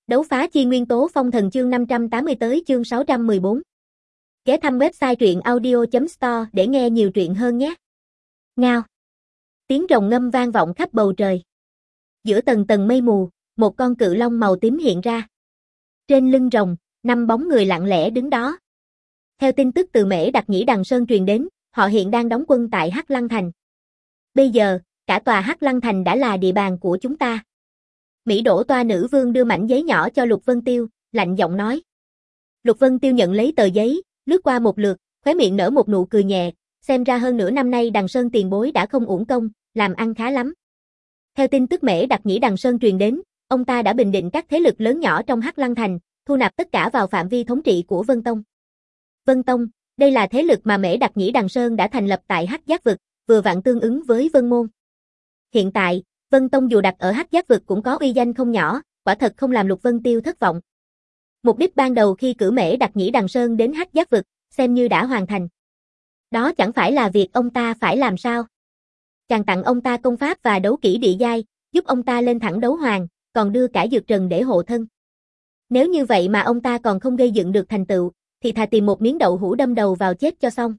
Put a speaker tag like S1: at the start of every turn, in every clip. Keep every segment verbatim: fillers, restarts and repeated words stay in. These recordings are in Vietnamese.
S1: Đấu phá chi nguyên tố phong thần chương năm trăm tám mươi tới chương sáu trăm mười bốn. Ghé thăm website truyện audio chấm store để nghe nhiều truyện hơn nhé. Ngao. Tiếng rồng ngâm vang vọng khắp bầu trời. Giữa tầng tầng mây mù, một con cự long màu tím hiện ra. Trên lưng rồng, năm bóng người lặng lẽ đứng đó. Theo tin tức từ Mễ Đặc Nhĩ Đằng Sơn truyền đến, họ hiện đang đóng quân tại Hắc Lăng Thành. Bây giờ, cả tòa Hắc Lăng Thành đã là địa bàn của chúng ta. Mỹ Đỗ Toa Nữ Vương đưa mảnh giấy nhỏ cho Lục Vân Tiêu, lạnh giọng nói. Lục Vân Tiêu nhận lấy tờ giấy, lướt qua một lượt, khóe miệng nở một nụ cười nhẹ, xem ra hơn nửa năm nay Đằng Sơn tiền bối đã không uổng công, làm ăn khá lắm. Theo tin tức Mễ Đặc Nhĩ Đằng Sơn truyền đến, ông ta đã bình định các thế lực lớn nhỏ trong Hắc Lăng Thành, thu nạp tất cả vào phạm vi thống trị của Vân Tông. Vân Tông, đây là thế lực mà Mễ Đặc Nhĩ Đằng Sơn đã thành lập tại Hắc Giác Vực, vừa vặn tương ứng với Vân Môn. Hiện tại, Vân Tông dù đặt ở Hắc Giác Vực cũng có uy danh không nhỏ, quả thật không làm Lục Vân Tiêu thất vọng. Mục đích ban đầu khi cử Mễ Đặc Nhĩ Đằng Sơn đến Hắc Giác Vực, xem như đã hoàn thành. Đó chẳng phải là việc ông ta phải làm sao? Chàng tặng ông ta công pháp và đấu kỹ địa giai, giúp ông ta lên thẳng đấu hoàng, còn đưa cả dược trần để hộ thân. Nếu như vậy mà ông ta còn không gây dựng được thành tựu, thì thà tìm một miếng đậu hũ đâm đầu vào chết cho xong.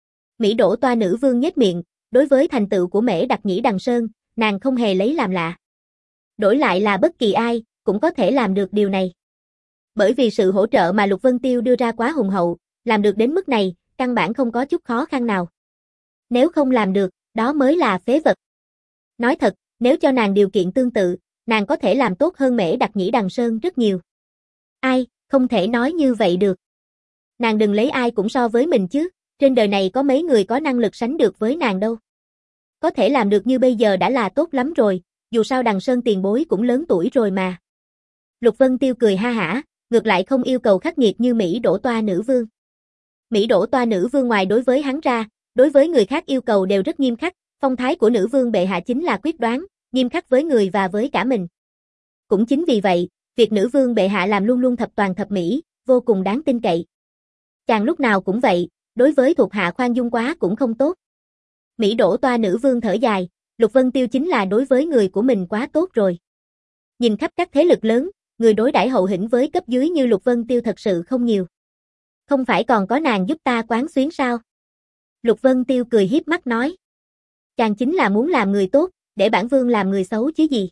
S1: Mỹ Đỗ Toa Nữ Vương nhếch miệng, đối với thành tựu của Mễ Đặc Nhĩ Đằng Sơn, nàng không hề lấy làm lạ. Đổi lại là bất kỳ ai, cũng có thể làm được điều này. Bởi vì sự hỗ trợ mà Lục Vân Tiêu đưa ra quá hùng hậu, làm được đến mức này, căn bản không có chút khó khăn nào. Nếu không làm được, đó mới là phế vật. Nói thật, nếu cho nàng điều kiện tương tự, nàng có thể làm tốt hơn Mễ Đặc Nhĩ Đằng Sơn rất nhiều. Ai, không thể nói như vậy được. Nàng đừng lấy ai cũng so với mình chứ, trên đời này có mấy người có năng lực sánh được với nàng đâu. Có thể làm được như bây giờ đã là tốt lắm rồi, dù sao Đằng Sơn tiền bối cũng lớn tuổi rồi mà. Lục Vân Tiêu cười ha hả, ngược lại không yêu cầu khắc nghiệt như Mỹ Đỗ Toa Nữ Vương. Mỹ Đỗ Toa Nữ Vương ngoài đối với hắn ra, đối với người khác yêu cầu đều rất nghiêm khắc, phong thái của nữ vương bệ hạ chính là quyết đoán, nghiêm khắc với người và với cả mình. Cũng chính vì vậy, việc nữ vương bệ hạ làm luôn luôn thập toàn thập mỹ, vô cùng đáng tin cậy. Chàng lúc nào cũng vậy, đối với thuộc hạ khoan dung quá cũng không tốt. Mỹ Đỗ Toa Nữ Vương thở dài, Lục Vân Tiêu chính là đối với người của mình quá tốt rồi. Nhìn khắp các thế lực lớn, người đối đãi hậu hĩnh với cấp dưới như Lục Vân Tiêu thật sự không nhiều. Không phải còn có nàng giúp ta quán xuyến sao? Lục Vân Tiêu cười hiếp mắt nói. Chàng chính là muốn làm người tốt, để bản vương làm người xấu chứ gì.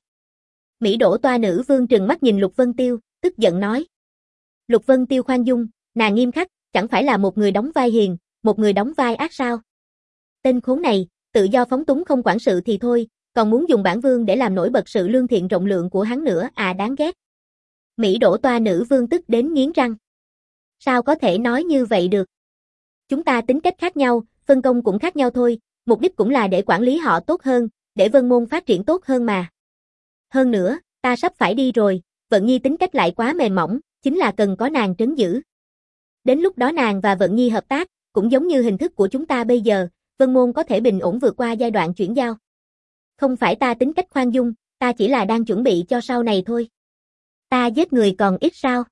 S1: Mỹ Đỗ Toa Nữ Vương trừng mắt nhìn Lục Vân Tiêu, tức giận nói. Lục Vân Tiêu khoan dung, nàng nghiêm khắc, chẳng phải là một người đóng vai hiền, một người đóng vai ác sao? Tên khốn này, tự do phóng túng không quản sự thì thôi, còn muốn dùng bản vương để làm nổi bật sự lương thiện rộng lượng của hắn nữa, à đáng ghét. Mỹ Đỗ Toa Nữ Vương tức đến nghiến răng. Sao có thể nói như vậy được? Chúng ta tính cách khác nhau, phân công cũng khác nhau thôi, mục đích cũng là để quản lý họ tốt hơn, để Vân Môn phát triển tốt hơn mà. Hơn nữa, ta sắp phải đi rồi, Vận Nhi tính cách lại quá mềm mỏng, chính là cần có nàng trấn giữ. Đến lúc đó nàng và Vận Nhi hợp tác, cũng giống như hình thức của chúng ta bây giờ, Vân Môn có thể bình ổn vượt qua giai đoạn chuyển giao. Không phải ta tính cách khoan dung, ta chỉ là đang chuẩn bị cho sau này thôi. Ta giết người còn ít sao?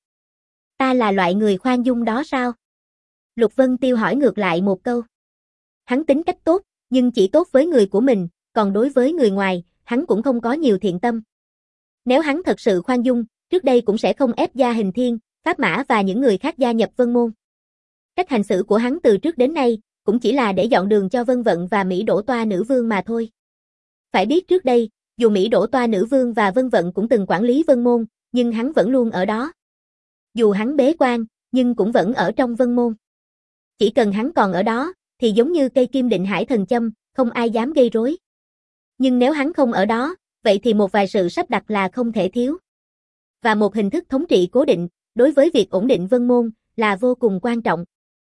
S1: Ta là loại người khoan dung đó sao? Lục Vân Tiêu hỏi ngược lại một câu. Hắn tính cách tốt, nhưng chỉ tốt với người của mình, còn đối với người ngoài, hắn cũng không có nhiều thiện tâm. Nếu hắn thật sự khoan dung, trước đây cũng sẽ không ép Gia Hình Thiên, Pháp Mã và những người khác gia nhập Vân Môn. Cách hành xử của hắn từ trước đến nay, cũng chỉ là để dọn đường cho Vân Vận và Mỹ Đỗ Toa Nữ Vương mà thôi. Phải biết trước đây, dù Mỹ Đỗ Toa Nữ Vương và Vân Vận cũng từng quản lý Vân Môn, nhưng hắn vẫn luôn ở đó. Dù hắn bế quan, nhưng cũng vẫn ở trong Vân Môn. Chỉ cần hắn còn ở đó, thì giống như cây kim định hải thần châm, không ai dám gây rối. Nhưng nếu hắn không ở đó, vậy thì một vài sự sắp đặt là không thể thiếu. Và một hình thức thống trị cố định, đối với việc ổn định Vân Môn, là vô cùng quan trọng.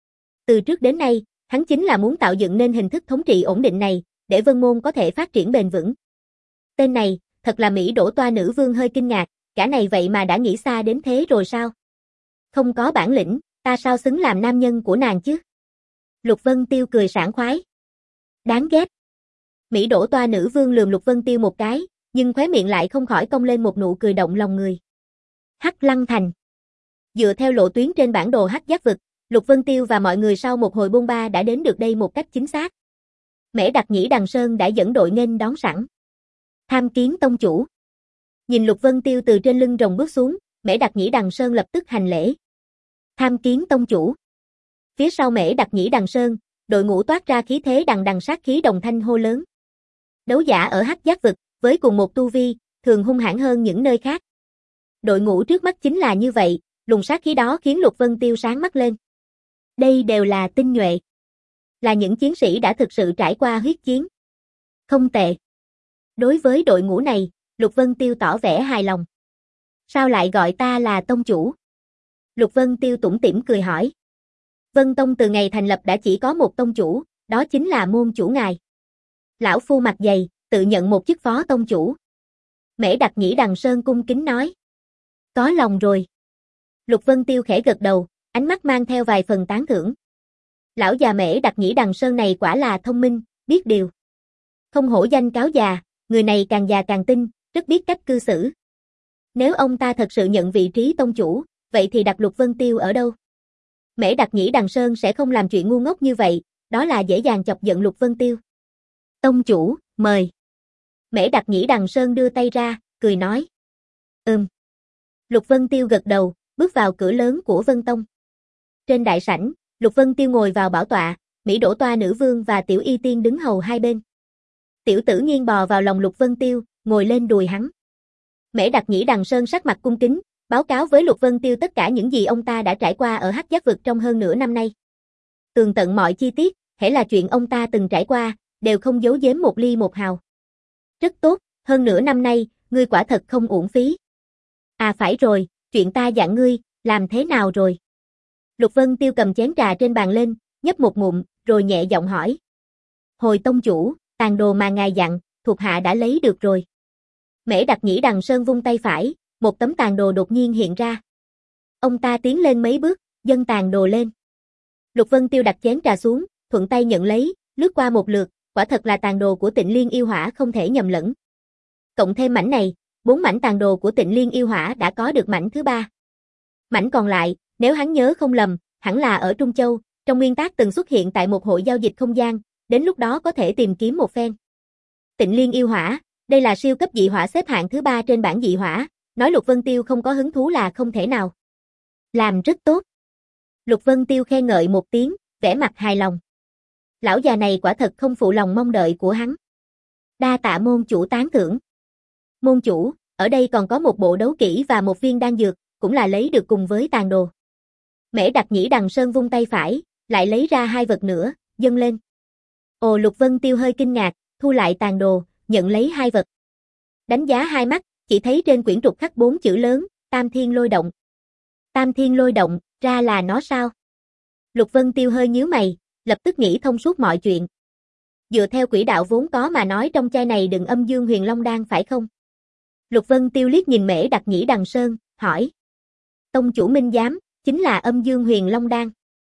S1: Từ trước đến nay, hắn chính là muốn tạo dựng nên hình thức thống trị ổn định này, để Vân Môn có thể phát triển bền vững. Tên này, thật là Mỹ Đỗ Toa Nữ Vương hơi kinh ngạc, cả này vậy mà đã nghĩ xa đến thế rồi sao? Không có bản lĩnh, ta sao xứng làm nam nhân của nàng chứ? Lục Vân Tiêu cười sảng khoái. Đáng ghét. Mỹ Đỗ Toa Nữ Vương lườm Lục Vân Tiêu một cái, nhưng khóe miệng lại không khỏi cong lên một nụ cười động lòng người. Hắc Lăng Thành. Dựa theo lộ tuyến trên bản đồ Hắc Giác Vực, Lục Vân Tiêu và mọi người sau một hồi bôn ba đã đến được đây một cách chính xác. Mễ Đặc Nhĩ Đằng Sơn đã dẫn đội nghênh đón sẵn. Tham kiến tông chủ. Nhìn Lục Vân Tiêu từ trên lưng rồng bước xuống, Mễ Đặc Nhĩ Đằng Sơn lập tức hành lễ. Tham kiến tông chủ. Phía sau Mễ Đặc Nhĩ Đằng Sơn, đội ngũ toát ra khí thế đằng đằng sát khí đồng thanh hô lớn. Đấu giả ở Hắc Giác vực, với cùng một tu vi, thường hung hãn hơn những nơi khác. Đội ngũ trước mắt chính là như vậy, luồng sát khí đó khiến Lục Vân Tiêu sáng mắt lên. Đây đều là tinh nhuệ. Là những chiến sĩ đã thực sự trải qua huyết chiến. Không tệ. Đối với đội ngũ này, Lục Vân Tiêu tỏ vẻ hài lòng. Sao lại gọi ta là tông chủ? Lục Vân Tiêu tủm tỉm cười hỏi. Vân Tông từ ngày thành lập đã chỉ có một tông chủ, đó chính là môn chủ ngài. Lão phu mặt dày, tự nhận một chức phó tông chủ. Mễ Đặc Nhĩ Đằng Sơn cung kính nói. Có lòng rồi. Lục Vân Tiêu khẽ gật đầu, ánh mắt mang theo vài phần tán thưởng. Lão già Mễ Đặc Nhĩ Đằng Sơn này quả là thông minh, biết điều. Không hổ danh cáo già, người này càng già càng tinh, rất biết cách cư xử. Nếu ông ta thật sự nhận vị trí tông chủ, vậy thì đặt Lục Vân Tiêu ở đâu? Mễ Đặc Nhĩ Đằng Sơn sẽ không làm chuyện ngu ngốc như vậy, đó là dễ dàng chọc giận Lục Vân Tiêu. Tông chủ, mời. Mễ Đặc Nhĩ Đằng Sơn đưa tay ra, cười nói. Ừm. Lục Vân Tiêu gật đầu, bước vào cửa lớn của Vân Tông. Trên đại sảnh, Lục Vân Tiêu ngồi vào bảo tọa, Mỹ Đỗ Toa nữ vương và Tiểu Y Tiên đứng hầu hai bên. Tiểu Tử Nghiên bò vào lòng Lục Vân Tiêu, ngồi lên đùi hắn. Mễ Đặc Nhĩ Đằng Sơn sắc mặt cung kính, báo cáo với Lục Vân Tiêu tất cả những gì ông ta đã trải qua ở Hắc Giác vực trong hơn nửa năm nay. Tường tận mọi chi tiết, hễ là chuyện ông ta từng trải qua, đều không giấu giếm một ly một hào. Rất tốt, hơn nửa năm nay, ngươi quả thật không uổng phí. À phải rồi, chuyện ta dặn ngươi, làm thế nào rồi? Lục Vân Tiêu cầm chén trà trên bàn lên, nhấp một ngụm, rồi nhẹ giọng hỏi. Hồi tông chủ, tàn đồ mà ngài dặn, thuộc hạ đã lấy được rồi. Mễ Đặc Nhĩ Đằng Sơn vung tay phải, một tấm tàn đồ đột nhiên hiện ra. Ông ta tiến lên mấy bước, dâng tàn đồ lên. Lục Vân Tiêu đặt chén trà xuống, thuận tay nhận lấy, lướt qua một lượt, quả thật là tàn đồ của Tịnh Liên Yêu Hỏa không thể nhầm lẫn. Cộng thêm mảnh này, bốn mảnh tàn đồ của Tịnh Liên Yêu Hỏa đã có được mảnh thứ ba. Mảnh còn lại, nếu hắn nhớ không lầm, hẳn là ở Trung Châu, trong nguyên tác từng xuất hiện tại một hội giao dịch không gian, đến lúc đó có thể tìm kiếm một phen. Tịnh Liên Yêu Hỏa, đây là siêu cấp dị hỏa xếp hạng thứ ba trên bảng dị hỏa, nói Lục Vân Tiêu không có hứng thú là không thể nào. Làm rất tốt. Lục Vân Tiêu khen ngợi một tiếng, vẻ mặt hài lòng. Lão già này quả thật không phụ lòng mong đợi của hắn. Đa tạ môn chủ tán thưởng. Môn chủ, ở đây còn có một bộ đấu kỹ và một viên đan dược, cũng là lấy được cùng với tàn đồ. Mễ Đặc Nhĩ Đằng Sơn vung tay phải, lại lấy ra hai vật nữa, dâng lên. Ồ, Lục Vân Tiêu hơi kinh ngạc, thu lại tàn đồ, nhận lấy hai vật. Đánh giá hai mắt, chỉ thấy trên quyển trục khắc bốn chữ lớn, Tam Thiên Lôi Động. Tam Thiên Lôi Động, ra là nó sao? Lục Vân Tiêu hơi nhíu mày, lập tức nghĩ thông suốt mọi chuyện. Dựa theo quỹ đạo vốn có mà nói trong chai này đựng Âm Dương Huyền Long Đan phải không? Lục Vân Tiêu liếc nhìn Mễ Đặc Nhĩ Đằng Sơn, hỏi. Tông chủ minh giám, chính là Âm Dương Huyền Long Đan.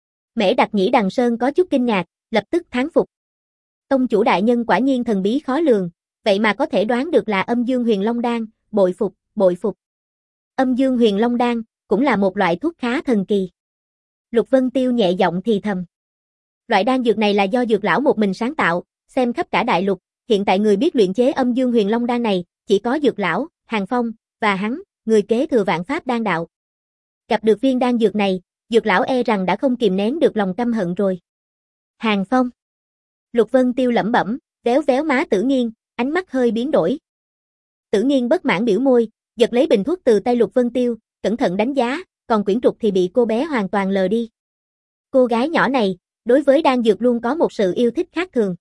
S1: Mễ Đặc Nhĩ Đằng Sơn có chút kinh ngạc, lập tức thán phục. Tông chủ đại nhân quả nhiên thần bí khó lường, vậy mà có thể đoán được là Âm Dương Huyền Long Đan, bội phục, bội phục. Âm Dương Huyền Long Đan cũng là một loại thuốc khá thần kỳ. Lục Vân Tiêu nhẹ giọng thì thầm. Loại đan dược này là do dược lão một mình sáng tạo, xem khắp cả đại lục, hiện tại người biết luyện chế Âm Dương Huyền Long Đan này, chỉ có dược lão, Hàng Phong, và hắn, người kế thừa Vạn Pháp Đan đạo. Gặp được viên đan dược này, dược lão e rằng đã không kìm nén được lòng căm hận rồi. Hàng Phong. Lục Vân Tiêu lẩm bẩm, véo véo má Tử Nghiên, ánh mắt hơi biến đổi. Tử Nghiên bất mãn biểu môi, giật lấy bình thuốc từ tay Lục Vân Tiêu, cẩn thận đánh giá, còn quyển trục thì bị cô bé hoàn toàn lờ đi. Cô gái nhỏ này, đối với đan dược luôn có một sự yêu thích khác thường.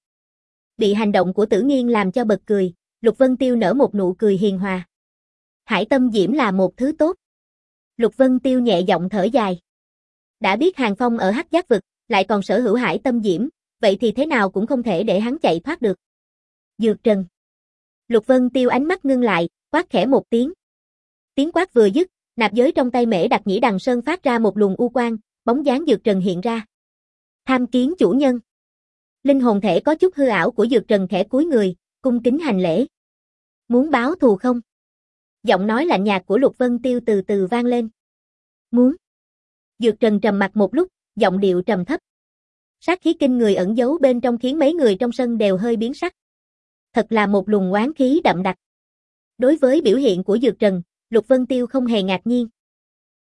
S1: Bị hành động của Tử Nghiên làm cho bật cười, Lục Vân Tiêu nở một nụ cười hiền hòa. Hải tâm diễm là một thứ tốt. Lục Vân Tiêu nhẹ giọng thở dài. Đã biết Hàng Phong ở Hắc Giác vực, lại còn sở hữu hải tâm diễm, vậy thì thế nào cũng không thể để hắn chạy thoát được. Dược trần. Lục Vân Tiêu ánh mắt ngưng lại, quát khẽ một tiếng. Tiếng quát vừa dứt, nạp giới trong tay Mễ Đặc Nhĩ Đằng Sơn phát ra một luồng u quang, bóng dáng dược trần hiện ra. Tham kiến chủ nhân. Linh hồn thể có chút hư ảo của dược trần khẽ cúi người, cung kính hành lễ. Muốn báo thù không? Giọng nói lạnh nhạt của Lục Vân Tiêu từ từ vang lên. Muốn. Dược trần trầm mặt một lúc, giọng điệu trầm thấp. Sát khí kinh người ẩn giấu bên trong khiến mấy người trong sân đều hơi biến sắc. Thật là một luồng oán khí đậm đặc. Đối với biểu hiện của Dược Trần, Lục Vân Tiêu không hề ngạc nhiên.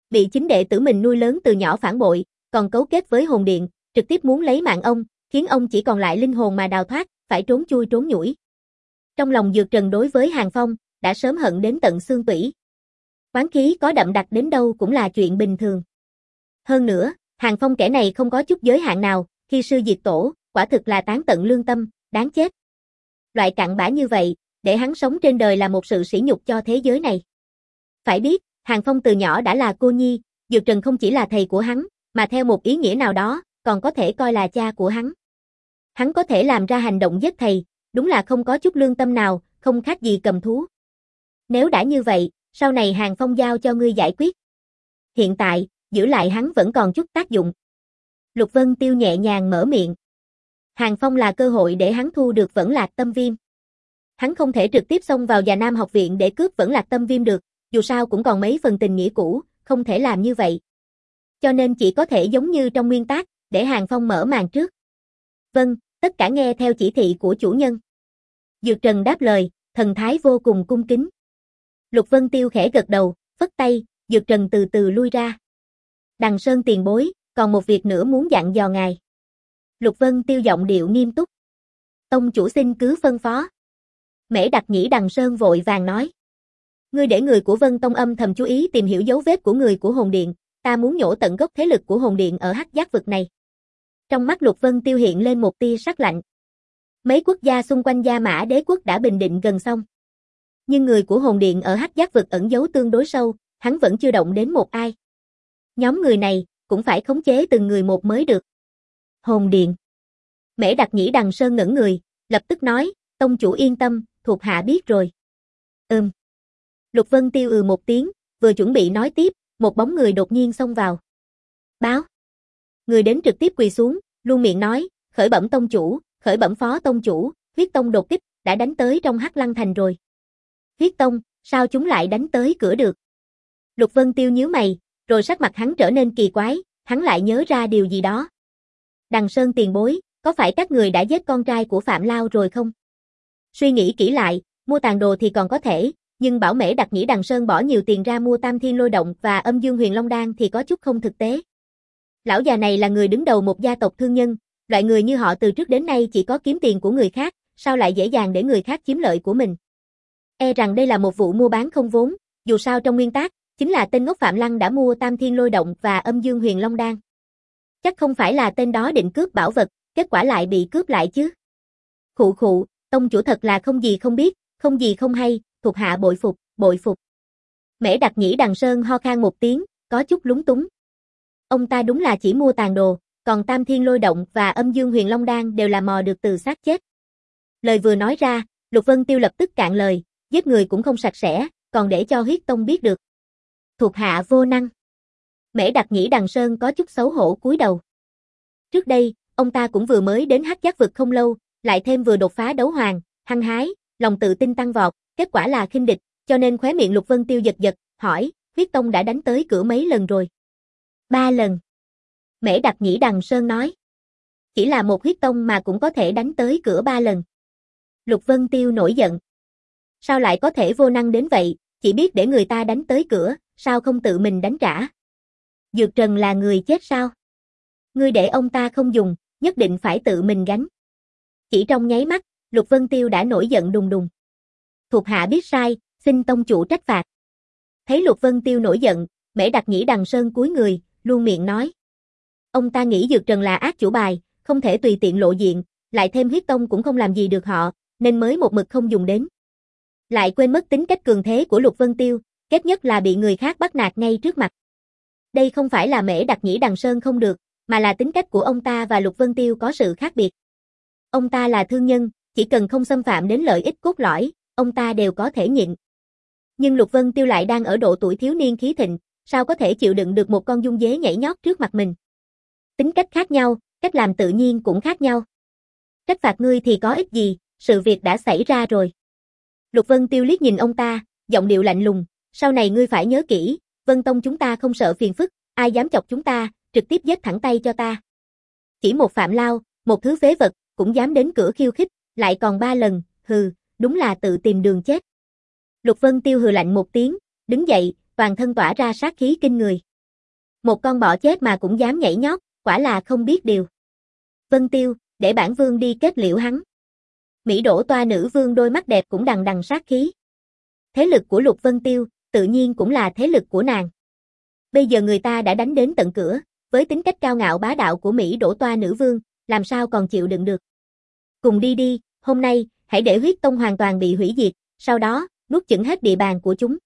S1: bị chính đệ tử mình nuôi lớn từ nhỏ phản bội, còn cấu kết với hồn điện, trực tiếp muốn lấy mạng ông, khiến ông chỉ còn lại linh hồn mà đào thoát, phải trốn chui trốn nhủi. Trong lòng Dược Trần đối với Hàng Phong, đã sớm hận đến tận xương tủy. Oán khí có đậm đặc đến đâu cũng là chuyện bình thường. Hơn nữa, Hàng Phong kẻ này không có chút giới hạn nào, khi sư diệt tổ, quả thực là tán tận lương tâm, đáng chết. Loại cặn bã như vậy, để hắn sống trên đời là một sự sỉ nhục cho thế giới này. Phải biết, Hàng Phong từ nhỏ đã là cô nhi, Dược Trần không chỉ là thầy của hắn, mà theo một ý nghĩa nào đó, còn có thể coi là cha của hắn. Hắn có thể làm ra hành động giết thầy, đúng là không có chút lương tâm nào, không khác gì cầm thú. Nếu đã như vậy, sau này Hàng Phong giao cho ngươi giải quyết. Hiện tại, giữ lại hắn vẫn còn chút tác dụng. Lục Vân Tiêu nhẹ nhàng mở miệng. Hàng Phong là cơ hội để hắn thu được Vẫn Lạc Tâm Viêm. Hắn không thể trực tiếp xông vào Già Nam học viện để cướp Vẫn Lạc Tâm Viêm được, dù sao cũng còn mấy phần tình nghĩa cũ, không thể làm như vậy. Cho nên chỉ có thể giống như trong nguyên tắc, để Hàng Phong mở màn trước. Vâng, tất cả nghe theo chỉ thị của chủ nhân. Dược Trần đáp lời, thần thái vô cùng cung kính. Lục Vân Tiêu khẽ gật đầu, phất tay, Dược Trần từ từ lui ra. Đằng Sơn tiền bối, còn một việc nữa muốn dặn dò ngài. Lục Vân Tiêu giọng điệu nghiêm túc. Tông chủ xin cứ phân phó. Mễ Đặc Nhĩ Đằng Sơn vội vàng nói. Ngươi để người của Vân Tông âm thầm chú ý tìm hiểu dấu vết của người của hồn điện, ta muốn nhổ tận gốc thế lực của hồn điện ở Hắc Giác vực này. Trong mắt Lục Vân Tiêu hiện lên một tia sắc lạnh. Mấy quốc gia xung quanh Gia Mã Đế quốc đã bình định gần xong. Nhưng người của hồn điện ở Hắc Giác vực ẩn giấu tương đối sâu, hắn vẫn chưa động đến một ai. Nhóm người này, cũng phải khống chế từng người một mới được. Hồn điện. Mễ Đặc Nhĩ Đằng Sơn ngẩn người, lập tức nói, tông chủ yên tâm, thuộc hạ biết rồi. Ừm. Lục Vân Tiêu ừ một tiếng, vừa chuẩn bị nói tiếp, một bóng người đột nhiên xông vào. Báo. Người đến trực tiếp quỳ xuống, luôn miệng nói, khởi bẩm tông chủ, khởi bẩm phó tông chủ, huyết tông đột kích, đã đánh tới trong Hắc Lăng thành rồi. Huyết tông, sao chúng lại đánh tới cửa được? Lục Vân Tiêu nhíu mày, rồi sắc mặt hắn trở nên kỳ quái, hắn lại nhớ ra điều gì đó. Đằng Sơn tiền bối, có phải các người đã giết con trai của Phạm Lao rồi không? Suy nghĩ kỹ lại, mua tàn đồ thì còn có thể, nhưng bảo Mễ Đặc Nhĩ Đằng Sơn bỏ nhiều tiền ra mua Tam Thiên Lôi Động và Âm Dương Huyền Long Đan thì có chút không thực tế. Lão già này là người đứng đầu một gia tộc thương nhân, loại người như họ từ trước đến nay chỉ có kiếm tiền của người khác, sao lại dễ dàng để người khác chiếm lợi của mình. E rằng đây là một vụ mua bán không vốn, dù sao trong nguyên tắc, chính là tên ngốc Phạm Lăng đã mua Tam Thiên Lôi Động và Âm Dương Huyền Long Đan. Chắc không phải là tên đó định cướp bảo vật, kết quả lại bị cướp lại chứ. Khụ khụ, tông chủ thật là không gì không biết, không gì không hay, thuộc hạ bội phục, bội phục. Mễ Đặc Nhĩ Đằng Sơn ho khan một tiếng, có chút lúng túng. Ông ta đúng là chỉ mua tàn đồ, còn Tam Thiên Lôi Động và Âm Dương Huyền Long Đan đều là mò được từ xác chết. Lời vừa nói ra, Lục Vân Tiêu lập tức cạn lời, giết người cũng không sạch sẽ, còn để cho huyết tông biết được. Thuộc hạ vô năng. Mễ Đặc Nhĩ Đằng Sơn có chút xấu hổ cúi đầu. Trước đây, ông ta cũng vừa mới đến Hắc Giác vực không lâu, lại thêm vừa đột phá đấu hoàng, hăng hái, lòng tự tin tăng vọt, kết quả là khinh địch, cho nên khóe miệng Lục Vân Tiêu giật giật, hỏi, huyết tông đã đánh tới cửa mấy lần rồi? Ba lần. Mễ Đặc Nhĩ Đằng Sơn nói. Chỉ là một huyết tông mà cũng có thể đánh tới cửa ba lần. Lục Vân Tiêu nổi giận. Sao lại có thể vô năng đến vậy, chỉ biết để người ta đánh tới cửa, sao không tự mình đánh trả? Dược Trần là người chết sao? Ngươi để ông ta không dùng, nhất định phải tự mình gánh. Chỉ trong nháy mắt, Lục Vân Tiêu đã nổi giận đùng đùng. Thuộc hạ biết sai, xin tông chủ trách phạt. Thấy Lục Vân Tiêu nổi giận, Mễ Đặc Nhĩ Đằng Sơn cúi người, luôn miệng nói. Ông ta nghĩ Dược Trần là ác chủ bài, không thể tùy tiện lộ diện, lại thêm huyết tông cũng không làm gì được họ, nên mới một mực không dùng đến. Lại quên mất tính cách cường thế của Lục Vân Tiêu, kém nhất là bị người khác bắt nạt ngay trước mặt. Đây không phải là Mễ Đặc Nhĩ Đằng Sơn không được, mà là tính cách của ông ta và Lục Vân Tiêu có sự khác biệt. Ông ta là thương nhân, chỉ cần không xâm phạm đến lợi ích cốt lõi, ông ta đều có thể nhịn. Nhưng Lục Vân Tiêu lại đang ở độ tuổi thiếu niên khí thịnh, sao có thể chịu đựng được một con dung dế nhảy nhót trước mặt mình. Tính cách khác nhau, cách làm tự nhiên cũng khác nhau. Trách phạt ngươi thì có ích gì, sự việc đã xảy ra rồi. Lục Vân Tiêu liếc nhìn ông ta, giọng điệu lạnh lùng, sau này ngươi phải nhớ kỹ, Vân Tông chúng ta không sợ phiền phức, ai dám chọc chúng ta, trực tiếp giết thẳng tay cho ta. Chỉ một Phạm Lao, một thứ phế vật, cũng dám đến cửa khiêu khích, lại còn ba lần, hừ, đúng là tự tìm đường chết. Lục Vân Tiêu hừ lạnh một tiếng, đứng dậy, toàn thân tỏa ra sát khí kinh người. Một con bọ chết mà cũng dám nhảy nhót, quả là không biết điều. Vân Tiêu, để bản vương đi kết liễu hắn. Mỹ Đỗ Toa nữ vương đôi mắt đẹp cũng đằng đằng sát khí. Thế lực của Lục Vân Tiêu, tự nhiên cũng là thế lực của nàng. Bây giờ người ta đã đánh đến tận cửa, với tính cách cao ngạo bá đạo của Mỹ Đỗ Toa nữ vương, làm sao còn chịu đựng được. Cùng đi đi, hôm nay, hãy để huyết tông hoàn toàn bị hủy diệt, sau đó, nuốt chửng hết địa bàn của chúng.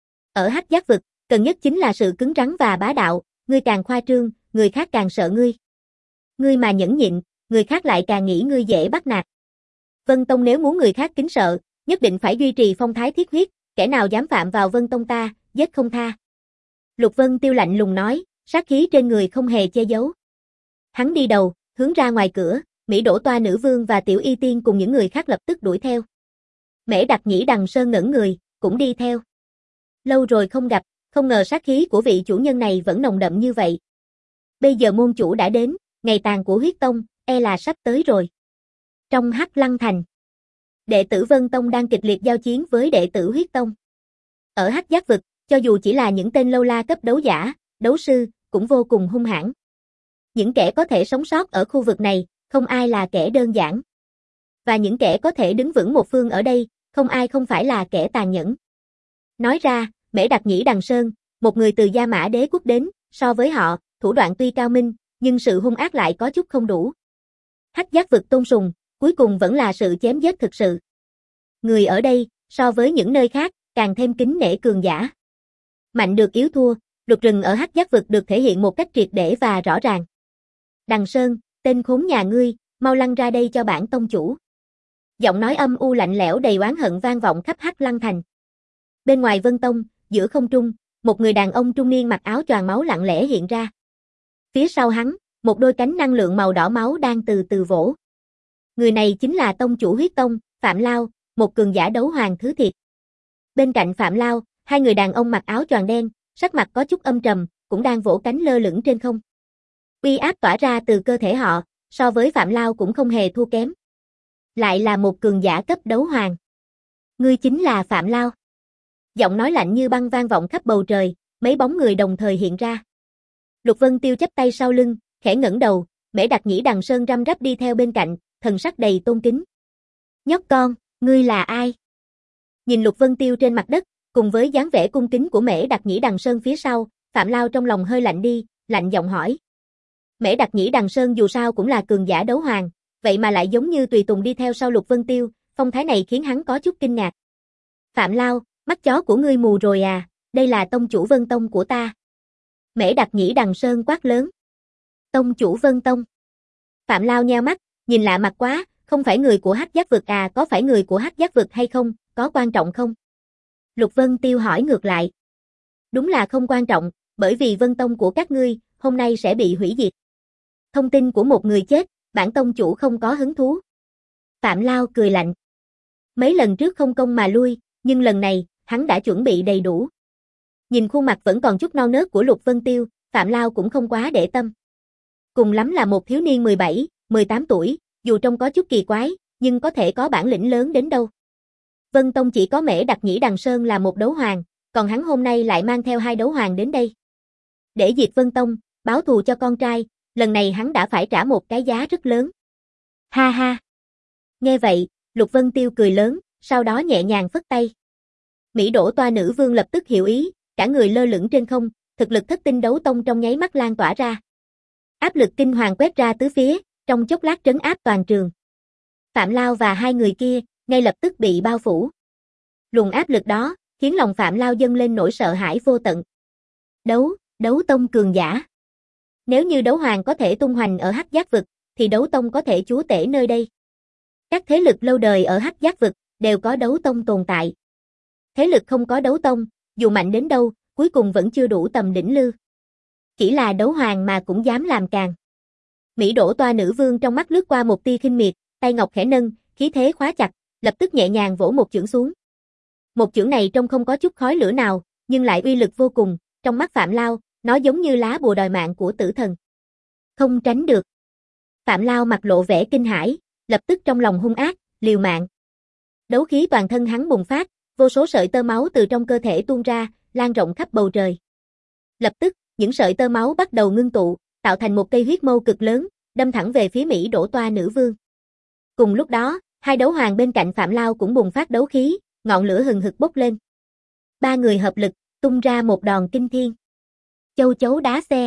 S1: Ở Hắc Giác vực, cần nhất chính là sự cứng rắn và bá đạo, ngươi càng khoa trương, người khác càng sợ ngươi. Ngươi mà nhẫn nhịn, người khác lại càng nghĩ ngươi dễ bắt nạt. Vân Tông nếu muốn người khác kính sợ, nhất định phải duy trì phong thái thiết huyết, kẻ nào dám phạm vào Vân Tông ta, giết không tha. Lục Vân Tiêu lạnh lùng nói, sát khí trên người không hề che giấu. Hắn đi đầu, hướng ra ngoài cửa, Mỹ Đỗ Toa nữ vương và Tiểu Y Tiên cùng những người khác lập tức đuổi theo. Mễ Đặc Nhĩ Đằng Sơn ngẩn người, cũng đi theo. Lâu rồi không gặp, không ngờ sát khí của vị chủ nhân này vẫn nồng đậm như vậy. Bây giờ môn chủ đã đến, ngày tàn của huyết tông, e là sắp tới rồi. Trong Hắc Lăng Thành, đệ tử Vân Tông đang kịch liệt giao chiến với đệ tử huyết tông. Ở Hắc Giác vực, cho dù chỉ là những tên lâu la cấp đấu giả, đấu sư, cũng vô cùng hung hãn. Những kẻ có thể sống sót ở khu vực này, không ai là kẻ đơn giản. Và những kẻ có thể đứng vững một phương ở đây, không ai không phải là kẻ tàn nhẫn. Nói ra, Mễ Đặc Nhĩ Đằng Sơn, một người từ Gia Mã Đế quốc đến, so với họ, thủ đoạn tuy cao minh, nhưng sự hung ác lại có chút không đủ. Hắc Giác vực tôn sùng, cuối cùng vẫn là sự chém giết thực sự. Người ở đây, so với những nơi khác, càng thêm kính nể cường giả. Mạnh được yếu thua, luật rừng ở Hắc Giác vực được thể hiện một cách triệt để và rõ ràng. Đằng Sơn, tên khốn nhà ngươi, mau lăn ra đây cho bản tông chủ. Giọng nói âm u lạnh lẽo đầy oán hận vang vọng khắp Hắc Lăng Thành. Bên ngoài Vân Tông, giữa không trung, một người đàn ông trung niên mặc áo choàng máu lặng lẽ hiện ra. Phía sau hắn, một đôi cánh năng lượng màu đỏ máu đang từ từ vỗ. Người này chính là tông chủ huyết tông, Phạm Lao, một cường giả đấu hoàng thứ thiệt. Bên cạnh Phạm Lao, hai người đàn ông mặc áo choàng đen, sắc mặt có chút âm trầm, cũng đang vỗ cánh lơ lửng trên không. Uy áp tỏa ra từ cơ thể họ, so với Phạm Lao cũng không hề thua kém. Lại là một cường giả cấp đấu hoàng. Ngươi chính là Phạm Lao. Giọng nói lạnh như băng vang vọng khắp bầu trời, mấy bóng người đồng thời hiện ra. Lục Vân Tiêu chắp tay sau lưng, khẽ ngẩng đầu, Mễ Đặc Nhĩ Đằng Sơn răm rắp đi theo bên cạnh, thần sắc đầy tôn kính. Nhóc con, ngươi là ai? Nhìn Lục Vân Tiêu trên mặt đất, cùng với dáng vẻ cung kính của Mễ Đặc Nhĩ Đằng Sơn phía sau, Phạm Lao trong lòng hơi lạnh đi, lạnh giọng hỏi. Mễ Đặc Nhĩ Đằng Sơn dù sao cũng là cường giả đấu hoàng, vậy mà lại giống như tùy tùng đi theo sau Lục Vân Tiêu, phong thái này khiến hắn có chút kinh ngạc. Phạm Lao, mắt chó của ngươi mù rồi à, đây là tông chủ Vân Tông của ta. Mễ Đặc Nhĩ Đằng Sơn quát lớn. Tông chủ Vân Tông. Phạm Lao nheo mắt, nhìn lạ mặt quá, không phải người của Hắc Giác vực à, có phải người của Hắc Giác vực hay không, có quan trọng không? Lục Vân Tiêu hỏi ngược lại. Đúng là không quan trọng, bởi vì Vân Tông của các ngươi, hôm nay sẽ bị hủy diệt. Thông tin của một người chết, bản tông chủ không có hứng thú. Phạm Lao cười lạnh. Mấy lần trước không công mà lui, nhưng lần này, hắn đã chuẩn bị đầy đủ. Nhìn khuôn mặt vẫn còn chút non nớt của Lục Vân Tiêu, Phạm Lao cũng không quá để tâm. Cùng lắm là một thiếu niên mười bảy, mười tám tuổi, dù trông có chút kỳ quái, nhưng có thể có bản lĩnh lớn đến đâu. Vân Tông chỉ có Mễ Đặc Nhĩ Đằng Sơn là một đấu hoàng, còn hắn hôm nay lại mang theo hai đấu hoàng đến đây. Để diệt Vân Tông, báo thù cho con trai, lần này hắn đã phải trả một cái giá rất lớn. Ha ha. Nghe vậy, Lục Vân Tiêu cười lớn, sau đó nhẹ nhàng phất tay. Mỹ Đỗ Toa nữ vương lập tức hiểu ý, cả người lơ lửng trên không, thực lực thất tinh đấu tông trong nháy mắt lan tỏa ra. Áp lực kinh hoàng quét ra tứ phía, trong chốc lát trấn áp toàn trường. Phạm Lao và hai người kia, ngay lập tức bị bao phủ. Luồng áp lực đó, khiến lòng Phạm Lao dâng lên nỗi sợ hãi vô tận. Đấu, đấu tông cường giả. Nếu như đấu hoàng có thể tung hoành ở Hắc Giác vực, thì đấu tông có thể chúa tể nơi đây. Các thế lực lâu đời ở Hắc Giác vực, đều có đấu tông tồn tại. Thế lực không có đấu tông, dù mạnh đến đâu, cuối cùng vẫn chưa đủ tầm đỉnh lư. Chỉ là đấu hoàng mà cũng dám làm càn. Mỹ Đỗ Toa nữ vương trong mắt lướt qua một tia khinh miệt, tay ngọc khẽ nâng, khí thế khóa chặt, lập tức nhẹ nhàng vỗ một chưởng xuống. Một chưởng này trông không có chút khói lửa nào, nhưng lại uy lực vô cùng, trong mắt Phạm Lao, nó giống như lá bùa đòi mạng của tử thần. Không tránh được. Phạm Lao mặt lộ vẻ kinh hãi, lập tức trong lòng hung ác, liều mạng. Đấu khí toàn thân hắn bùng phát, vô số sợi tơ máu từ trong cơ thể tuôn ra, lan rộng khắp bầu trời. Lập tức, những sợi tơ máu bắt đầu ngưng tụ, tạo thành một cây huyết mâu cực lớn, đâm thẳng về phía Mỹ Đỗ Toa nữ vương. Cùng lúc đó, hai đấu hoàng bên cạnh Phạm Lao cũng bùng phát đấu khí, ngọn lửa hừng hực bốc lên. Ba người hợp lực, tung ra một đòn kinh thiên. Châu chấu đá xe.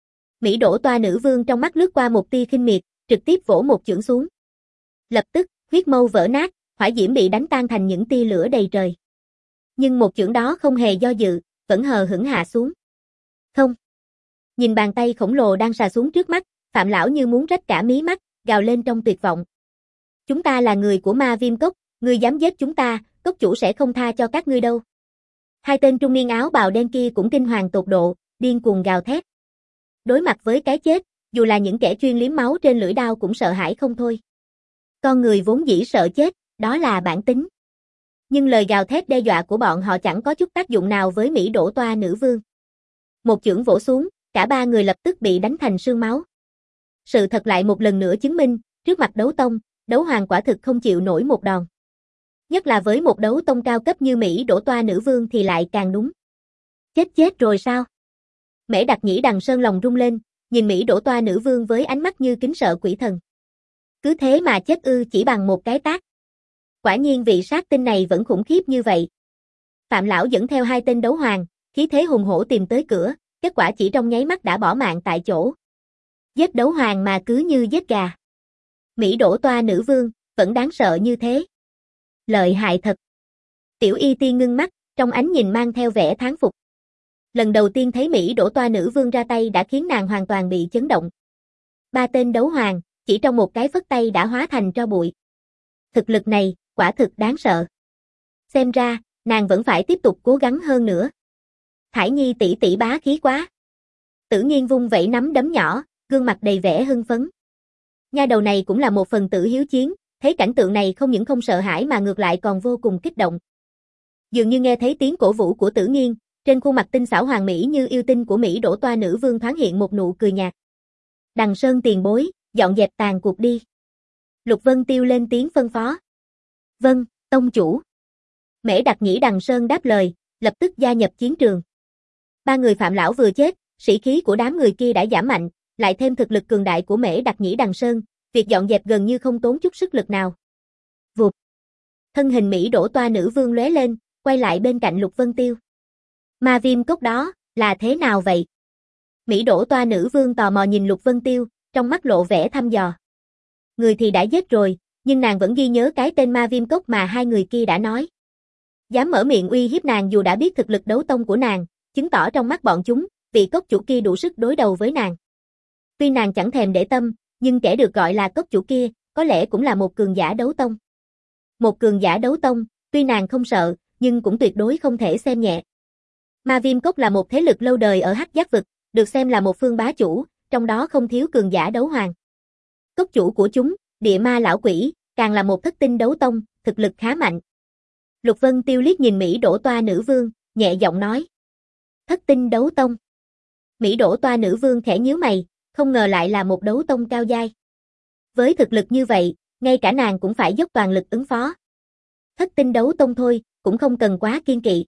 S1: Mỹ Đỗ Toa nữ vương trong mắt lướt qua một tia khinh miệt, trực tiếp vỗ một chưởng xuống. Lập tức, huyết mâu vỡ nát, hỏa diễm bị đánh tan thành những tia lửa đầy trời. Nhưng một chưởng đó không hề do dự, vẫn hờ hững hạ xuống. Không. Nhìn bàn tay khổng lồ đang xà xuống trước mắt, Phạm lão như muốn rách cả mí mắt, gào lên trong tuyệt vọng. Chúng ta là người của Ma Viêm Cốc, ngươi dám giết chúng ta, cốc chủ sẽ không tha cho các ngươi đâu. Hai tên trung niên áo bào đen kia cũng kinh hoàng tột độ, điên cuồng gào thét. Đối mặt với cái chết, dù là những kẻ chuyên liếm máu trên lưỡi đao cũng sợ hãi không thôi. Con người vốn dĩ sợ chết, đó là bản tính. Nhưng lời gào thét đe dọa của bọn họ chẳng có chút tác dụng nào với Mỹ Đỗ Toa nữ vương. Một chưởng vỗ xuống, cả ba người lập tức bị đánh thành sương máu. Sự thật lại một lần nữa chứng minh, trước mặt đấu tông, đấu hoàng quả thực không chịu nổi một đòn. Nhất là với một đấu tông cao cấp như Mỹ Đỗ Toa nữ vương thì lại càng đúng. Chết chết rồi sao? Mễ Đặc Nhĩ Đằng Sơn lòng rung lên, nhìn Mỹ Đỗ Toa nữ vương với ánh mắt như kính sợ quỷ thần. Cứ thế mà chết ư chỉ bằng một cái tát. Quả nhiên vị sát tinh này vẫn khủng khiếp như vậy. Phạm lão dẫn theo hai tên đấu hoàng, khí thế hùng hổ tìm tới cửa, kết quả chỉ trong nháy mắt đã bỏ mạng tại chỗ. Giết đấu hoàng mà cứ như giết gà. Mỹ Đỗ Toa nữ vương, vẫn đáng sợ như thế. Lợi hại thật. Tiểu Y Tiên ngưng mắt, trong ánh nhìn mang theo vẻ thán phục. Lần đầu tiên thấy Mỹ Đỗ Toa nữ vương ra tay đã khiến nàng hoàn toàn bị chấn động. Ba tên đấu hoàng, chỉ trong một cái phất tay đã hóa thành tro bụi. Thực lực này, quả thực đáng sợ. Xem ra, nàng vẫn phải tiếp tục cố gắng hơn nữa. Thải Nhi tỷ tỷ bá khí quá. Tử Nghiên vung vẩy nắm đấm nhỏ, gương mặt đầy vẻ hưng phấn. Nha đầu này cũng là một phần tử hiếu chiến, thấy cảnh tượng này không những không sợ hãi mà ngược lại còn vô cùng kích động. Dường như nghe thấy tiếng cổ vũ của Tử Nghiên, trên khuôn mặt tinh xảo hoàng mỹ như yêu tinh của Mỹ Đỗ Toa nữ vương thoáng hiện một nụ cười nhạt. Đằng Sơn tiền bối, dọn dẹp tàn cuộc đi. Lục Vân Tiêu lên tiếng phân phó. Vâng, tông chủ. Mễ Đặc Nhĩ Đằng Sơn đáp lời, lập tức gia nhập chiến trường. Ba người Phạm lão vừa chết, sĩ khí của đám người kia đã giảm mạnh, lại thêm thực lực cường đại của Mễ Đặc Nhĩ Đằng Sơn, việc dọn dẹp gần như không tốn chút sức lực nào. Vụt. Thân hình Mỹ Đỗ Toa nữ vương lóe lên, quay lại bên cạnh Lục Vân Tiêu. Ma Viêm Cốc đó, là thế nào vậy? Mỹ Đỗ Toa nữ vương tò mò nhìn Lục Vân Tiêu, trong mắt lộ vẻ thăm dò. Người thì đã giết rồi, nhưng nàng vẫn ghi nhớ cái tên Ma Viêm Cốc mà hai người kia đã nói. Dám mở miệng uy hiếp nàng dù đã biết thực lực đấu tông của nàng, chứng tỏ trong mắt bọn chúng, vị cốc chủ kia đủ sức đối đầu với nàng. Tuy nàng chẳng thèm để tâm, nhưng kẻ được gọi là cốc chủ kia, có lẽ cũng là một cường giả đấu tông. Một cường giả đấu tông, tuy nàng không sợ, nhưng cũng tuyệt đối không thể xem nhẹ. Ma Viêm Cốc là một thế lực lâu đời ở Hắc Giác vực, được xem là một phương bá chủ, trong đó không thiếu cường giả đấu hoàng. Cốc chủ của chúng, Địa Ma lão quỷ, càng là một thất tinh đấu tông, thực lực khá mạnh. Lục Vân Tiêu liếc nhìn Mỹ Đỗ Toa nữ vương, nhẹ giọng nói. Thất tinh đấu tông. Mỹ Đỗ Toa nữ vương khẽ nhíu mày, không ngờ lại là một đấu tông cao giai. Với thực lực như vậy, ngay cả nàng cũng phải dốc toàn lực ứng phó. Thất tinh đấu tông thôi, cũng không cần quá kiên kỵ.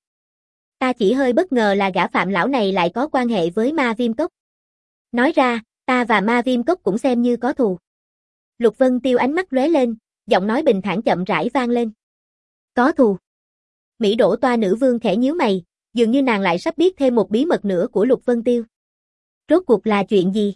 S1: Ta chỉ hơi bất ngờ là gã Phạm lão này lại có quan hệ với Ma Viêm Cốc. Nói ra, ta và Ma Viêm Cốc cũng xem như có thù. Lục Vân Tiêu ánh mắt lóe lên, giọng nói bình thản chậm rãi vang lên. Có thù. Mỹ Đỗ Toa nữ vương khẽ nhíu mày, dường như nàng lại sắp biết thêm một bí mật nữa của Lục Vân Tiêu. Rốt cuộc là chuyện gì?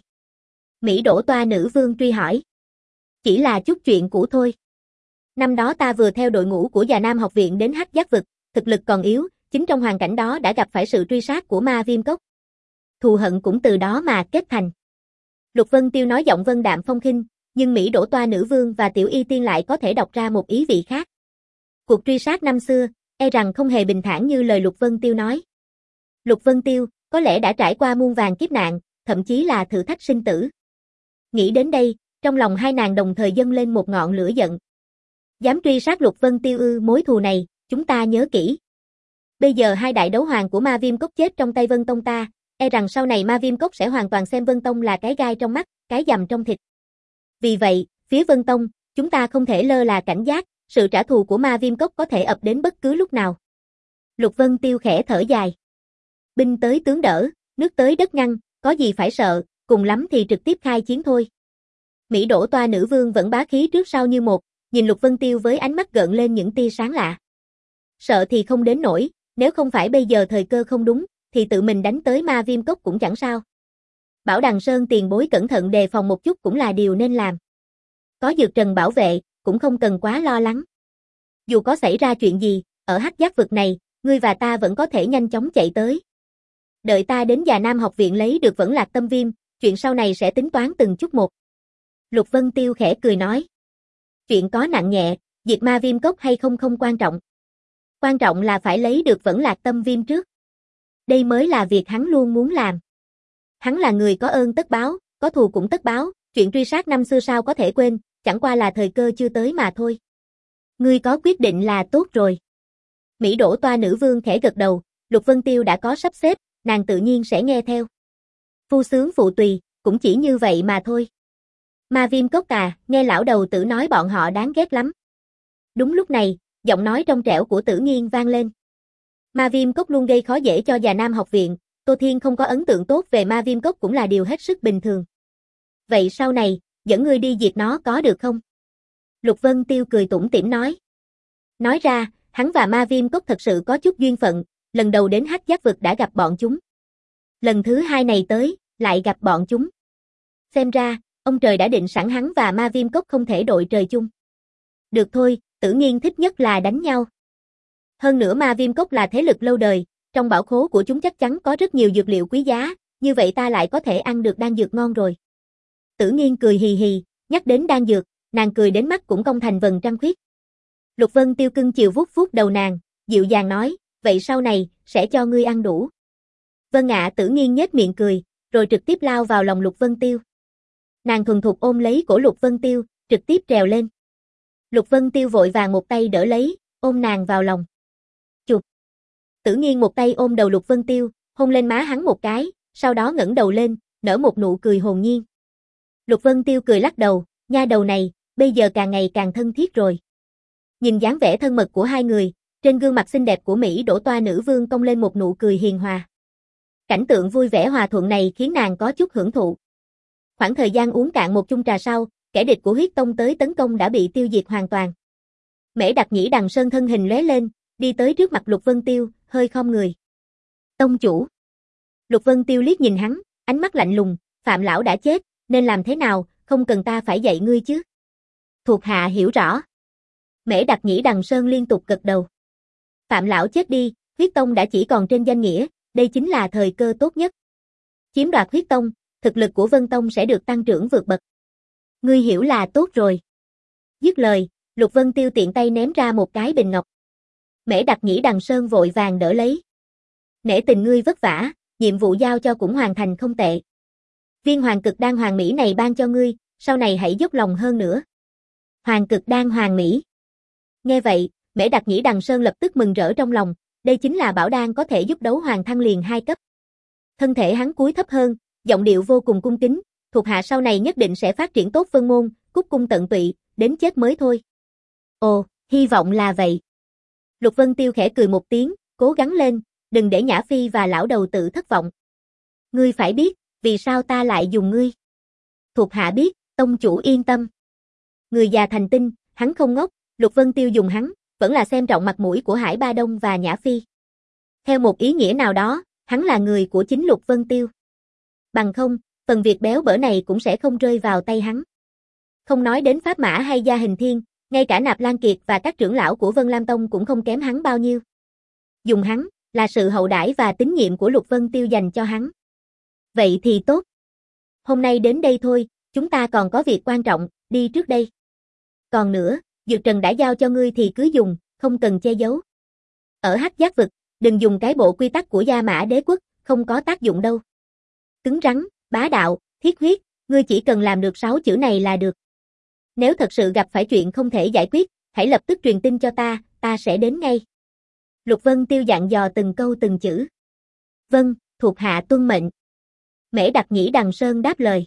S1: Mỹ Đỗ Toa nữ vương truy hỏi. Chỉ là chút chuyện cũ thôi. Năm đó ta vừa theo đội ngũ của Già Nam học viện đến Hắc Giác vực, thực lực còn yếu, chính trong hoàn cảnh đó đã gặp phải sự truy sát của Ma Viêm Cốc. Thù hận cũng từ đó mà kết thành. Lục Vân Tiêu nói giọng vân đạm phong khinh, nhưng Mỹ Đỗ Toa nữ vương và Tiểu Y Tiên lại có thể đọc ra một ý vị khác. Cuộc truy sát năm xưa, e rằng không hề bình thản như lời Lục Vân Tiêu nói. Lục Vân Tiêu, có lẽ đã trải qua muôn vàn kiếp nạn, thậm chí là thử thách sinh tử. Nghĩ đến đây, trong lòng hai nàng đồng thời dâng lên một ngọn lửa giận. Dám truy sát Lục Vân Tiêu ư, mối thù này, chúng ta nhớ kỹ. Bây giờ hai đại đấu hoàng của Ma Viêm Cốc chết trong tay Vân Tông ta, e rằng sau này Ma Viêm Cốc sẽ hoàn toàn xem Vân Tông là cái gai trong mắt, cái dầm trong thịt. Vì vậy, phía Vân Tông, chúng ta không thể lơ là cảnh giác, sự trả thù của Ma Viêm Cốc có thể ập đến bất cứ lúc nào. Lục Vân Tiêu khẽ thở dài. Binh tới tướng đỡ, Nước tới đất ngăn, có gì phải sợ, cùng lắm thì trực tiếp khai chiến thôi. Mỹ Đỗ Toa nữ vương vẫn bá khí trước sau như một, nhìn Lục Vân Tiêu với ánh mắt gợn lên những tia sáng lạ. Sợ thì không đến nổi, nếu không phải bây giờ thời cơ không đúng, thì tự mình đánh tới Ma Viêm Cốc cũng chẳng sao. Bảo Đằng Sơn tiền bối cẩn thận đề phòng một chút cũng là điều nên làm. Có Dược Trần bảo vệ, cũng không cần quá lo lắng. Dù có xảy ra chuyện gì, ở Hắc Giác vực này, ngươi và ta vẫn có thể nhanh chóng chạy tới. Đợi ta đến Già Nam học viện lấy được Vẫn Lạc Tâm Viêm, chuyện sau này sẽ tính toán từng chút một. Lục Vân Tiêu khẽ cười nói. Chuyện có nặng nhẹ, diệt Ma Viêm Cốc hay không không quan trọng. Quan trọng là phải lấy được Vẫn Lạc Tâm Viêm trước. Đây mới là việc hắn luôn muốn làm. Hắn là người có ơn tất báo, có thù cũng tất báo, chuyện truy sát năm xưa sao có thể quên, chẳng qua là thời cơ chưa tới mà thôi. Ngươi có quyết định là tốt rồi. Mỹ Đỗ Toa nữ vương khẽ gật đầu, Lục Vân Tiêu đã có sắp xếp, nàng tự nhiên sẽ nghe theo. Phu sướng phụ tùy, cũng chỉ như vậy mà thôi. Ma Viêm Cốc à, nghe lão đầu tử nói bọn họ đáng ghét lắm. Đúng lúc này, giọng nói trong trẻo của Tử Nghiên vang lên. Ma Viêm Cốc luôn gây khó dễ cho Già Nam học viện, Tô Thiên không có ấn tượng tốt về Ma Viêm Cốc cũng là điều hết sức bình thường. Vậy sau này, dẫn ngươi đi diệt nó có được không? Lục Vân Tiêu cười tủm tỉm nói. Nói ra, hắn và Ma Viêm Cốc thật sự có chút duyên phận, lần đầu đến Hắc Giác vực đã gặp bọn chúng. Lần thứ hai này tới, lại gặp bọn chúng. Xem ra, ông trời đã định sẵn hắn và Ma Viêm Cốc không thể đội trời chung. Được thôi, Tử Nghiên thích nhất là đánh nhau. Hơn nữa Ma Viêm Cốc là thế lực lâu đời, trong bảo khố của chúng chắc chắn có rất nhiều dược liệu quý giá, như vậy ta lại có thể ăn được đan dược ngon rồi. Tử Nghiên cười hì hì, nhắc đến đan dược, nàng cười đến mắt cũng cong thành vầng trăng khuyết. Lục Vân Tiêu cưng chiều vuốt vuốt đầu nàng, dịu dàng nói, vậy sau này, sẽ cho ngươi ăn đủ. Vân ạ. Tử Nghiên nhếch miệng cười, rồi trực tiếp lao vào lòng Lục Vân Tiêu. Nàng thuần thục ôm lấy cổ Lục Vân Tiêu, trực tiếp trèo lên. Lục Vân Tiêu vội vàng một tay đỡ lấy, ôm nàng vào lòng. Chụp. Tử Nghiên một tay ôm đầu Lục Vân Tiêu, hôn lên má hắn một cái, sau đó ngẩng đầu lên, nở một nụ cười hồn nhiên. Lục Vân Tiêu cười lắc đầu, nha đầu này, bây giờ càng ngày càng thân thiết rồi. Nhìn dáng vẻ thân mật của hai người, trên gương mặt xinh đẹp của Mỹ Đỗ Toa nữ vương cong lên một nụ cười hiền hòa. Cảnh tượng vui vẻ hòa thuận này khiến nàng có chút hưởng thụ. Khoảng thời gian uống cạn một chung trà sau, kẻ địch của huyết tông tới tấn công đã bị tiêu diệt hoàn toàn. Mễ Đặc Nhĩ Đằng Sơn thân hình lóe lên, đi tới trước mặt Lục Vân Tiêu, hơi khom người. Tông chủ. Lục Vân Tiêu liếc nhìn hắn, ánh mắt lạnh lùng, Phạm lão đã chết, nên làm thế nào, không cần ta phải dạy ngươi chứ. Thuộc hạ hiểu rõ. Mễ Đặc Nhĩ Đằng Sơn liên tục gật đầu. Phạm lão chết đi, huyết tông đã chỉ còn trên danh nghĩa, đây chính là thời cơ tốt nhất. Chiếm đoạt huyết tông, thực lực của Vân Tông sẽ được tăng trưởng vượt bậc. Ngươi hiểu là tốt rồi. Dứt lời, Lục Vân Tiêu tiện tay ném ra một cái bình ngọc. Mễ Đặc Nhĩ Đằng Sơn vội vàng đỡ lấy. Nể tình ngươi vất vả, nhiệm vụ giao cho cũng hoàn thành không tệ. Viên hoàng cực đan hoàng mỹ này ban cho ngươi, sau này hãy dốc lòng hơn nữa. Hoàng cực đan hoàng mỹ. Nghe vậy, Mễ Đặc Nhĩ Đằng Sơn lập tức mừng rỡ trong lòng, đây chính là bảo đan có thể giúp đấu hoàng thăng liền hai cấp. Thân thể hắn cúi thấp hơn, giọng điệu vô cùng cung kính, thuộc hạ sau này nhất định sẽ phát triển tốt Vân môn, cúc cung tận tụy, đến chết mới thôi. Ồ, hy vọng là vậy. Lục Vân Tiêu khẽ cười một tiếng, cố gắng lên, đừng để Nhã Phi và lão đầu tự thất vọng. Ngươi phải biết, vì sao ta lại dùng ngươi. Thuộc hạ biết, tông chủ yên tâm. Người già thành tinh, hắn không ngốc, Lục Vân Tiêu dùng hắn, vẫn là xem trọng mặt mũi của Hải Ba Đông và Nhã Phi. Theo một ý nghĩa nào đó, hắn là người của chính Lục Vân Tiêu. Bằng không, phần việc béo bở này cũng sẽ không rơi vào tay hắn. Không nói đến Pháp Mã hay Gia Hình Thiên, ngay cả Nạp Lan Kiệt và các trưởng lão của Vân Lam Tông cũng không kém hắn bao nhiêu. Dùng hắn, là sự hậu đãi và tín nhiệm của Lục Vân Tiêu dành cho hắn. Vậy thì tốt. Hôm nay đến đây thôi, chúng ta còn có việc quan trọng, đi trước đây. Còn nữa, Dược Trần đã giao cho ngươi thì cứ dùng, không cần che giấu. Ở Hắc Giác vực, đừng dùng cái bộ quy tắc của Gia Mã Đế quốc, không có tác dụng đâu. Cứng rắn, bá đạo, thiết huyết, ngươi chỉ cần làm được sáu chữ này là được. Nếu thật sự gặp phải chuyện không thể giải quyết, hãy lập tức truyền tin cho ta, ta sẽ đến ngay. Lục Vân Tiêu dặn dò từng câu từng chữ. Vâng, thuộc hạ tuân mệnh. Mễ Đặc Nhĩ Đằng Sơn đáp lời.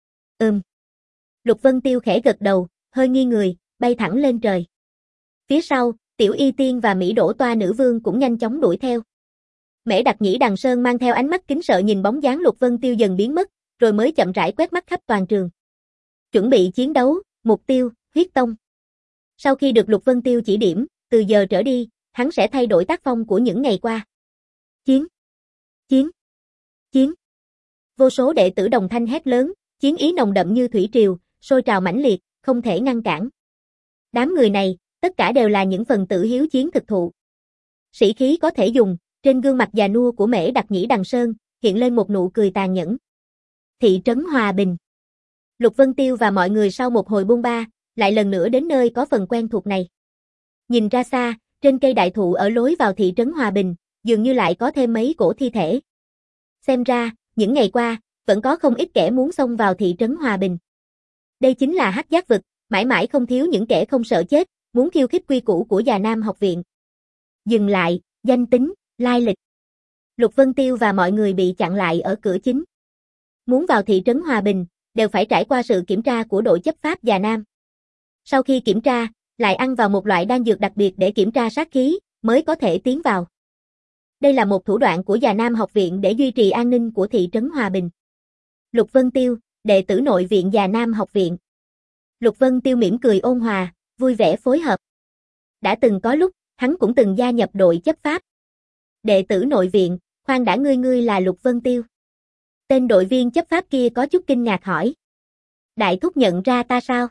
S1: Ừm. Lục Vân Tiêu khẽ gật đầu, hơi nghiêng người, bay thẳng lên trời. Phía sau, Tiểu Y Tiên và Mỹ Đỗ Toa nữ vương cũng nhanh chóng đuổi theo. Mễ Đặc Nhĩ Đằng Sơn mang theo ánh mắt kính sợ nhìn bóng dáng Lục Vân Tiêu dần biến mất, rồi mới chậm rãi quét mắt khắp toàn trường. Chuẩn bị chiến đấu, mục tiêu, huyết tông. Sau khi được Lục Vân Tiêu chỉ điểm, từ giờ trở đi, hắn sẽ thay đổi tác phong của những ngày qua. Chiến! Chiến! Chiến! Vô số đệ tử đồng thanh hét lớn, chiến ý nồng đậm như thủy triều, sôi trào mãnh liệt, không thể ngăn cản. Đám người này, tất cả đều là những phần tử hiếu chiến thực thụ. Sĩ khí có thể dùng, trên gương mặt già nua của Mễ Đặc Nhĩ Đằng Sơn, hiện lên một nụ cười tàn nhẫn. Thị trấn Hòa Bình. Lục Vân Tiêu và mọi người sau một hồi buông ba, lại lần nữa đến nơi có phần quen thuộc này. Nhìn ra xa, trên cây đại thụ ở lối vào thị trấn Hòa Bình, dường như lại có thêm mấy cổ thi thể. Xem ra, những ngày qua, vẫn có không ít kẻ muốn xông vào thị trấn Hòa Bình. Đây chính là Hắc Giác vực, mãi mãi không thiếu những kẻ không sợ chết, muốn khiêu khích quy củ của Già Nam học viện. Dừng lại, danh tính, lai lịch. Lục Vân Tiêu và mọi người bị chặn lại ở cửa chính. Muốn vào thị trấn Hòa Bình, đều phải trải qua sự kiểm tra của đội chấp pháp Già Nam. Sau khi kiểm tra, lại ăn vào một loại đan dược đặc biệt để kiểm tra sát khí, mới có thể tiến vào. Đây là một thủ đoạn của Già Nam học viện để duy trì an ninh của thị trấn Hòa Bình. Lục Vân Tiêu, đệ tử nội viện Già Nam học viện. Lục Vân Tiêu mỉm cười ôn hòa, vui vẻ phối hợp. Đã từng có lúc, hắn cũng từng gia nhập đội chấp pháp. Đệ tử nội viện, khoan đã ngươi ngươi là Lục Vân Tiêu. Tên đội viên chấp pháp kia có chút kinh ngạc hỏi. Đại thúc nhận ra ta sao?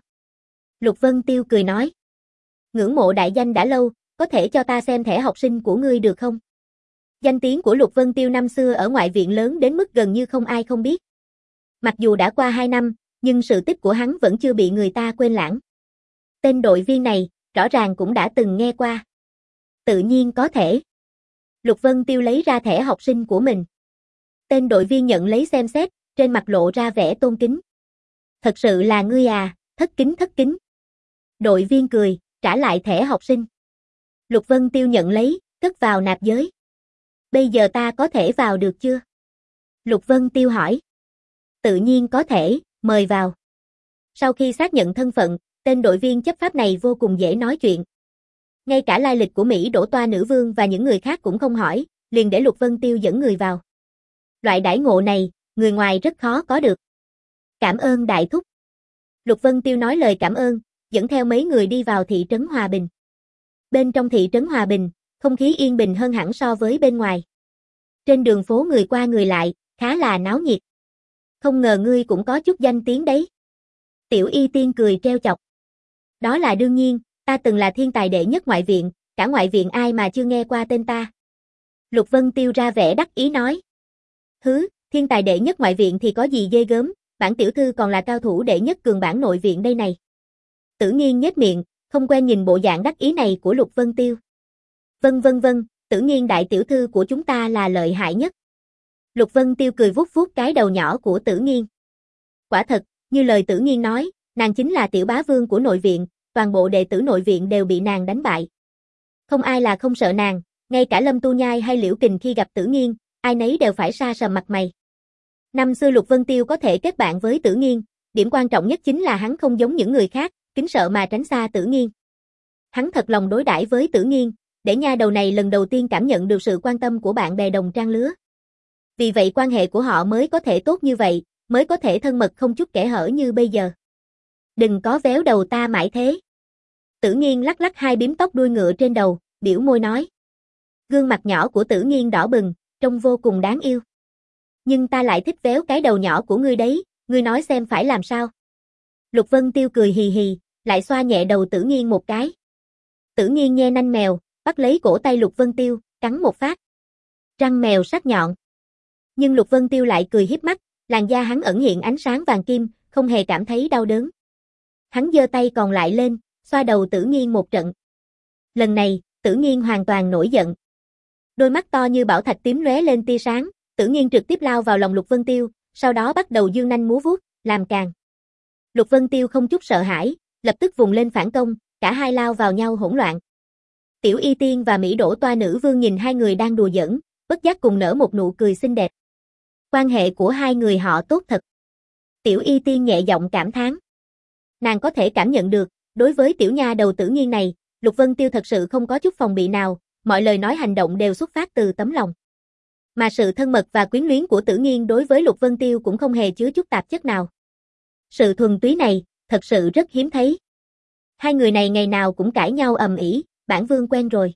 S1: Lục Vân Tiêu cười nói. Ngưỡng mộ đại danh đã lâu, có thể cho ta xem thẻ học sinh của ngươi được không? Danh tiếng của Lục Vân Tiêu năm xưa ở ngoại viện lớn đến mức gần như không ai không biết. Mặc dù đã qua hai năm, nhưng sự tích của hắn vẫn chưa bị người ta quên lãng. Tên đội viên này, rõ ràng cũng đã từng nghe qua. Tự nhiên có thể. Lục Vân Tiêu lấy ra thẻ học sinh của mình. Tên đội viên nhận lấy xem xét, trên mặt lộ ra vẻ tôn kính. Thật sự là ngươi à, thất kính thất kính. Đội viên cười, trả lại thẻ học sinh. Lục Vân Tiêu nhận lấy, cất vào nạp giới. Bây giờ ta có thể vào được chưa? Lục Vân Tiêu hỏi. Tự nhiên có thể, mời vào. Sau khi xác nhận thân phận, tên đội viên chấp pháp này vô cùng dễ nói chuyện. Ngay cả lai lịch của Mỹ Đỗ Toa nữ vương và những người khác cũng không hỏi, liền để Lục Vân Tiêu dẫn người vào. Loại đãi ngộ này, người ngoài rất khó có được. Cảm ơn đại thúc. Lục Vân Tiêu nói lời cảm ơn, dẫn theo mấy người đi vào thị trấn Hòa Bình. Bên trong thị trấn Hòa Bình, không khí yên bình hơn hẳn so với bên ngoài. Trên đường phố người qua người lại, khá là náo nhiệt. Không ngờ ngươi cũng có chút danh tiếng đấy. Tiểu Y Tiên cười trêu chọc. Đó là đương nhiên, ta từng là thiên tài đệ nhất ngoại viện, cả ngoại viện ai mà chưa nghe qua tên ta. Lục Vân Tiêu ra vẻ đắc ý nói. Hứ, thiên tài đệ nhất ngoại viện thì có gì ghê gớm, bản tiểu thư còn là cao thủ đệ nhất cường bản nội viện đây này. Tử Nghiên nhếch miệng, không quen nhìn bộ dạng đắc ý này của Lục Vân Tiêu. Vân vân vân, Tử Nghiên đại tiểu thư của chúng ta là lợi hại nhất. Lục Vân Tiêu cười vuốt vuốt cái đầu nhỏ của Tử Nghiên. Quả thật, như lời Tử Nghiên nói, nàng chính là tiểu bá vương của nội viện, toàn bộ đệ tử nội viện đều bị nàng đánh bại. Không ai là không sợ nàng, ngay cả Lâm Tu Nhai hay Liễu Kình khi gặp Tử Nghiên, ai nấy đều phải sa sầm mặt mày. Năm xưa Lục Vân Tiêu có thể kết bạn với Tử Nghiên, điểm quan trọng nhất chính là hắn không giống những người khác, kính sợ mà tránh xa Tử Nghiên. Hắn thật lòng đối đãi với Tử Nghiên, để nha đầu này lần đầu tiên cảm nhận được sự quan tâm của bạn bè đồng trang lứa. Vì vậy quan hệ của họ mới có thể tốt như vậy, mới có thể thân mật không chút kẽ hở như bây giờ. Đừng có véo đầu ta mãi thế. Tử Nghiên lắc lắc hai bím tóc đuôi ngựa trên đầu, biểu môi nói. Gương mặt nhỏ của Tử Nghiên đỏ bừng, trông vô cùng đáng yêu. Nhưng ta lại thích véo cái đầu nhỏ của ngươi đấy, ngươi nói xem phải làm sao. Lục Vân Tiêu cười hì hì, lại xoa nhẹ đầu Tử Nghiên một cái. Tử Nghiên nhe nanh mèo, bắt lấy cổ tay Lục Vân Tiêu, cắn một phát. Răng mèo sắc nhọn. Nhưng Lục Vân Tiêu lại cười hiếp mắt, làn da hắn ẩn hiện ánh sáng vàng kim, không hề cảm thấy đau đớn. Hắn giơ tay còn lại lên, xoa đầu Tử Nghiên một trận. Lần này, Tử Nghiên hoàn toàn nổi giận. Đôi mắt to như bảo thạch tím lóe lên tia sáng, Tử Nghiên trực tiếp lao vào lòng Lục Vân Tiêu, sau đó bắt đầu dương nanh múa vuốt, làm càng. Lục Vân Tiêu không chút sợ hãi, lập tức vùng lên phản công, cả hai lao vào nhau hỗn loạn. Tiểu Y Tiên và Mỹ Đỗ Toa nữ vương nhìn hai người đang đùa giỡn, bất giác cùng nở một nụ cười xinh đẹp. Quan hệ của hai người họ tốt thật. Tiểu Y Tiên nhẹ giọng cảm thán. Nàng có thể cảm nhận được, đối với tiểu nha đầu Tử Nghiên này, Lục Vân Tiêu thật sự không có chút phòng bị nào, mọi lời nói hành động đều xuất phát từ tấm lòng. Mà sự thân mật và quyến luyến của Tử Nghiên đối với Lục Vân Tiêu cũng không hề chứa chút tạp chất nào. Sự thuần túy này, thật sự rất hiếm thấy. Hai người này ngày nào cũng cãi nhau ầm ĩ, bản vương quen rồi.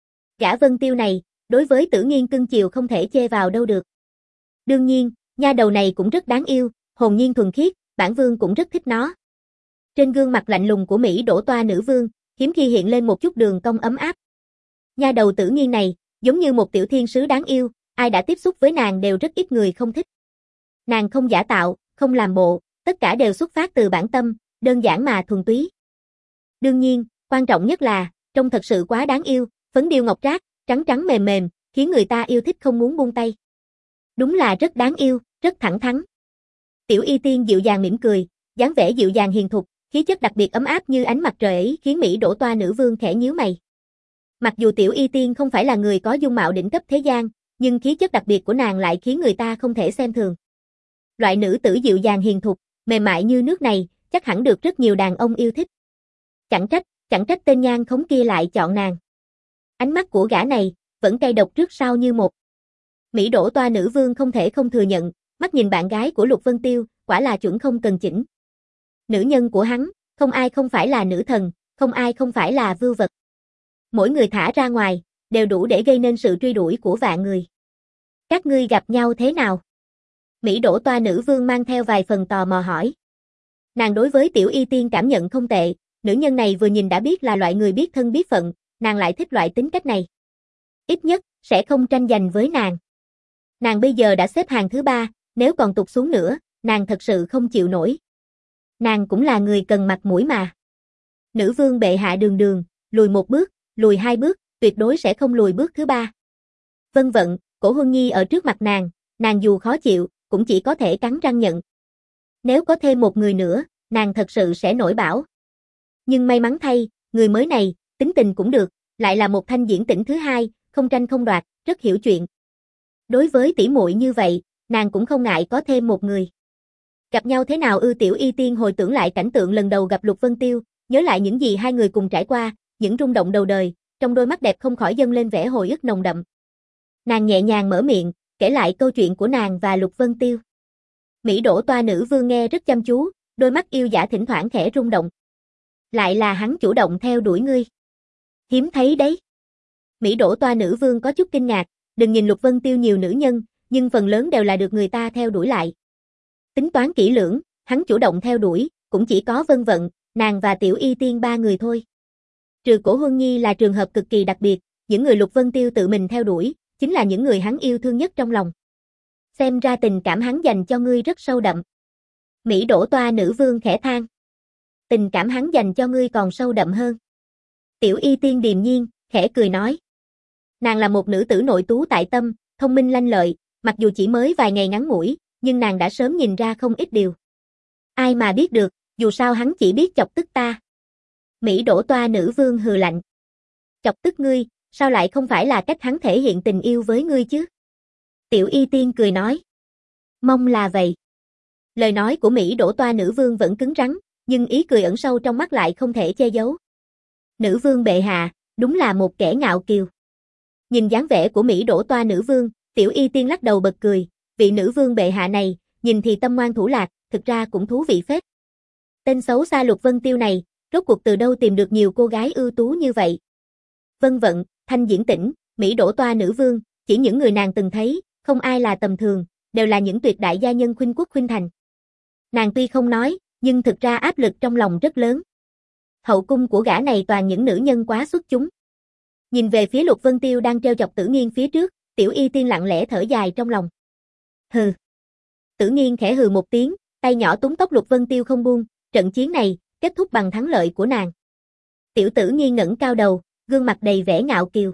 S1: Gã Vân Tiêu này, đối với Tử Nghiên cưng chiều không thể chê vào đâu được. Đương nhiên, nha đầu này cũng rất đáng yêu, hồn nhiên thuần khiết, bản vương cũng rất thích nó. Trên gương mặt lạnh lùng của Mỹ Đỗ Toa nữ vương, hiếm khi hiện lên một chút đường cong ấm áp. Nha đầu Tử Nghiên này, giống như một tiểu thiên sứ đáng yêu, ai đã tiếp xúc với nàng đều rất ít người không thích. Nàng không giả tạo, không làm bộ, tất cả đều xuất phát từ bản tâm, đơn giản mà thuần túy. Đương nhiên, quan trọng nhất là, trông thật sự quá đáng yêu, phấn điêu ngọc trác, trắng trắng mềm mềm, khiến người ta yêu thích không muốn buông tay. Đúng là rất đáng yêu, rất thẳng thắn. Tiểu Y Tiên dịu dàng mỉm cười, dáng vẻ dịu dàng hiền thục, khí chất đặc biệt ấm áp như ánh mặt trời ấy khiến Mỹ Đỗ Toa nữ vương khẽ nhíu mày. Mặc dù Tiểu Y Tiên không phải là người có dung mạo đỉnh cấp thế gian, nhưng khí chất đặc biệt của nàng lại khiến người ta không thể xem thường. Loại nữ tử dịu dàng hiền thục, mềm mại như nước này, chắc hẳn được rất nhiều đàn ông yêu thích. Chẳng trách, chẳng trách tên nhan khống kia lại chọn nàng. Ánh mắt của gã này, vẫn cay độc trước sau như một. Mỹ Đỗ Toa nữ vương không thể không thừa nhận, mắt nhìn bạn gái của Lục Vân Tiêu, quả là chuẩn không cần chỉnh. Nữ nhân của hắn, không ai không phải là nữ thần, không ai không phải là vưu vật. Mỗi người thả ra ngoài, đều đủ để gây nên sự truy đuổi của vạn người. Các ngươi gặp nhau thế nào? Mỹ Đỗ Toa nữ vương mang theo vài phần tò mò hỏi. Nàng đối với Tiểu Y Tiên cảm nhận không tệ, nữ nhân này vừa nhìn đã biết là loại người biết thân biết phận, nàng lại thích loại tính cách này. Ít nhất, sẽ không tranh giành với nàng. Nàng bây giờ đã xếp hàng thứ ba, nếu còn tụt xuống nữa, nàng thật sự không chịu nổi. Nàng cũng là người cần mặt mũi mà. Nữ vương bệ hạ đường đường, lùi một bước, lùi hai bước, tuyệt đối sẽ không lùi bước thứ ba. Vân vận, Cổ Huân Nhi ở trước mặt nàng, nàng dù khó chịu, cũng chỉ có thể cắn răng nhận. Nếu có thêm một người nữa, nàng thật sự sẽ nổi bão. Nhưng may mắn thay, người mới này, tính tình cũng được, lại là một thanh diễn tỉnh thứ hai, không tranh không đoạt, rất hiểu chuyện. Đối với tỷ muội như vậy, nàng cũng không ngại có thêm một người. Gặp nhau thế nào ư? Tiểu Y Tiên hồi tưởng lại cảnh tượng lần đầu gặp Lục Vân Tiêu, nhớ lại những gì hai người cùng trải qua, những rung động đầu đời, trong đôi mắt đẹp không khỏi dâng lên vẻ hồi ức nồng đậm. Nàng nhẹ nhàng mở miệng, kể lại câu chuyện của nàng và Lục Vân Tiêu. Mỹ Đỗ Toa nữ vương nghe rất chăm chú, đôi mắt yêu dã thỉnh thoảng khẽ rung động. Lại là hắn chủ động theo đuổi ngươi. Hiếm thấy đấy. Mỹ Đỗ Toa nữ vương có chút kinh ngạc, đừng nhìn Lục Vân Tiêu nhiều nữ nhân, nhưng phần lớn đều là được người ta theo đuổi lại. Tính toán kỹ lưỡng, hắn chủ động theo đuổi, cũng chỉ có Vân Vận, nàng và Tiểu Y Tiên ba người thôi. Trừ Cổ Huân Nhi là trường hợp cực kỳ đặc biệt, những người Lục Vân Tiêu tự mình theo đuổi, chính là những người hắn yêu thương nhất trong lòng. Xem ra tình cảm hắn dành cho ngươi rất sâu đậm. Mỹ Đỗ Toa nữ vương khẽ than. Tình cảm hắn dành cho ngươi còn sâu đậm hơn. Tiểu Y Tiên điềm nhiên, khẽ cười nói. Nàng là một nữ tử nội tú tại tâm, thông minh lanh lợi, mặc dù chỉ mới vài ngày ngắn ngủi, nhưng nàng đã sớm nhìn ra không ít điều. Ai mà biết được, dù sao hắn chỉ biết chọc tức ta. Mỹ Đỗ Toa nữ vương hừ lạnh. Chọc tức ngươi, sao lại không phải là cách hắn thể hiện tình yêu với ngươi chứ? Tiểu Y Tiên cười nói. Mong là vậy. Lời nói của Mỹ Đỗ Toa nữ vương vẫn cứng rắn, nhưng ý cười ẩn sâu trong mắt lại không thể che giấu. Nữ vương bệ hạ, đúng là một kẻ ngạo kiều. Nhìn dáng vẻ của Mỹ Đỗ Toa nữ vương, Tiểu Y Tiên lắc đầu bật cười, vị nữ vương bệ hạ này, nhìn thì tâm ngoan thủ lạc, thực ra cũng thú vị phết. Tên xấu xa Lục Vân Tiêu này, rốt cuộc từ đâu tìm được nhiều cô gái ưu tú như vậy? Vân Vận, Thanh Diễn Tĩnh, Mỹ Đỗ Toa nữ vương, chỉ những người nàng từng thấy, không ai là tầm thường, đều là những tuyệt đại gia nhân khuynh quốc khuynh thành. Nàng tuy không nói, nhưng thực ra áp lực trong lòng rất lớn. Hậu cung của gã này toàn những nữ nhân quá xuất chúng. Nhìn về phía Lục Vân Tiêu đang treo chọc Tử Nghiên phía trước, Tiểu Y Tiên lặng lẽ thở dài trong lòng. Hừ. Tử Nghiên khẽ hừ một tiếng, tay nhỏ túm tóc Lục Vân Tiêu không buông, trận chiến này, kết thúc bằng thắng lợi của nàng. Tiểu Tử Nghiên ngẩng cao đầu, gương mặt đầy vẻ ngạo kiều.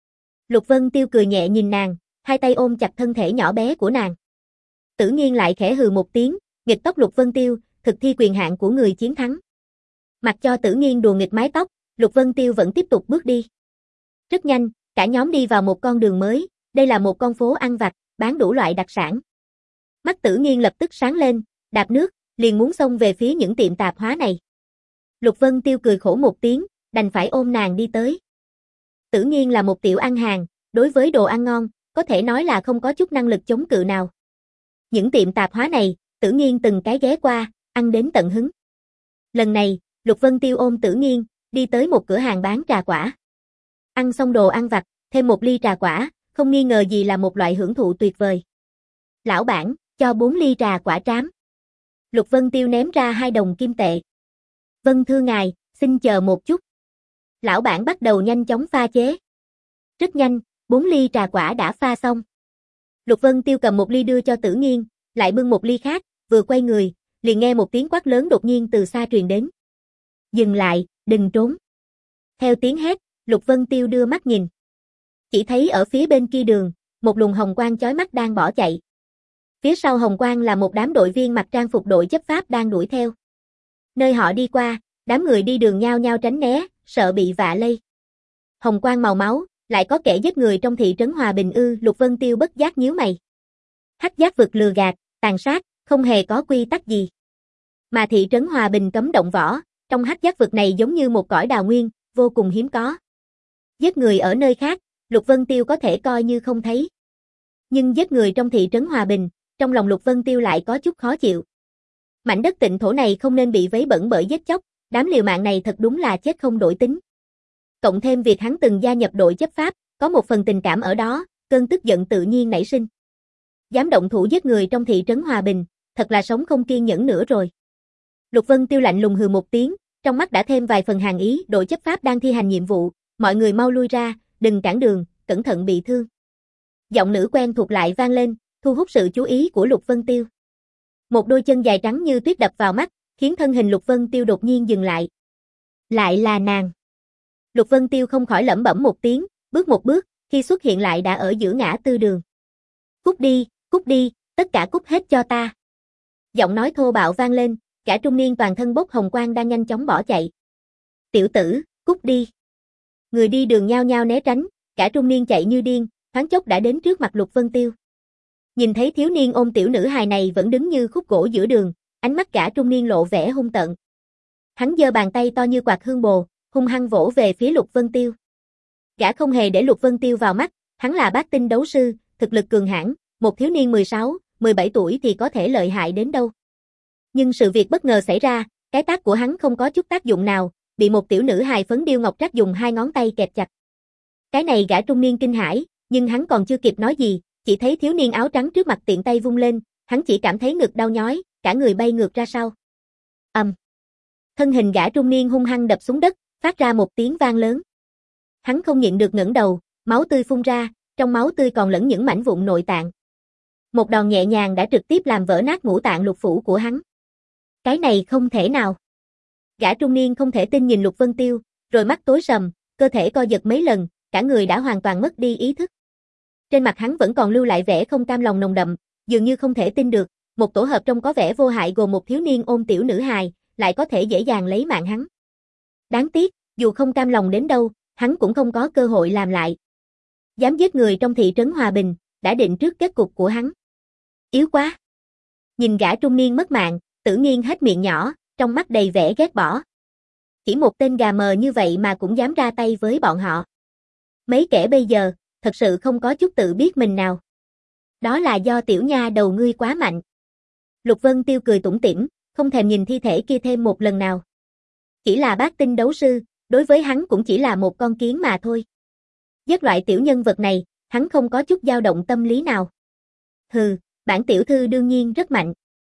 S1: Lục Vân Tiêu cười nhẹ nhìn nàng, hai tay ôm chặt thân thể nhỏ bé của nàng. Tử Nghiên lại khẽ hừ một tiếng, nghịch tóc Lục Vân Tiêu, thực thi quyền hạn của người chiến thắng. Mặc cho Tử Nghiên đùa nghịch mái tóc, Lục Vân Tiêu vẫn tiếp tục bước đi. Rất nhanh, cả nhóm đi vào một con đường mới, đây là một con phố ăn vặt, bán đủ loại đặc sản. Mắt Tử Nghiên lập tức sáng lên, đạp nước, liền muốn xông về phía những tiệm tạp hóa này. Lục Vân Tiêu cười khổ một tiếng, đành phải ôm nàng đi tới. Tử Nghiên là một tiểu ăn hàng, đối với đồ ăn ngon, có thể nói là không có chút năng lực chống cự nào. Những tiệm tạp hóa này, Tử Nghiên từng cái ghé qua, ăn đến tận hứng. Lần này, Lục Vân Tiêu ôm Tử Nghiên, đi tới một cửa hàng bán trà quả. Ăn xong đồ ăn vặt, thêm một ly trà quả, không nghi ngờ gì là một loại hưởng thụ tuyệt vời. Lão bản, cho bốn ly trà quả trám. Lục Vân Tiêu ném ra hai đồng kim tệ. Vâng thưa ngài, xin chờ một chút. Lão bản bắt đầu nhanh chóng pha chế. Rất nhanh, bốn ly trà quả đã pha xong. Lục Vân Tiêu cầm một ly đưa cho Tử Nghiên, lại bưng một ly khác, vừa quay người, liền nghe một tiếng quát lớn đột nhiên từ xa truyền đến. Dừng lại, đừng trốn. Theo tiếng hét, Lục Vân Tiêu đưa mắt nhìn. Chỉ thấy ở phía bên kia đường, một luồng hồng quang chói mắt đang bỏ chạy. Phía sau hồng quang là một đám đội viên mặc trang phục đội chấp pháp đang đuổi theo. Nơi họ đi qua, đám người đi đường nhao nhao tránh né, sợ bị vạ lây. Hồng quang màu máu, lại có kẻ giết người trong thị trấn Hòa Bình ư? Lục Vân Tiêu bất giác nhíu mày. Hắc giác vực lừa gạt, tàn sát, không hề có quy tắc gì. Mà thị trấn Hòa Bình cấm động võ, trong hắc giác vực này giống như một cõi đào nguyên, vô cùng hiếm có. Giết người ở nơi khác, Lục Vân Tiêu có thể coi như không thấy. Nhưng giết người trong thị trấn Hòa Bình, trong lòng Lục Vân Tiêu lại có chút khó chịu. Mảnh đất tịnh thổ này không nên bị vấy bẩn bởi giết chóc, đám liều mạng này thật đúng là chết không đổi tính. Cộng thêm việc hắn từng gia nhập đội chấp pháp, có một phần tình cảm ở đó, cơn tức giận tự nhiên nảy sinh. Dám động thủ giết người trong thị trấn Hòa Bình, thật là sống không kiên nhẫn nữa rồi. Lục Vân Tiêu lạnh lùng hừ một tiếng, trong mắt đã thêm vài phần hàn ý, đội chấp pháp đang thi hành nhiệm vụ, mọi người mau lui ra, đừng cản đường, cẩn thận bị thương. Giọng nữ quen thuộc lại vang lên, thu hút sự chú ý của Lục Vân Tiêu. Một đôi chân dài trắng như tuyết đập vào mắt, khiến thân hình Lục Vân Tiêu đột nhiên dừng lại. Lại là nàng. Lục Vân Tiêu không khỏi lẩm bẩm một tiếng, bước một bước, khi xuất hiện lại đã ở giữa ngã tư đường. Cút đi, cút đi, tất cả cút hết cho ta. Giọng nói thô bạo vang lên, cả trung niên toàn thân bốc hồng quang đang nhanh chóng bỏ chạy. Tiểu tử, cút đi. Người đi đường nhao nhao né tránh, cả trung niên chạy như điên, thoáng chốc đã đến trước mặt Lục Vân Tiêu. Nhìn thấy thiếu niên ôm tiểu nữ hài này vẫn đứng như khúc gỗ giữa đường, ánh mắt cả trung niên lộ vẻ hung tợn. Hắn giơ bàn tay to như quạt hương bồ, hung hăng vỗ về phía Lục Vân Tiêu. Gã không hề để Lục Vân Tiêu vào mắt, hắn là bát tinh đấu sư, thực lực cường hãn, một thiếu niên mười sáu, mười bảy tuổi thì có thể lợi hại đến đâu. Nhưng sự việc bất ngờ xảy ra, cái tát của hắn không có chút tác dụng nào, bị một tiểu nữ hài phấn điêu ngọc trác dùng hai ngón tay kẹp chặt. Cái này gã trung niên kinh hãi, nhưng hắn còn chưa kịp nói gì, chỉ thấy thiếu niên áo trắng trước mặt tiện tay vung lên, hắn chỉ cảm thấy ngực đau nhói, cả người bay ngược ra sau. Ầm. Um. Thân hình gã trung niên hung hăng đập xuống đất, phát ra một tiếng vang lớn. Hắn không nhịn được ngẩng đầu, máu tươi phun ra, trong máu tươi còn lẫn những mảnh vụn nội tạng. Một đòn nhẹ nhàng đã trực tiếp làm vỡ nát ngũ tạng lục phủ của hắn. Cái này không thể nào. Gã trung niên không thể tin nhìn Lục Vân Tiêu, rồi mắt tối sầm, cơ thể co giật mấy lần, cả người đã hoàn toàn mất đi ý thức. Trên mặt hắn vẫn còn lưu lại vẻ không cam lòng nồng đậm, dường như không thể tin được, một tổ hợp trông có vẻ vô hại gồm một thiếu niên ôm tiểu nữ hài, lại có thể dễ dàng lấy mạng hắn. Đáng tiếc, dù không cam lòng đến đâu, hắn cũng không có cơ hội làm lại. Dám giết người trong thị trấn Hòa Bình, đã định trước kết cục của hắn. Yếu quá. Nhìn gã trung niên mất mạng, Tử Nghiên hết miệng nhỏ, trong mắt đầy vẻ ghét bỏ. Chỉ một tên gà mờ như vậy mà cũng dám ra tay với bọn họ. Mấy kẻ bây giờ, thật sự không có chút tự biết mình nào. Đó là do tiểu nha đầu ngươi quá mạnh. Lục Vân Tiêu cười tủm tỉm, không thèm nhìn thi thể kia thêm một lần nào. Chỉ là bát tinh đấu sư, đối với hắn cũng chỉ là một con kiến mà thôi. Giết loại tiểu nhân vật này, hắn không có chút dao động tâm lý nào. Hừ, bản tiểu thư đương nhiên rất mạnh.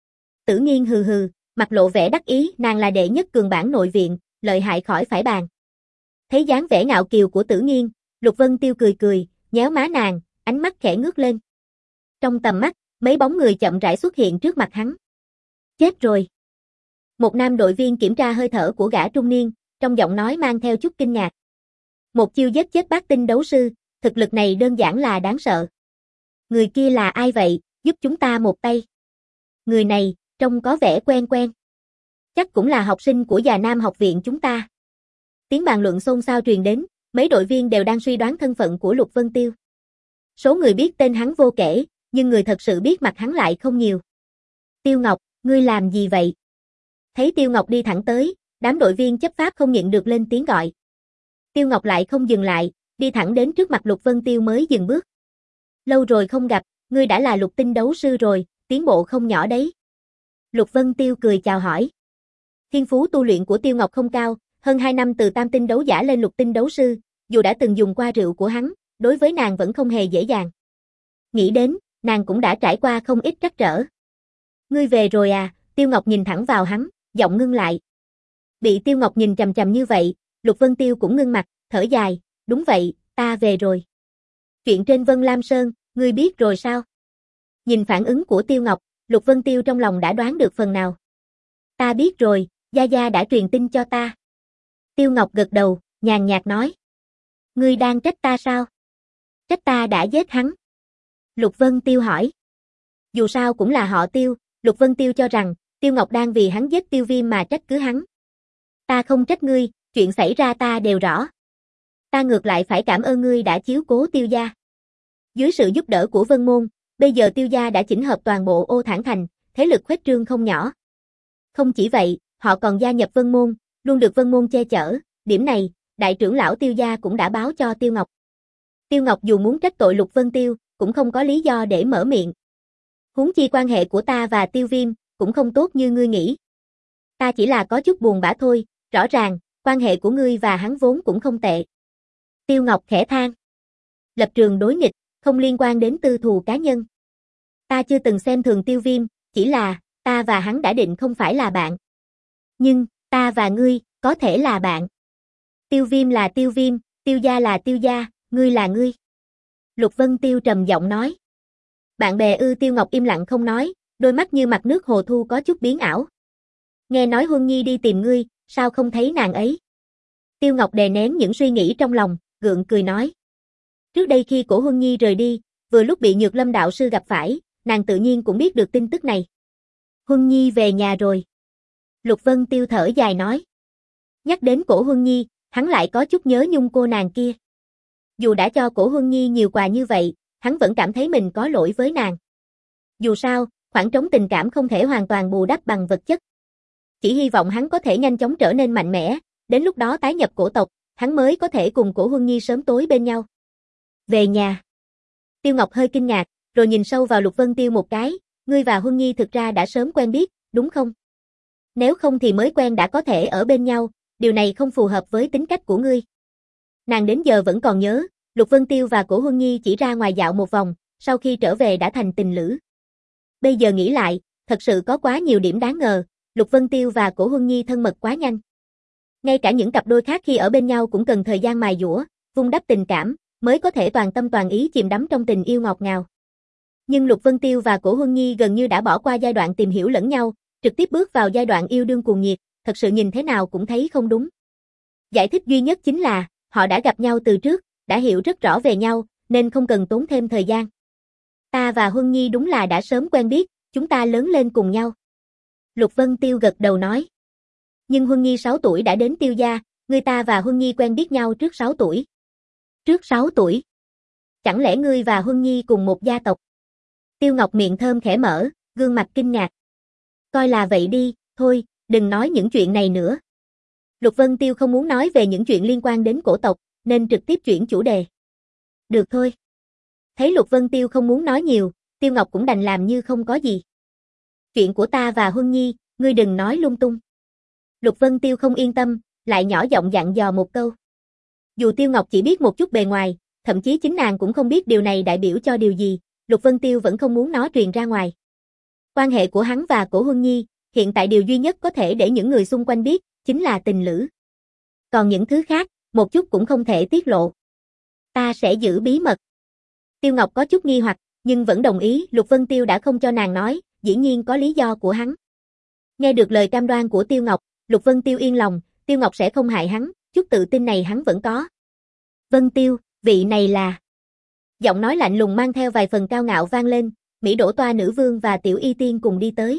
S1: Tử Nghiên hừ hừ, mặt lộ vẻ đắc ý, nàng là đệ nhất cường bản nội viện, lợi hại khỏi phải bàn. Thấy dáng vẻ ngạo kiều của Tử Nghiên, Lục Vân Tiêu cười cười, nhéo má nàng, ánh mắt khẽ ngước lên. Trong tầm mắt, mấy bóng người chậm rãi xuất hiện trước mặt hắn. Chết rồi. Một nam đội viên kiểm tra hơi thở của gã trung niên, trong giọng nói mang theo chút kinh ngạc. Một chiêu giết chết bát tinh đấu sư, thực lực này đơn giản là đáng sợ. Người kia là ai vậy, giúp chúng ta một tay. Người này, trông có vẻ quen quen. Chắc cũng là học sinh của Già Nam học viện chúng ta. Tiếng bàn luận xôn xao truyền đến, mấy đội viên đều đang suy đoán thân phận của Lục Vân Tiêu. Số người biết tên hắn vô kể, nhưng người thật sự biết mặt hắn lại không nhiều. Tiêu Ngọc, ngươi làm gì vậy? Thấy Tiêu Ngọc đi thẳng tới, đám đội viên chấp pháp không nhịn được lên tiếng gọi. Tiêu Ngọc lại không dừng lại, đi thẳng đến trước mặt Lục Vân Tiêu mới dừng bước. Lâu rồi không gặp, ngươi đã là lục tinh đấu sư rồi, tiến bộ không nhỏ đấy. Lục Vân Tiêu cười chào hỏi. Thiên phú tu luyện của Tiêu Ngọc không cao, hơn hai năm từ tam tinh đấu giả lên lục tinh đấu sư, dù đã từng dùng qua rượu của hắn, đối với nàng vẫn không hề dễ dàng. Nghĩ đến, nàng cũng đã trải qua không ít trắc trở. Ngươi về rồi à? Tiêu Ngọc nhìn thẳng vào hắn, giọng ngưng lại. Bị Tiêu Ngọc nhìn chằm chằm như vậy, Lục Vân Tiêu cũng ngưng mặt, thở dài, đúng vậy, ta về rồi. Chuyện trên Vân Lam Sơn, ngươi biết rồi sao? Nhìn phản ứng của Tiêu Ngọc, Lục Vân Tiêu trong lòng đã đoán được phần nào. Ta biết rồi, Gia Gia đã truyền tin cho ta. Tiêu Ngọc gật đầu, nhàn nhạt nói. Ngươi đang trách ta sao? Trách ta đã giết hắn. Lục Vân Tiêu hỏi. Dù sao cũng là họ Tiêu, Lục Vân Tiêu cho rằng, Tiêu Ngọc đang vì hắn giết Tiêu Viêm mà trách cứ hắn. Ta không trách ngươi, chuyện xảy ra ta đều rõ. Ta ngược lại phải cảm ơn ngươi đã chiếu cố Tiêu gia. Dưới sự giúp đỡ của Vân Môn, bây giờ Tiêu gia đã chỉnh hợp toàn bộ Ô Thản Thành, thế lực khuếch trương không nhỏ. Không chỉ vậy, họ còn gia nhập Vân Môn, luôn được Vân Môn che chở, điểm này, đại trưởng lão Tiêu gia cũng đã báo cho Tiêu Ngọc. Tiêu Ngọc dù muốn trách tội Lục Vân Tiêu, cũng không có lý do để mở miệng. Huống chi quan hệ của ta và Tiêu Viêm, cũng không tốt như ngươi nghĩ. Ta chỉ là có chút buồn bã thôi, rõ ràng, quan hệ của ngươi và hắn vốn cũng không tệ. Tiêu Ngọc khẽ than. Lập trường đối nghịch, không liên quan đến tư thù cá nhân. Ta chưa từng xem thường Tiêu Viêm, chỉ là, ta và hắn đã định không phải là bạn. Nhưng, ta và ngươi, có thể là bạn. Tiêu Viêm là Tiêu Viêm, Tiêu gia là Tiêu gia, ngươi là ngươi. Lục Vân Tiêu trầm giọng nói. Bạn bè ư? Tiêu Ngọc im lặng không nói, đôi mắt như mặt nước hồ thu có chút biến ảo. Nghe nói Huân Nhi đi tìm ngươi, sao không thấy nàng ấy? Tiêu Ngọc đè nén những suy nghĩ trong lòng, gượng cười nói. Trước đây khi Cổ Huân Nhi rời đi, vừa lúc bị Nhược Lâm đạo sư gặp phải, nàng tự nhiên cũng biết được tin tức này. Huân Nhi về nhà rồi. Lục Vân Tiêu thở dài nói. Nhắc đến Cổ Huân Nhi, hắn lại có chút nhớ nhung cô nàng kia. Dù đã cho Cổ Huân Nhi nhiều quà như vậy, hắn vẫn cảm thấy mình có lỗi với nàng. Dù sao, khoảng trống tình cảm không thể hoàn toàn bù đắp bằng vật chất. Chỉ hy vọng hắn có thể nhanh chóng trở nên mạnh mẽ, đến lúc đó tái nhập cổ tộc, hắn mới có thể cùng Cổ Huân Nhi sớm tối bên nhau. Về nhà. Tiêu Ngọc hơi kinh ngạc, rồi nhìn sâu vào Lục Vân Tiêu một cái, ngươi và Huân Nhi thực ra đã sớm quen biết, đúng không? Nếu không thì mới quen đã có thể ở bên nhau, điều này không phù hợp với tính cách của ngươi. Nàng đến giờ vẫn còn nhớ, Lục Vân Tiêu và Cổ Huân Nhi chỉ ra ngoài dạo một vòng, sau khi trở về đã thành tình lữ. Bây giờ nghĩ lại, thật sự có quá nhiều điểm đáng ngờ, Lục Vân Tiêu và Cổ Huân Nhi thân mật quá nhanh. Ngay cả những cặp đôi khác khi ở bên nhau cũng cần thời gian mài dũa, vun đắp tình cảm, mới có thể toàn tâm toàn ý chìm đắm trong tình yêu ngọt ngào. Nhưng Lục Vân Tiêu và Cổ Huân Nhi gần như đã bỏ qua giai đoạn tìm hiểu lẫn nhau, trực tiếp bước vào giai đoạn yêu đương cuồng nhiệt, thật sự nhìn thế nào cũng thấy không đúng. Giải thích duy nhất chính là, họ đã gặp nhau từ trước, đã hiểu rất rõ về nhau, nên không cần tốn thêm thời gian. Ta và Huân Nhi đúng là đã sớm quen biết, chúng ta lớn lên cùng nhau. Lục Vân Tiêu gật đầu nói. Nhưng Huân Nhi sáu tuổi đã đến Tiêu gia, người ta và Huân Nhi quen biết nhau trước sáu tuổi. Trước sáu tuổi? Chẳng lẽ ngươi và Huân Nhi cùng một gia tộc? Tiêu Ngọc miệng thơm khẽ mở, gương mặt kinh ngạc. Coi là vậy đi, thôi, đừng nói những chuyện này nữa. Lục Vân Tiêu không muốn nói về những chuyện liên quan đến cổ tộc, nên trực tiếp chuyển chủ đề. Được thôi. Thấy Lục Vân Tiêu không muốn nói nhiều, Tiêu Ngọc cũng đành làm như không có gì. Chuyện của ta và Huân Nhi, ngươi đừng nói lung tung. Lục Vân Tiêu không yên tâm, lại nhỏ giọng dặn dò một câu. Dù Tiêu Ngọc chỉ biết một chút bề ngoài, thậm chí chính nàng cũng không biết điều này đại biểu cho điều gì, Lục Vân Tiêu vẫn không muốn nó truyền ra ngoài. Quan hệ của hắn và Cổ Huân Nhi, hiện tại điều duy nhất có thể để những người xung quanh biết, chính là tình lữ. Còn những thứ khác, một chút cũng không thể tiết lộ. Ta sẽ giữ bí mật. Tiêu Ngọc có chút nghi hoặc, nhưng vẫn đồng ý, Lục Vân Tiêu đã không cho nàng nói, dĩ nhiên có lý do của hắn. Nghe được lời cam đoan của Tiêu Ngọc, Lục Vân Tiêu yên lòng, Tiêu Ngọc sẽ không hại hắn, chút tự tin này hắn vẫn có. Vân Tiêu, vị này là... Giọng nói lạnh lùng mang theo vài phần cao ngạo vang lên, Mỹ Đỗ Toa nữ vương và Tiểu Y Tiên cùng đi tới.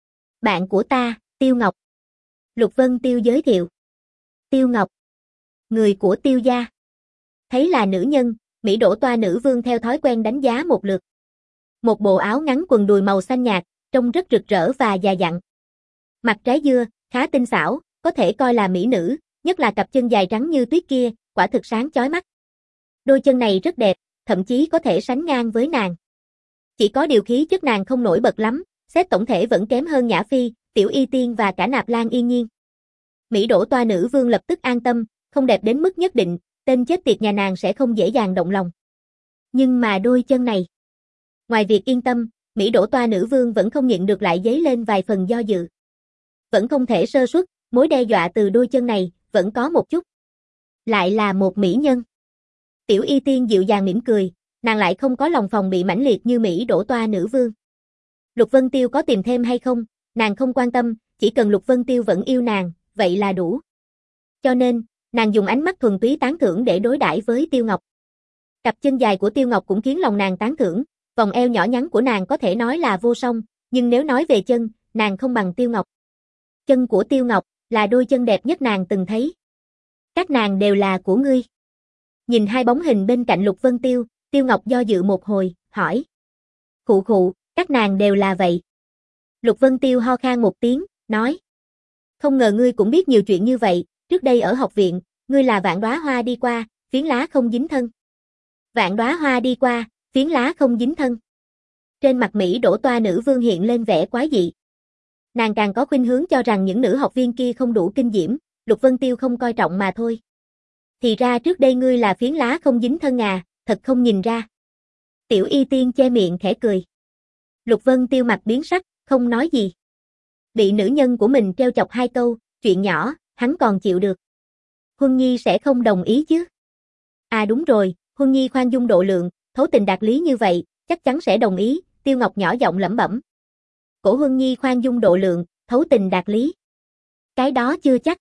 S1: Bạn của ta, Tiêu Ngọc. Lục Vân Tiêu giới thiệu. Tiêu Ngọc. Người của Tiêu gia. Thấy là nữ nhân, Mỹ Đỗ Toa nữ vương theo thói quen đánh giá một lượt. Một bộ áo ngắn quần đùi màu xanh nhạt, trông rất rực rỡ và già dặn. Mặt trái dưa, khá tinh xảo, có thể coi là mỹ nữ, nhất là cặp chân dài trắng như tuyết kia, quả thực sáng chói mắt. Đôi chân này rất đẹp, thậm chí có thể sánh ngang với nàng. Chỉ có điều khí chất nàng không nổi bật lắm, xét tổng thể vẫn kém hơn Nhã Phi, Tiểu Y Tiên và cả Nạp Lan Yên Nhiên. Mỹ Đỗ Toa nữ vương lập tức an tâm, không đẹp đến mức nhất định, tên chết tiệt nhà nàng sẽ không dễ dàng động lòng. Nhưng mà đôi chân này. Ngoài việc yên tâm, Mỹ Đỗ Toa nữ vương vẫn không nhịn được lại dấy lên vài phần do dự. Vẫn không thể sơ suất, mối đe dọa từ đôi chân này, vẫn có một chút. Lại là một mỹ nhân. Tiểu Y Tiên dịu dàng mỉm cười, nàng lại không có lòng phòng bị mãnh liệt như Mỹ Đỗ Toa nữ vương. Lục Vân Tiêu có tìm thêm hay không, nàng không quan tâm, chỉ cần Lục Vân Tiêu vẫn yêu nàng, vậy là đủ. Cho nên, nàng dùng ánh mắt thuần túy tán thưởng để đối đãi với Tiêu Ngọc. Cặp chân dài của Tiêu Ngọc cũng khiến lòng nàng tán thưởng, vòng eo nhỏ nhắn của nàng có thể nói là vô song, nhưng nếu nói về chân, nàng không bằng Tiêu Ngọc. Chân của Tiêu Ngọc là đôi chân đẹp nhất nàng từng thấy. Các nàng đều là của ngươi. Nhìn hai bóng hình bên cạnh Lục Vân Tiêu, Tiêu Ngọc do dự một hồi, hỏi. Khụ khụ, các nàng đều là vậy. Lục Vân Tiêu ho khan một tiếng, nói. Không ngờ ngươi cũng biết nhiều chuyện như vậy, trước đây ở học viện, ngươi là vạn đóa hoa đi qua, phiến lá không dính thân. Vạn đóa hoa đi qua, phiến lá không dính thân. Trên mặt Mỹ Đỗ Toa nữ vương hiện lên vẻ quái dị. Nàng càng có khuynh hướng cho rằng những nữ học viên kia không đủ kinh diễm, Lục Vân Tiêu không coi trọng mà thôi. Thì ra trước đây ngươi là phiến lá không dính thân à, thật không nhìn ra. Tiểu Y Tiên che miệng khẽ cười. Lục Vân Tiêu mặt biến sắc, không nói gì. Bị nữ nhân của mình treo chọc hai câu, chuyện nhỏ, hắn còn chịu được. Huân Nhi sẽ không đồng ý chứ? À đúng rồi, Huân Nhi khoan dung độ lượng, thấu tình đạt lý như vậy, chắc chắn sẽ đồng ý, Tiêu Ngọc nhỏ giọng lẩm bẩm. Cổ Huân Nhi khoan dung độ lượng, thấu tình đạt lý. Cái đó chưa chắc.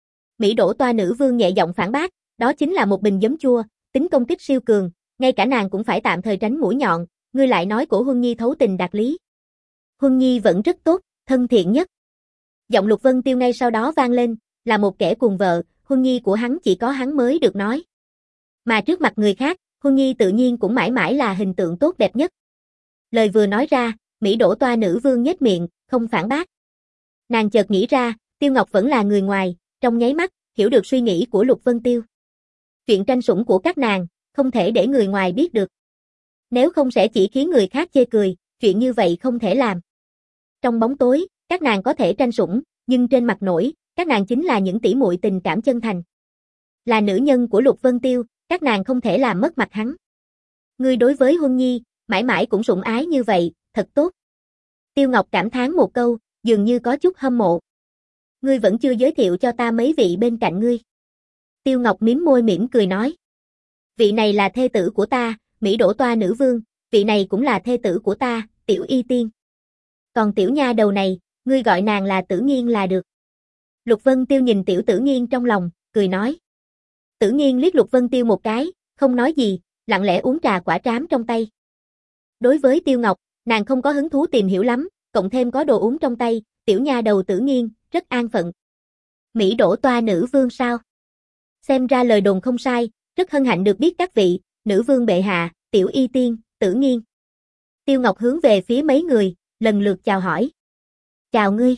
S1: Mỹ Đỗ Toa nữ vương nhẹ giọng phản bác, đó chính là một bình giấm chua, tính công kích siêu cường, ngay cả nàng cũng phải tạm thời tránh mũi nhọn, ngươi lại nói cổ Huân Nhi thấu tình đạt lý. Huân Nhi vẫn rất tốt, thân thiện nhất. Giọng Lục Vân Tiêu ngay sau đó vang lên, là một kẻ cuồng vợ, Huân Nhi của hắn chỉ có hắn mới được nói. Mà trước mặt người khác, Huân Nhi tự nhiên cũng mãi mãi là hình tượng tốt đẹp nhất. Lời vừa nói ra, Mỹ Đỗ Toa nữ vương nhếch miệng, không phản bác. Nàng chợt nghĩ ra, Tiêu Ngọc vẫn là người ngoài, trong nháy mắt, hiểu được suy nghĩ của Lục Vân Tiêu. Chuyện tranh sủng của các nàng, không thể để người ngoài biết được. Nếu không sẽ chỉ khiến người khác chê cười, chuyện như vậy không thể làm. Trong bóng tối, các nàng có thể tranh sủng, nhưng trên mặt nổi, các nàng chính là những tỷ muội tình cảm chân thành. Là nữ nhân của Lục Vân Tiêu, các nàng không thể làm mất mặt hắn. Ngươi đối với Huân Nhi, mãi mãi cũng sủng ái như vậy, thật tốt. Tiêu Ngọc cảm thán một câu, dường như có chút hâm mộ. Ngươi vẫn chưa giới thiệu cho ta mấy vị bên cạnh ngươi. Tiêu Ngọc mím môi mỉm cười nói. Vị này là thê tử của ta, Mỹ Đỗ Toa nữ vương, vị này cũng là thê tử của ta, Tiểu Y Tiên. Còn tiểu nha đầu này, ngươi gọi nàng là Tử Nghiên là được. Lục Vân Tiêu nhìn tiểu Tử Nghiên trong lòng, cười nói. Tử Nghiên liếc Lục Vân Tiêu một cái, không nói gì, lặng lẽ uống trà quả trám trong tay. Đối với Tiêu Ngọc, nàng không có hứng thú tìm hiểu lắm, cộng thêm có đồ uống trong tay, tiểu nha đầu Tử Nghiên, rất an phận. Mỹ Đỗ Toa nữ vương sao? Xem ra lời đồn không sai, rất hân hạnh được biết các vị, nữ vương bệ hạ, Tiểu Y Tiên, Tử Nghiên. Tiêu Ngọc hướng về phía mấy người, lần lượt chào hỏi. Chào ngươi.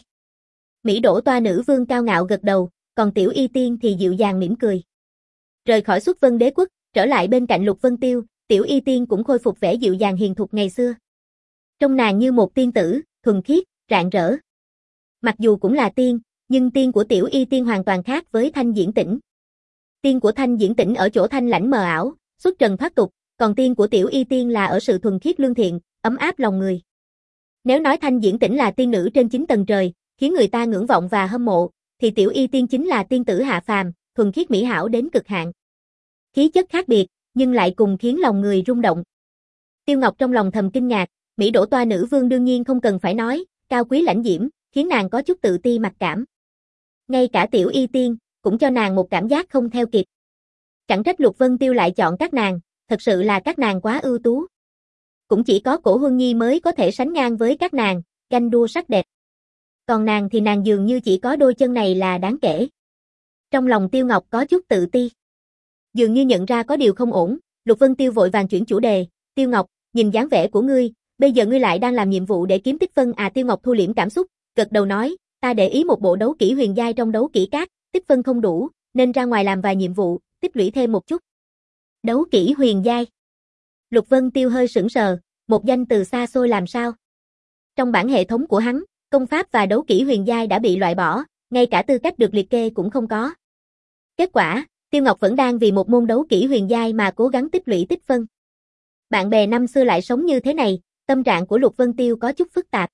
S1: Mỹ Đỗ Toa nữ vương cao ngạo gật đầu, còn Tiểu Y Tiên thì dịu dàng mỉm cười. Rời khỏi Xuất Vân Đế quốc, trở lại bên cạnh Lục Vân Tiêu, Tiểu Y Tiên cũng khôi phục vẻ dịu dàng hiền thục ngày xưa. Trông nàng như một tiên tử, thuần khiết, rạng rỡ. Mặc dù cũng là tiên, nhưng tiên của Tiểu Y Tiên hoàn toàn khác với Thanh Diễn Tĩnh. Tiên của Thanh Diễn Tĩnh ở chỗ thanh lãnh mờ ảo, xuất trần thoát tục, còn tiên của Tiểu Y Tiên là ở sự thuần khiết lương thiện, ấm áp lòng người. Nếu nói Thanh Diễn Tĩnh là tiên nữ trên chín tầng trời, khiến người ta ngưỡng vọng và hâm mộ, thì Tiểu Y Tiên chính là tiên tử hạ phàm, thuần khiết mỹ hảo đến cực hạn. Khí chất khác biệt, nhưng lại cùng khiến lòng người rung động. Tiêu Ngọc trong lòng thầm kinh ngạc, Mỹ Đỗ Toa nữ vương đương nhiên không cần phải nói, cao quý lãnh diễm, khiến nàng có chút tự ti mặc cảm. Ngay cả Tiểu Y Tiên, cũng cho nàng một cảm giác không theo kịp. Chẳng trách Lục Vân Tiêu lại chọn các nàng, thật sự là các nàng quá ưu tú. Cũng chỉ có cổ Huân Nhi mới có thể sánh ngang với các nàng, ganh đua sắc đẹp. Còn nàng thì nàng dường như chỉ có đôi chân này là đáng kể. Trong lòng Tiêu Ngọc có chút tự ti. Dường như nhận ra có điều không ổn, Lục Vân Tiêu vội vàng chuyển chủ đề, Tiêu Ngọc, nhìn dáng vẻ của ngươi, bây giờ ngươi lại đang làm nhiệm vụ để kiếm tích phân à? Tiêu Ngọc thu liễm cảm xúc, gật đầu nói, ta để ý một bộ đấu kỹ huyền giai trong đấu kỹ các, tích phân không đủ, nên ra ngoài làm vài nhiệm vụ, tích lũy thêm một chút. Đấu kỹ huyền giai. Lục Vân Tiêu hơi sững sờ, một danh từ xa xôi làm sao? Trong bản hệ thống của hắn, công pháp và đấu kỹ huyền giai đã bị loại bỏ, ngay cả tư cách được liệt kê cũng không có. Kết quả, Tiêu Ngọc vẫn đang vì một môn đấu kỹ huyền giai mà cố gắng tích lũy tích phân. Bạn bè năm xưa lại sống như thế này, tâm trạng của Lục Vân Tiêu có chút phức tạp.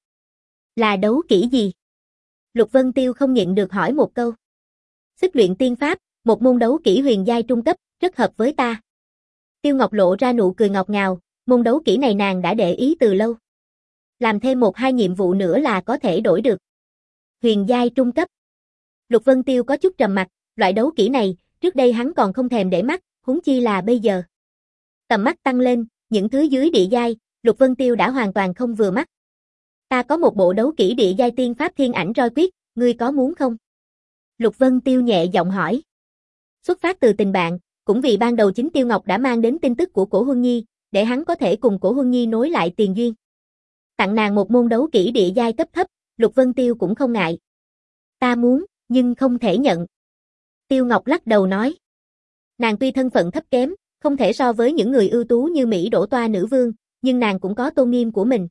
S1: Là đấu kỹ gì? Lục Vân Tiêu không nhịn được hỏi một câu. Xích luyện tiên pháp, một môn đấu kỹ huyền giai trung cấp, rất hợp với ta. Tiêu Ngọc lộ ra nụ cười ngọt ngào, môn đấu kỹ này nàng đã để ý từ lâu. Làm thêm một hai nhiệm vụ nữa là có thể đổi được. Huyền giai trung cấp. Lục Vân Tiêu có chút trầm mặt, loại đấu kỹ này, trước đây hắn còn không thèm để mắt, huống chi là bây giờ. Tầm mắt tăng lên, những thứ dưới địa giai, Lục Vân Tiêu đã hoàn toàn không vừa mắt. Ta có một bộ đấu kỹ địa giai tiên pháp thiên ảnh roi quyết, ngươi có muốn không? Lục Vân Tiêu nhẹ giọng hỏi. Xuất phát từ tình bạn, cũng vì ban đầu chính Tiêu Ngọc đã mang đến tin tức của Cổ Huân Nhi, để hắn có thể cùng Cổ Huân Nhi nối lại tiền duyên. Tặng nàng một môn đấu kỹ địa giai cấp thấp, Lục Vân Tiêu cũng không ngại. Ta muốn, nhưng không thể nhận. Tiêu Ngọc lắc đầu nói. Nàng tuy thân phận thấp kém, không thể so với những người ưu tú như Mỹ Đỗ Toa nữ vương, nhưng nàng cũng có tôn nghiêm của mình.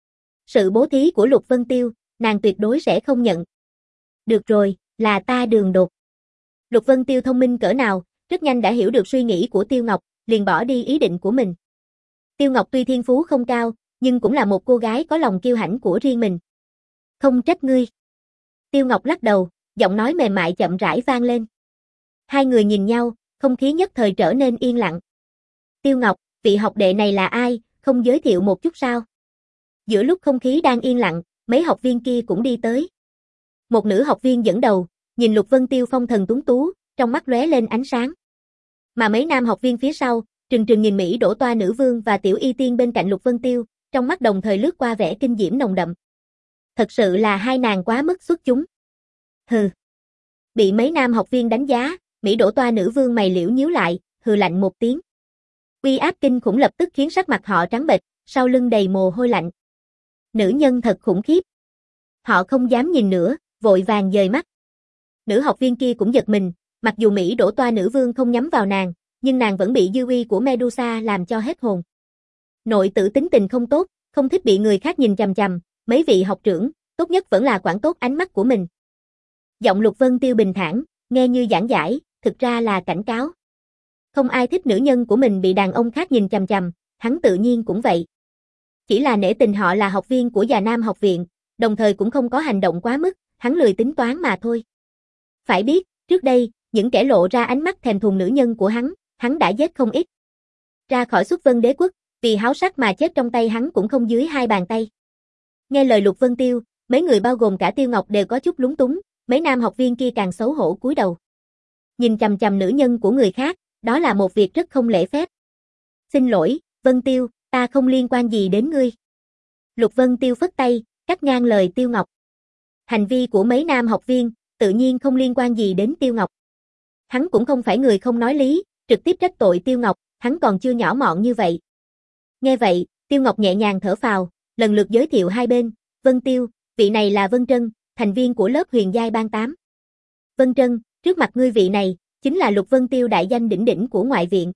S1: Sự bố thí của Lục Vân Tiêu, nàng tuyệt đối sẽ không nhận. Được rồi, là ta đường đột. Lục Vân Tiêu thông minh cỡ nào, rất nhanh đã hiểu được suy nghĩ của Tiêu Ngọc, liền bỏ đi ý định của mình. Tiêu Ngọc tuy thiên phú không cao, nhưng cũng là một cô gái có lòng kiêu hãnh của riêng mình. Không trách ngươi. Tiêu Ngọc lắc đầu, giọng nói mềm mại chậm rãi vang lên. Hai người nhìn nhau, không khí nhất thời trở nên yên lặng. Tiêu Ngọc, vị học đệ này là ai, không giới thiệu một chút sao? Giữa lúc không khí đang yên lặng, mấy học viên kia cũng đi tới. Một nữ học viên dẫn đầu, nhìn Lục Vân Tiêu phong thần tuấn tú, trong mắt lóe lên ánh sáng. Mà mấy nam học viên phía sau, trừng trừng nhìn Mỹ Đỗ Toa nữ vương và Tiểu Y Tiên bên cạnh Lục Vân Tiêu, trong mắt đồng thời lướt qua vẻ kinh diễm nồng đậm. Thật sự là hai nàng quá mức xuất chúng. Hừ. Bị mấy nam học viên đánh giá, Mỹ Đỗ Toa nữ vương mày liễu nhíu lại, hừ lạnh một tiếng. Uy áp kinh khủng lập tức khiến sắc mặt họ trắng bệch, sau lưng đầy mồ hôi lạnh. Nữ nhân thật khủng khiếp. Họ không dám nhìn nữa, vội vàng dời mắt. Nữ học viên kia cũng giật mình, mặc dù Mỹ Đỗ Toa nữ vương không nhắm vào nàng, nhưng nàng vẫn bị dư uy của Medusa làm cho hết hồn. Nội tử tính tình không tốt, không thích bị người khác nhìn chằm chằm, mấy vị học trưởng, tốt nhất vẫn là quản tốt ánh mắt của mình. Giọng Lục Vân Tiêu bình thản, nghe như giảng giải, thực ra là cảnh cáo. Không ai thích nữ nhân của mình bị đàn ông khác nhìn chằm chằm, hắn tự nhiên cũng vậy. Chỉ là nể tình họ là học viên của Già Nam học viện, đồng thời cũng không có hành động quá mức, hắn lười tính toán mà thôi. Phải biết, trước đây, những kẻ lộ ra ánh mắt thèm thuồng nữ nhân của hắn, hắn đã giết không ít. Ra khỏi Xuất Vân Đế quốc, vì háo sắc mà chết trong tay hắn cũng không dưới hai bàn tay. Nghe lời Lục Vân Tiêu, mấy người bao gồm cả Tiêu Ngọc đều có chút lúng túng, mấy nam học viên kia càng xấu hổ cúi đầu. Nhìn chằm chằm nữ nhân của người khác, đó là một việc rất không lễ phép. Xin lỗi, Vân Tiêu, ta không liên quan gì đến ngươi. Lục Vân Tiêu phất tay, cắt ngang lời Tiêu Ngọc. Hành vi của mấy nam học viên, tự nhiên không liên quan gì đến Tiêu Ngọc. Hắn cũng không phải người không nói lý, trực tiếp trách tội Tiêu Ngọc, hắn còn chưa nhỏ mọn như vậy. Nghe vậy, Tiêu Ngọc nhẹ nhàng thở phào, lần lượt giới thiệu hai bên, Vân Tiêu, vị này là Vân Trân, thành viên của lớp huyền giai ban tám. Vân Trân, trước mặt ngươi vị này, chính là Lục Vân Tiêu đại danh đỉnh đỉnh của ngoại viện.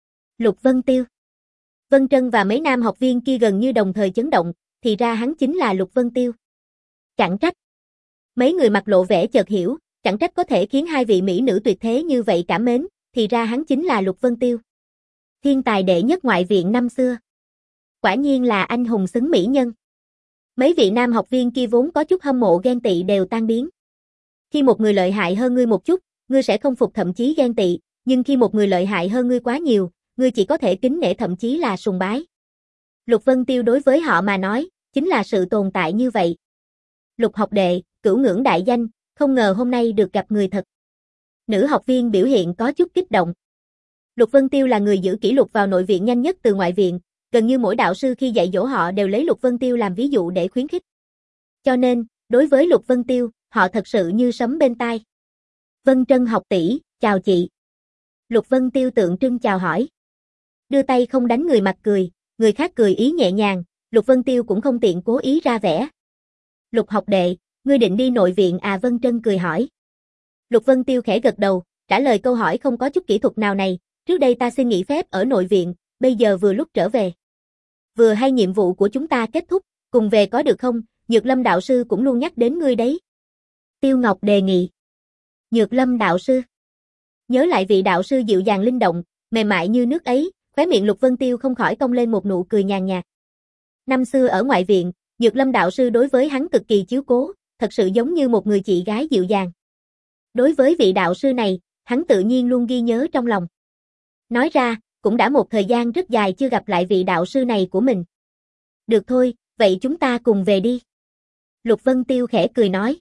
S1: Lục Vân Tiêu. Vân Trân và mấy nam học viên kia gần như đồng thời chấn động, thì ra hắn chính là Lục Vân Tiêu. Chẳng trách. Mấy người mặt lộ vẻ chợt hiểu, chẳng trách có thể khiến hai vị mỹ nữ tuyệt thế như vậy cảm mến, thì ra hắn chính là Lục Vân Tiêu. Thiên tài đệ nhất ngoại viện năm xưa. Quả nhiên là anh hùng xứng mỹ nhân. Mấy vị nam học viên kia vốn có chút hâm mộ ghen tị đều tan biến. Khi một người lợi hại hơn ngươi một chút, ngươi sẽ không phục thậm chí ghen tị, nhưng khi một người lợi hại hơn ngươi quá nhiều, ngươi chỉ có thể kính nể thậm chí là sùng bái. Lục Vân Tiêu đối với họ mà nói, chính là sự tồn tại như vậy. Lục học đệ, cửu ngưỡng đại danh, không ngờ hôm nay được gặp người thật. Nữ học viên biểu hiện có chút kích động. Lục Vân Tiêu là người giữ kỷ lục vào nội viện nhanh nhất từ ngoại viện, gần như mỗi đạo sư khi dạy dỗ họ đều lấy Lục Vân Tiêu làm ví dụ để khuyến khích. Cho nên, đối với Lục Vân Tiêu, họ thật sự như sấm bên tai. Vân Trân học tỷ, chào chị. Lục Vân Tiêu tượng trưng chào hỏi. Đưa tay không đánh người mặt cười, người khác cười ý nhẹ nhàng, Lục Vân Tiêu cũng không tiện cố ý ra vẻ. Lục học đệ, ngươi định đi nội viện à? Vân Trân cười hỏi. Lục Vân Tiêu khẽ gật đầu, trả lời câu hỏi không có chút kỹ thuật nào này, trước đây ta xin nghỉ phép ở nội viện, bây giờ vừa lúc trở về. Vừa hay nhiệm vụ của chúng ta kết thúc, cùng về có được không, Nhược Lâm đạo sư cũng luôn nhắc đến ngươi đấy. Tiêu Ngọc đề nghị. Nhược Lâm đạo sư. Nhớ lại vị đạo sư dịu dàng linh động, mềm mại như nước ấy, khóe miệng Lục Vân Tiêu không khỏi cong lên một nụ cười nhàn nhạt. Năm xưa ở ngoại viện, Nhược Lâm đạo sư đối với hắn cực kỳ chiếu cố, thật sự giống như một người chị gái dịu dàng. Đối với vị đạo sư này, hắn tự nhiên luôn ghi nhớ trong lòng. Nói ra, cũng đã một thời gian rất dài chưa gặp lại vị đạo sư này của mình. Được thôi, vậy chúng ta cùng về đi. Lục Vân Tiêu khẽ cười nói.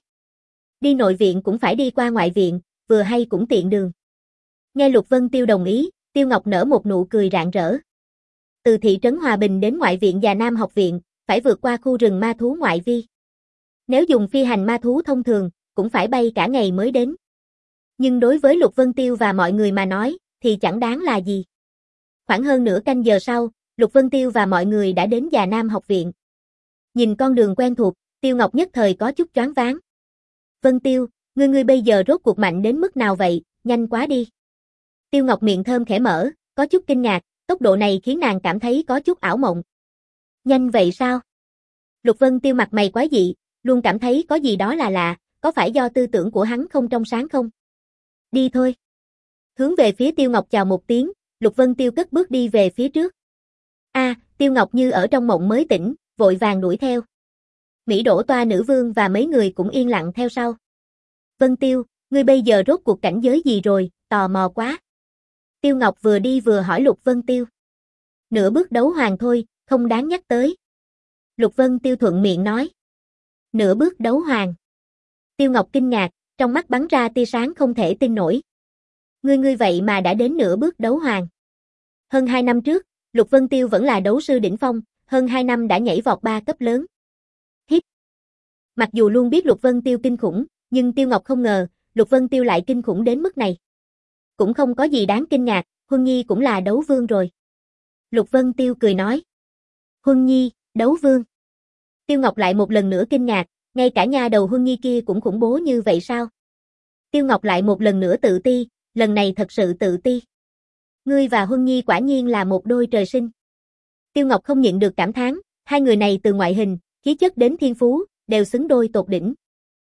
S1: Đi nội viện cũng phải đi qua ngoại viện, vừa hay cũng tiện đường. Nghe Lục Vân Tiêu đồng ý, Tiêu Ngọc nở một nụ cười rạng rỡ. Từ thị trấn Hòa Bình đến ngoại viện Già Nam học viện, phải vượt qua khu rừng ma thú ngoại vi. Nếu dùng phi hành ma thú thông thường, cũng phải bay cả ngày mới đến. Nhưng đối với Lục Vân Tiêu và mọi người mà nói, thì chẳng đáng là gì. Khoảng hơn nửa canh giờ sau, Lục Vân Tiêu và mọi người đã đến Già Nam học viện. Nhìn con đường quen thuộc, Tiêu Ngọc nhất thời có chút choáng váng. Vân Tiêu, ngươi ngươi bây giờ rốt cuộc mạnh đến mức nào vậy, nhanh quá đi. Tiêu Ngọc miệng thơm khẽ mở, có chút kinh ngạc, tốc độ này khiến nàng cảm thấy có chút ảo mộng. Nhanh vậy sao? Lục Vân Tiêu mặt mày quái dị, luôn cảm thấy có gì đó là lạ, có phải do tư tưởng của hắn không trong sáng không? Đi thôi. Hướng về phía Tiêu Ngọc chào một tiếng, Lục Vân Tiêu cất bước đi về phía trước. A, à, Tiêu Ngọc như ở trong mộng mới tỉnh, vội vàng đuổi theo. Mỹ Đỗ Toa nữ vương và mấy người cũng yên lặng theo sau. Vân Tiêu, ngươi bây giờ rốt cuộc cảnh giới gì rồi, tò mò quá. Tiêu Ngọc vừa đi vừa hỏi Lục Vân Tiêu. Nửa bước đấu hoàng thôi, không đáng nhắc tới. Lục Vân Tiêu thuận miệng nói. Nửa bước đấu hoàng. Tiêu Ngọc kinh ngạc, trong mắt bắn ra tia sáng không thể tin nổi. Ngươi ngươi vậy mà đã đến nửa bước đấu hoàng. Hơn hai năm trước, Lục Vân Tiêu vẫn là đấu sư đỉnh phong, hơn hai năm đã nhảy vọt ba cấp lớn. Hít. Mặc dù luôn biết Lục Vân Tiêu kinh khủng, nhưng Tiêu Ngọc không ngờ, Lục Vân Tiêu lại kinh khủng đến mức này. Cũng không có gì đáng kinh ngạc, Huân Nhi cũng là đấu vương rồi. Lục Vân Tiêu cười nói. Huân Nhi, đấu vương. Tiêu Ngọc lại một lần nữa kinh ngạc, ngay cả nha đầu Huân Nhi kia cũng khủng bố như vậy sao? Tiêu Ngọc lại một lần nữa tự ti, lần này thật sự tự ti. Ngươi và Huân Nhi quả nhiên là một đôi trời sinh. Tiêu Ngọc không nhịn được cảm thán, hai người này từ ngoại hình, khí chất đến thiên phú, đều xứng đôi tột đỉnh.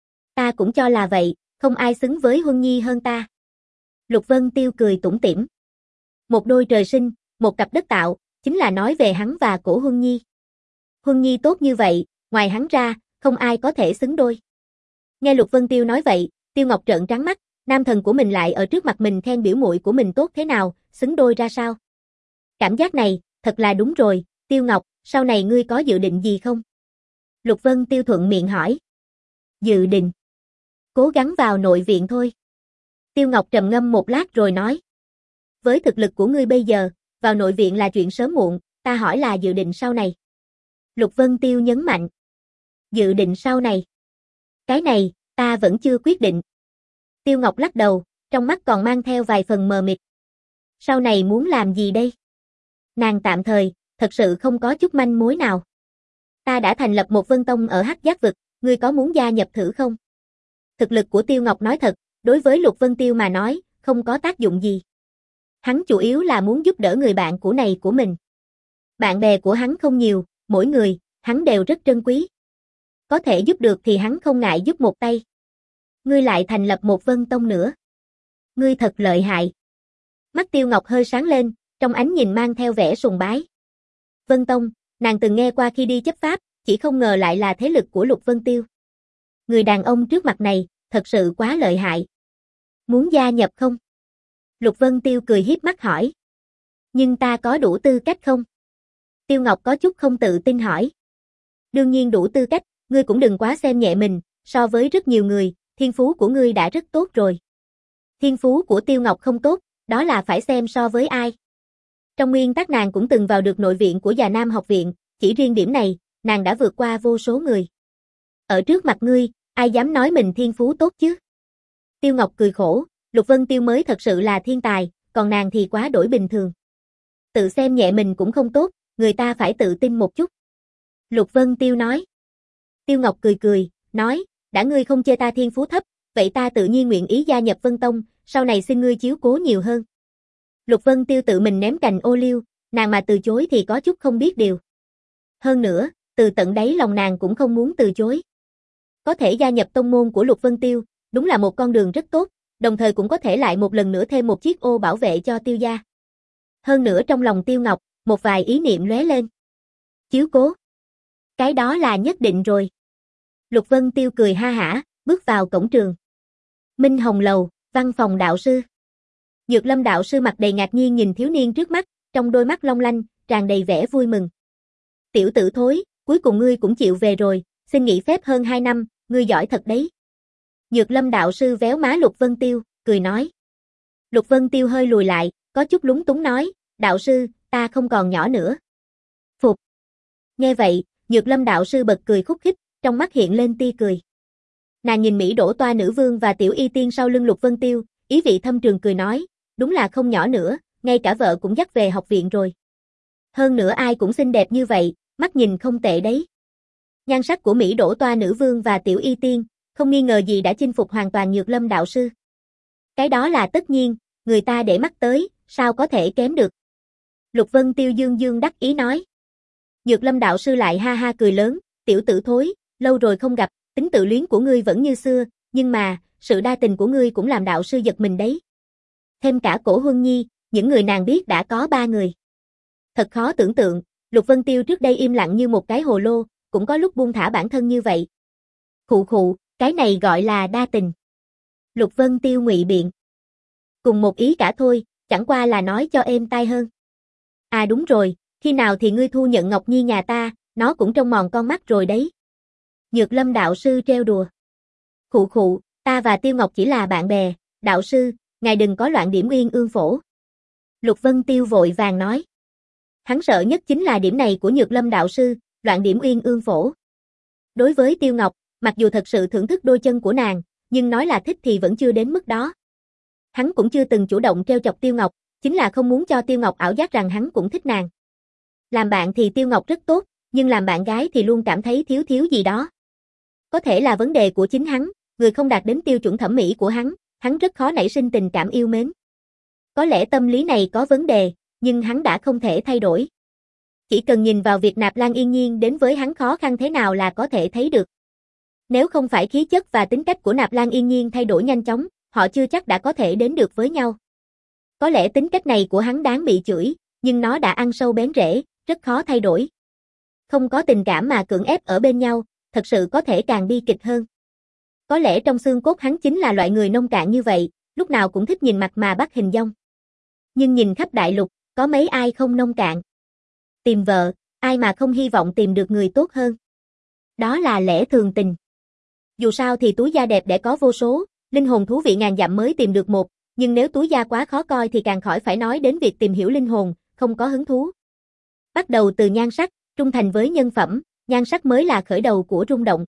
S1: Ta cũng cho là vậy, không ai xứng với Huân Nhi hơn ta. Lục Vân Tiêu cười tủm tỉm. Một đôi trời sinh, một cặp đất tạo, chính là nói về hắn và cổ Huân Nhi. Huân Nhi tốt như vậy, ngoài hắn ra, không ai có thể xứng đôi. Nghe Lục Vân Tiêu nói vậy, Tiêu Ngọc trợn trắng mắt, nam thần của mình lại ở trước mặt mình khen biểu muội của mình tốt thế nào, xứng đôi ra sao? Cảm giác này, thật là đúng rồi, Tiêu Ngọc, sau này ngươi có dự định gì không? Lục Vân Tiêu thuận miệng hỏi. Dự định? Cố gắng vào nội viện thôi. Tiêu Ngọc trầm ngâm một lát rồi nói. Với thực lực của ngươi bây giờ, vào nội viện là chuyện sớm muộn, ta hỏi là dự định sau này. Lục Vân Tiêu nhấn mạnh. Dự định sau này? Cái này, ta vẫn chưa quyết định. Tiêu Ngọc lắc đầu, trong mắt còn mang theo vài phần mờ mịt. Sau này muốn làm gì đây? Nàng tạm thời, thật sự không có chút manh mối nào. Ta đã thành lập một vân tông ở Hắc Giác vực, ngươi có muốn gia nhập thử không? Thực lực của Tiêu Ngọc nói thật, đối với Lục Vân Tiêu mà nói, không có tác dụng gì. Hắn chủ yếu là muốn giúp đỡ người bạn của này của mình. Bạn bè của hắn không nhiều, mỗi người, hắn đều rất trân quý. Có thể giúp được thì hắn không ngại giúp một tay. Ngươi lại thành lập một vân tông nữa. Ngươi thật lợi hại. Mắt Tiêu Ngọc hơi sáng lên, trong ánh nhìn mang theo vẻ sùng bái. Vân Tông, nàng từng nghe qua khi đi chấp pháp, chỉ không ngờ lại là thế lực của Lục Vân Tiêu. Người đàn ông trước mặt này, thật sự quá lợi hại. Muốn gia nhập không? Lục Vân Tiêu cười hiếp mắt hỏi. Nhưng ta có đủ tư cách không? Tiêu Ngọc có chút không tự tin hỏi. Đương nhiên đủ tư cách, ngươi cũng đừng quá xem nhẹ mình, so với rất nhiều người, thiên phú của ngươi đã rất tốt rồi. Thiên phú của Tiêu Ngọc không tốt, đó là phải xem so với ai. Trong nguyên tắc nàng cũng từng vào được nội viện của Già Nam học viện, chỉ riêng điểm này, nàng đã vượt qua vô số người. Ở trước mặt ngươi, ai dám nói mình thiên phú tốt chứ? Tiêu Ngọc cười khổ, Lục Vân Tiêu mới thật sự là thiên tài, còn nàng thì quá đổi bình thường. Tự xem nhẹ mình cũng không tốt, người ta phải tự tin một chút. Lục Vân Tiêu nói. Tiêu Ngọc cười cười, nói, đã ngươi không chê ta thiên phú thấp, vậy ta tự nhiên nguyện ý gia nhập Vân Tông, sau này xin ngươi chiếu cố nhiều hơn. Lục Vân Tiêu tự mình ném cành ô liu, nàng mà từ chối thì có chút không biết điều. Hơn nữa, từ tận đáy lòng nàng cũng không muốn từ chối. Có thể gia nhập tông môn của Lục Vân Tiêu, đúng là một con đường rất tốt, đồng thời cũng có thể lại một lần nữa thêm một chiếc ô bảo vệ cho Tiêu gia. Hơn nữa trong lòng Tiêu Ngọc, một vài ý niệm lóe lên. Chiếu cố. Cái đó là nhất định rồi. Lục Vân Tiêu cười ha hả, bước vào cổng trường. Minh Hồng Lầu, văn phòng đạo sư. Nhược Lâm đạo sư mặt đầy ngạc nhiên nhìn thiếu niên trước mắt, trong đôi mắt long lanh, tràn đầy vẻ vui mừng. Tiểu tử thối, cuối cùng ngươi cũng chịu về rồi, xin nghỉ phép hơn hai năm, ngươi giỏi thật đấy. Nhược Lâm đạo sư véo má Lục Vân Tiêu, cười nói. Lục Vân Tiêu hơi lùi lại, có chút lúng túng nói, đạo sư, ta không còn nhỏ nữa. Phục. Nghe vậy, Nhược Lâm đạo sư bật cười khúc khích, trong mắt hiện lên tia cười. Nàng nhìn Mỹ Đỗ Toa nữ vương và tiểu y tiên sau lưng Lục Vân Tiêu, ý vị thâm trường cười nói, đúng là không nhỏ nữa, ngay cả vợ cũng dắt về học viện rồi. Hơn nữa ai cũng xinh đẹp như vậy, mắt nhìn không tệ đấy. Nhan sắc của Mỹ Đỗ Toa nữ vương và tiểu y tiên, không nghi ngờ gì đã chinh phục hoàn toàn Nhược Lâm đạo sư. Cái đó là tất nhiên, người ta để mắt tới, sao có thể kém được. Lục Vân Tiêu dương dương đắc ý nói. Nhược Lâm đạo sư lại ha ha cười lớn, tiểu tử thối, lâu rồi không gặp, tính tự luyến của ngươi vẫn như xưa, nhưng mà, sự đa tình của ngươi cũng làm đạo sư giật mình đấy. Thêm cả Cổ Huân Nhi, những người nàng biết đã có ba người. Thật khó tưởng tượng, Lục Vân Tiêu trước đây im lặng như một cái hồ lô, cũng có lúc buông thả bản thân như vậy. Khụ khụ, cái này gọi là đa tình. Lục Vân Tiêu ngụy biện. Cùng một ý cả thôi, chẳng qua là nói cho êm tai hơn. À đúng rồi, khi nào thì ngươi thu nhận Ngọc Nhi nhà ta, nó cũng trông mòn con mắt rồi đấy. Nhược Lâm đạo sư trêu đùa. Khụ khụ, ta và Tiêu Ngọc chỉ là bạn bè, đạo sư, ngài đừng có loạn điểm Uyên Ương Phổ. Lục Vân Tiêu vội vàng nói. Hắn sợ nhất chính là điểm này của Nhược Lâm đạo sư, loạn điểm Uyên Ương Phổ. Đối với Tiêu Ngọc, mặc dù thật sự thưởng thức đôi chân của nàng, nhưng nói là thích thì vẫn chưa đến mức đó. Hắn cũng chưa từng chủ động trêu chọc Tiêu Ngọc, chính là không muốn cho Tiêu Ngọc ảo giác rằng hắn cũng thích nàng. Làm bạn thì Tiêu Ngọc rất tốt, nhưng làm bạn gái thì luôn cảm thấy thiếu thiếu gì đó. Có thể là vấn đề của chính hắn, người không đạt đến tiêu chuẩn thẩm mỹ của hắn, hắn rất khó nảy sinh tình cảm yêu mến. Có lẽ tâm lý này có vấn đề, nhưng hắn đã không thể thay đổi. Chỉ cần nhìn vào việc Nạp Lan Yên Nhiên đến với hắn khó khăn thế nào là có thể thấy được. Nếu không phải khí chất và tính cách của Nạp Lan Yên Nhiên thay đổi nhanh chóng, họ chưa chắc đã có thể đến được với nhau. Có lẽ tính cách này của hắn đáng bị chửi, nhưng nó đã ăn sâu bén rễ, rất khó thay đổi. Không có tình cảm mà cưỡng ép ở bên nhau, thật sự có thể càng bi kịch hơn. Có lẽ trong xương cốt hắn chính là loại người nông cạn như vậy, lúc nào cũng thích nhìn mặt mà bắt hình dong. Nhưng nhìn khắp đại lục, có mấy ai không nông cạn. Tìm vợ, ai mà không hy vọng tìm được người tốt hơn. Đó là lẽ thường tình. Dù sao thì túi da đẹp để có vô số, linh hồn thú vị ngàn dặm mới tìm được một, nhưng nếu túi da quá khó coi thì càng khỏi phải nói đến việc tìm hiểu linh hồn, không có hứng thú. Bắt đầu từ nhan sắc, trung thành với nhân phẩm, nhan sắc mới là khởi đầu của rung động.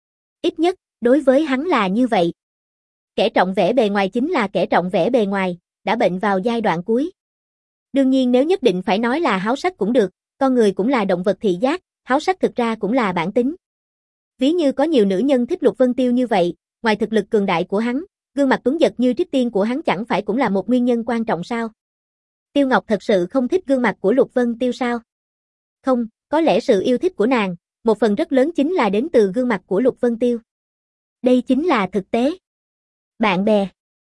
S1: Ít nhất, đối với hắn là như vậy. Kẻ trọng vẻ bề ngoài chính là kẻ trọng vẻ bề ngoài, đã bệnh vào giai đoạn cuối. Đương nhiên nếu nhất định phải nói là háo sắc cũng được, con người cũng là động vật thị giác, háo sắc thực ra cũng là bản tính. Ví như có nhiều nữ nhân thích Lục Vân Tiêu như vậy, ngoài thực lực cường đại của hắn, gương mặt tuấn giật như trích tiên của hắn chẳng phải cũng là một nguyên nhân quan trọng sao? Tiêu Ngọc thật sự không thích gương mặt của Lục Vân Tiêu sao? Không, có lẽ sự yêu thích của nàng, một phần rất lớn chính là đến từ gương mặt của Lục Vân Tiêu. Đây chính là thực tế. Bạn bè.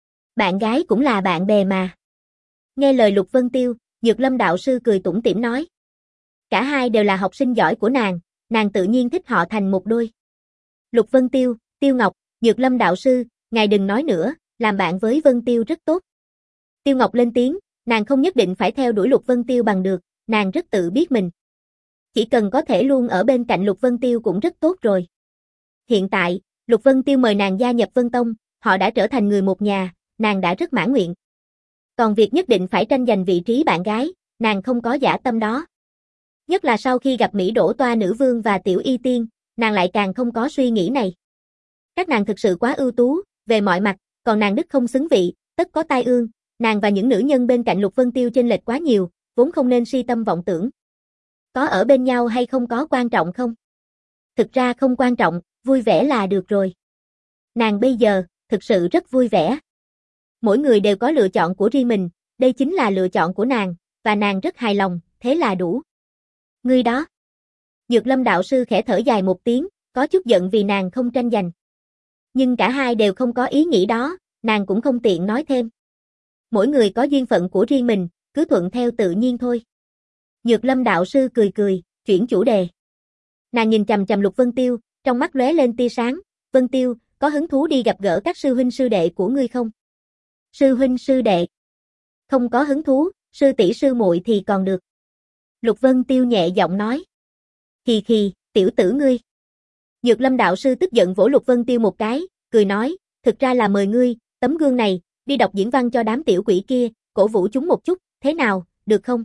S1: Bạn gái cũng là bạn bè mà. Nghe lời Lục Vân Tiêu, Nhược Lâm đạo sư cười tủm tỉm nói. Cả hai đều là học sinh giỏi của nàng, nàng tự nhiên thích họ thành một đôi. Lục Vân Tiêu, Tiêu Ngọc, Nhược Lâm đạo sư, ngài đừng nói nữa, làm bạn với Vân Tiêu rất tốt. Tiêu Ngọc lên tiếng, nàng không nhất định phải theo đuổi Lục Vân Tiêu bằng được, nàng rất tự biết mình. Chỉ cần có thể luôn ở bên cạnh Lục Vân Tiêu cũng rất tốt rồi. Hiện tại, Lục Vân Tiêu mời nàng gia nhập Vân Tông, họ đã trở thành người một nhà, nàng đã rất mãn nguyện. Còn việc nhất định phải tranh giành vị trí bạn gái, nàng không có dã tâm đó. Nhất là sau khi gặp Mỹ Đỗ Toa nữ vương và Tiểu Y Tiên, nàng lại càng không có suy nghĩ này. Các nàng thực sự quá ưu tú, về mọi mặt, còn nàng đức không xứng vị, tất có tai ương, nàng và những nữ nhân bên cạnh Lục Vân Tiêu chênh lệch quá nhiều, vốn không nên si tâm vọng tưởng. Có ở bên nhau hay không có quan trọng không? Thực ra không quan trọng, vui vẻ là được rồi. Nàng bây giờ, thực sự rất vui vẻ. Mỗi người đều có lựa chọn của riêng mình, đây chính là lựa chọn của nàng, và nàng rất hài lòng, thế là đủ. Ngươi đó. Nhược Lâm đạo sư khẽ thở dài một tiếng, có chút giận vì nàng không tranh giành. Nhưng cả hai đều không có ý nghĩ đó, nàng cũng không tiện nói thêm. Mỗi người có duyên phận của riêng mình, cứ thuận theo tự nhiên thôi. Nhược Lâm đạo sư cười cười, chuyển chủ đề. Nàng nhìn chằm chằm Lục Vân Tiêu, trong mắt lóe lên tia sáng. Vân Tiêu, có hứng thú đi gặp gỡ các sư huynh sư đệ của ngươi không? Sư huynh sư đệ. Không có hứng thú, sư tỷ sư muội thì còn được. Lục Vân Tiêu nhẹ giọng nói. Khì khì, tiểu tử ngươi. Nhược Lâm đạo sư tức giận vỗ Lục Vân Tiêu một cái, cười nói, thực ra là mời ngươi, tấm gương này, đi đọc diễn văn cho đám tiểu quỷ kia, cổ vũ chúng một chút, thế nào, được không?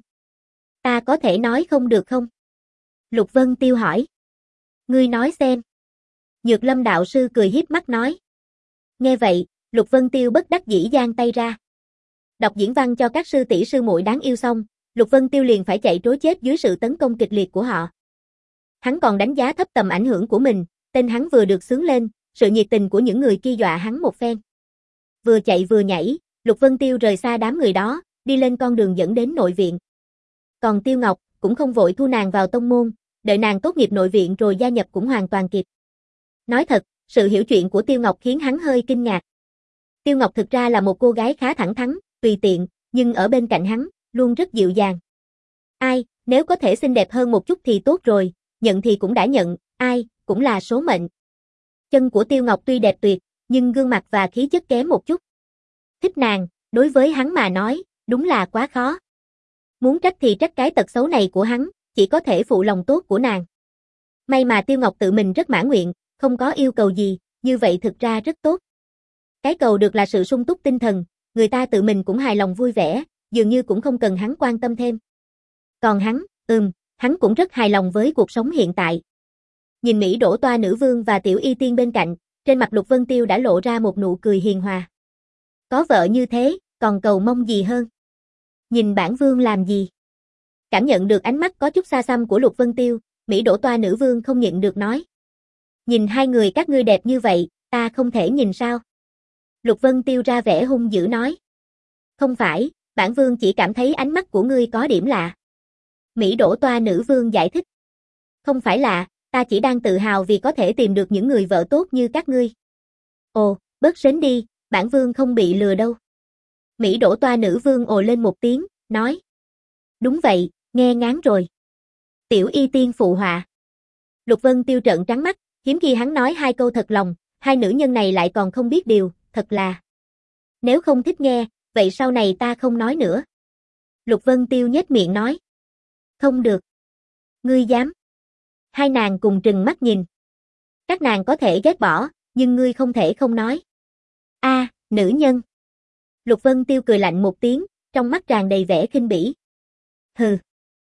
S1: Ta có thể nói không được không? Lục Vân Tiêu hỏi. Ngươi nói xem. Nhược Lâm đạo sư cười hiếp mắt nói. Nghe vậy, Lục Vân Tiêu bất đắc dĩ giang tay ra. Đọc diễn văn cho các sư tỷ sư muội đáng yêu xong, Lục Vân Tiêu liền phải chạy trối chết dưới sự tấn công kịch liệt của họ. Hắn còn đánh giá thấp tầm ảnh hưởng của mình, tên hắn vừa được xướng lên, sự nhiệt tình của những người kia dọa hắn một phen. Vừa chạy vừa nhảy, Lục Vân Tiêu rời xa đám người đó, đi lên con đường dẫn đến nội viện. Còn Tiêu Ngọc cũng không vội thu nàng vào tông môn, đợi nàng tốt nghiệp nội viện rồi gia nhập cũng hoàn toàn kịp. Nói thật, sự hiểu chuyện của Tiêu Ngọc khiến hắn hơi kinh ngạc. Tiêu Ngọc thực ra là một cô gái khá thẳng thắn, tùy tiện, nhưng ở bên cạnh hắn, luôn rất dịu dàng. Ai, nếu có thể xinh đẹp hơn một chút thì tốt rồi, nhận thì cũng đã nhận, ai, cũng là số mệnh. Chân của Tiêu Ngọc tuy đẹp tuyệt, nhưng gương mặt và khí chất kém một chút. Thích nàng, đối với hắn mà nói, đúng là quá khó. Muốn trách thì trách cái tật xấu này của hắn, chỉ có thể phụ lòng tốt của nàng. May mà Tiêu Ngọc tự mình rất mãn nguyện, không có yêu cầu gì, như vậy thực ra rất tốt. Cái cầu được là sự sung túc tinh thần, người ta tự mình cũng hài lòng vui vẻ, dường như cũng không cần hắn quan tâm thêm. Còn hắn, ừm, hắn cũng rất hài lòng với cuộc sống hiện tại. Nhìn Mỹ Đỗ Toa nữ vương và Tiểu Y Tiên bên cạnh, trên mặt Lục Vân Tiêu đã lộ ra một nụ cười hiền hòa. Có vợ như thế, còn cầu mong gì hơn? Nhìn bản vương làm gì? Cảm nhận được ánh mắt có chút xa xăm của Lục Vân Tiêu, Mỹ Đỗ Toa nữ vương không nhịn được nói. Nhìn hai người các ngươi đẹp như vậy, ta không thể nhìn sao? Lục Vân Tiêu ra vẻ hung dữ nói. Không phải, bản vương chỉ cảm thấy ánh mắt của ngươi có điểm lạ. Mỹ Đỗ Toa nữ vương giải thích. Không phải lạ, ta chỉ đang tự hào vì có thể tìm được những người vợ tốt như các ngươi. Ồ, bớt sến đi, bản vương không bị lừa đâu. Mỹ Đỗ Toa nữ vương ồ lên một tiếng, nói. Đúng vậy, nghe ngán rồi. Tiểu Y Tiên phụ họa. Lục Vân Tiêu trợn trắng mắt, hiếm khi hắn nói hai câu thật lòng, hai nữ nhân này lại còn không biết điều, thật là. Nếu không thích nghe, vậy sau này ta không nói nữa. Lục Vân Tiêu nhếch miệng nói. Không được. Ngươi dám. Hai nàng cùng trừng mắt nhìn. Các nàng có thể ghét bỏ, nhưng ngươi không thể không nói. A, à, nữ nhân. Lục Vân Tiêu cười lạnh một tiếng, trong mắt tràn đầy vẻ khinh bỉ. Hừ.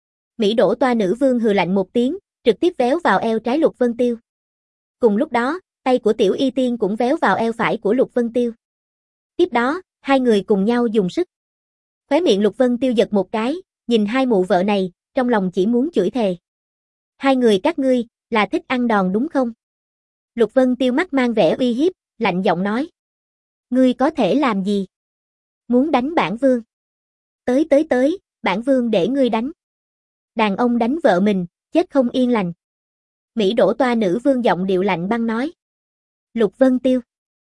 S1: Mỹ Đỗ Toa nữ vương hừ lạnh một tiếng, trực tiếp véo vào eo trái Lục Vân Tiêu. Cùng lúc đó, tay của Tiểu Y Tiên cũng véo vào eo phải của Lục Vân Tiêu. Tiếp đó, hai người cùng nhau dùng sức. Khóe miệng Lục Vân Tiêu giật một cái, nhìn hai mụ vợ này, trong lòng chỉ muốn chửi thề. Hai người các ngươi, là thích ăn đòn đúng không? Lục Vân Tiêu mắt mang vẻ uy hiếp, lạnh giọng nói. Ngươi có thể làm gì? Muốn đánh bản vương? Tới tới tới, bản vương để ngươi đánh. Đàn ông đánh vợ mình, chết không yên lành. Mỹ Đỗ Toa nữ vương giọng điệu lạnh băng nói. Lục Vân Tiêu.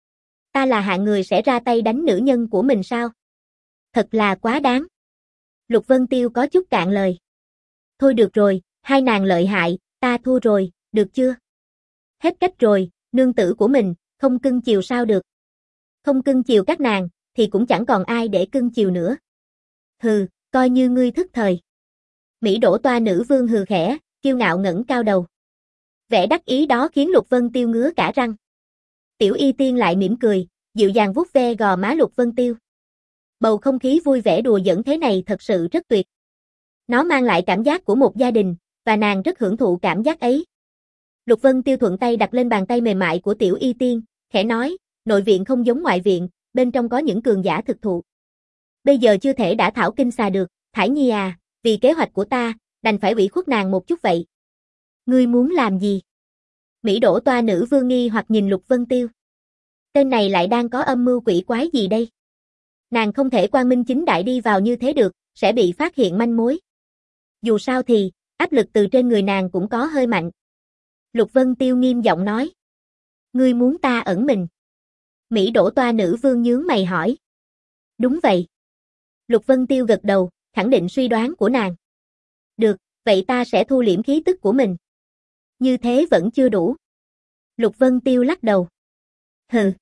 S1: Ta là hạng người sẽ ra tay đánh nữ nhân của mình sao? Thật là quá đáng. Lục Vân Tiêu có chút cạn lời. Thôi được rồi, hai nàng lợi hại, ta thua rồi, được chưa? Hết cách rồi, nương tử của mình, không cưng chiều sao được. Không cưng chiều các nàng, thì cũng chẳng còn ai để cưng chiều nữa. Hừ, coi như ngươi thức thời. Mỹ Đỗ Toa nữ vương hừ khẽ, kiêu ngạo ngẩng cao đầu. Vẻ đắc ý đó khiến Lục Vân Tiêu ngứa cả răng. Tiểu Y Tiên lại mỉm cười, dịu dàng vuốt ve gò má Lục Vân Tiêu. Bầu không khí vui vẻ đùa giỡn thế này thật sự rất tuyệt. Nó mang lại cảm giác của một gia đình, và nàng rất hưởng thụ cảm giác ấy. Lục Vân Tiêu thuận tay đặt lên bàn tay mềm mại của Tiểu Y Tiên, khẽ nói, nội viện không giống ngoại viện, bên trong có những cường giả thực thụ. Bây giờ chưa thể đã thảo kinh xà được, Thải Nhi à, vì kế hoạch của ta, đành phải ủy khuất nàng một chút vậy. Ngươi muốn làm gì? Mỹ Đỗ Toa nữ vương nghi hoặc nhìn Lục Vân Tiêu. Tên này lại đang có âm mưu quỷ quái gì đây? Nàng không thể quang minh chính đại đi vào như thế được, sẽ bị phát hiện manh mối. Dù sao thì, áp lực từ trên người nàng cũng có hơi mạnh. Lục Vân Tiêu nghiêm giọng nói. Ngươi muốn ta ẩn mình? Mỹ đổ toa nữ vương nhướng mày hỏi. Đúng vậy. Lục Vân Tiêu gật đầu, khẳng định suy đoán của nàng. Được, vậy ta sẽ thu liễm khí tức của mình. Như thế vẫn chưa đủ. Lục Vân Tiêu lắc đầu. Hừ.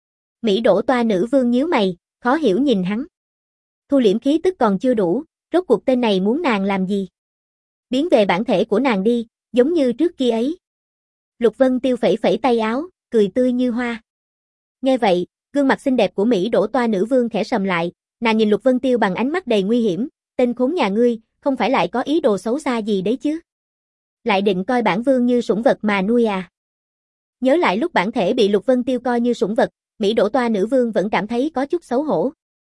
S1: Mỹ đổ toa nữ vương nhíu mày, khó hiểu nhìn hắn. Thu liễm khí tức còn chưa đủ, rốt cuộc tên này muốn nàng làm gì? Biến về bản thể của nàng đi, giống như trước kia ấy. Lục Vân Tiêu phẩy phẩy tay áo, cười tươi như hoa. Nghe vậy, gương mặt xinh đẹp của Mỹ đổ toa nữ vương khẽ sầm lại, nàng nhìn Lục Vân Tiêu bằng ánh mắt đầy nguy hiểm, tên khốn nhà ngươi, không phải lại có ý đồ xấu xa gì đấy chứ? Lại định coi bản vương như sủng vật mà nuôi à? Nhớ lại lúc bản thể bị Lục Vân Tiêu coi như sủng vật, Mỹ đổ toa nữ vương vẫn cảm thấy có chút xấu hổ.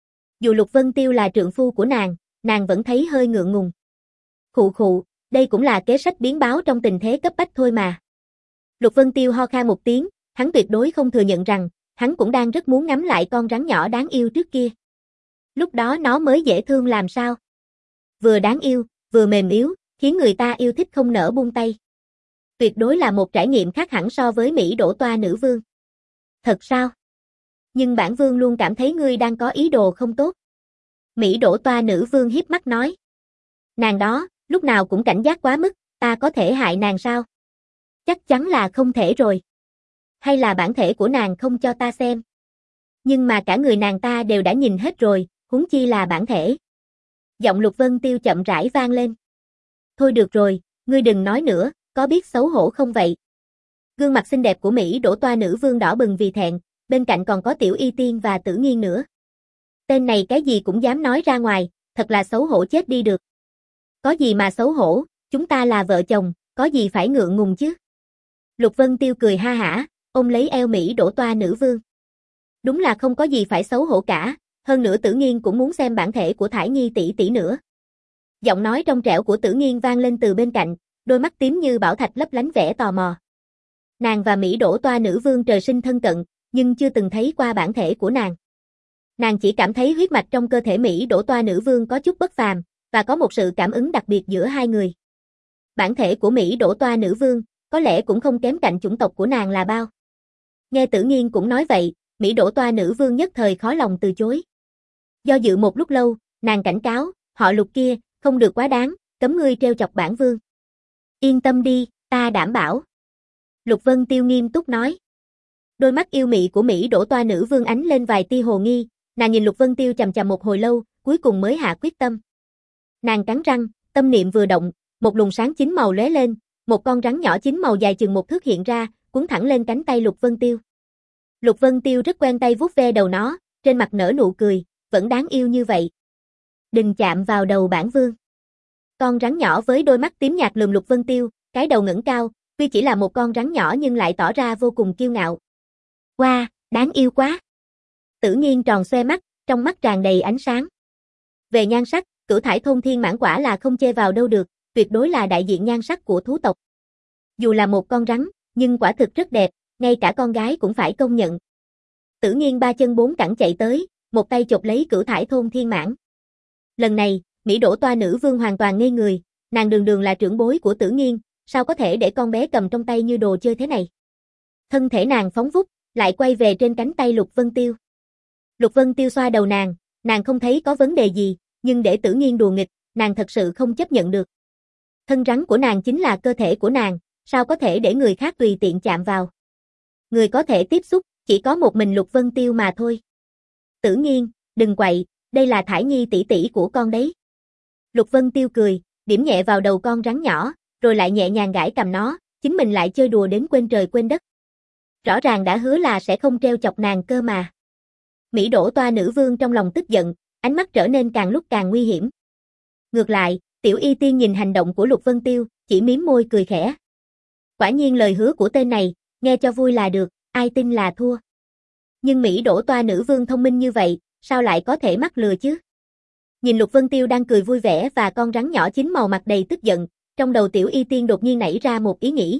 S1: Dù Lục Vân Tiêu là trượng phu của nàng, nàng vẫn thấy hơi ngượng ngùng. Khụ khụ, đây cũng là kế sách biến báo trong tình thế cấp bách thôi mà. Lục Vân Tiêu ho khan một tiếng, hắn tuyệt đối không thừa nhận rằng, hắn cũng đang rất muốn ngắm lại con rắn nhỏ đáng yêu trước kia. Lúc đó nó mới dễ thương làm sao. Vừa đáng yêu, vừa mềm yếu, khiến người ta yêu thích không nỡ buông tay. Tuyệt đối là một trải nghiệm khác hẳn so với Mỹ đổ toa nữ vương. Thật sao? Nhưng bản vương luôn cảm thấy ngươi đang có ý đồ không tốt. Mỹ đổ toa nữ vương hiếp mắt nói. Nàng đó, lúc nào cũng cảnh giác quá mức, ta có thể hại nàng sao? Chắc chắn là không thể rồi. Hay là bản thể của nàng không cho ta xem? Nhưng mà cả người nàng ta đều đã nhìn hết rồi, huống chi là bản thể. Giọng Lục Vân Tiêu chậm rãi vang lên. Thôi được rồi, ngươi đừng nói nữa, có biết xấu hổ không vậy? Gương mặt xinh đẹp của Mỹ đổ toa nữ vương đỏ bừng vì thẹn, bên cạnh còn có Tiểu Y Tiên và Tử Nghiên nữa. Tên này cái gì cũng dám nói ra ngoài, thật là xấu hổ chết đi được. Có gì mà xấu hổ, chúng ta là vợ chồng, có gì phải ngượng ngùng chứ? Lục Vân Tiêu cười ha hả, ôm lấy eo Mỹ đổ toa nữ vương. Đúng là không có gì phải xấu hổ cả, hơn nữa Tử Nghiên cũng muốn xem bản thể của Thải Nhi tỷ tỷ nữa. Giọng nói trong trẻo của Tử Nghiên vang lên từ bên cạnh, đôi mắt tím như bảo thạch lấp lánh vẻ tò mò. Nàng và Mỹ đổ toa nữ vương trời sinh thân cận, nhưng chưa từng thấy qua bản thể của nàng. Nàng chỉ cảm thấy huyết mạch trong cơ thể Mỹ đổ toa nữ vương có chút bất phàm, và có một sự cảm ứng đặc biệt giữa hai người. Bản thể của Mỹ đổ toa nữ vương, có lẽ cũng không kém cạnh chủng tộc của nàng là bao. Nghe Tử Nghiên cũng nói vậy, Mỹ đổ toa nữ vương nhất thời khó lòng từ chối. Do dự một lúc lâu, nàng cảnh cáo, họ Lục kia, không được quá đáng, cấm ngươi trêu chọc bản vương. Yên tâm đi, ta đảm bảo. Lục Vân Tiêu nghiêm túc nói. Đôi mắt yêu mị của Mỹ đổ toa nữ vương ánh lên vài tia hồ nghi, nàng nhìn Lục Vân Tiêu chằm chằm một hồi lâu, cuối cùng mới hạ quyết tâm. Nàng cắn răng, tâm niệm vừa động, một luồng sáng chín màu lóe lên, một con rắn nhỏ chín màu dài chừng một thước hiện ra, cuốn thẳng lên cánh tay Lục Vân Tiêu. Lục Vân Tiêu rất quen tay vuốt ve đầu nó, trên mặt nở nụ cười, vẫn đáng yêu như vậy. Đừng chạm vào đầu bản vương. Con rắn nhỏ với đôi mắt tím nhạt lườm Lục Vân Tiêu, cái đầu ngẩng cao, tuy chỉ là một con rắn nhỏ nhưng lại tỏ ra vô cùng kiêu ngạo. Wow, đáng yêu quá. Tử Nghiên tròn xoe mắt, trong mắt tràn đầy ánh sáng. Về nhan sắc, Cửu Thải thôn thiên mãn quả là không chê vào đâu được, tuyệt đối là đại diện nhan sắc của thú tộc. Dù là một con rắn, nhưng quả thực rất đẹp, ngay cả con gái cũng phải công nhận. Tử Nghiên ba chân bốn cẳng chạy tới, một tay chộp lấy Cửu Thải thôn thiên mãn. Lần này, Mỹ đổ toa nữ vương hoàn toàn ngây người, nàng đường đường là trưởng bối của Tử Nghiên, sao có thể để con bé cầm trong tay như đồ chơi thế này. Thân thể nàng phóng vút, lại quay về trên cánh tay Lục Vân Tiêu. Lục Vân Tiêu xoa đầu nàng, nàng không thấy có vấn đề gì, nhưng để Tử Nghiên đùa nghịch, nàng thật sự không chấp nhận được. Thân rắn của nàng chính là cơ thể của nàng, sao có thể để người khác tùy tiện chạm vào. Người có thể tiếp xúc, chỉ có một mình Lục Vân Tiêu mà thôi. Tử Nghiên, đừng quậy, đây là Thải Nhi tỷ tỷ của con đấy. Lục Vân Tiêu cười, điểm nhẹ vào đầu con rắn nhỏ, rồi lại nhẹ nhàng gãi cầm nó, chính mình lại chơi đùa đến quên trời quên đất. Rõ ràng đã hứa là sẽ không trêu chọc nàng cơ mà. Mỹ đổ toa nữ vương trong lòng tức giận, ánh mắt trở nên càng lúc càng nguy hiểm. Ngược lại, Tiểu Y Tiên nhìn hành động của Lục Vân Tiêu, chỉ mím môi cười khẽ. Quả nhiên lời hứa của tên này, nghe cho vui là được, ai tin là thua. Nhưng Mỹ đổ toa nữ vương thông minh như vậy, sao lại có thể mắc lừa chứ? Nhìn Lục Vân Tiêu đang cười vui vẻ và con rắn nhỏ chín màu mặt đầy tức giận, trong đầu Tiểu Y Tiên đột nhiên nảy ra một ý nghĩ.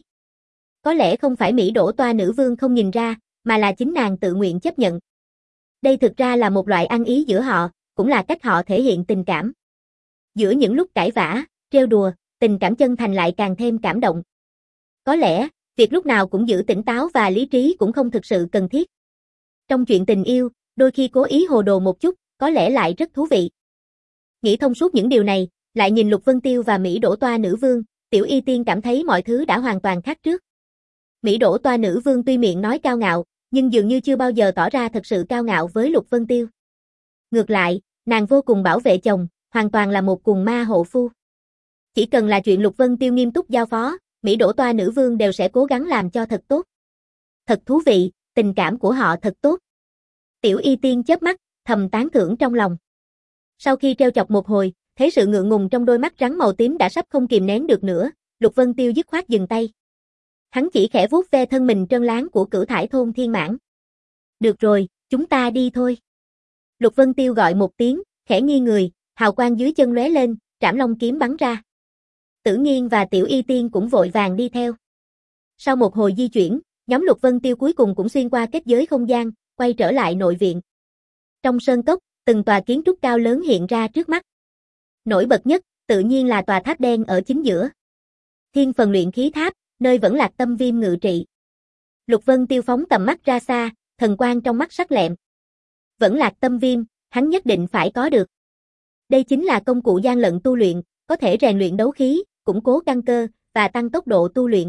S1: Có lẽ không phải Mỹ đổ toa nữ vương không nhìn ra, mà là chính nàng tự nguyện chấp nhận. Đây thực ra là một loại ăn ý giữa họ, cũng là cách họ thể hiện tình cảm. Giữa những lúc cãi vã, trêu đùa, tình cảm chân thành lại càng thêm cảm động. Có lẽ, việc lúc nào cũng giữ tỉnh táo và lý trí cũng không thực sự cần thiết. Trong chuyện tình yêu, đôi khi cố ý hồ đồ một chút, có lẽ lại rất thú vị. Nghĩ thông suốt những điều này, lại nhìn Lục Vân Tiêu và Mỹ Đỗ Toa nữ vương, Tiểu Y Tiên cảm thấy mọi thứ đã hoàn toàn khác trước. Mỹ Đỗ Toa nữ vương tuy miệng nói cao ngạo, nhưng dường như chưa bao giờ tỏ ra thật sự cao ngạo với Lục Vân Tiêu. Ngược lại, nàng vô cùng bảo vệ chồng, hoàn toàn là một cùng ma hộ phu. Chỉ cần là chuyện Lục Vân Tiêu nghiêm túc giao phó, Mỹ Đỗ Toa nữ vương đều sẽ cố gắng làm cho thật tốt. Thật thú vị, tình cảm của họ thật tốt. Tiểu Y Tiên chớp mắt, thầm tán thưởng trong lòng. Sau khi trêu chọc một hồi, thấy sự ngượng ngùng trong đôi mắt rắn màu tím đã sắp không kìm nén được nữa, Lục Vân Tiêu dứt khoát dừng tay. Hắn chỉ khẽ vuốt ve thân mình trơn láng của Cửu Thải thôn Thiên Mãn. Được rồi, chúng ta đi thôi. Lục Vân Tiêu gọi một tiếng, khẽ nghiêng người, hào quang dưới chân lóe lên, trảm long kiếm bắn ra. Tử Nghiên và Tiểu Y Tiên cũng vội vàng đi theo. Sau một hồi di chuyển, nhóm Lục Vân Tiêu cuối cùng cũng xuyên qua kết giới không gian, quay trở lại nội viện. Trong sơn cốc, từng tòa kiến trúc cao lớn hiện ra trước mắt. Nổi bật nhất, tự nhiên là tòa tháp đen ở chính giữa. Thiên Phần Luyện Khí Tháp, nơi Vẫn Lạc Tâm Viêm ngự trị. Lục Vân Tiêu phóng tầm mắt ra xa, thần quang trong mắt sắc lẹm. Vẫn Lạc Tâm Viêm, hắn nhất định phải có được. Đây chính là công cụ gian lận tu luyện, có thể rèn luyện đấu khí, củng cố căn cơ, và tăng tốc độ tu luyện.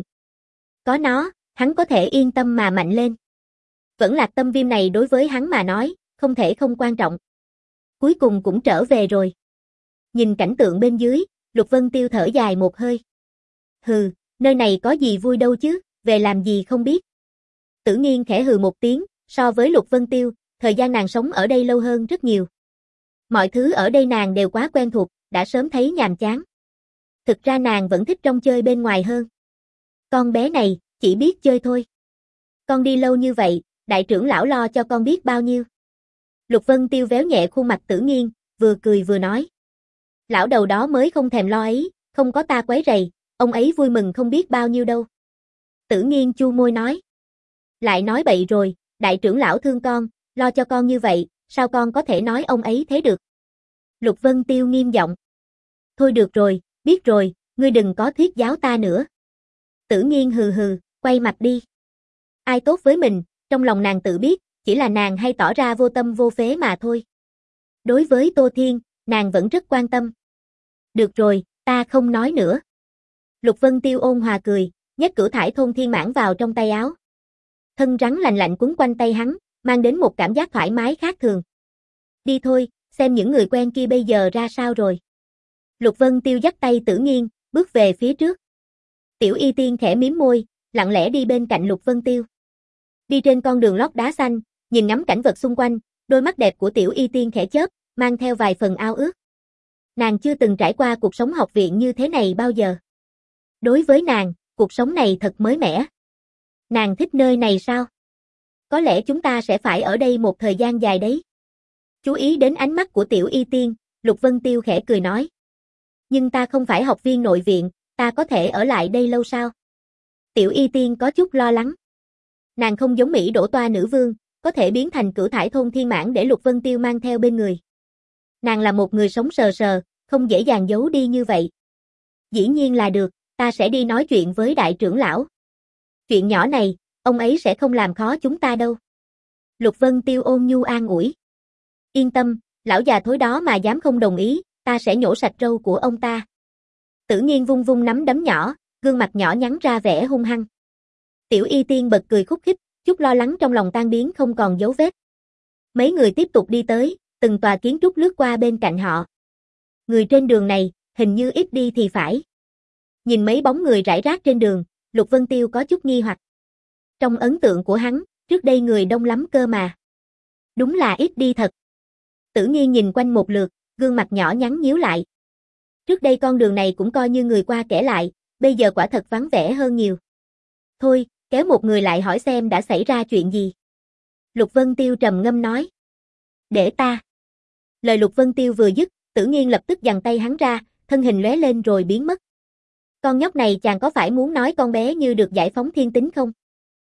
S1: Có nó, hắn có thể yên tâm mà mạnh lên. Vẫn Lạc Tâm Viêm này đối với hắn mà nói, không thể không quan trọng. Cuối cùng cũng trở về rồi. Nhìn cảnh tượng bên dưới, Lục Vân Tiêu thở dài một hơi. Hừ, nơi này có gì vui đâu chứ, về làm gì không biết. Tử Nghiên khẽ hừ một tiếng, so với Lục Vân Tiêu, thời gian nàng sống ở đây lâu hơn rất nhiều. Mọi thứ ở đây nàng đều quá quen thuộc, đã sớm thấy nhàm chán. Thực ra nàng vẫn thích trong chơi bên ngoài hơn. Con bé này, chỉ biết chơi thôi. Con đi lâu như vậy, đại trưởng lão lo cho con biết bao nhiêu. Lục Vân Tiêu véo nhẹ khuôn mặt Tử Nghiên, vừa cười vừa nói. Lão đầu đó mới không thèm lo ấy, không có ta quấy rầy, ông ấy vui mừng không biết bao nhiêu đâu. Tử Nghiên chu môi nói. Lại nói bậy rồi, đại trưởng lão thương con, lo cho con như vậy, sao con có thể nói ông ấy thế được? Lục Vân Tiêu nghiêm giọng. Thôi được rồi, biết rồi, ngươi đừng có thuyết giáo ta nữa. Tử Nghiên hừ hừ, quay mặt đi. Ai tốt với mình, trong lòng nàng tự biết, chỉ là nàng hay tỏ ra vô tâm vô phế mà thôi. Đối với Tô Thiên, nàng vẫn rất quan tâm. Được rồi, ta không nói nữa. Lục Vân Tiêu ôn hòa cười, nhét Cửu Thải thôn Thiên Mãn vào trong tay áo. Thân rắn lành lạnh quấn quanh tay hắn, mang đến một cảm giác thoải mái khác thường. Đi thôi, xem những người quen kia bây giờ ra sao rồi. Lục Vân Tiêu dắt tay Tử Nghiên, bước về phía trước. Tiểu Y Tiên khẽ mím môi, lặng lẽ đi bên cạnh Lục Vân Tiêu. Đi trên con đường lót đá xanh, nhìn ngắm cảnh vật xung quanh, đôi mắt đẹp của Tiểu Y Tiên khẽ chớp, mang theo vài phần ao ước. Nàng chưa từng trải qua cuộc sống học viện như thế này bao giờ. Đối với nàng, cuộc sống này thật mới mẻ. Nàng thích nơi này sao? Có lẽ chúng ta sẽ phải ở đây một thời gian dài đấy. Chú ý đến ánh mắt của Tiểu Y Tiên, Lục Vân Tiêu khẽ cười nói. Nhưng ta không phải học viên nội viện, ta có thể ở lại đây lâu sao? Tiểu Y Tiên có chút lo lắng. Nàng không giống Mỹ Đỗ Toa nữ vương, có thể biến thành Cửu Thải thôn Thiên Mãn để Lục Vân Tiêu mang theo bên người. Nàng là một người sống sờ sờ, không dễ dàng giấu đi như vậy. Dĩ nhiên là được, ta sẽ đi nói chuyện với đại trưởng lão. Chuyện nhỏ này, ông ấy sẽ không làm khó chúng ta đâu. Lục Vân Tiêu ôn nhu an ủi. Yên tâm, lão già thối đó mà dám không đồng ý, ta sẽ nhổ sạch râu của ông ta. Tử Nghiên vung vung nắm đấm nhỏ, gương mặt nhỏ nhắn ra vẻ hung hăng. Tiểu Y Tiên bật cười khúc khích, chút lo lắng trong lòng tan biến không còn dấu vết. Mấy người tiếp tục đi tới, từng tòa kiến trúc lướt qua bên cạnh họ. Người trên đường này, hình như ít đi thì phải. Nhìn mấy bóng người rải rác trên đường, Lục Vân Tiêu có chút nghi hoặc. Trong ấn tượng của hắn, trước đây người đông lắm cơ mà. Đúng là ít đi thật. Tử Nghiên nhìn quanh một lượt, gương mặt nhỏ nhắn nhíu lại. Trước đây con đường này cũng coi như người qua kẻ lại, bây giờ quả thật vắng vẻ hơn nhiều. Thôi, kéo một người lại hỏi xem đã xảy ra chuyện gì. Lục Vân Tiêu trầm ngâm nói. Để ta. Lời Lục Vân Tiêu vừa dứt, Tử Nghiên lập tức giằng tay hắn ra, thân hình lóe lên rồi biến mất. Con nhóc này chàng có phải muốn nói con bé như được giải phóng thiên tính không?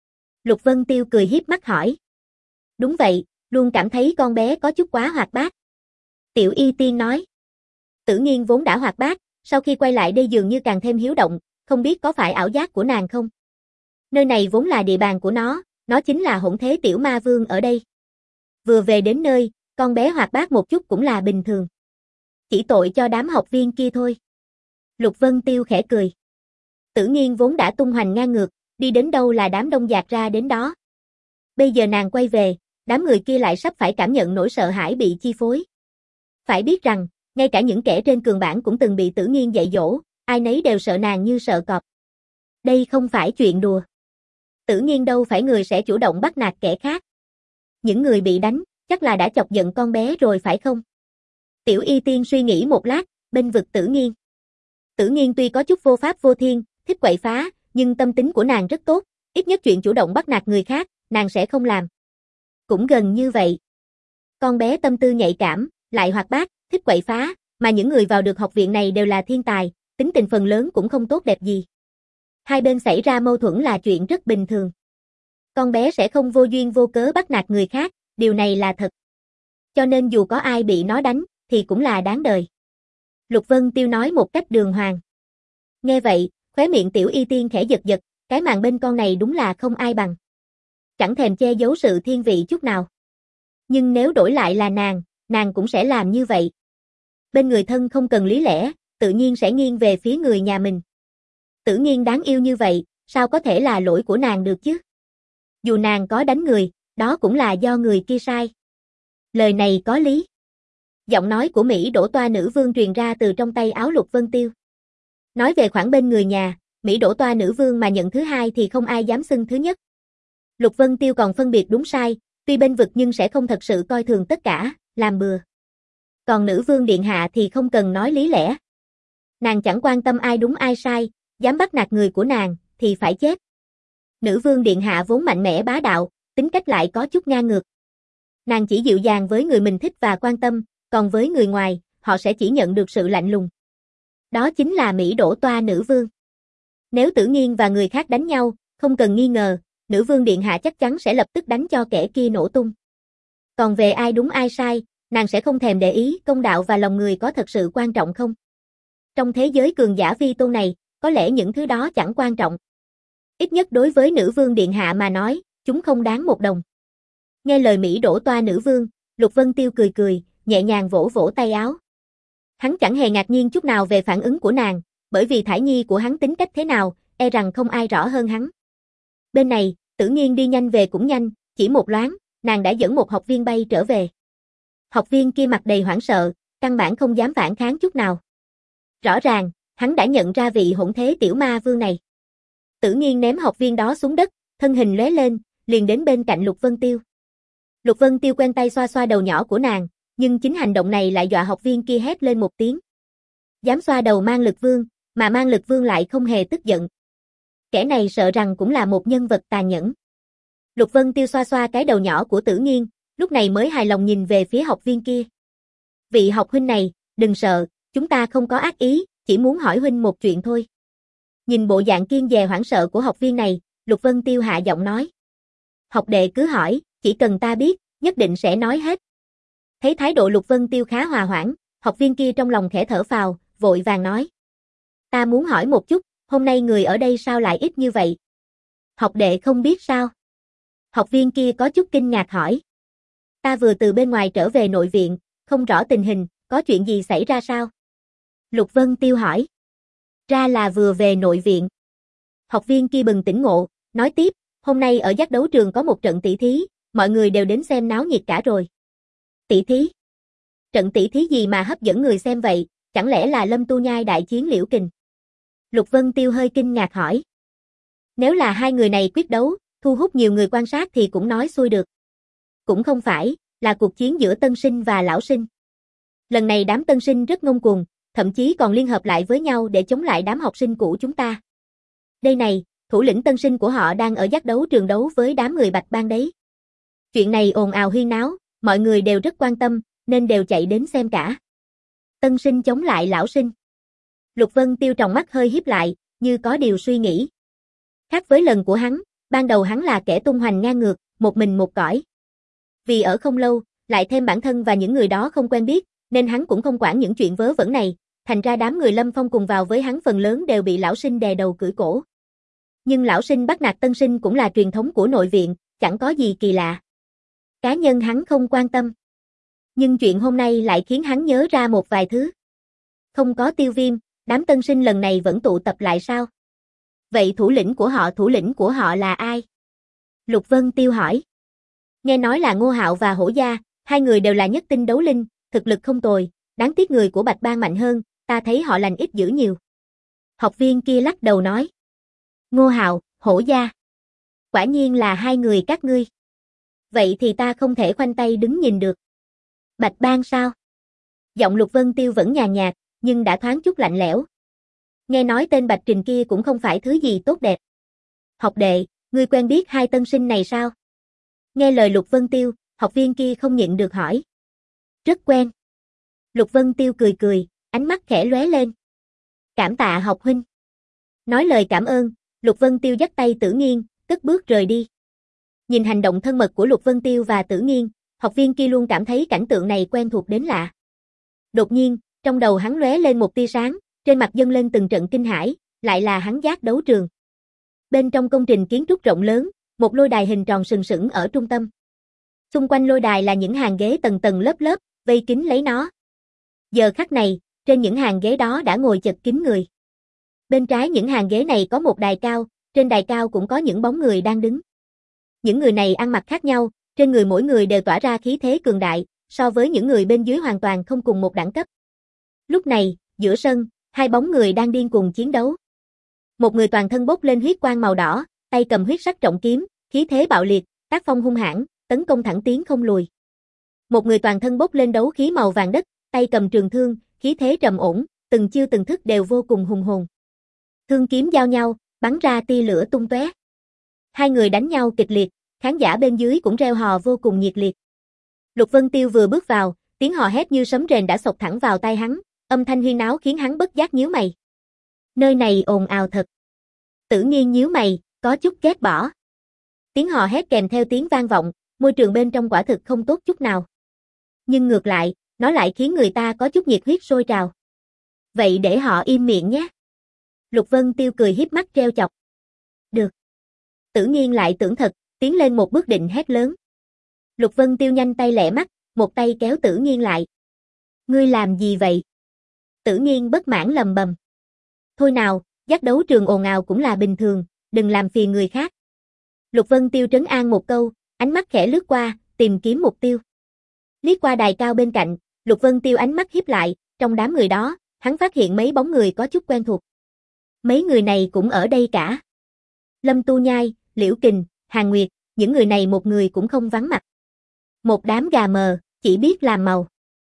S1: Lục Vân Tiêu cười hiếp mắt hỏi. Đúng vậy, luôn cảm thấy con bé có chút quá hoạt bát. Tiểu Y Tiên nói. Tử Nghiên vốn đã hoạt bát, sau khi quay lại đây dường như càng thêm hiếu động, không biết có phải ảo giác của nàng không? Nơi này vốn là địa bàn của nó, nó chính là hỗn thế tiểu ma vương ở đây. Vừa về đến nơi, con bé hoạt bát một chút cũng là bình thường. Chỉ tội cho đám học viên kia thôi. Lục Vân Tiêu khẽ cười. Tử Nghiên vốn đã tung hoành ngang ngược, đi đến đâu là đám đông dạt ra đến đó. Bây giờ nàng quay về, đám người kia lại sắp phải cảm nhận nỗi sợ hãi bị chi phối. Phải biết rằng, ngay cả những kẻ trên cường bảng cũng từng bị Tử Nghiên dạy dỗ, ai nấy đều sợ nàng như sợ cọp. Đây không phải chuyện đùa. Tử Nghiên đâu phải người sẽ chủ động bắt nạt kẻ khác. Những người bị đánh, chắc là đã chọc giận con bé rồi phải không? Tiểu Y Tiên suy nghĩ một lát, bênh vực Tử Nghiên. Tử Nghiên tuy có chút vô pháp vô thiên, thích quậy phá, nhưng tâm tính của nàng rất tốt, ít nhất chuyện chủ động bắt nạt người khác, nàng sẽ không làm. Cũng gần như vậy. Con bé tâm tư nhạy cảm, lại hoạt bát, thích quậy phá, mà những người vào được học viện này đều là thiên tài, tính tình phần lớn cũng không tốt đẹp gì. Hai bên xảy ra mâu thuẫn là chuyện rất bình thường. Con bé sẽ không vô duyên vô cớ bắt nạt người khác, điều này là thật. Cho nên dù có ai bị nó đánh, thì cũng là đáng đời. Lục Vân Tiêu nói một cách đường hoàng. Nghe vậy, khóe miệng Tiểu Y Tiên khẽ giật giật, cái màn bên con này đúng là không ai bằng. Chẳng thèm che giấu sự thiên vị chút nào. Nhưng nếu đổi lại là nàng, nàng cũng sẽ làm như vậy. Bên người thân không cần lý lẽ, tự nhiên sẽ nghiêng về phía người nhà mình. Tử Nghiên đáng yêu như vậy, sao có thể là lỗi của nàng được chứ? Dù nàng có đánh người, đó cũng là do người kia sai. Lời này có lý. Giọng nói của Mỹ Đỗ Toa nữ vương truyền ra từ trong tay áo Lục Vân Tiêu. Nói về khoản bên người nhà, Mỹ Đỗ Toa nữ vương mà nhận thứ hai thì không ai dám xưng thứ nhất. Lục Vân Tiêu còn phân biệt đúng sai, tuy bên vực nhưng sẽ không thật sự coi thường tất cả, làm bừa. Còn nữ vương điện hạ thì không cần nói lý lẽ. Nàng chẳng quan tâm ai đúng ai sai, dám bắt nạt người của nàng, thì phải chết. Nữ vương điện hạ vốn mạnh mẽ bá đạo, tính cách lại có chút ngang ngược. Nàng chỉ dịu dàng với người mình thích và quan tâm, còn với người ngoài, họ sẽ chỉ nhận được sự lạnh lùng. Đó chính là Mỹ Đỗ Toa nữ vương. Nếu Tử Nghiên và người khác đánh nhau, không cần nghi ngờ, nữ vương điện hạ chắc chắn sẽ lập tức đánh cho kẻ kia nổ tung. Còn về ai đúng ai sai, nàng sẽ không thèm để ý công đạo và lòng người có thật sự quan trọng không. Trong thế giới cường giả vi tôn này, có lẽ những thứ đó chẳng quan trọng. Ít nhất đối với nữ vương điện hạ mà nói, chúng không đáng một đồng. Nghe lời Mỹ Đỗ Toa nữ vương, Lục Vân Tiêu cười cười, nhẹ nhàng vỗ vỗ tay áo. Hắn chẳng hề ngạc nhiên chút nào về phản ứng của nàng, bởi vì Thải Nhi của hắn tính cách thế nào, e rằng không ai rõ hơn hắn. Bên này, Tử Nghiên đi nhanh về cũng nhanh, chỉ một loáng, nàng đã dẫn một học viên bay trở về. Học viên kia mặt đầy hoảng sợ, căn bản không dám phản kháng chút nào. Rõ ràng, hắn đã nhận ra vị hỗn thế tiểu ma vương này. Tử Nghiên ném học viên đó xuống đất, thân hình lóe lên, liền đến bên cạnh Lục Vân Tiêu. Lục Vân Tiêu quen tay xoa xoa đầu nhỏ của nàng, nhưng chính hành động này lại dọa học viên kia hét lên một tiếng. Dám xoa đầu Mang Lực Vương, mà Mang Lực Vương lại không hề tức giận. Kẻ này sợ rằng cũng là một nhân vật tàn nhẫn. Lục Vân Tiêu xoa xoa cái đầu nhỏ của Tử Nghiên, lúc này mới hài lòng nhìn về phía học viên kia. Vị học huynh này, đừng sợ, chúng ta không có ác ý, chỉ muốn hỏi huynh một chuyện thôi. Nhìn bộ dạng kiêng dè hoảng sợ của học viên này, Lục Vân Tiêu hạ giọng nói. Học đệ cứ hỏi, chỉ cần ta biết, nhất định sẽ nói hết. Thấy thái độ Lục Vân Tiêu khá hòa hoãn, học viên kia trong lòng khẽ thở phào, vội vàng nói. Ta muốn hỏi một chút, hôm nay người ở đây sao lại ít như vậy? Học đệ không biết sao? Học viên kia có chút kinh ngạc hỏi. Ta vừa từ bên ngoài trở về nội viện, không rõ tình hình, có chuyện gì xảy ra sao? Lục Vân Tiêu hỏi. Ra là vừa về nội viện. Học viên kia bừng tỉnh ngộ, nói tiếp, hôm nay ở giác đấu trường có một trận tỷ thí, mọi người đều đến xem náo nhiệt cả rồi. Tỷ thí? Trận tỷ thí gì mà hấp dẫn người xem vậy, chẳng lẽ là Lâm Tu Nhai đại chiến Liễu Kình? Lục Vân Tiêu hơi kinh ngạc hỏi. Nếu là hai người này quyết đấu, thu hút nhiều người quan sát thì cũng nói xuôi được. Cũng không phải, là cuộc chiến giữa tân sinh và lão sinh. Lần này đám tân sinh rất ngông cuồng, thậm chí còn liên hợp lại với nhau để chống lại đám học sinh cũ chúng ta. Đây này, thủ lĩnh tân sinh của họ đang ở giác đấu trường đấu với đám người Bạch Bang đấy. Chuyện này ồn ào huyên náo, mọi người đều rất quan tâm, nên đều chạy đến xem cả. Tân sinh chống lại lão sinh. Lục Vân Tiêu tròng mắt hơi híp lại, như có điều suy nghĩ. Khác với lần của hắn, ban đầu hắn là kẻ tung hoành ngang ngược, một mình một cõi. Vì ở không lâu, lại thêm bản thân và những người đó không quen biết, nên hắn cũng không quản những chuyện vớ vẩn này, thành ra đám người Lâm Phong cùng vào với hắn phần lớn đều bị lão sinh đè đầu cưỡi cổ. Nhưng lão sinh bắt nạt tân sinh cũng là truyền thống của nội viện, chẳng có gì kỳ lạ. Cá nhân hắn không quan tâm. Nhưng chuyện hôm nay lại khiến hắn nhớ ra một vài thứ. Không có Tiêu Viêm, đám tân sinh lần này vẫn tụ tập lại sao? Vậy thủ lĩnh của họ thủ lĩnh của họ là ai? Lục Vân Tiêu hỏi. Nghe nói là Ngô Hạo và Hổ Gia, hai người đều là nhất tinh đấu linh, thực lực không tồi, đáng tiếc người của Bạch Bang mạnh hơn, ta thấy họ lành ít dữ nhiều. Học viên kia lắc đầu nói. Ngô Hạo, Hổ Gia. Quả nhiên là hai người các ngươi. Vậy thì ta không thể khoanh tay đứng nhìn được. Bạch Bang sao? Giọng Lục Vân Tiêu vẫn nhàn nhạt, nhưng đã thoáng chút lạnh lẽo. Nghe nói tên Bạch Trình kia cũng không phải thứ gì tốt đẹp. Học đệ, ngươi quen biết hai tân sinh này sao? Nghe lời Lục Vân Tiêu, học viên kia không nhịn được hỏi. Rất quen. Lục Vân Tiêu cười cười, ánh mắt khẽ lóe lên. Cảm tạ học huynh. Nói lời cảm ơn, Lục Vân Tiêu dắt tay Tử Nghiên, cất bước rời đi. Nhìn hành động thân mật của Lục Vân Tiêu và Tử Nghiên, học viên kia luôn cảm thấy cảnh tượng này quen thuộc đến lạ. Đột nhiên, trong đầu hắn lóe lên một tia sáng, trên mặt dâng lên từng trận kinh hãi, lại là hắn giác đấu trường. Bên trong công trình kiến trúc rộng lớn, một lôi đài hình tròn sừng sững ở trung tâm. Xung quanh lôi đài là những hàng ghế tầng tầng lớp lớp, vây kín lấy nó. Giờ khắc này, trên những hàng ghế đó đã ngồi chật kín người. Bên trái những hàng ghế này có một đài cao, trên đài cao cũng có những bóng người đang đứng. Những người này ăn mặc khác nhau, trên người mỗi người đều tỏa ra khí thế cường đại, so với những người bên dưới hoàn toàn không cùng một đẳng cấp. Lúc này, giữa sân, hai bóng người đang điên cuồng chiến đấu. Một người toàn thân bốc lên huyết quang màu đỏ, tay cầm huyết sắc trọng kiếm, khí thế bạo liệt, tác phong hung hãn, tấn công thẳng tiến không lùi. Một người toàn thân bốc lên đấu khí màu vàng đất, tay cầm trường thương, khí thế trầm ổn, từng chiêu từng thức đều vô cùng hùng hồn. Thương kiếm giao nhau, bắn ra tia lửa tung tóe. Hai người đánh nhau kịch liệt, khán giả bên dưới cũng reo hò vô cùng nhiệt liệt. Lục Vân Tiêu vừa bước vào, tiếng hò hét như sấm rền đã xộc thẳng vào tai hắn, âm thanh huyên náo khiến hắn bất giác nhíu mày. Nơi này ồn ào thật. Tử Nghiên nhíu mày, có chút ghét bỏ. Tiếng hò hét kèm theo tiếng vang vọng, môi trường bên trong quả thực không tốt chút nào. Nhưng ngược lại, nó lại khiến người ta có chút nhiệt huyết sôi trào. Vậy để họ im miệng nhé. Lục Vân Tiêu cười hiếp mắt treo chọc. Được. Tử Nghiên lại tưởng thật, tiến lên một bước định hét lớn. Lục Vân Tiêu nhanh tay lẹ mắt, một tay kéo Tử Nghiên lại. Ngươi làm gì vậy? Tử Nghiên bất mãn lầm bầm. Thôi nào, giác đấu trường ồn ào cũng là bình thường, đừng làm phiền người khác. Lục Vân Tiêu trấn an một câu, ánh mắt khẽ lướt qua, tìm kiếm mục tiêu. Liếc qua đài cao bên cạnh, Lục Vân Tiêu ánh mắt híp lại, trong đám người đó, hắn phát hiện mấy bóng người có chút quen thuộc. Mấy người này cũng ở đây cả. Lâm Tu Nhai, Liễu Kình, Hàn Nguyệt, những người này một người cũng không vắng mặt. Một đám gà mờ, chỉ biết làm màu.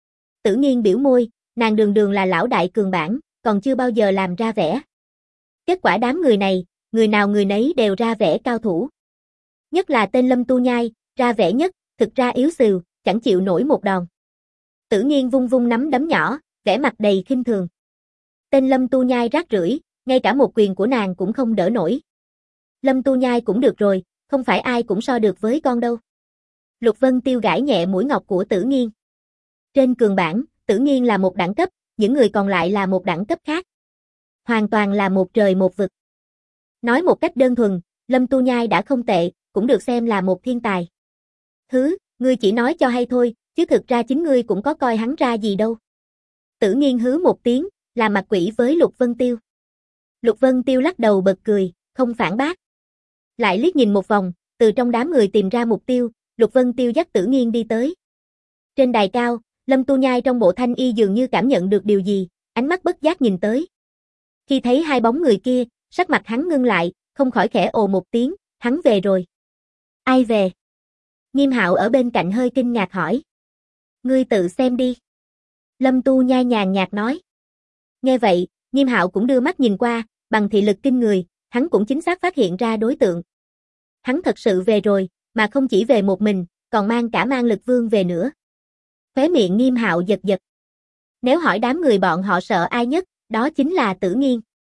S1: Tử Nghiên biểu môi, nàng đường đường là lão đại cường bản, còn chưa bao giờ làm ra vẻ. Kết quả đám người này, người nào người nấy đều ra vẻ cao thủ. Nhất là tên Lâm Tu Nhai, ra vẻ nhất, thực ra yếu xìu, chẳng chịu nổi một đòn. Tử Nghiên vung vung nắm đấm nhỏ, vẻ mặt đầy khinh thường. Tên Lâm Tu Nhai rác rưởi, ngay cả một quyền của nàng cũng không đỡ nổi. Lâm Tu Nhai cũng được rồi, không phải ai cũng so được với con đâu. Lục Vân Tiêu gãi nhẹ mũi ngọc của Tử Nghiên. Trên cường bảng, Tử Nghiên là một đẳng cấp, những người còn lại là một đẳng cấp khác. Hoàn toàn là một trời một vực. Nói một cách đơn thuần, Lâm Tu Nhai đã không tệ, cũng được xem là một thiên tài. Thứ, ngươi chỉ nói cho hay thôi, chứ thực ra chính ngươi cũng có coi hắn ra gì đâu. Tử Nghiên hứ một tiếng, làm mặt quỷ với Lục Vân Tiêu. Lục Vân Tiêu lắc đầu bật cười, không phản bác. Lại liếc nhìn một vòng, từ trong đám người tìm ra mục tiêu, Lục Vân Tiêu dắt Tử Nghiên đi tới. Trên đài cao, Lâm Tu Nhai trong bộ thanh y dường như cảm nhận được điều gì, ánh mắt bất giác nhìn tới. Khi thấy hai bóng người kia, sắc mặt hắn ngưng lại, không khỏi khẽ ồ một tiếng, hắn về rồi. Ai về? Nghiêm Hạo ở bên cạnh hơi kinh ngạc hỏi. Ngươi tự xem đi. Lâm Tu Nhai nhàn nhạt nói. Nghe vậy, Nghiêm Hạo cũng đưa mắt nhìn qua, bằng thị lực kinh người, hắn cũng chính xác phát hiện ra đối tượng. Hắn thật sự về rồi, mà không chỉ về một mình, còn mang cả Mang Lực Vương về nữa. Khóe miệng Nghiêm Hạo giật giật. Nếu hỏi đám người bọn họ sợ ai nhất, đó chính là Tử Nghiên.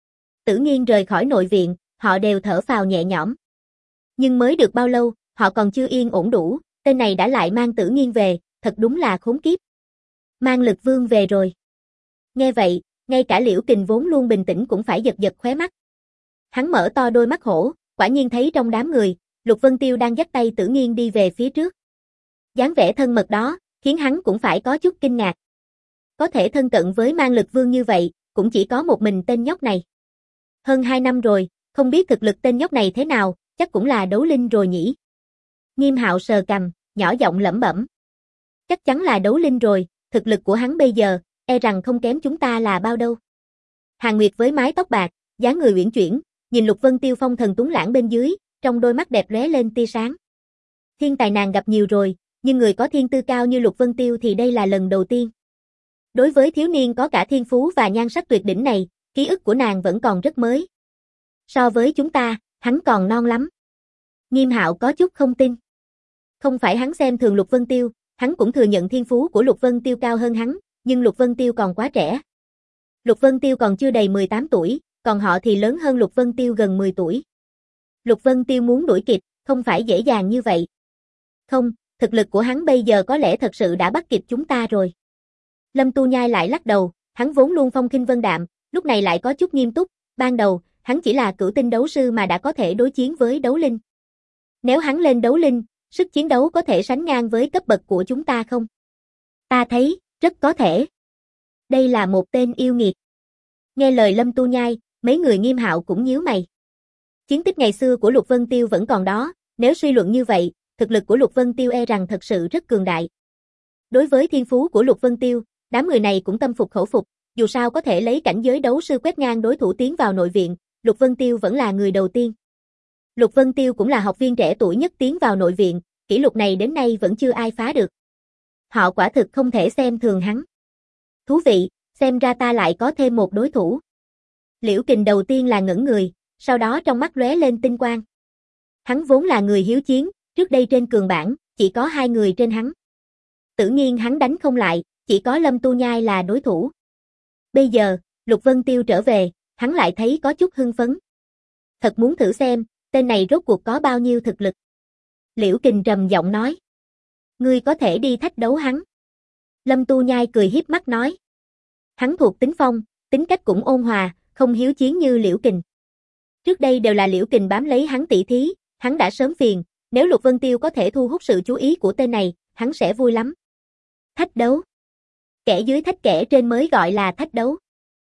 S1: Tử Nghiên rời khỏi nội viện, họ đều thở phào nhẹ nhõm. Nhưng mới được bao lâu, họ còn chưa yên ổn đủ, tên này đã lại mang Tử Nghiên về, thật đúng là khốn kiếp. Mang Lực Vương về rồi. Nghe vậy, Ngay cả Liễu Kình vốn luôn bình tĩnh cũng phải giật giật khóe mắt. Hắn mở to đôi mắt hổ, quả nhiên thấy trong đám người, Lục Vân Tiêu đang dắt tay Tử Nghiên đi về phía trước. Dáng vẻ thân mật đó, khiến hắn cũng phải có chút kinh ngạc. Có thể thân cận với Mang Lực Vương như vậy, cũng chỉ có một mình tên nhóc này. Hơn hai năm rồi, không biết thực lực tên nhóc này thế nào, chắc cũng là đấu linh rồi nhỉ. Nghiêm Hạo sờ cằm, nhỏ giọng lẩm bẩm. Chắc chắn là đấu linh rồi, thực lực của hắn bây giờ, e rằng không kém chúng ta là bao đâu. Hàn Nguyệt với mái tóc bạc, dáng người uyển chuyển, nhìn Lục Vân Tiêu phong thần tuấn lãng bên dưới, trong đôi mắt đẹp lóe lên tia sáng. Thiên tài nàng gặp nhiều rồi, nhưng người có thiên tư cao như Lục Vân Tiêu thì đây là lần đầu tiên. Đối với thiếu niên có cả thiên phú và nhan sắc tuyệt đỉnh này, ký ức của nàng vẫn còn rất mới. So với chúng ta, hắn còn non lắm. Nghiêm Hạo có chút không tin. Không phải hắn xem thường Lục Vân Tiêu, hắn cũng thừa nhận thiên phú của Lục Vân Tiêu cao hơn hắn, nhưng Lục Vân Tiêu còn quá trẻ. Lục Vân Tiêu còn chưa đầy mười tám tuổi, còn họ thì lớn hơn Lục Vân Tiêu gần mười tuổi. Lục Vân Tiêu muốn đuổi kịp, không phải dễ dàng như vậy. Không, thực lực của hắn bây giờ có lẽ thật sự đã bắt kịp chúng ta rồi. Lâm Tu Nhai lại lắc đầu, hắn vốn luôn phong khinh vân đạm, lúc này lại có chút nghiêm túc, ban đầu, hắn chỉ là cửu tinh đấu sư mà đã có thể đối chiến với đấu linh. Nếu hắn lên đấu linh, sức chiến đấu có thể sánh ngang với cấp bậc của chúng ta không? Ta thấy, rất có thể. Đây là một tên yêu nghiệt. Nghe lời Lâm Tu Nhai, mấy người Nghiêm Hạo cũng nhíu mày. Chiến tích ngày xưa của Lục Vân Tiêu vẫn còn đó, nếu suy luận như vậy, thực lực của Lục Vân Tiêu e rằng thật sự rất cường đại. Đối với thiên phú của Lục Vân Tiêu, đám người này cũng tâm phục khẩu phục, dù sao có thể lấy cảnh giới đấu sư quét ngang đối thủ tiến vào nội viện, Lục Vân Tiêu vẫn là người đầu tiên. Lục Vân Tiêu cũng là học viên trẻ tuổi nhất tiến vào nội viện, kỷ lục này đến nay vẫn chưa ai phá được. Họ quả thực không thể xem thường hắn. Thú vị, xem ra ta lại có thêm một đối thủ. Liễu Kình đầu tiên là ngẩn người, sau đó trong mắt lóe lên tinh quang. Hắn vốn là người hiếu chiến, trước đây trên cường bảng, chỉ có hai người trên hắn. Tự nhiên hắn đánh không lại, chỉ có Lâm Tu Nhai là đối thủ. Bây giờ, Lục Vân Tiêu trở về, hắn lại thấy có chút hưng phấn. Thật muốn thử xem, tên này rốt cuộc có bao nhiêu thực lực. Liễu Kình trầm giọng nói. Ngươi có thể đi thách đấu hắn. Lâm Tu Nhai cười hiếp mắt nói. Hắn thuộc tính phong, tính cách cũng ôn hòa, không hiếu chiến như Liễu Kình. Trước đây đều là Liễu Kình bám lấy hắn tỉ thí, hắn đã sớm phiền, nếu Lục Vân Tiêu có thể thu hút sự chú ý của tên này, hắn sẽ vui lắm. Thách đấu. Kẻ dưới thách kẻ trên mới gọi là thách đấu.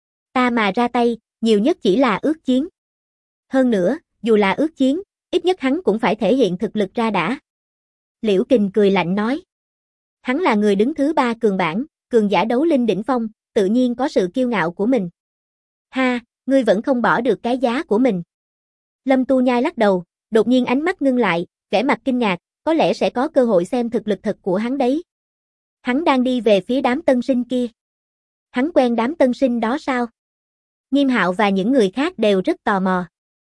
S1: Ta mà ra tay, nhiều nhất chỉ là ước chiến. Hơn nữa, dù là ước chiến, ít nhất hắn cũng phải thể hiện thực lực ra đã. Liễu Kình cười lạnh nói. Hắn là người đứng thứ ba cường bảng, cường giả đấu linh đỉnh phong, tự nhiên có sự kiêu ngạo của mình. Ha, ngươi vẫn không bỏ được cái giá của mình. Lâm Tu Nhai lắc đầu, đột nhiên ánh mắt ngưng lại, vẻ mặt kinh ngạc, có lẽ sẽ có cơ hội xem thực lực thật của hắn đấy. Hắn đang đi về phía đám tân sinh kia. Hắn quen đám tân sinh đó sao? Nghiêm Hạo và những người khác đều rất tò mò.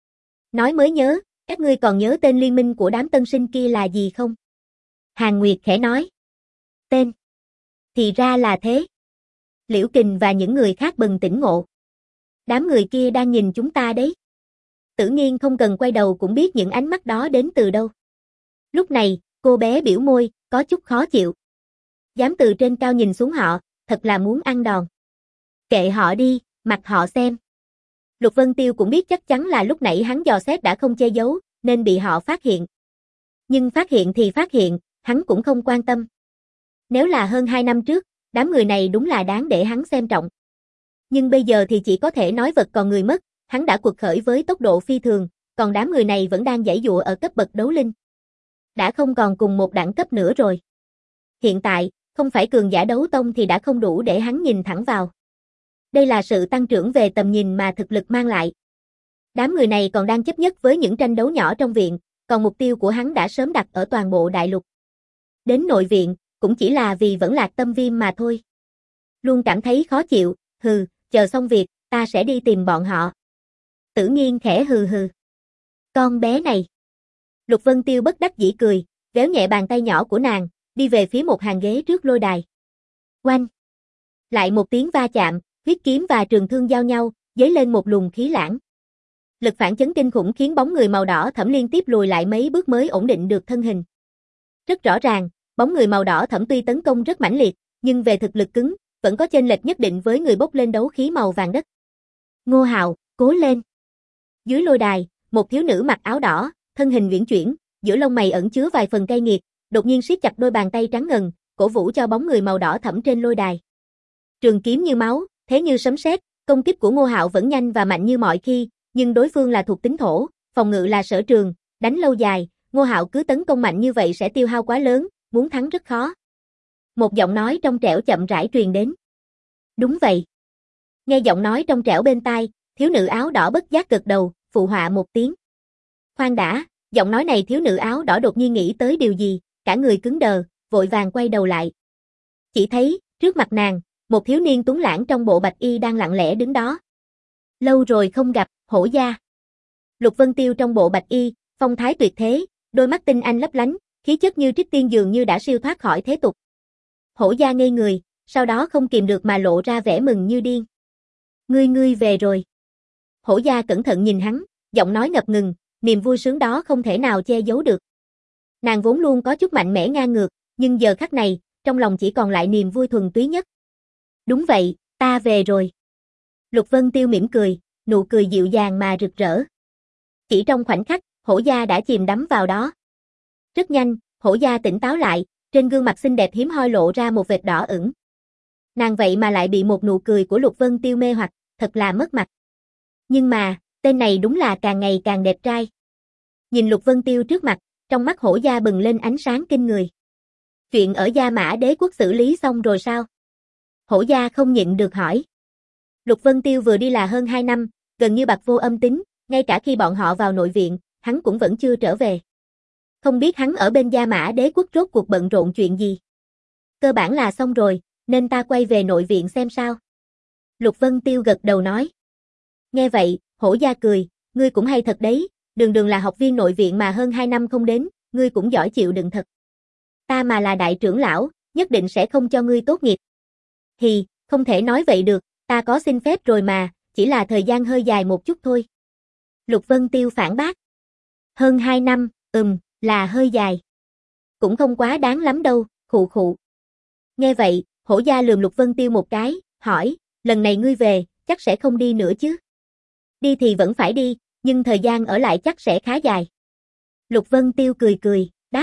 S1: Nói mới nhớ, các ngươi còn nhớ tên liên minh của đám tân sinh kia là gì không? Hàn Nguyệt khẽ nói. Tên. Thì ra là thế. Liễu Kình và những người khác bừng tỉnh ngộ. Đám người kia đang nhìn chúng ta đấy. Tử Nghiên không cần quay đầu cũng biết những ánh mắt đó đến từ đâu. Lúc này, cô bé biểu môi, có chút khó chịu. Dám từ trên cao nhìn xuống họ, thật là muốn ăn đòn. Kệ họ đi, mặc họ xem. Lục Vân Tiêu cũng biết chắc chắn là lúc nãy hắn dò xét đã không che giấu, nên bị họ phát hiện. Nhưng phát hiện thì phát hiện, hắn cũng không quan tâm. Nếu là hơn hai năm trước, đám người này đúng là đáng để hắn xem trọng. Nhưng bây giờ thì chỉ có thể nói vật còn người mất, hắn đã quật khởi với tốc độ phi thường, còn đám người này vẫn đang giãy giụa ở cấp bậc đấu linh. Đã không còn cùng một đẳng cấp nữa rồi. Hiện tại, không phải cường giả đấu tông thì đã không đủ để hắn nhìn thẳng vào. Đây là sự tăng trưởng về tầm nhìn mà thực lực mang lại. Đám người này còn đang chấp nhất với những tranh đấu nhỏ trong viện, còn mục tiêu của hắn đã sớm đặt ở toàn bộ đại lục. Đến nội viện, cũng chỉ là vì vẫn lạc tâm viêm mà thôi. Luôn cảm thấy khó chịu, hừ, chờ xong việc, ta sẽ đi tìm bọn họ. Tử Nghiên khẽ hừ hừ. Con bé này. Lục Vân Tiêu bất đắc dĩ cười, véo nhẹ bàn tay nhỏ của nàng, đi về phía một hàng ghế trước lôi đài. Oanh! Lại một tiếng va chạm, huyết kiếm và trường thương giao nhau, dấy lên một luồng khí lãng. Lực phản chấn kinh khủng khiến bóng người màu đỏ thẫm liên tiếp lùi lại mấy bước mới ổn định được thân hình. Rất rõ ràng, bóng người màu đỏ thẫm tuy tấn công rất mãnh liệt, nhưng về thực lực cứng, vẫn có chênh lệch nhất định với người bốc lên đấu khí màu vàng đất. Ngô Hạo, cố lên. Dưới lôi đài, một thiếu nữ mặc áo đỏ, thân hình uyển chuyển, giữa lông mày ẩn chứa vài phần cay nghiệt, đột nhiên siết chặt đôi bàn tay trắng ngần, cổ vũ cho bóng người màu đỏ thẫm trên lôi đài. Trường kiếm như máu, thế như sấm sét, công kích của Ngô Hạo vẫn nhanh và mạnh như mọi khi, nhưng đối phương là thuộc tính thổ, phòng ngự là sở trường, đánh lâu dài, Ngô Hạo cứ tấn công mạnh như vậy sẽ tiêu hao quá lớn, muốn thắng rất khó. Một giọng nói trong trẻo chậm rãi truyền đến. Đúng vậy. Nghe giọng nói trong trẻo bên tai, thiếu nữ áo đỏ bất giác gật đầu, phụ họa một tiếng. Khoan đã, giọng nói này thiếu nữ áo đỏ đột nhiên nghĩ tới điều gì, cả người cứng đờ, vội vàng quay đầu lại. Chỉ thấy, trước mặt nàng, một thiếu niên tuấn lãng trong bộ bạch y đang lặng lẽ đứng đó. Lâu rồi không gặp, Hổ gia. Lục Vân Tiêu trong bộ bạch y, phong thái tuyệt thế, đôi mắt tinh anh lấp lánh, khí chất như trích tiên dường như đã siêu thoát khỏi thế tục. Hổ gia ngây người, sau đó không kìm được mà lộ ra vẻ mừng như điên. Ngươi ngươi về rồi. Hổ gia cẩn thận nhìn hắn, giọng nói ngập ngừng, niềm vui sướng đó không thể nào che giấu được. Nàng vốn luôn có chút mạnh mẽ ngang ngược, nhưng giờ khắc này, trong lòng chỉ còn lại niềm vui thuần túy nhất. Đúng vậy, ta về rồi. Lục Vân Tiêu mỉm cười, nụ cười dịu dàng mà rực rỡ. Chỉ trong khoảnh khắc, Hổ gia đã chìm đắm vào đó. Rất nhanh, Hổ gia tỉnh táo lại, trên gương mặt xinh đẹp hiếm hoi lộ ra một vệt đỏ ửng. Nàng vậy mà lại bị một nụ cười của Lục Vân Tiêu mê hoặc, thật là mất mặt. Nhưng mà, tên này đúng là càng ngày càng đẹp trai. Nhìn Lục Vân Tiêu trước mặt, trong mắt Hổ gia bừng lên ánh sáng kinh người. Chuyện ở Gia Mã Đế quốc xử lý xong rồi sao? Hổ gia không nhịn được hỏi. Lục Vân Tiêu vừa đi là hơn hai năm, gần như bạc vô âm tín, ngay cả khi bọn họ vào nội viện, hắn cũng vẫn chưa trở về. Không biết hắn ở bên Gia Mã Đế quốc rốt cuộc bận rộn chuyện gì. Cơ bản là xong rồi, nên ta quay về nội viện xem sao. Lục Vân Tiêu gật đầu nói. Nghe vậy, Hổ gia cười, ngươi cũng hay thật đấy, đường đường là học viên nội viện mà hơn hai năm không đến, ngươi cũng giỏi chịu đựng thật. Ta mà là đại trưởng lão, nhất định sẽ không cho ngươi tốt nghiệp. Hì, không thể nói vậy được, ta có xin phép rồi mà, chỉ là thời gian hơi dài một chút thôi. Lục Vân Tiêu phản bác. Hơn hai năm, ừm, là hơi dài. Cũng không quá đáng lắm đâu, khụ khụ. Nghe vậy, Hổ gia lườm Lục Vân Tiêu một cái, hỏi, lần này ngươi về, chắc sẽ không đi nữa chứ? Đi thì vẫn phải đi, nhưng thời gian ở lại chắc sẽ khá dài. Lục Vân Tiêu cười cười, đáp.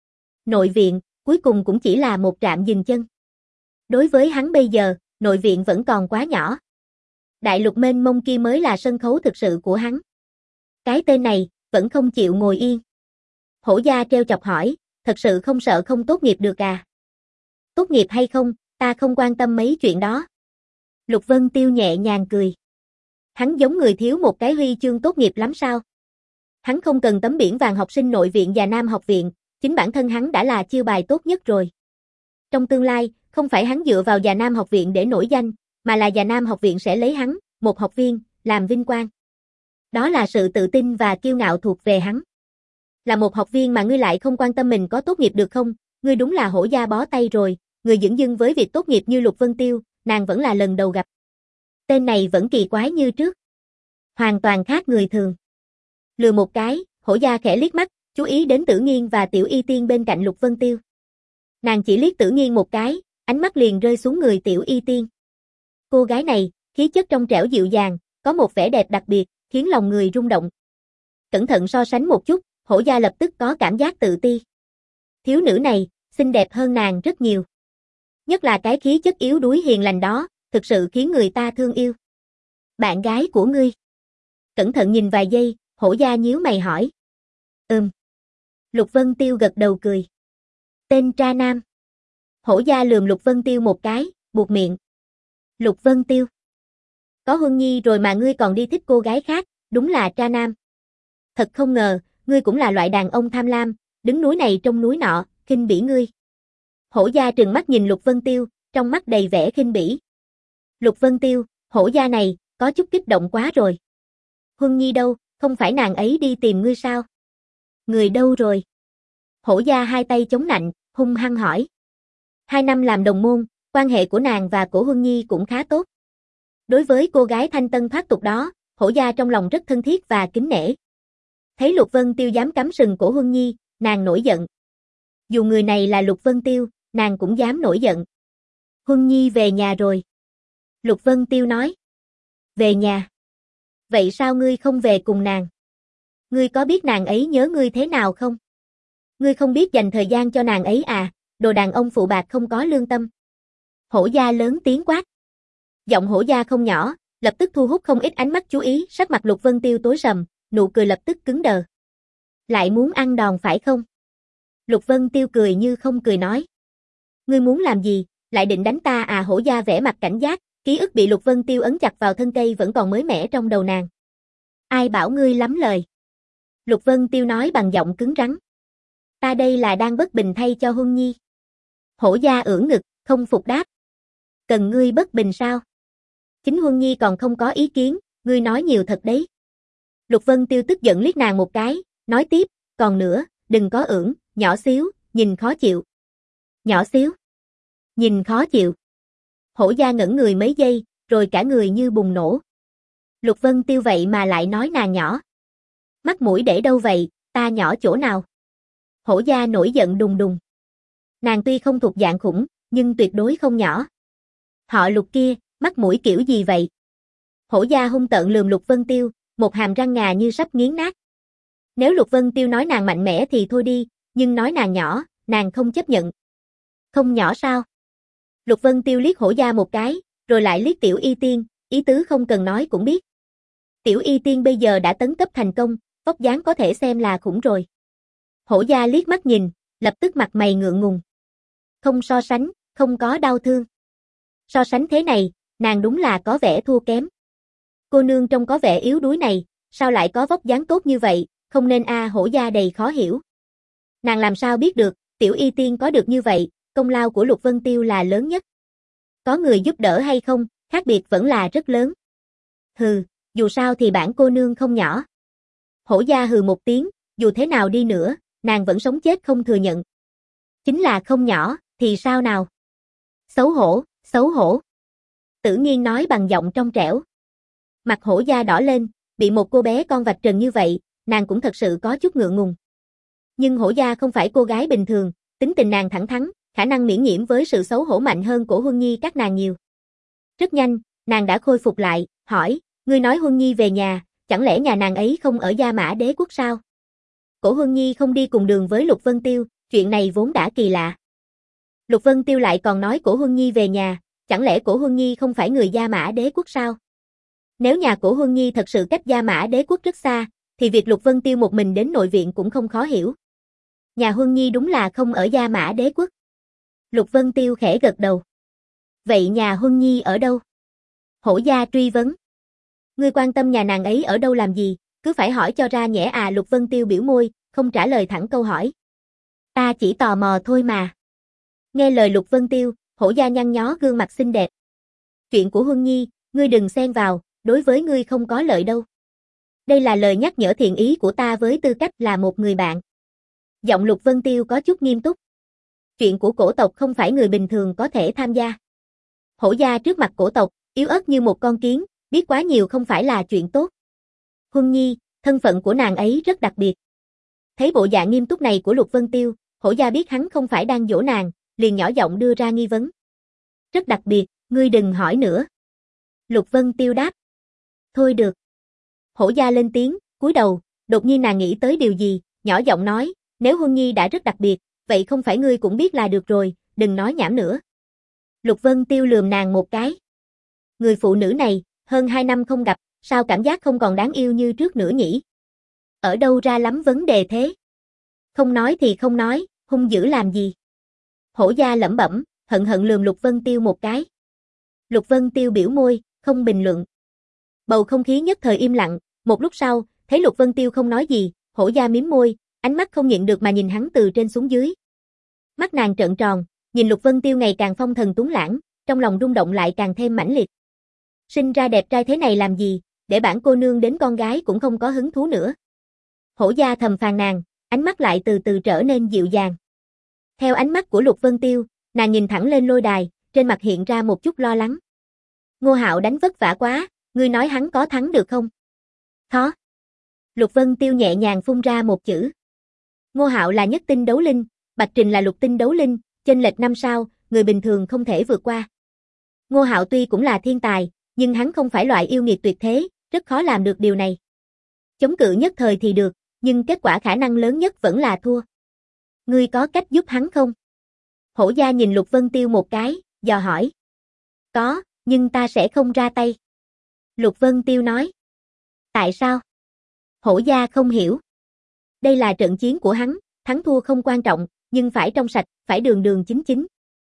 S1: Nội viện, cuối cùng cũng chỉ là một trạm dừng chân. Đối với hắn bây giờ, nội viện vẫn còn quá nhỏ. Đại lục mênh mông kia mới là sân khấu thực sự của hắn. Cái tên này, vẫn không chịu ngồi yên. Hổ gia treo chọc hỏi, thật sự không sợ không tốt nghiệp được à? Tốt nghiệp hay không, ta không quan tâm mấy chuyện đó. Lục Vân Tiêu nhẹ nhàng cười. Hắn giống người thiếu một cái huy chương tốt nghiệp lắm sao? Hắn không cần tấm biển vàng học sinh nội viện và nam học viện, chính bản thân hắn đã là chiêu bài tốt nhất rồi. Trong tương lai, không phải hắn dựa vào Già Nam học viện để nổi danh, mà là Già Nam học viện sẽ lấy hắn, một học viên, làm vinh quang. Đó là sự tự tin và kiêu ngạo thuộc về hắn. Là một học viên mà ngươi lại không quan tâm mình có tốt nghiệp được không, ngươi đúng là Hổ gia bó tay rồi, người dửng dưng với việc tốt nghiệp như Lục Vân Tiêu, nàng vẫn là lần đầu gặp. Tên này vẫn kỳ quái như trước. Hoàn toàn khác người thường. Lừa một cái, Hổ gia khẽ liếc mắt, chú ý đến Tử Nghiên và Tiểu Y Tiên bên cạnh Lục Vân Tiêu. Nàng chỉ liếc Tử Nghiên một cái, ánh mắt liền rơi xuống người Tiểu Y Tiên. Cô gái này, khí chất trong trẻo dịu dàng, có một vẻ đẹp đặc biệt, khiến lòng người rung động. Cẩn thận so sánh một chút, Hổ gia lập tức có cảm giác tự ti. Thiếu nữ này, xinh đẹp hơn nàng rất nhiều. Nhất là cái khí chất yếu đuối hiền lành đó, thực sự khiến người ta thương yêu. Bạn gái của ngươi. Cẩn thận nhìn vài giây, Hổ gia nhíu mày hỏi. Ừm. Lục Vân Tiêu gật đầu cười. Tên tra nam. Hổ gia lườm Lục Vân Tiêu một cái, buột miệng. Lục Vân Tiêu. Có Huân Nhi rồi mà ngươi còn đi thích cô gái khác, đúng là tra nam. Thật không ngờ, ngươi cũng là loại đàn ông tham lam, đứng núi này trông núi nọ, khinh bỉ ngươi. Hổ gia trừng mắt nhìn Lục Vân Tiêu, trong mắt đầy vẻ khinh bỉ. Lục Vân Tiêu, Hổ gia này, có chút kích động quá rồi. Huân Nhi đâu, không phải nàng ấy đi tìm ngươi sao? Người đâu rồi? Hổ gia hai tay chống nạnh, hung hăng hỏi. Hai năm làm đồng môn, quan hệ của nàng và cổ Huân Nhi cũng khá tốt. Đối với cô gái thanh tân thoát tục đó, Hổ gia trong lòng rất thân thiết và kính nể. Thấy Lục Vân Tiêu dám cắm sừng cổ Huân Nhi, nàng nổi giận. Dù người này là Lục Vân Tiêu, nàng cũng dám nổi giận. Huân Nhi về nhà rồi. Lục Vân Tiêu nói. Về nhà. Vậy sao ngươi không về cùng nàng? Ngươi có biết nàng ấy nhớ ngươi thế nào không? Ngươi không biết dành thời gian cho nàng ấy à, đồ đàn ông phụ bạc không có lương tâm. Hổ gia lớn tiếng quát. Giọng hổ gia không nhỏ, lập tức thu hút không ít ánh mắt chú ý, sắc mặt Lục Vân Tiêu tối sầm, nụ cười lập tức cứng đờ. Lại muốn ăn đòn phải không? Lục Vân Tiêu cười như không cười nói. Ngươi muốn làm gì, lại định đánh ta à? Hổ gia vẻ mặt cảnh giác, ký ức bị Lục Vân Tiêu ấn chặt vào thân cây vẫn còn mới mẻ trong đầu nàng. Ai bảo ngươi lắm lời? Lục Vân Tiêu nói bằng giọng cứng rắn. Ta đây là đang bất bình thay cho Huân Nhi. Hổ gia ưỡn ngực, không phục đáp. Cần ngươi bất bình sao? Chính Huân Nhi còn không có ý kiến, ngươi nói nhiều thật đấy. Lục Vân Tiêu tức giận liếc nàng một cái, nói tiếp, còn nữa, đừng có ưỡn, nhỏ xíu, nhìn khó chịu. Nhỏ xíu. Nhìn khó chịu. Hổ gia ngẩn người mấy giây, rồi cả người như bùng nổ. Lục Vân Tiêu vậy mà lại nói nàng nhỏ. Mắt mũi để đâu vậy, ta nhỏ chỗ nào? Hổ gia nổi giận đùng đùng. Nàng tuy không thuộc dạng khủng, nhưng tuyệt đối không nhỏ. Họ Lục kia, mắt mũi kiểu gì vậy? Hổ gia hung tợn lườm Lục Vân Tiêu, một hàm răng ngà như sắp nghiến nát. Nếu Lục Vân Tiêu nói nàng mạnh mẽ thì thôi đi, nhưng nói nàng nhỏ, nàng không chấp nhận. Không nhỏ sao? Lục Vân Tiêu liếc hổ gia một cái, rồi lại liếc Tiểu Y Tiên, ý tứ không cần nói cũng biết. Tiểu Y Tiên bây giờ đã tấn cấp thành công, vóc dáng có thể xem là khủng rồi. Hổ gia liếc mắt nhìn, lập tức mặt mày ngượng ngùng. Không so sánh, không có đau thương. So sánh thế này, nàng đúng là có vẻ thua kém. Cô nương trông có vẻ yếu đuối này, sao lại có vóc dáng tốt như vậy, không nên a? Hổ gia đầy khó hiểu. Nàng làm sao biết được, Tiểu Y Tiên có được như vậy, công lao của Lục Vân Tiêu là lớn nhất. Có người giúp đỡ hay không, khác biệt vẫn là rất lớn. Hừ, dù sao thì bản cô nương không nhỏ. Hổ gia hừ một tiếng, dù thế nào đi nữa, nàng vẫn sống chết không thừa nhận. Chính là không nhỏ, thì sao nào? Xấu hổ, xấu hổ. Tử Nghiên nói bằng giọng trong trẻo. Mặt hổ gia đỏ lên, bị một cô bé con vạch trần như vậy, nàng cũng thật sự có chút ngượng ngùng. Nhưng hổ gia không phải cô gái bình thường, tính tình nàng thẳng thắn, khả năng miễn nhiễm với sự xấu hổ mạnh hơn của Huân Nhi các nàng nhiều. Rất nhanh, nàng đã khôi phục lại, hỏi, ngươi nói Huân Nhi về nhà, chẳng lẽ nhà nàng ấy không ở Gia Mã Đế Quốc sao? Cổ Huân Nhi không đi cùng đường với Lục Vân Tiêu, chuyện này vốn đã kỳ lạ. Lục Vân Tiêu lại còn nói Cổ Huân Nhi về nhà, chẳng lẽ Cổ Huân Nhi không phải người Gia Mã Đế Quốc sao? Nếu nhà Cổ Huân Nhi thật sự cách Gia Mã Đế Quốc rất xa, thì việc Lục Vân Tiêu một mình đến nội viện cũng không khó hiểu. Nhà Huân Nhi đúng là không ở Gia Mã Đế Quốc. Lục Vân Tiêu khẽ gật đầu. Vậy nhà Huân Nhi ở đâu? Hổ gia truy vấn. Ngươi quan tâm nhà nàng ấy ở đâu làm gì, cứ phải hỏi cho ra nhẽ à? Lục Vân Tiêu biểu môi, không trả lời thẳng câu hỏi. Ta chỉ tò mò thôi mà. Nghe lời Lục Vân Tiêu, hổ gia nhăn nhó gương mặt xinh đẹp. Chuyện của Huân Nhi, ngươi đừng xen vào, đối với ngươi không có lợi đâu. Đây là lời nhắc nhở thiện ý của ta với tư cách là một người bạn. Giọng Lục Vân Tiêu có chút nghiêm túc. Chuyện của cổ tộc không phải người bình thường có thể tham gia. Hổ gia trước mặt cổ tộc, yếu ớt như một con kiến, biết quá nhiều không phải là chuyện tốt. Huân Nhi, thân phận của nàng ấy rất đặc biệt. Thấy bộ dạng nghiêm túc này của Lục Vân Tiêu, hổ gia biết hắn không phải đang dỗ nàng, liền nhỏ giọng đưa ra nghi vấn. Rất đặc biệt, ngươi đừng hỏi nữa. Lục Vân Tiêu đáp. Thôi được. Hổ gia lên tiếng, cúi đầu, đột nhiên nàng nghĩ tới điều gì, nhỏ giọng nói, nếu Huân Nhi đã rất đặc biệt, vậy không phải ngươi cũng biết là được rồi, đừng nói nhảm nữa. Lục Vân Tiêu lườm nàng một cái. Người phụ nữ này, hơn hai năm không gặp, sao cảm giác không còn đáng yêu như trước nữa nhỉ? Ở đâu ra lắm vấn đề thế? Không nói thì không nói, hung dữ làm gì? Hổ gia lẩm bẩm, hận hận lườm Lục Vân Tiêu một cái. Lục Vân Tiêu biểu môi, không bình luận. Bầu không khí nhất thời im lặng, một lúc sau, thấy Lục Vân Tiêu không nói gì, hổ gia mím môi, ánh mắt không nhịn được mà nhìn hắn từ trên xuống dưới. Mắt nàng trợn tròn, nhìn Lục Vân Tiêu ngày càng phong thần tuấn lãng, trong lòng rung động lại càng thêm mãnh liệt. Sinh ra đẹp trai thế này làm gì, để bản cô nương đến con gái cũng không có hứng thú nữa. Hổ gia thầm phàn nàn, ánh mắt lại từ từ trở nên dịu dàng. Theo ánh mắt của Lục Vân Tiêu, nàng nhìn thẳng lên lôi đài, trên mặt hiện ra một chút lo lắng. Ngô Hạo đánh vất vả quá, ngươi nói hắn có thắng được không? Khó. Lục Vân Tiêu nhẹ nhàng phun ra một chữ. Ngô Hạo là nhất tinh đấu linh, Bạch Trình là lục tinh đấu linh, chênh lệch năm sao, người bình thường không thể vượt qua. Ngô Hạo tuy cũng là thiên tài, nhưng hắn không phải loại yêu nghiệt tuyệt thế, rất khó làm được điều này. Chống cự nhất thời thì được, nhưng kết quả khả năng lớn nhất vẫn là thua. Ngươi có cách giúp hắn không? Hổ gia nhìn Lục Vân Tiêu một cái, dò hỏi. Có, nhưng ta sẽ không ra tay. Lục Vân Tiêu nói. Tại sao? Hổ gia không hiểu. Đây là trận chiến của hắn, thắng thua không quan trọng, nhưng phải trong sạch, phải đường đường chính chính.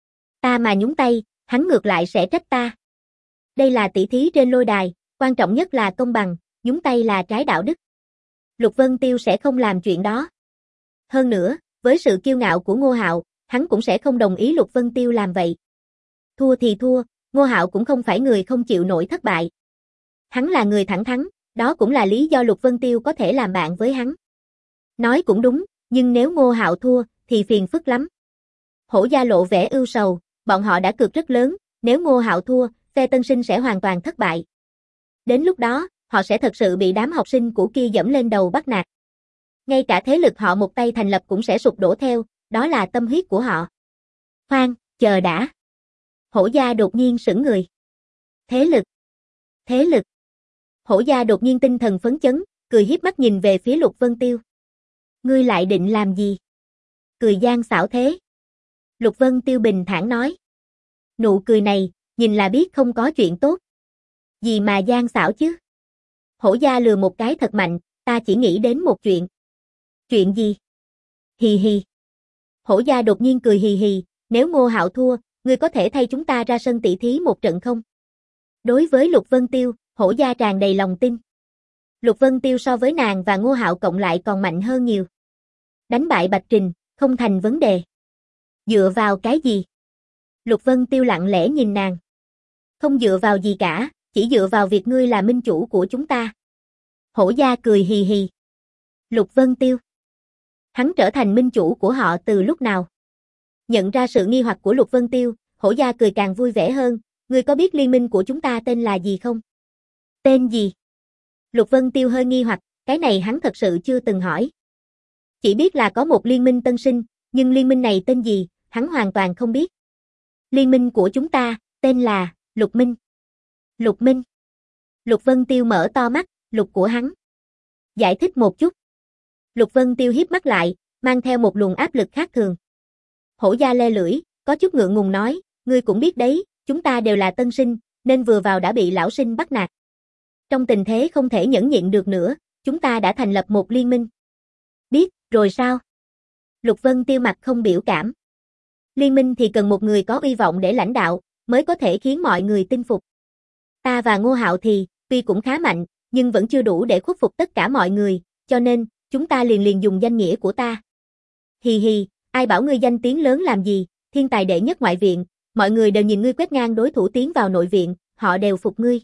S1: Ta mà nhúng tay, hắn ngược lại sẽ trách ta. Đây là tỷ thí trên lôi đài, quan trọng nhất là công bằng, nhúng tay là trái đạo đức. Lục Vân Tiêu sẽ không làm chuyện đó. Hơn nữa, với sự kiêu ngạo của Ngô Hạo, hắn cũng sẽ không đồng ý Lục Vân Tiêu làm vậy. Thua thì thua, Ngô Hạo cũng không phải người không chịu nổi thất bại. Hắn là người thẳng thắn, đó cũng là lý do Lục Vân Tiêu có thể làm bạn với hắn. Nói cũng đúng, nhưng nếu Ngô Hạo thua, thì phiền phức lắm. Hổ gia lộ vẻ ưu sầu, bọn họ đã cược rất lớn, nếu Ngô Hạo thua, phe Tân Sinh sẽ hoàn toàn thất bại. Đến lúc đó, họ sẽ thật sự bị đám học sinh cũ kia dẫm lên đầu bắt nạt. Ngay cả thế lực họ một tay thành lập cũng sẽ sụp đổ theo, đó là tâm huyết của họ. Khoan, chờ đã. Hổ gia đột nhiên sững người. Thế lực. Thế lực. Hổ gia đột nhiên tinh thần phấn chấn, cười hiếp mắt nhìn về phía Lục Vân Tiêu. Ngươi lại định làm gì? Cười gian xảo thế. Lục Vân Tiêu bình thản nói. Nụ cười này, nhìn là biết không có chuyện tốt. Gì mà gian xảo chứ? Hổ gia lừa một cái thật mạnh, ta chỉ nghĩ đến một chuyện. Chuyện gì? Hì hì. Hổ gia đột nhiên cười hì hì, nếu Ngô Hạo thua, ngươi có thể thay chúng ta ra sân tỷ thí một trận không? Đối với Lục Vân Tiêu, Hổ gia tràn đầy lòng tin. Lục Vân Tiêu so với nàng và Ngô Hạo cộng lại còn mạnh hơn nhiều. Đánh bại Bạch Trình, không thành vấn đề. Dựa vào cái gì? Lục Vân Tiêu lặng lẽ nhìn nàng. Không dựa vào gì cả, chỉ dựa vào việc ngươi là minh chủ của chúng ta. Hổ gia cười hì hì. Lục Vân Tiêu. Hắn trở thành minh chủ của họ từ lúc nào? Nhận ra sự nghi hoặc của Lục Vân Tiêu, Hổ gia cười càng vui vẻ hơn. Ngươi có biết liên minh của chúng ta tên là gì không? Tên gì? Lục Vân Tiêu hơi nghi hoặc, cái này hắn thật sự chưa từng hỏi. Chỉ biết là có một liên minh tân sinh, nhưng liên minh này tên gì, hắn hoàn toàn không biết. Liên minh của chúng ta, tên là, Lục Minh. Lục Minh. Lục Vân Tiêu mở to mắt, lục của hắn. Giải thích một chút. Lục Vân Tiêu hiếp mắt lại, mang theo một luồng áp lực khác thường. Hổ gia le lưỡi, có chút ngượng ngùng nói, ngươi cũng biết đấy, chúng ta đều là tân sinh, nên vừa vào đã bị lão sinh bắt nạt. Trong tình thế không thể nhẫn nhịn được nữa, chúng ta đã thành lập một liên minh. Biết, rồi sao? Lục Vân Tiêu mặt không biểu cảm. Liên minh thì cần một người có uy vọng để lãnh đạo, mới có thể khiến mọi người tin phục. Ta và Ngô Hạo thì, tuy cũng khá mạnh, nhưng vẫn chưa đủ để khuất phục tất cả mọi người, cho nên, chúng ta liền liền dùng danh nghĩa của ta. Hì hì, ai bảo ngươi danh tiếng lớn làm gì, thiên tài đệ nhất ngoại viện, mọi người đều nhìn ngươi quét ngang đối thủ tiến vào nội viện, họ đều phục ngươi.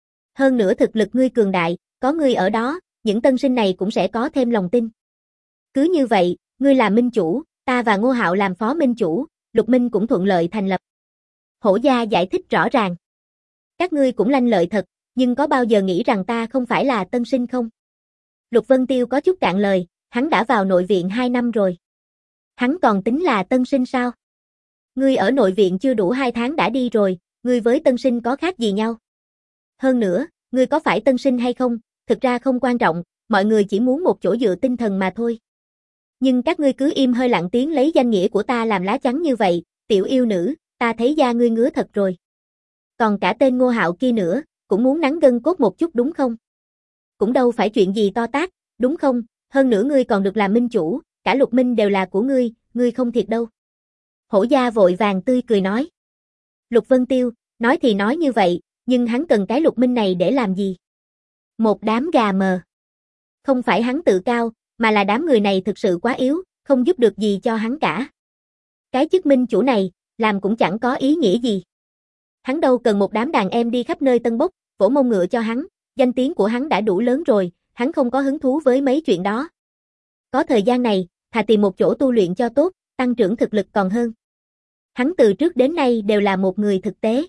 S1: Hơn nữa thực lực ngươi cường đại, có ngươi ở đó, những tân sinh này cũng sẽ có thêm lòng tin. Cứ như vậy, ngươi làm minh chủ, ta và Ngô Hạo làm phó minh chủ, Lục Minh cũng thuận lợi thành lập. Hổ gia giải thích rõ ràng. Các ngươi cũng lanh lợi thật, nhưng có bao giờ nghĩ rằng ta không phải là tân sinh không? Lục Vân Tiêu có chút cạn lời, hắn đã vào nội viện hai năm rồi. Hắn còn tính là tân sinh sao? Ngươi ở nội viện chưa đủ hai tháng đã đi rồi, ngươi với tân sinh có khác gì nhau? Hơn nữa, ngươi có phải tân sinh hay không, thực ra không quan trọng, mọi người chỉ muốn một chỗ dựa tinh thần mà thôi. Nhưng các ngươi cứ im hơi lặng tiếng lấy danh nghĩa của ta làm lá chắn như vậy, tiểu yêu nữ, ta thấy da ngươi ngứa thật rồi. Còn cả tên Ngô Hạo kia nữa, cũng muốn nắn gân cốt một chút đúng không? Cũng đâu phải chuyện gì to tát, đúng không? Hơn nữa ngươi còn được làm minh chủ, cả Lục Minh đều là của ngươi, ngươi không thiệt đâu. Hổ gia vội vàng tươi cười nói. Lục Vân Tiêu, nói thì nói như vậy, nhưng hắn cần cái Lục Minh này để làm gì? Một đám gà mờ. Không phải hắn tự cao, mà là đám người này thực sự quá yếu, không giúp được gì cho hắn cả. Cái chức minh chủ này, làm cũng chẳng có ý nghĩa gì. Hắn đâu cần một đám đàn em đi khắp nơi tân bốc, vỗ mông ngựa cho hắn, danh tiếng của hắn đã đủ lớn rồi, hắn không có hứng thú với mấy chuyện đó. Có thời gian này, thà tìm một chỗ tu luyện cho tốt, tăng trưởng thực lực còn hơn. Hắn từ trước đến nay đều là một người thực tế.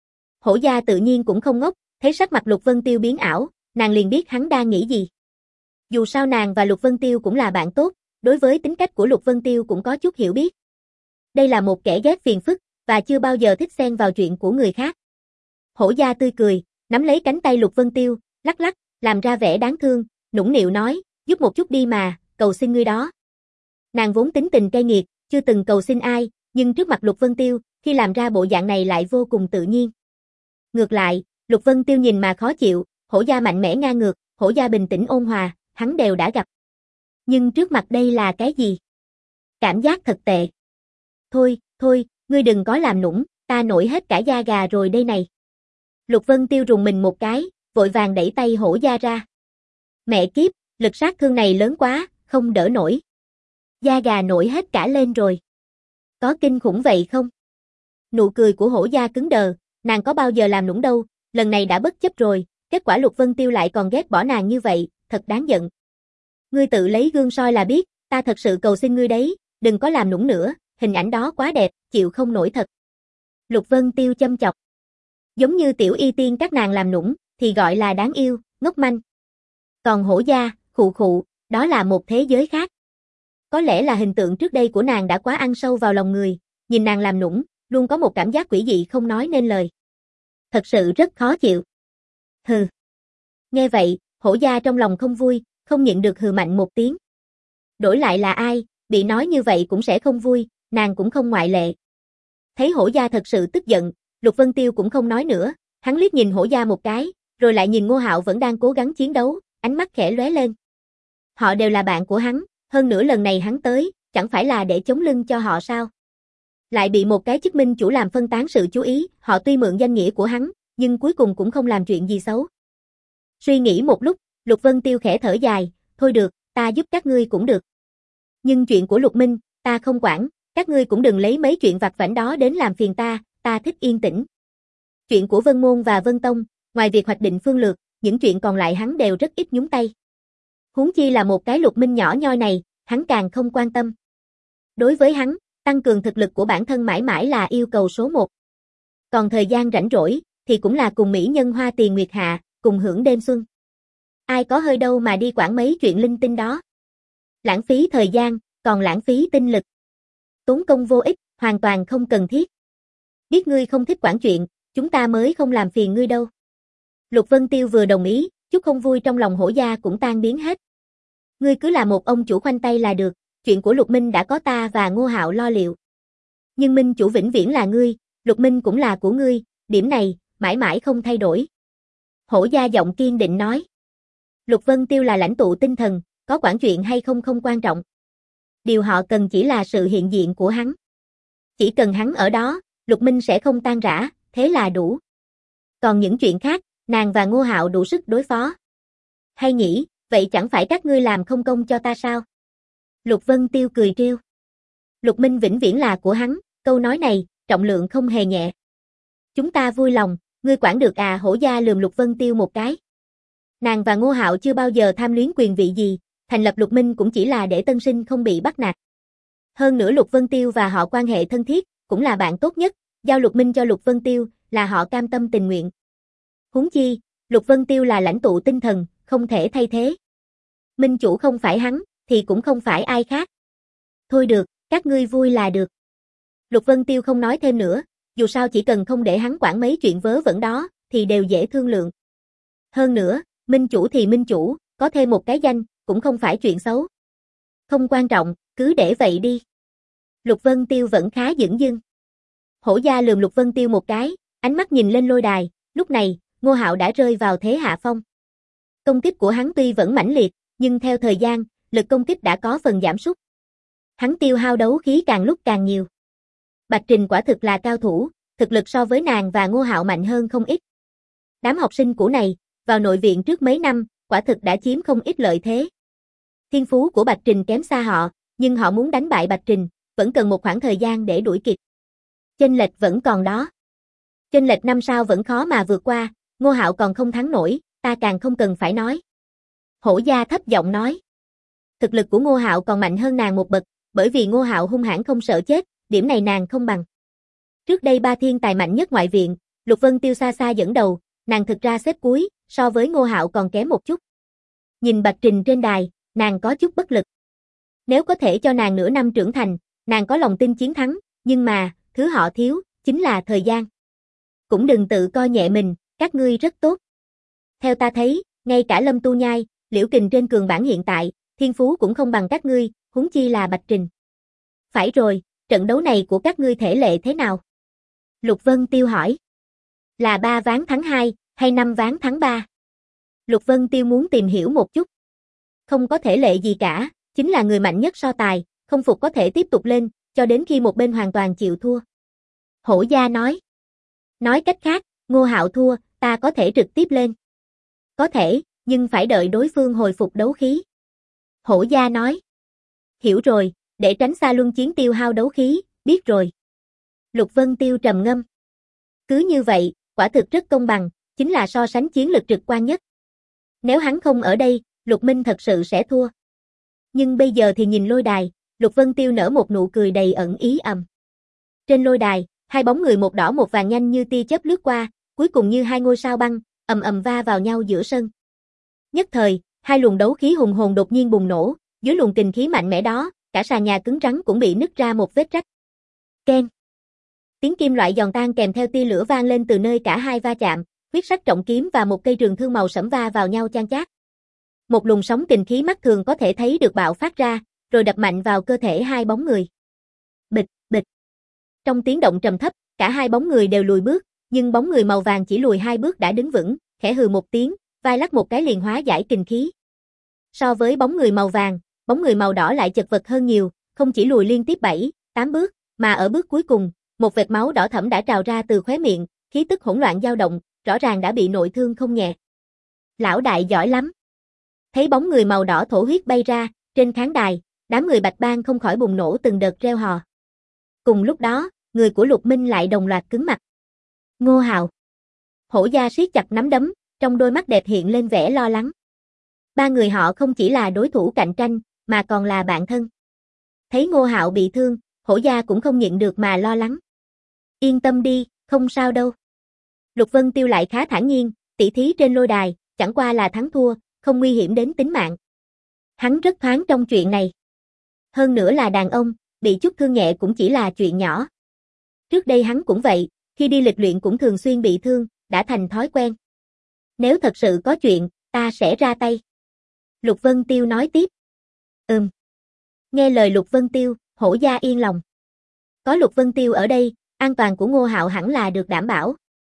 S1: Hổ gia tự nhiên cũng không ngốc, thấy sắc mặt Lục Vân Tiêu biến ảo, nàng liền biết hắn đang nghĩ gì. Dù sao nàng và Lục Vân Tiêu cũng là bạn tốt, đối với tính cách của Lục Vân Tiêu cũng có chút hiểu biết. Đây là một kẻ ghét phiền phức, và chưa bao giờ thích xen vào chuyện của người khác. Hổ gia tươi cười, nắm lấy cánh tay Lục Vân Tiêu, lắc lắc, làm ra vẻ đáng thương, nũng nịu nói, giúp một chút đi mà, cầu xin ngươi đó. Nàng vốn tính tình cay nghiệt, chưa từng cầu xin ai, nhưng trước mặt Lục Vân Tiêu, khi làm ra bộ dạng này lại vô cùng tự nhiên. Ngược lại, Lục Vân Tiêu nhìn mà khó chịu, Hổ gia mạnh mẽ ngang ngược, Hổ gia bình tĩnh ôn hòa, hắn đều đã gặp. Nhưng trước mặt đây là cái gì? Cảm giác thật tệ. Thôi, thôi, ngươi đừng có làm nũng, ta nổi hết cả da gà rồi đây này. Lục Vân Tiêu rùng mình một cái, vội vàng đẩy tay Hổ gia ra. Mẹ kiếp, lực sát thương này lớn quá, không đỡ nổi. Da gà nổi hết cả lên rồi. Có kinh khủng vậy không? Nụ cười của Hổ gia cứng đờ, nàng có bao giờ làm nũng đâu, lần này đã bất chấp rồi, kết quả Lục Vân Tiêu lại còn ghét bỏ nàng như vậy, thật đáng giận. Ngươi tự lấy gương soi là biết, ta thật sự cầu xin ngươi đấy, đừng có làm nũng nữa, hình ảnh đó quá đẹp, chịu không nổi thật. Lục Vân Tiêu châm chọc. Giống như tiểu y tiên các nàng làm nũng, thì gọi là đáng yêu, ngốc manh. Còn Hổ gia, khụ khụ, đó là một thế giới khác. Có lẽ là hình tượng trước đây của nàng đã quá ăn sâu vào lòng người, nhìn nàng làm nũng, luôn có một cảm giác quỷ dị không nói nên lời. Thật sự rất khó chịu. Hừ. Nghe vậy, Hổ gia trong lòng không vui, không nhịn được hừ mạnh một tiếng. Đổi lại là ai, bị nói như vậy cũng sẽ không vui, nàng cũng không ngoại lệ. Thấy Hổ gia thật sự tức giận, Lục Vân Tiêu cũng không nói nữa, hắn liếc nhìn Hổ gia một cái, rồi lại nhìn Ngô Hạo vẫn đang cố gắng chiến đấu, ánh mắt khẽ lóe lên. Họ đều là bạn của hắn, hơn nữa lần này hắn tới, chẳng phải là để chống lưng cho họ sao? Lại bị một cái chức minh chủ làm phân tán sự chú ý, họ tuy mượn danh nghĩa của hắn, nhưng cuối cùng cũng không làm chuyện gì xấu. Suy nghĩ một lúc, Lục Vân Tiêu khẽ thở dài, thôi được, ta giúp các ngươi cũng được. Nhưng chuyện của Lục Minh, ta không quản, các ngươi cũng đừng lấy mấy chuyện vặt vãnh đó đến làm phiền ta, ta thích yên tĩnh. Chuyện của Vân Môn và Vân Tông, ngoài việc hoạch định phương lược, những chuyện còn lại hắn đều rất ít nhúng tay. Huống chi là một cái Lục Minh nhỏ nhoi này, hắn càng không quan tâm. Đối với hắn, tăng cường thực lực của bản thân mãi mãi là yêu cầu số một. Còn thời gian rảnh rỗi, thì cũng là cùng mỹ nhân hoa tiền nguyệt hạ, cùng hưởng đêm xuân. Ai có hơi đâu mà đi quản mấy chuyện linh tinh đó. Lãng phí thời gian, còn lãng phí tinh lực. Tốn công vô ích, hoàn toàn không cần thiết. Biết ngươi không thích quản chuyện, chúng ta mới không làm phiền ngươi đâu. Lục Vân Tiêu vừa đồng ý, chút không vui trong lòng Hổ gia cũng tan biến hết. Ngươi cứ là một ông chủ khoanh tay là được, chuyện của Lục Minh đã có ta và Ngô Hạo lo liệu. Nhưng Minh chủ vĩnh viễn là ngươi, Lục Minh cũng là của ngươi, điểm này, mãi mãi không thay đổi. Hổ gia giọng kiên định nói. Lục Vân Tiêu là lãnh tụ tinh thần, có quản chuyện hay không không quan trọng. Điều họ cần chỉ là sự hiện diện của hắn. Chỉ cần hắn ở đó, Lục Minh sẽ không tan rã, thế là đủ. Còn những chuyện khác, nàng và Ngô Hạo đủ sức đối phó. Hay nhỉ, vậy chẳng phải các ngươi làm không công cho ta sao? Lục Vân Tiêu cười trêu. Lục Minh vĩnh viễn là của hắn, câu nói này, trọng lượng không hề nhẹ. Chúng ta vui lòng, ngươi quản được à? Hổ gia lườm Lục Vân Tiêu một cái. Nàng và Ngô Hạo chưa bao giờ tham luyến quyền vị gì, thành lập Lục Minh cũng chỉ là để tân sinh không bị bắt nạt. Hơn nữa Lục Vân Tiêu và họ quan hệ thân thiết, cũng là bạn tốt nhất, giao Lục Minh cho Lục Vân Tiêu, là họ cam tâm tình nguyện. Huống chi, Lục Vân Tiêu là lãnh tụ tinh thần, không thể thay thế. Minh chủ không phải hắn, thì cũng không phải ai khác. Thôi được, các ngươi vui là được. Lục Vân Tiêu không nói thêm nữa, dù sao chỉ cần không để hắn quản mấy chuyện vớ vẩn đó, thì đều dễ thương lượng. Hơn nữa, Minh chủ thì Minh chủ, có thêm một cái danh, cũng không phải chuyện xấu. Không quan trọng, cứ để vậy đi. Lục Vân Tiêu vẫn khá dửng dưng. Hổ gia lườm Lục Vân Tiêu một cái, ánh mắt nhìn lên lôi đài, lúc này, Ngô Hạo đã rơi vào thế hạ phong. Công kích của hắn tuy vẫn mãnh liệt, nhưng theo thời gian, lực công kích đã có phần giảm sút. Hắn tiêu hao đấu khí càng lúc càng nhiều. Bạch Trình quả thực là cao thủ, thực lực so với nàng và Ngô Hạo mạnh hơn không ít. Đám học sinh cũ này, vào nội viện trước mấy năm, quả thực đã chiếm không ít lợi thế. Thiên phú của Bạch Trình kém xa họ, nhưng họ muốn đánh bại Bạch Trình, vẫn cần một khoảng thời gian để đuổi kịp. Chênh lệch vẫn còn đó. Chênh lệch năm sao vẫn khó mà vượt qua, Ngô Hạo còn không thắng nổi, ta càng không cần phải nói. Hổ gia thấp giọng nói. Thực lực của Ngô Hạo còn mạnh hơn nàng một bậc, bởi vì Ngô Hạo hung hãn không sợ chết, điểm này nàng không bằng. Trước đây ba thiên tài mạnh nhất ngoại viện, Lục Vân Tiêu xa xa dẫn đầu, nàng thực ra xếp cuối, so với Ngô Hạo còn kém một chút. Nhìn Bạch Trình trên đài, nàng có chút bất lực. Nếu có thể cho nàng nửa năm trưởng thành, nàng có lòng tin chiến thắng, nhưng mà, thứ họ thiếu, chính là thời gian. Cũng đừng tự coi nhẹ mình, các ngươi rất tốt. Theo ta thấy, ngay cả Lâm Tu Nhai, Liễu Kình trên cường bản hiện tại, thiên phú cũng không bằng các ngươi, huống chi là Bạch Trình. Phải rồi, trận đấu này của các ngươi thể lệ thế nào? Lục Vân Tiêu hỏi. Là ba ván thắng hai, hay năm ván thắng ba? Lục Vân Tiêu muốn tìm hiểu một chút. Không có thể lệ gì cả, chính là người mạnh nhất so tài, không phục có thể tiếp tục lên, cho đến khi một bên hoàn toàn chịu thua. Hổ Gia nói. Nói cách khác, Ngô Hạo thua, ta có thể trực tiếp lên. Có thể, nhưng phải đợi đối phương hồi phục đấu khí. Hổ Gia nói. Hiểu rồi, để tránh xa luân chiến tiêu hao đấu khí, biết rồi. Lục Vân Tiêu trầm ngâm. Cứ như vậy, quả thực rất công bằng, chính là so sánh chiến lực trực quan nhất. Nếu hắn không ở đây, Lục Minh thật sự sẽ thua. Nhưng bây giờ thì nhìn lôi đài, Lục Vân Tiêu nở một nụ cười đầy ẩn ý ầm. Trên lôi đài, hai bóng người một đỏ một vàng nhanh như tia chớp lướt qua, cuối cùng như hai ngôi sao băng, ầm ầm va vào nhau giữa sân. Nhất thời, hai luồng đấu khí hùng hồn đột nhiên bùng nổ, dưới luồng kình khí mạnh mẽ đó, cả sàn nhà cứng rắn cũng bị nứt ra một vết rách. Keng. Tiếng kim loại giòn tan kèm theo tia lửa vang lên từ nơi cả hai va chạm, huyết sắc trọng kiếm và một cây trường thương màu sẫm va vào nhau chan chát. Một luồng sóng kình khí mắt thường có thể thấy được bạo phát ra, rồi đập mạnh vào cơ thể hai bóng người. Bịch, bịch. Trong tiếng động trầm thấp, cả hai bóng người đều lùi bước, nhưng bóng người màu vàng chỉ lùi hai bước đã đứng vững, khẽ hừ một tiếng, vai lắc một cái liền hóa giải kình khí. So với bóng người màu vàng, bóng người màu đỏ lại chật vật hơn nhiều, không chỉ lùi liên tiếp bảy, tám bước, mà ở bước cuối cùng, một vệt máu đỏ thẫm đã trào ra từ khóe miệng, khí tức hỗn loạn dao động, rõ ràng đã bị nội thương không nhẹ. Lão đại giỏi lắm. Thấy bóng người màu đỏ thổ huyết bay ra, trên khán đài, đám người Bạch Bang không khỏi bùng nổ từng đợt reo hò. Cùng lúc đó, người của Lục Minh lại đồng loạt cứng mặt. Ngô Hạo. Hổ Gia siết chặt nắm đấm, trong đôi mắt đẹp hiện lên vẻ lo lắng. Ba người họ không chỉ là đối thủ cạnh tranh, mà còn là bạn thân. Thấy Ngô Hạo bị thương, Hổ Gia cũng không nhịn được mà lo lắng. Yên tâm đi, không sao đâu. Lục Vân Tiêu lại khá thản nhiên, tỷ thí trên lôi đài, chẳng qua là thắng thua, không nguy hiểm đến tính mạng. Hắn rất thoáng trong chuyện này. Hơn nữa là đàn ông, bị chút thương nhẹ cũng chỉ là chuyện nhỏ. Trước đây hắn cũng vậy, khi đi lịch luyện cũng thường xuyên bị thương, đã thành thói quen. Nếu thật sự có chuyện, ta sẽ ra tay. Lục Vân Tiêu nói tiếp. Ừm. Nghe lời Lục Vân Tiêu, Hổ Gia yên lòng. Có Lục Vân Tiêu ở đây, an toàn của Ngô Hạo hẳn là được đảm bảo.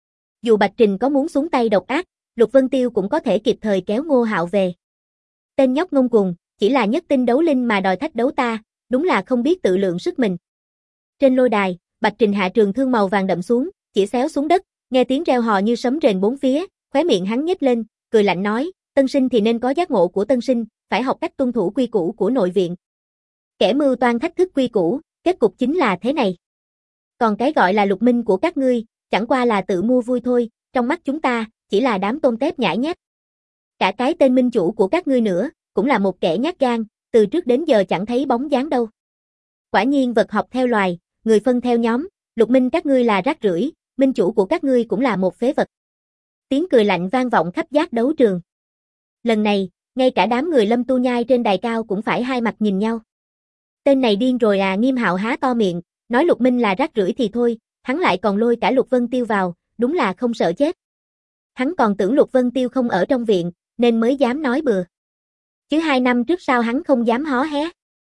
S1: Dù Bạch Trình có muốn xuống tay độc ác, Lục Vân Tiêu cũng có thể kịp thời kéo Ngô Hạo về. Tên nhóc ngông cuồng, chỉ là nhất tinh đấu linh mà đòi thách đấu ta, đúng là không biết tự lượng sức mình. Trên lôi đài, Bạch Trình hạ trường thương màu vàng đậm xuống, chỉ xéo xuống đất, nghe tiếng reo hò như sấm rền bốn phía, khóe miệng hắn nhếch lên, cười lạnh nói, tân sinh thì nên có giác ngộ của tân sinh, phải học cách tuân thủ quy củ của nội viện. Kẻ mưu toan thách thức quy củ, kết cục chính là thế này. Còn cái gọi là Lục Minh của các ngươi, chẳng qua là tự mua vui thôi, trong mắt chúng ta, chỉ là đám tôm tép nhãi nhát. Cả cái tên minh chủ của các ngươi nữa, cũng là một kẻ nhát gan, từ trước đến giờ chẳng thấy bóng dáng đâu. Quả nhiên vật học theo loài, người phân theo nhóm, Lục Minh các ngươi là rác rưởi, minh chủ của các ngươi cũng là một phế vật. Tiếng cười lạnh vang vọng khắp giác đấu trường. Lần này, ngay cả đám người Lâm Tu Nhai trên đài cao cũng phải hai mặt nhìn nhau. Tên này điên rồi à, Nghiêm Hạo há to miệng, nói Lục Minh là rác rưởi thì thôi, hắn lại còn lôi cả Lục Vân Tiêu vào, đúng là không sợ chết. Hắn còn tưởng Lục Vân Tiêu không ở trong viện, nên mới dám nói bừa. Chứ hai năm trước sau hắn không dám hó hé.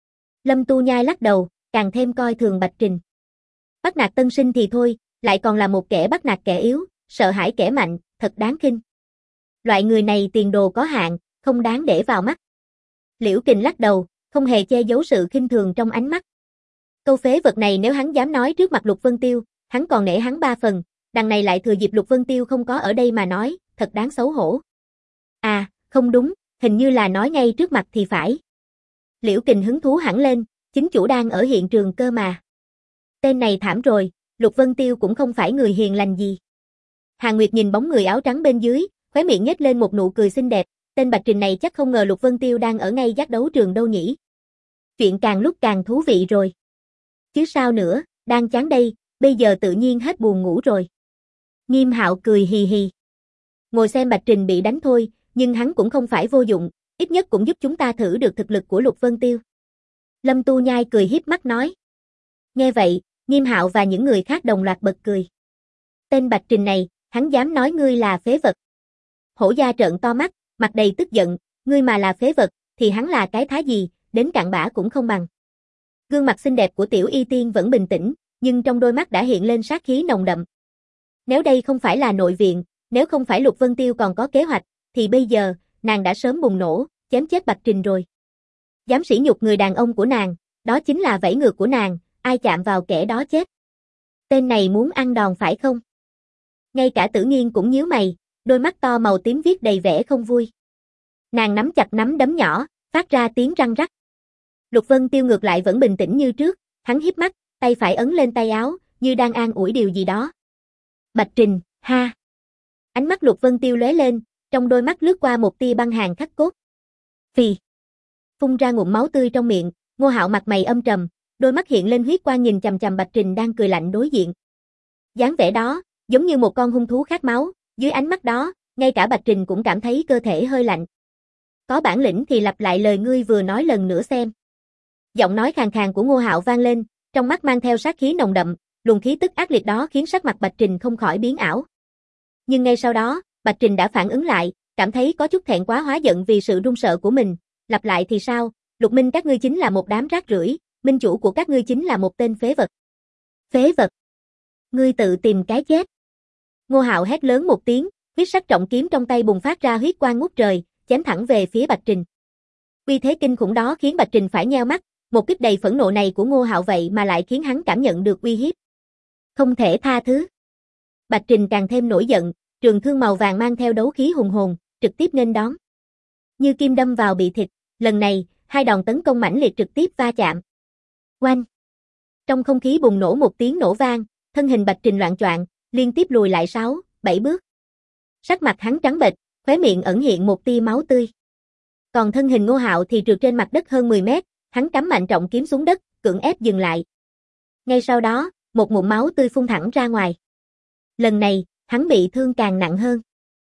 S1: Lâm Tu Nhai lắc đầu, càng thêm coi thường Bạch Trình. Bắt nạt tân sinh thì thôi, lại còn là một kẻ bắt nạt kẻ yếu, sợ hãi kẻ mạnh, thật đáng khinh. Loại người này tiền đồ có hạn, không đáng để vào mắt. Liễu Kình lắc đầu, không hề che giấu sự khinh thường trong ánh mắt. Câu phế vật này nếu hắn dám nói trước mặt Lục Vân Tiêu, hắn còn nể hắn ba phần, đằng này lại thừa dịp Lục Vân Tiêu không có ở đây mà nói, thật đáng xấu hổ. À, không đúng, hình như là nói ngay trước mặt thì phải. Liễu Kình hứng thú hẳn lên, chính chủ đang ở hiện trường cơ mà. Tên này thảm rồi, Lục Vân Tiêu cũng không phải người hiền lành gì. Hàn Nguyệt nhìn bóng người áo trắng bên dưới, khóe miệng nhếch lên một nụ cười xinh đẹp, tên Bạch Trình này chắc không ngờ Lục Vân Tiêu đang ở ngay giác đấu trường đâu nhỉ. Chuyện càng lúc càng thú vị rồi. Chứ sao nữa, đang chán đây, bây giờ tự nhiên hết buồn ngủ rồi. Nghiêm Hạo cười hì hì. Ngồi xem Bạch Trình bị đánh thôi, nhưng hắn cũng không phải vô dụng, ít nhất cũng giúp chúng ta thử được thực lực của Lục Vân Tiêu. Lâm Tu Nhai cười hiếp mắt nói. Nghe vậy, Nghiêm Hạo và những người khác đồng loạt bật cười. Tên Bạch Trình này, hắn dám nói ngươi là phế vật. Hổ Gia trợn to mắt, mặt đầy tức giận, ngươi mà là phế vật, thì hắn là cái thá gì, đến cặn bã cũng không bằng. Gương mặt xinh đẹp của Tiểu Y Tiên vẫn bình tĩnh, nhưng trong đôi mắt đã hiện lên sát khí nồng đậm. Nếu đây không phải là nội viện, nếu không phải Lục Vân Tiêu còn có kế hoạch, thì bây giờ, nàng đã sớm bùng nổ, chém chết Bạch Trình rồi. Dám sỉ nhục người đàn ông của nàng, đó chính là vẫy ngược của nàng, ai chạm vào kẻ đó chết. Tên này muốn ăn đòn phải không? Ngay cả Tử Nghiên cũng nhíu mày, đôi mắt to màu tím viết đầy vẻ không vui. Nàng nắm chặt nắm đấm nhỏ, phát ra tiếng răng rắc. Lục Vân Tiêu ngược lại vẫn bình tĩnh như trước, hắn híp mắt, tay phải ấn lên tay áo, như đang an ủi điều gì đó. Bạch Trình, ha. Ánh mắt Lục Vân Tiêu lóe lên, trong đôi mắt lướt qua một tia băng hàn khắc cốt. Phì. Phun ra ngụm máu tươi trong miệng, Ngô Hạo mặt mày âm trầm, đôi mắt hiện lên huyết quang nhìn chằm chằm Bạch Trình đang cười lạnh đối diện. Dáng vẻ đó, giống như một con hung thú khát máu, dưới ánh mắt đó, ngay cả Bạch Trình cũng cảm thấy cơ thể hơi lạnh. Có bản lĩnh thì lặp lại lời ngươi vừa nói lần nữa xem. Giọng nói khàn khàn của Ngô Hạo vang lên, trong mắt mang theo sát khí nồng đậm, luồng khí tức ác liệt đó khiến sắc mặt Bạch Trình không khỏi biến ảo. Nhưng ngay sau đó, Bạch Trình đã phản ứng lại, cảm thấy có chút thẹn quá hóa giận vì sự run sợ của mình, lặp lại thì sao, Lục Minh các ngươi chính là một đám rác rưởi, minh chủ của các ngươi chính là một tên phế vật. Phế vật? Ngươi tự tìm cái chết. Ngô Hạo hét lớn một tiếng, huyết sắc trọng kiếm trong tay bùng phát ra huyết quang ngút trời, chém thẳng về phía Bạch Trình. Uy thế kinh khủng đó khiến Bạch Trình phải nheo mắt, một kích đầy phẫn nộ này của Ngô Hạo vậy mà lại khiến hắn cảm nhận được uy hiếp. Không thể tha thứ. Bạch Trình càng thêm nổi giận, trường thương màu vàng mang theo đấu khí hùng hồn, trực tiếp nghênh đón. Như kim đâm vào bị thịt, lần này, hai đòn tấn công mãnh liệt trực tiếp va chạm. Oanh! Trong không khí bùng nổ một tiếng nổ vang, thân hình Bạch Trình loạng choạng, liên tiếp lùi lại sáu, bảy bước. Sắc mặt hắn trắng bệch, khóe miệng ẩn hiện một tia máu tươi. Còn thân hình Ngô Hạo thì trượt trên mặt đất hơn mười mét, hắn cắm mạnh trọng kiếm xuống đất, cưỡng ép dừng lại. Ngay sau đó, một ngụm máu tươi phun thẳng ra ngoài. Lần này, hắn bị thương càng nặng hơn.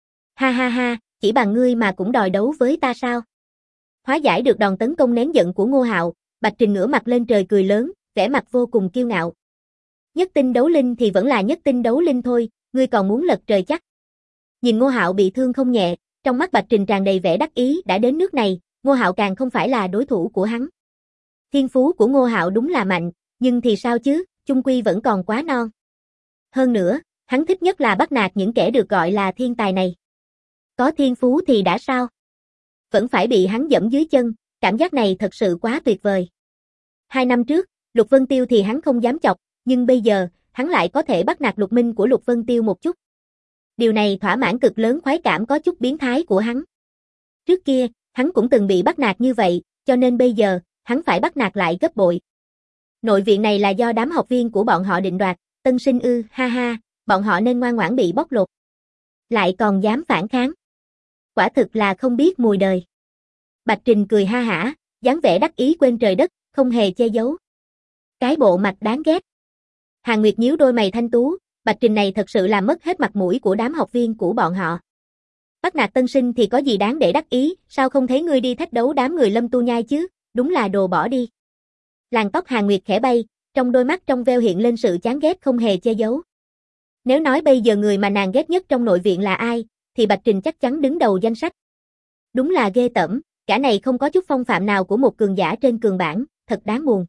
S1: Ha ha ha, chỉ bằng ngươi mà cũng đòi đấu với ta sao? Hóa giải được đòn tấn công nén giận của Ngô Hạo, Bạch Trình ngửa mặt lên trời cười lớn, vẻ mặt vô cùng kiêu ngạo. Nhất tinh đấu linh thì vẫn là nhất tinh đấu linh thôi, ngươi còn muốn lật trời chắc. Nhìn Ngô Hạo bị thương không nhẹ, trong mắt Bạch Trình tràn đầy vẻ đắc ý, đã đến nước này, Ngô Hạo càng không phải là đối thủ của hắn. Thiên phú của Ngô Hạo đúng là mạnh, nhưng thì sao chứ, chung quy vẫn còn quá non. Hơn nữa, hắn thích nhất là bắt nạt những kẻ được gọi là thiên tài này. Có thiên phú thì đã sao? Vẫn phải bị hắn dẫm dưới chân, cảm giác này thật sự quá tuyệt vời. Hai năm trước, Lục Vân Tiêu thì hắn không dám chọc, nhưng bây giờ, hắn lại có thể bắt nạt Lục Minh của Lục Vân Tiêu một chút. Điều này thỏa mãn cực lớn khoái cảm có chút biến thái của hắn. Trước kia, hắn cũng từng bị bắt nạt như vậy, cho nên bây giờ, hắn phải bắt nạt lại gấp bội. Nội viện này là do đám học viên của bọn họ định đoạt, tân sinh ư, ha ha, bọn họ nên ngoan ngoãn bị bóc lột. Lại còn dám phản kháng. Quả thực là không biết mùi đời. Bạch Trình cười ha hả, dáng vẻ đắc ý quên trời đất, không hề che giấu. Cái bộ mặt đáng ghét. Hàn Nguyệt nhíu đôi mày thanh tú, Bạch Trình này thật sự làm mất hết mặt mũi của đám học viên của bọn họ. Bắt nạt tân sinh thì có gì đáng để đắc ý, sao không thấy ngươi đi thách đấu đám người Lâm Tu Nhai chứ, đúng là đồ bỏ đi. Làn tóc Hàn Nguyệt khẽ bay, trong đôi mắt trong veo hiện lên sự chán ghét không hề che giấu. Nếu nói bây giờ người mà nàng ghét nhất trong nội viện là ai, thì Bạch Trình chắc chắn đứng đầu danh sách. Đúng là ghê tởm, cả này không có chút phong phạm nào của một cường giả trên cường bảng, thật đáng buồn.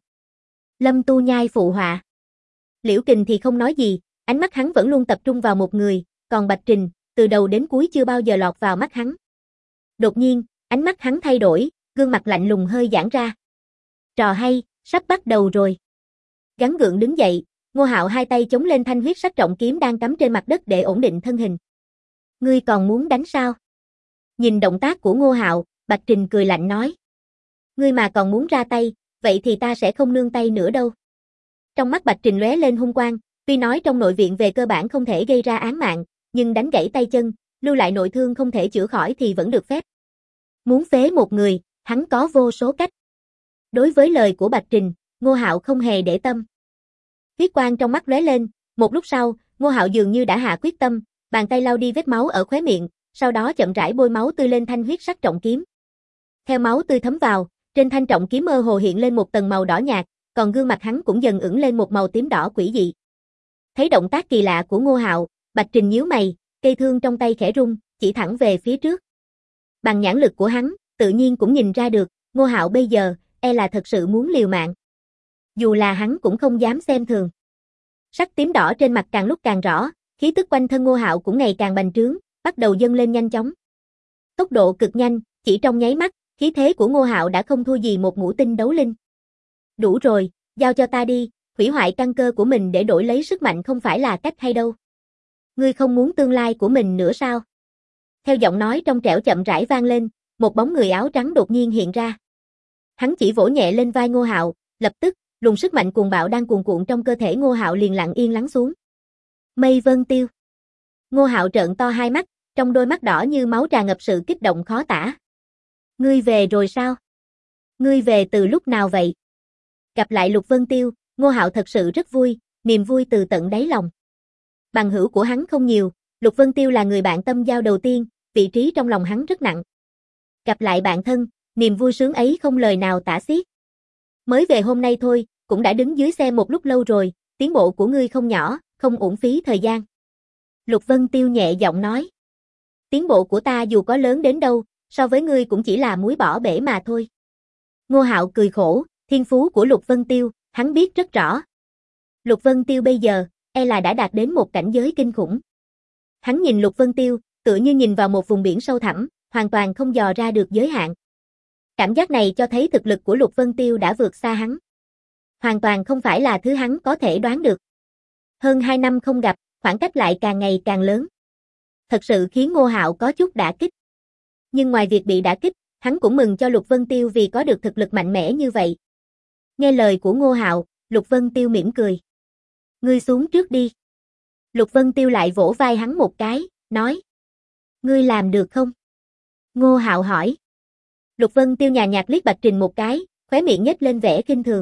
S1: Lâm Tu Nhai phụ họa. Liễu Kình thì không nói gì, ánh mắt hắn vẫn luôn tập trung vào một người, còn Bạch Trình, từ đầu đến cuối chưa bao giờ lọt vào mắt hắn. Đột nhiên, ánh mắt hắn thay đổi, gương mặt lạnh lùng hơi giãn ra. Trò hay, sắp bắt đầu rồi. Gắng gượng đứng dậy, Ngô Hạo hai tay chống lên thanh huyết sắc trọng kiếm đang cắm trên mặt đất để ổn định thân hình. Ngươi còn muốn đánh sao? Nhìn động tác của Ngô Hạo, Bạch Trình cười lạnh nói. Ngươi mà còn muốn ra tay, vậy thì ta sẽ không nương tay nữa đâu. Trong mắt Bạch Trình lóe lên hung quang, tuy nói trong nội viện về cơ bản không thể gây ra án mạng, nhưng đánh gãy tay chân, lưu lại nội thương không thể chữa khỏi thì vẫn được phép. Muốn phế một người, hắn có vô số cách. Đối với lời của Bạch Trình, Ngô Hạo không hề để tâm. Huyết quang trong mắt lóe lên, một lúc sau, Ngô Hạo dường như đã hạ quyết tâm, bàn tay lau đi vết máu ở khóe miệng, sau đó chậm rãi bôi máu tươi lên thanh huyết sắc trọng kiếm. Theo máu tươi thấm vào, trên thanh trọng kiếm mơ hồ hiện lên một tầng màu đỏ nhạt, còn gương mặt hắn cũng dần ửng lên một màu tím đỏ quỷ dị. Thấy động tác kỳ lạ của Ngô Hạo, Bạch Trình nhíu mày, cây thương trong tay khẽ rung, chỉ thẳng về phía trước. Bằng nhãn lực của hắn, tự nhiên cũng nhìn ra được, Ngô Hạo bây giờ, e là thật sự muốn liều mạng. Dù là hắn cũng không dám xem thường. Sắc tím đỏ trên mặt càng lúc càng rõ, khí tức quanh thân Ngô Hạo cũng ngày càng bành trướng, bắt đầu dâng lên nhanh chóng. Tốc độ cực nhanh, chỉ trong nháy mắt, khí thế của Ngô Hạo đã không thua gì một ngũ tinh đấu linh. Đủ rồi, giao cho ta đi, hủy hoại căn cơ của mình để đổi lấy sức mạnh không phải là cách hay đâu. Ngươi không muốn tương lai của mình nữa sao? Theo giọng nói trong trẻo chậm rãi vang lên, một bóng người áo trắng đột nhiên hiện ra. Hắn chỉ vỗ nhẹ lên vai Ngô Hạo, lập tức, luồng sức mạnh cuồng bạo đang cuồn cuộn trong cơ thể Ngô Hạo liền lặng yên lắng xuống. Mây Vân Tiêu. Ngô Hạo trợn to hai mắt, trong đôi mắt đỏ như máu tràn ngập sự kích động khó tả. Ngươi về rồi sao? Ngươi về từ lúc nào vậy? Gặp lại Lục Vân Tiêu, Ngô Hạo thật sự rất vui, niềm vui từ tận đáy lòng. Bằng hữu của hắn không nhiều, Lục Vân Tiêu là người bạn tâm giao đầu tiên, vị trí trong lòng hắn rất nặng. Gặp lại bạn thân, niềm vui sướng ấy không lời nào tả xiết. Mới về hôm nay thôi, cũng đã đứng dưới xe một lúc lâu rồi, tiến bộ của ngươi không nhỏ, không uổng phí thời gian. Lục Vân Tiêu nhẹ giọng nói. Tiến bộ của ta dù có lớn đến đâu, so với ngươi cũng chỉ là muối bỏ bể mà thôi. Ngô Hạo cười khổ, thiên phú của Lục Vân Tiêu, hắn biết rất rõ. Lục Vân Tiêu bây giờ, e là đã đạt đến một cảnh giới kinh khủng. Hắn nhìn Lục Vân Tiêu, tựa như nhìn vào một vùng biển sâu thẳm, hoàn toàn không dò ra được giới hạn. Cảm giác này cho thấy thực lực của Lục Vân Tiêu đã vượt xa hắn. Hoàn toàn không phải là thứ hắn có thể đoán được. Hơn hai năm không gặp, khoảng cách lại càng ngày càng lớn. Thật sự khiến Ngô Hạo có chút đả kích. Nhưng ngoài việc bị đả kích, hắn cũng mừng cho Lục Vân Tiêu vì có được thực lực mạnh mẽ như vậy. Nghe lời của Ngô Hạo, Lục Vân Tiêu mỉm cười. Ngươi xuống trước đi. Lục Vân Tiêu lại vỗ vai hắn một cái, nói. Ngươi làm được không? Ngô Hạo hỏi. Lục Vân Tiêu nhàn nhạt liếc Bạch Trình một cái, khóe miệng nhếch lên vẻ khinh thường.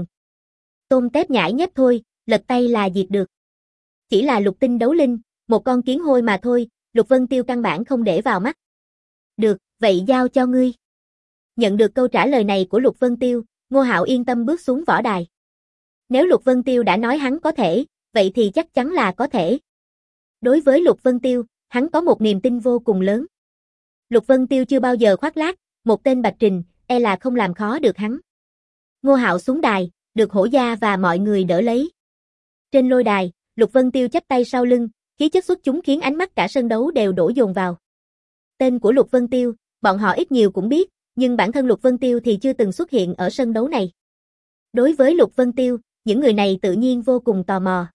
S1: Tôm tép nhãi nhép thôi, lật tay là diệt được. Chỉ là lục tinh đấu linh, một con kiến hôi mà thôi, Lục Vân Tiêu căn bản không để vào mắt. Được, vậy giao cho ngươi. Nhận được câu trả lời này của Lục Vân Tiêu, Ngô Hạo yên tâm bước xuống võ đài. Nếu Lục Vân Tiêu đã nói hắn có thể, vậy thì chắc chắn là có thể. Đối với Lục Vân Tiêu, hắn có một niềm tin vô cùng lớn. Lục Vân Tiêu chưa bao giờ khoác lác, một tên Bạch Trình, e là không làm khó được hắn. Ngô Hạo xuống đài, được Hổ Gia và mọi người đỡ lấy. Trên lôi đài, Lục Vân Tiêu chắp tay sau lưng, khí chất xuất chúng khiến ánh mắt cả sân đấu đều đổ dồn vào. Tên của Lục Vân Tiêu, bọn họ ít nhiều cũng biết, nhưng bản thân Lục Vân Tiêu thì chưa từng xuất hiện ở sân đấu này. Đối với Lục Vân Tiêu, những người này tự nhiên vô cùng tò mò.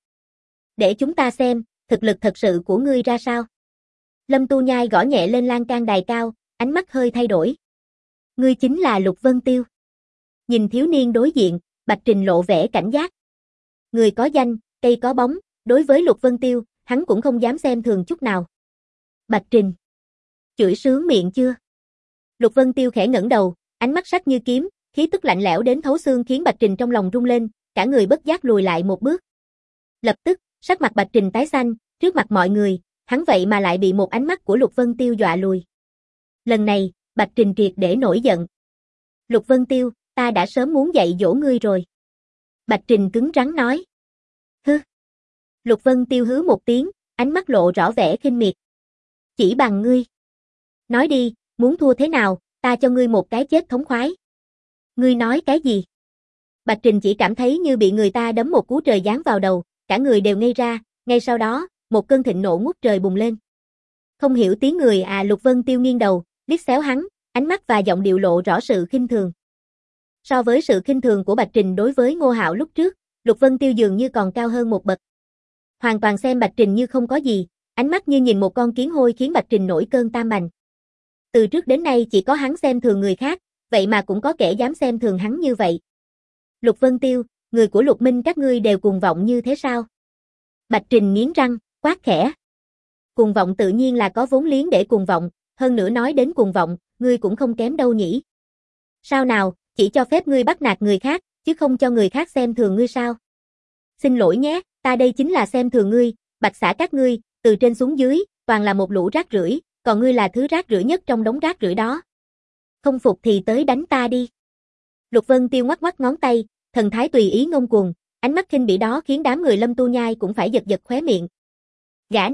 S1: Để chúng ta xem, thực lực thật sự của ngươi ra sao. Lâm Tu Nhai gõ nhẹ lên lan can đài cao, ánh mắt hơi thay đổi. Ngươi chính là Lục Vân Tiêu. Nhìn thiếu niên đối diện, Bạch Trình lộ vẻ cảnh giác. Người có danh, cây có bóng, đối với Lục Vân Tiêu, hắn cũng không dám xem thường chút nào. Bạch Trình. Chửi sướng miệng chưa? Lục Vân Tiêu khẽ ngẩng đầu, ánh mắt sắc như kiếm, khí tức lạnh lẽo đến thấu xương khiến Bạch Trình trong lòng rung lên, cả người bất giác lùi lại một bước. Lập tức, sắc mặt Bạch Trình tái xanh, trước mặt mọi người, hắn vậy mà lại bị một ánh mắt của Lục Vân Tiêu dọa lùi. Lần này, Bạch Trình triệt để nổi giận. Lục Vân Tiêu, ta đã sớm muốn dạy dỗ ngươi rồi. Bạch Trình cứng rắn nói. Hứ. Lục Vân Tiêu hứ một tiếng, ánh mắt lộ rõ vẻ khinh miệt. Chỉ bằng ngươi. Nói đi, muốn thua thế nào, ta cho ngươi một cái chết thống khoái. Ngươi nói cái gì? Bạch Trình chỉ cảm thấy như bị người ta đấm một cú trời giáng vào đầu, cả người đều ngây ra, ngay sau đó, một cơn thịnh nộ ngút trời bùng lên. Không hiểu tiếng người à? Lục Vân Tiêu nghiêng đầu, liếc xéo hắn, ánh mắt và giọng điệu lộ rõ sự khinh thường. So với sự khinh thường của Bạch Trình đối với Ngô Hạo lúc trước, Lục Vân Tiêu dường như còn cao hơn một bậc. Hoàn toàn xem Bạch Trình như không có gì, ánh mắt như nhìn một con kiến hôi khiến Bạch Trình nổi cơn tam bành. Từ trước đến nay chỉ có hắn xem thường người khác, vậy mà cũng có kẻ dám xem thường hắn như vậy. Lục Vân Tiêu, người của Lục Minh các ngươi đều cuồng vọng như thế sao? Bạch Trình nghiến răng, quát khẽ. Cuồng vọng tự nhiên là có vốn liếng để cuồng vọng, hơn nữa nói đến cuồng vọng, ngươi cũng không kém đâu nhỉ. Sao nào, chỉ cho phép ngươi bắt nạt người khác, chứ không cho người khác xem thường ngươi sao? Xin lỗi nhé, ta đây chính là xem thường ngươi, Bạch xã các ngươi, từ trên xuống dưới, toàn là một lũ rác rưởi, còn ngươi là thứ rác rưởi nhất trong đống rác rưởi đó. Không phục thì tới đánh ta đi. Lục Vân Tiêu ngoắc ngoắc ngón tay, thần thái tùy ý ngông cuồng, ánh mắt khinh bỉ đó khiến đám người Lâm Tu Nhai cũng phải giật giật khóe miệng. Gã này,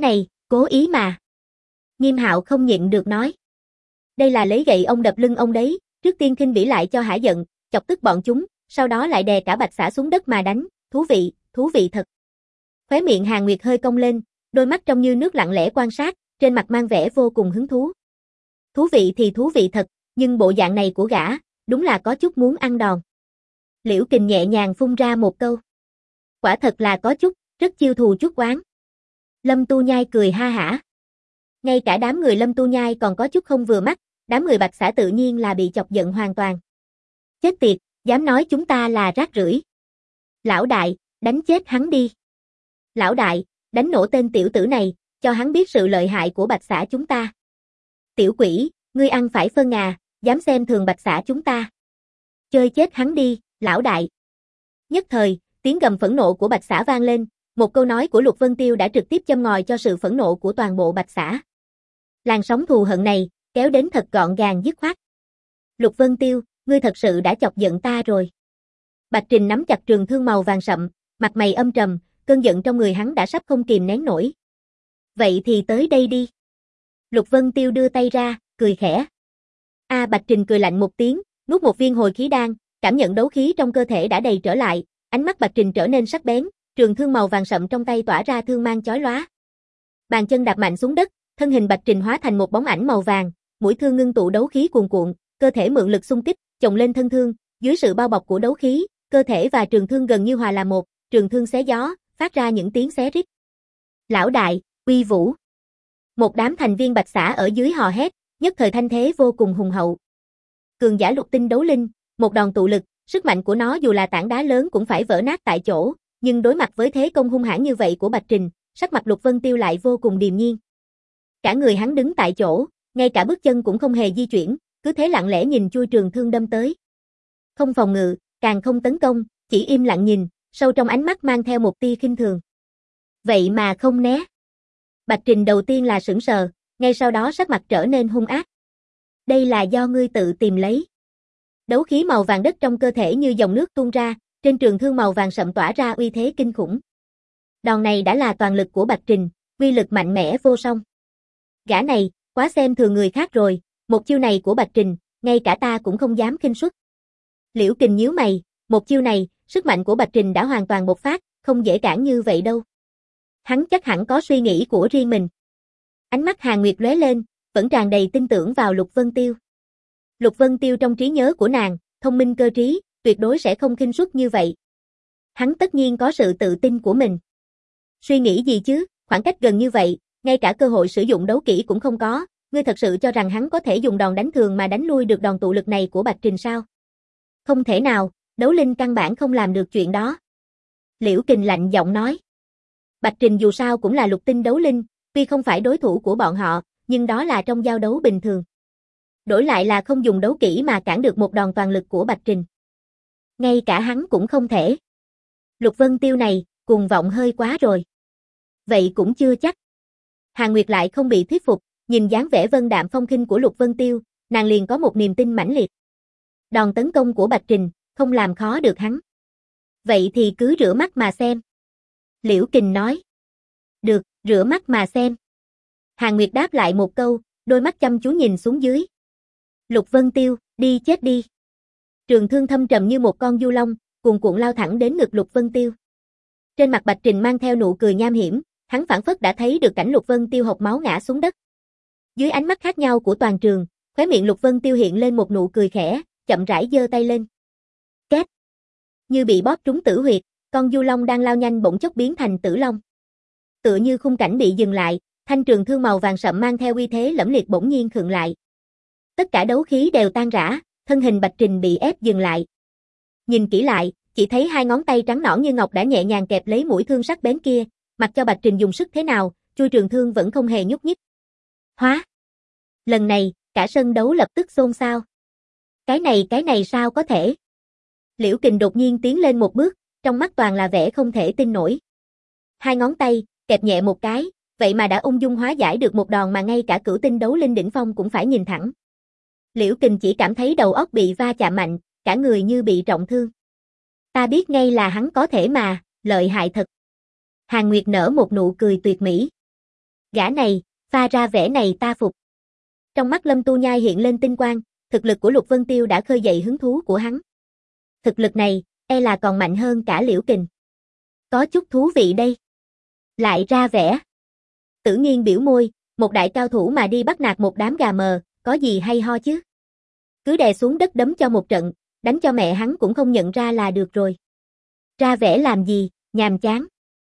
S1: Cố ý mà. Nghiêm Hạo không nhịn được nói. Đây là lấy gậy ông đập lưng ông đấy, trước tiên khinh bỉ lại cho hả giận, chọc tức bọn chúng, sau đó lại đè cả Bạch Xả xuống đất mà đánh, thú vị, thú vị thật. Khóe miệng Hàn Nguyệt hơi cong lên, đôi mắt trong như nước lặng lẽ quan sát, trên mặt mang vẻ vô cùng hứng thú. Thú vị thì thú vị thật, nhưng bộ dạng này của gã, đúng là có chút muốn ăn đòn. Liễu Kình nhẹ nhàng phun ra một câu. Quả thật là có chút, rất chiêu thù chuốc oán. Lâm Tu Nhai cười ha hả. Ngay cả đám người Lâm Tu Nhai còn có chút không vừa mắt, đám người Bạch Xả tự nhiên là bị chọc giận hoàn toàn. Chết tiệt, dám nói chúng ta là rác rưởi. Lão đại, đánh chết hắn đi. Lão đại, đánh nổ tên tiểu tử này, cho hắn biết sự lợi hại của Bạch Xả chúng ta. Tiểu quỷ, ngươi ăn phải phân à, dám xem thường Bạch Xả chúng ta. Chơi chết hắn đi, lão đại. Nhất thời, tiếng gầm phẫn nộ của Bạch Xả vang lên, một câu nói của Lục Vân Tiêu đã trực tiếp châm ngòi cho sự phẫn nộ của toàn bộ Bạch Xả. Làn sóng thù hận này, kéo đến thật gọn gàng dứt khoát. Lục Vân Tiêu, ngươi thật sự đã chọc giận ta rồi. Bạch Trình nắm chặt trường thương màu vàng sậm, mặt mày âm trầm, cơn giận trong người hắn đã sắp không kìm nén nổi. Vậy thì tới đây đi. Lục Vân Tiêu đưa tay ra, cười khẽ. A Bạch Trình cười lạnh một tiếng, nuốt một viên hồi khí đan, cảm nhận đấu khí trong cơ thể đã đầy trở lại, ánh mắt Bạch Trình trở nên sắc bén, trường thương màu vàng sậm trong tay tỏa ra thương mang chói lóa. Bàn chân đạp mạnh xuống đất, thân hình Bạch Trình hóa thành một bóng ảnh màu vàng, mũi thương ngưng tụ đấu khí cuồn cuộn, cơ thể mượn lực xung kích, chồng lên thân thương, dưới sự bao bọc của đấu khí, cơ thể và trường thương gần như hòa là một, trường thương xé gió, phát ra những tiếng xé rít. Lão đại, uy vũ. Một đám thành viên Bạch Xả ở dưới hò hét, nhất thời thanh thế vô cùng hùng hậu. Cường giả lục tinh đấu linh, một đòn tụ lực, sức mạnh của nó dù là tảng đá lớn cũng phải vỡ nát tại chỗ, nhưng đối mặt với thế công hung hãn như vậy của Bạch Trình, sắc mặt Lục Vân Tiêu lại vô cùng điềm nhiên. Cả người hắn đứng tại chỗ, ngay cả bước chân cũng không hề di chuyển, cứ thế lặng lẽ nhìn chui trường thương đâm tới. Không phòng ngự, càng không tấn công, chỉ im lặng nhìn, sâu trong ánh mắt mang theo một tia khinh thường. Vậy mà không né. Bạch Trình đầu tiên là sững sờ, ngay sau đó sắc mặt trở nên hung ác. Đây là do ngươi tự tìm lấy. Đấu khí màu vàng đất trong cơ thể như dòng nước tuôn ra, trên trường thương màu vàng sậm tỏa ra uy thế kinh khủng. Đòn này đã là toàn lực của Bạch Trình, uy lực mạnh mẽ vô song. Gã này, quá xem thường người khác rồi, một chiêu này của Bạch Trình, ngay cả ta cũng không dám khinh suất. Liễu Kình nhíu mày, một chiêu này, sức mạnh của Bạch Trình đã hoàn toàn bộc phát, không dễ cản như vậy đâu. Hắn chắc hẳn có suy nghĩ của riêng mình. Ánh mắt Hàn Nguyệt lóe lên, vẫn tràn đầy tin tưởng vào Lục Vân Tiêu. Lục Vân Tiêu trong trí nhớ của nàng, thông minh cơ trí, tuyệt đối sẽ không khinh suất như vậy. Hắn tất nhiên có sự tự tin của mình. Suy nghĩ gì chứ, khoảng cách gần như vậy, ngay cả cơ hội sử dụng đấu kỹ cũng không có, ngươi thật sự cho rằng hắn có thể dùng đòn đánh thường mà đánh lui được đòn tụ lực này của Bạch Trình sao? Không thể nào, đấu linh căn bản không làm được chuyện đó. Liễu Kình lạnh giọng nói. Bạch Trình dù sao cũng là lục tinh đấu linh, tuy không phải đối thủ của bọn họ, nhưng đó là trong giao đấu bình thường. Đổi lại là không dùng đấu kỹ mà cản được một đòn toàn lực của Bạch Trình. Ngay cả hắn cũng không thể. Lục Vân Tiêu này, cuồng vọng hơi quá rồi. Vậy cũng chưa chắc. Hàn Nguyệt lại không bị thuyết phục, nhìn dáng vẻ vân đạm phong khinh của Lục Vân Tiêu, nàng liền có một niềm tin mãnh liệt. Đòn tấn công của Bạch Trình, không làm khó được hắn. Vậy thì cứ rửa mắt mà xem. Liễu Kình nói. Được, rửa mắt mà xem. Hàn Nguyệt đáp lại một câu, đôi mắt chăm chú nhìn xuống dưới. Lục Vân Tiêu, đi chết đi. Trường thương thâm trầm như một con du long, cuồn cuộn lao thẳng đến ngực Lục Vân Tiêu. Trên mặt Bạch Trình mang theo nụ cười nham hiểm, hắn phảng phất đã thấy được cảnh Lục Vân Tiêu hộc máu ngã xuống đất. Dưới ánh mắt khác nhau của toàn trường, khóe miệng Lục Vân Tiêu hiện lên một nụ cười khẽ, chậm rãi giơ tay lên. Két. Như bị bóp trúng tử huyệt, con du long đang lao nhanh bỗng chốc biến thành tử long. Tựa như khung cảnh bị dừng lại, thanh trường thương màu vàng sậm mang theo uy thế lẫm liệt bỗng nhiên khựng lại. Tất cả đấu khí đều tan rã, thân hình Bạch Trình bị ép dừng lại. Nhìn kỹ lại, chỉ thấy hai ngón tay trắng nõn như ngọc đã nhẹ nhàng kẹp lấy mũi thương sắc bén kia, mặc cho Bạch Trình dùng sức thế nào, chui trường thương vẫn không hề nhúc nhích. Hóa! Lần này, cả sân đấu lập tức xôn xao. Cái này cái này sao có thể? Liễu Kình đột nhiên tiến lên một bước, trong mắt toàn là vẻ không thể tin nổi. Hai ngón tay, kẹp nhẹ một cái, vậy mà đã ung dung hóa giải được một đòn mà ngay cả cửu tinh đấu linh đỉnh phong cũng phải nhìn thẳng. Liễu Kình chỉ cảm thấy đầu óc bị va chạm mạnh, cả người như bị trọng thương. Ta biết ngay là hắn có thể mà, lợi hại thật. Hàn Nguyệt nở một nụ cười tuyệt mỹ. Gã này, pha ra vẻ này ta phục. Trong mắt Lâm Tu Nhai hiện lên tinh quang, thực lực của Lục Vân Tiêu đã khơi dậy hứng thú của hắn. Thực lực này, e là còn mạnh hơn cả Liễu Kình. Có chút thú vị đây. Lại ra vẻ. Tử Nghiên biểu môi, một đại cao thủ mà đi bắt nạt một đám gà mờ, có gì hay ho chứ? Cứ đè xuống đất đấm cho một trận, đánh cho mẹ hắn cũng không nhận ra là được rồi. Ra vẻ làm gì, nhàm chán.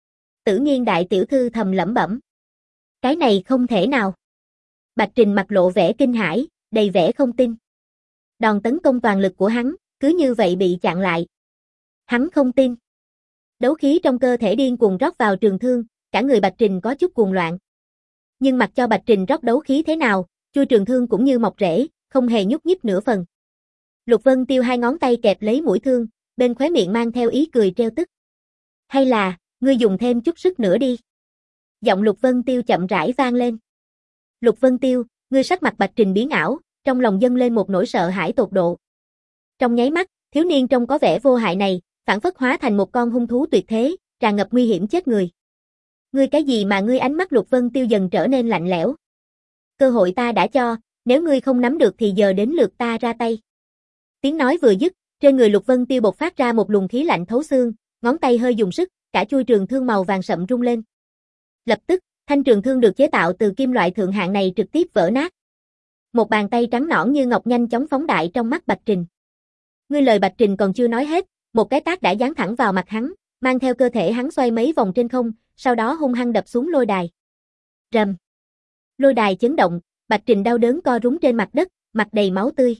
S1: Tử Nghiên đại tiểu thư thầm lẩm bẩm. Cái này không thể nào. Bạch Trình mặt lộ vẻ kinh hãi, đầy vẻ không tin. Đòn tấn công toàn lực của hắn, cứ như vậy bị chặn lại. Hắn không tin. Đấu khí trong cơ thể điên cuồng rót vào trường thương, cả người Bạch Trình có chút cuồng loạn. Nhưng mặc cho Bạch Trình rót đấu khí thế nào, chui trường thương cũng như mọc rễ, không hề nhúc nhích nửa phần. Lục Vân Tiêu hai ngón tay kẹp lấy mũi thương, bên khóe miệng mang theo ý cười trêu tức. Hay là, ngươi dùng thêm chút sức nữa đi. Giọng Lục Vân Tiêu chậm rãi vang lên. Lục Vân Tiêu, ngươi sắc mặt Bạch Trình biến ảo, trong lòng dâng lên một nỗi sợ hãi tột độ. Trong nháy mắt, thiếu niên trông có vẻ vô hại này, phản phất hóa thành một con hung thú tuyệt thế, tràn ngập nguy hiểm chết người. Ngươi cái gì mà ngươi? Ánh mắt Lục Vân Tiêu dần trở nên lạnh lẽo. Cơ hội ta đã cho, nếu ngươi không nắm được thì giờ đến lượt ta ra tay. Tiếng nói vừa dứt, trên người Lục Vân Tiêu bộc phát ra một luồng khí lạnh thấu xương, ngón tay hơi dùng sức, cả chuôi trường thương màu vàng sậm rung lên. Lập tức, thanh trường thương được chế tạo từ kim loại thượng hạng này trực tiếp vỡ nát. Một bàn tay trắng nõn như ngọc nhanh chóng phóng đại trong mắt Bạch Trình. Ngươi lời Bạch Trình còn chưa nói hết, một cái tát đã giáng thẳng vào mặt hắn, mang theo cơ thể hắn xoay mấy vòng trên không, sau đó hung hăng đập xuống lôi đài. Rầm. Lôi đài chấn động, Bạch Trình đau đớn co rúm trên mặt đất, mặt đầy máu tươi.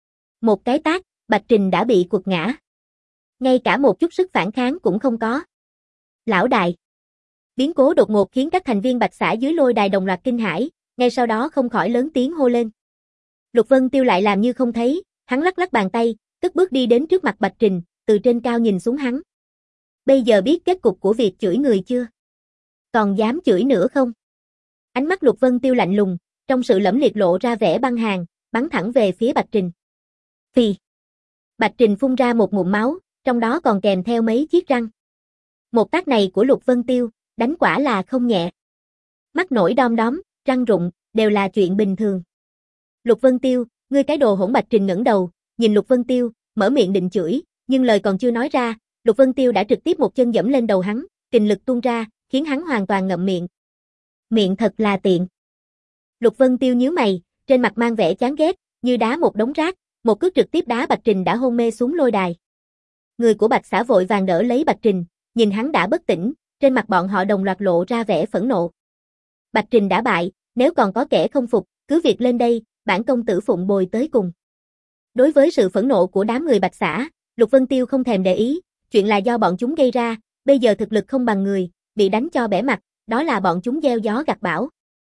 S1: Một cái tát, Bạch Trình đã bị quật ngã. Ngay cả một chút sức phản kháng cũng không có. Lão đại. Biến cố đột ngột khiến các thành viên Bạch xã dưới lôi đài đồng loạt kinh hãi, ngay sau đó không khỏi lớn tiếng hô lên. Lục Vân Tiêu lại làm như không thấy, hắn lắc lắc bàn tay, cất bước đi đến trước mặt Bạch Trình, từ trên cao nhìn xuống hắn. Bây giờ biết kết cục của việc chửi người chưa? Còn dám chửi nữa không? Ánh mắt Lục Vân Tiêu lạnh lùng, trong sự lẫm liệt lộ ra vẻ băng hàn, bắn thẳng về phía Bạch Trình. Phì. Bạch Trình phun ra một ngụm máu, trong đó còn kèm theo mấy chiếc răng. Một tát này của Lục Vân Tiêu, đánh quả là không nhẹ. Mắt nổi đom đóm, răng rụng, đều là chuyện bình thường. Lục Vân Tiêu, ngươi cái đồ hỗn! Bạch Trình ngẩng đầu, nhìn Lục Vân Tiêu, mở miệng định chửi, nhưng lời còn chưa nói ra, Lục Vân Tiêu đã trực tiếp một chân giẫm lên đầu hắn, kình lực tuôn ra, khiến hắn hoàn toàn ngậm miệng. Miệng thật là tiện. Lục Vân Tiêu nhíu mày, trên mặt mang vẻ chán ghét, như đá một đống rác, một cước trực tiếp đá Bạch Trình đã hôn mê xuống lôi đài. Người của Bạch xã vội vàng đỡ lấy Bạch Trình, nhìn hắn đã bất tỉnh, trên mặt bọn họ đồng loạt lộ ra vẻ phẫn nộ. Bạch Trình đã bại, nếu còn có kẻ không phục, cứ việc lên đây, bản công tử phụng bồi tới cùng. Đối với sự phẫn nộ của đám người Bạch xã, Lục Vân Tiêu không thèm để ý, chuyện là do bọn chúng gây ra, bây giờ thực lực không bằng người, bị đánh cho bẽ mặt, đó là bọn chúng gieo gió gặt bão.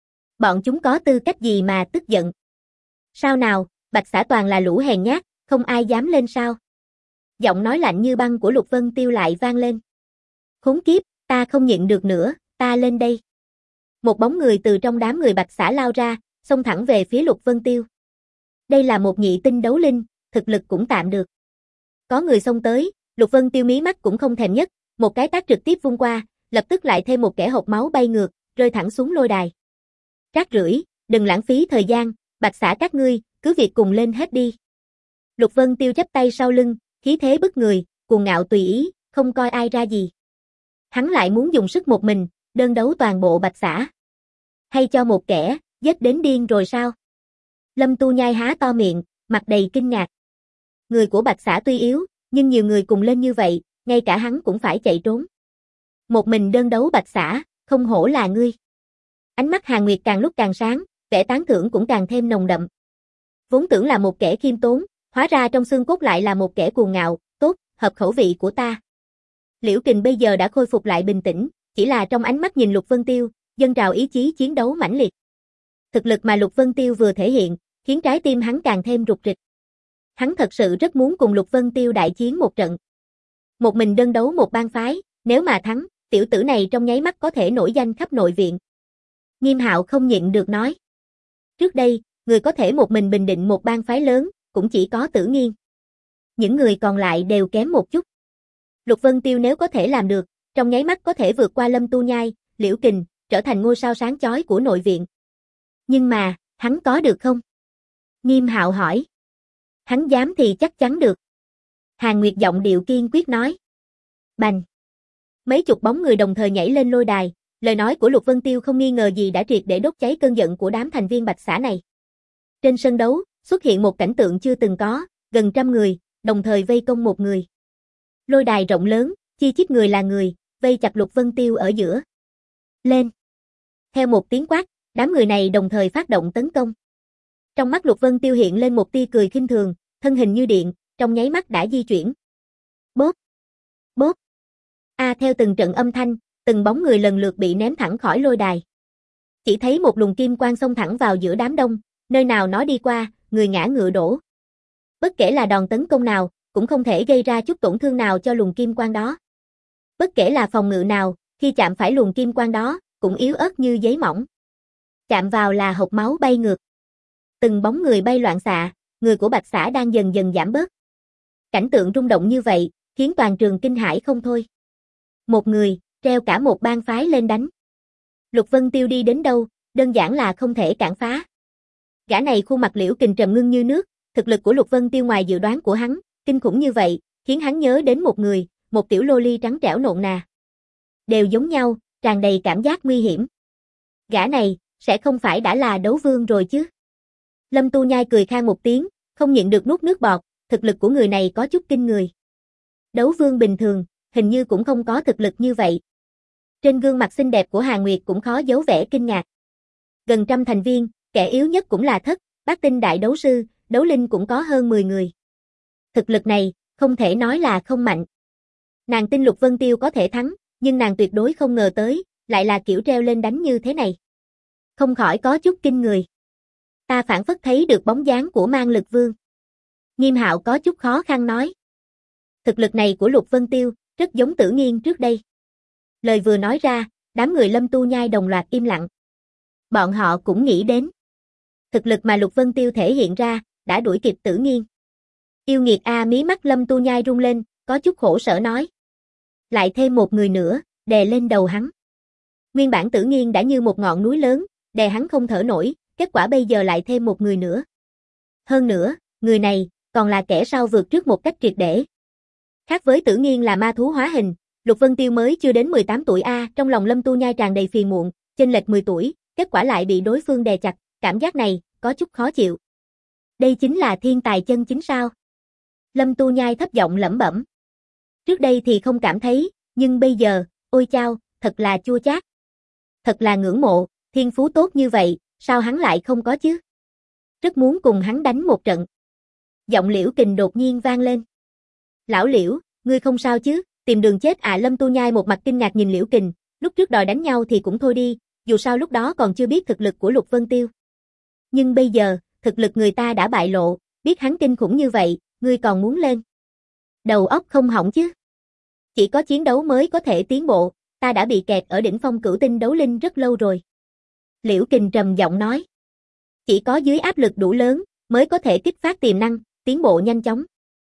S1: Bọn chúng có tư cách gì mà tức giận? Sao nào, Bạch xã toàn là lũ hèn nhát, không ai dám lên sao? Giọng nói lạnh như băng của Lục Vân Tiêu lại vang lên. Khốn kiếp, ta không nhịn được nữa, ta lên đây. Một bóng người từ trong đám người Bạch xã lao ra, xông thẳng về phía Lục Vân Tiêu. Đây là một nhị tinh đấu linh, thực lực cũng tạm được. Có người xông tới, Lục Vân Tiêu mí mắt cũng không thèm nhấc, một cái tát trực tiếp vung qua, lập tức lại thêm một kẻ hộc máu bay ngược, rơi thẳng xuống lôi đài. Rác rưởi, đừng lãng phí thời gian, Bạch xã các ngươi, cứ việc cùng lên hết đi. Lục Vân Tiêu chắp tay sau lưng, khí thế bức người, cuồng ngạo tùy ý, không coi ai ra gì. Hắn lại muốn dùng sức một mình, đơn đấu toàn bộ Bạch xã. Hay cho một kẻ, giết đến điên rồi sao? Lâm Tu Nhai há to miệng, mặt đầy kinh ngạc. Người của Bạch xã tuy yếu, nhưng nhiều người cùng lên như vậy, ngay cả hắn cũng phải chạy trốn. Một mình đơn đấu Bạch xã, không hổ là ngươi. Ánh mắt Hàn Nguyệt càng lúc càng sáng, vẻ tán thưởng cũng càng thêm nồng đậm. Vốn tưởng là một kẻ khiêm tốn, hóa ra trong xương cốt lại là một kẻ cuồng ngạo, tốt, hợp khẩu vị của ta. Liễu Kình bây giờ đã khôi phục lại bình tĩnh, chỉ là trong ánh mắt nhìn Lục Vân Tiêu, dâng trào ý chí chiến đấu mãnh liệt. Thực lực mà Lục Vân Tiêu vừa thể hiện, khiến trái tim hắn càng thêm rục rịch. Hắn thật sự rất muốn cùng Lục Vân Tiêu đại chiến một trận. Một mình đơn đấu một bang phái, nếu mà thắng, tiểu tử này trong nháy mắt có thể nổi danh khắp nội viện. Nghiêm Hạo không nhịn được nói. Trước đây, người có thể một mình bình định một bang phái lớn, cũng chỉ có Tử Nghiên. Những người còn lại đều kém một chút. Lục Vân Tiêu nếu có thể làm được, trong nháy mắt có thể vượt qua Lâm Tu Nhai, Liễu Kình, trở thành ngôi sao sáng chói của nội viện. Nhưng mà, hắn có được không? Nghiêm Hạo hỏi. Hắn dám thì chắc chắn được. Hàn Nguyệt giọng điệu kiên quyết nói. Bành. Mấy chục bóng người đồng thời nhảy lên lôi đài, lời nói của Lục Vân Tiêu không nghi ngờ gì đã triệt để đốt cháy cơn giận của đám thành viên Bạch Xã này. Trên sân đấu, xuất hiện một cảnh tượng chưa từng có, gần trăm người, đồng thời vây công một người. Lôi đài rộng lớn, chi chít người là người, vây chặt Lục Vân Tiêu ở giữa. Lên! Theo một tiếng quát, đám người này đồng thời phát động tấn công. Trong mắt Lục Vân Tiêu hiện lên một tia cười khinh thường, thân hình như điện, trong nháy mắt đã di chuyển. Bốp! Bốp! A theo từng trận âm thanh, từng bóng người lần lượt bị ném thẳng khỏi lôi đài. Chỉ thấy một luồng kim quang xông thẳng vào giữa đám đông, nơi nào nó đi qua, người ngã ngựa đổ. Bất kể là đòn tấn công nào, cũng không thể gây ra chút tổn thương nào cho luồng kim quang đó. Bất kể là phòng ngự nào, khi chạm phải luồng kim quang đó, cũng yếu ớt như giấy mỏng. Chạm vào là hộc máu bay ngược. Từng bóng người bay loạn xạ, người của Bạch Xã đang dần dần giảm bớt. Cảnh tượng rung động như vậy, khiến toàn trường kinh hãi không thôi. Một người, treo cả một bang phái lên đánh. Lục Vân Tiêu đi đến đâu, đơn giản là không thể cản phá. Gã này khuôn mặt Liễu Kình trầm ngưng như nước, thực lực của Lục Vân Tiêu ngoài dự đoán của hắn, kinh khủng như vậy, khiến hắn nhớ đến một người, một tiểu lô ly trắng trẻo nộn nà. Đều giống nhau, tràn đầy cảm giác nguy hiểm. Gã này, sẽ không phải đã là đấu vương rồi chứ? Lâm Tu Nhai cười khan một tiếng, không nhịn được nuốt nước bọt, thực lực của người này có chút kinh người. Đấu vương bình thường, hình như cũng không có thực lực như vậy. Trên gương mặt xinh đẹp của Hàn Nguyệt cũng khó giấu vẻ kinh ngạc. Gần trăm thành viên, kẻ yếu nhất cũng là thất, bát tinh đại đấu sư, đấu linh cũng có hơn mười người. Thực lực này, không thể nói là không mạnh. Nàng tin Lục Vân Tiêu có thể thắng, nhưng nàng tuyệt đối không ngờ tới, lại là kiểu treo lên đánh như thế này. Không khỏi có chút kinh người. Ta phản phất thấy được bóng dáng của Mang Lực Vương. Nghiêm Hạo có chút khó khăn nói. Thực lực này của Lục Vân Tiêu, rất giống Tử Nghiên trước đây. Lời vừa nói ra, đám người Lâm Tu Nhai đồng loạt im lặng. Bọn họ cũng nghĩ đến. Thực lực mà Lục Vân Tiêu thể hiện ra, đã đuổi kịp Tử Nghiên. Yêu nghiệt a mí mắt Lâm Tu Nhai rung lên, có chút khổ sở nói. Lại thêm một người nữa, đè lên đầu hắn. Nguyên bản Tử Nghiên đã như một ngọn núi lớn, đè hắn không thở nổi, kết quả bây giờ lại thêm một người nữa. Hơn nữa, người này, còn là kẻ sau vượt trước một cách triệt để. Khác với Tử Nghiên là ma thú hóa hình, Lục Vân Tiêu mới chưa đến mười tám tuổi a, trong lòng Lâm Tu Nhai tràn đầy phiền muộn, chênh lệch mười tuổi, kết quả lại bị đối phương đè chặt, cảm giác này, có chút khó chịu. Đây chính là thiên tài chân chính sao? Lâm Tu Nhai thấp giọng lẩm bẩm. Trước đây thì không cảm thấy, nhưng bây giờ, ôi chao, thật là chua chát. Thật là ngưỡng mộ, thiên phú tốt như vậy, sao hắn lại không có chứ? Rất muốn cùng hắn đánh một trận. Giọng Liễu Kình đột nhiên vang lên. Lão Liễu, ngươi không sao chứ? Tìm đường chết à? Lâm Tu Nhai một mặt kinh ngạc nhìn Liễu Kình, lúc trước đòi đánh nhau thì cũng thôi đi, dù sao lúc đó còn chưa biết thực lực của Lục Vân Tiêu. Nhưng bây giờ, thực lực người ta đã bại lộ, biết hắn kinh khủng như vậy, ngươi còn muốn lên. Đầu óc không hỏng chứ? Chỉ có chiến đấu mới có thể tiến bộ, ta đã bị kẹt ở đỉnh phong cửu tinh đấu linh rất lâu rồi. Liễu Kình trầm giọng nói. Chỉ có dưới áp lực đủ lớn, mới có thể kích phát tiềm năng, tiến bộ nhanh chóng.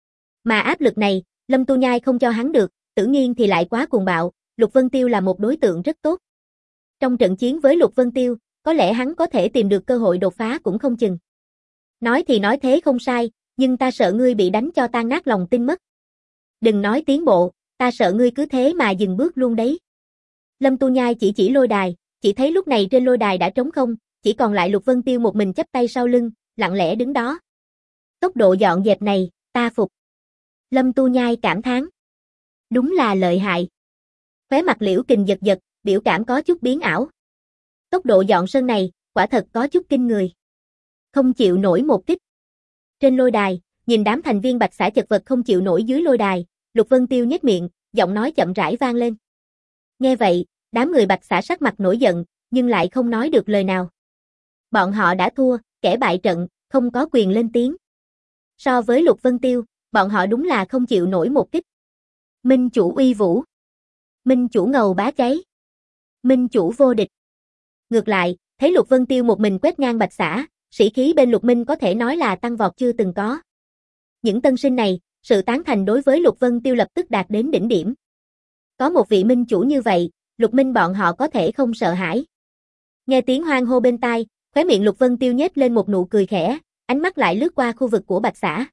S1: Mà áp lực này, Lâm Tu Nhai không cho hắn được, Tử Nghiên thì lại quá cuồng bạo, Lục Vân Tiêu là một đối tượng rất tốt. Trong trận chiến với Lục Vân Tiêu, có lẽ hắn có thể tìm được cơ hội đột phá cũng không chừng. Nói thì nói thế không sai, nhưng ta sợ ngươi bị đánh cho tan nát lòng tin mất. Đừng nói tiến bộ, ta sợ ngươi cứ thế mà dừng bước luôn đấy. Lâm Tu Nhai chỉ chỉ lôi đài, chỉ thấy lúc này trên lôi đài đã trống không, chỉ còn lại Lục Vân Tiêu một mình chắp tay sau lưng, lặng lẽ đứng đó. Tốc độ dọn dẹp này, ta phục. Lâm Tu Nhai cảm thán. Đúng là lợi hại. Khóe mặt Liễu Kình giật giật, biểu cảm có chút biến ảo. Tốc độ dọn sân này, quả thật có chút kinh người. Không chịu nổi một kích. Trên lôi đài, nhìn đám thành viên Bạch Xã chật vật không chịu nổi dưới lôi đài, Lục Vân Tiêu nhếch miệng, giọng nói chậm rãi vang lên. Nghe vậy, đám người Bạch Xã sắc mặt nổi giận, nhưng lại không nói được lời nào. Bọn họ đã thua, kẻ bại trận, không có quyền lên tiếng. So với Lục Vân Tiêu, bọn họ đúng là không chịu nổi một kích. Minh chủ uy vũ. Minh chủ ngầu bá cháy. Minh chủ vô địch. Ngược lại, thấy Lục Vân Tiêu một mình quét ngang Bạch Xã, sĩ khí bên Lục Minh có thể nói là tăng vọt chưa từng có. Những tân sinh này, sự tán thành đối với Lục Vân Tiêu lập tức đạt đến đỉnh điểm. Có một vị minh chủ như vậy, Lục Minh bọn họ có thể không sợ hãi. Nghe tiếng hoan hô bên tai, khóe miệng Lục Vân Tiêu nhếch lên một nụ cười khẽ, ánh mắt lại lướt qua khu vực của Bạch Xả.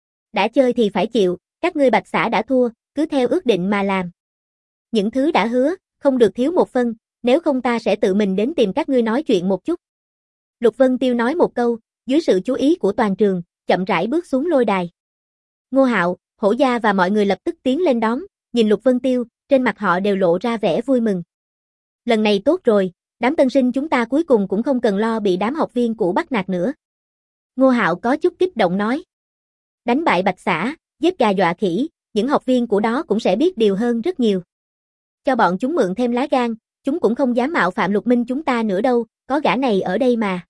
S1: Đã chơi thì phải chịu, các ngươi Bạch Xả đã thua, cứ theo ước định mà làm. Những thứ đã hứa, không được thiếu một phân, nếu không ta sẽ tự mình đến tìm các ngươi nói chuyện một chút. Lục Vân Tiêu nói một câu, dưới sự chú ý của toàn trường, chậm rãi bước xuống lôi đài. Ngô Hạo, Hổ Gia và mọi người lập tức tiến lên đón, nhìn Lục Vân Tiêu, trên mặt họ đều lộ ra vẻ vui mừng. Lần này tốt rồi, đám tân sinh chúng ta cuối cùng cũng không cần lo bị đám học viên cũ bắt nạt nữa. Ngô Hạo có chút kích động nói. Đánh bại Bạch Xả, giết gà dọa khỉ, những học viên của đó cũng sẽ biết điều hơn rất nhiều. Cho bọn chúng mượn thêm lá gan, chúng cũng không dám mạo phạm Lục Minh chúng ta nữa đâu, có gã này ở đây mà.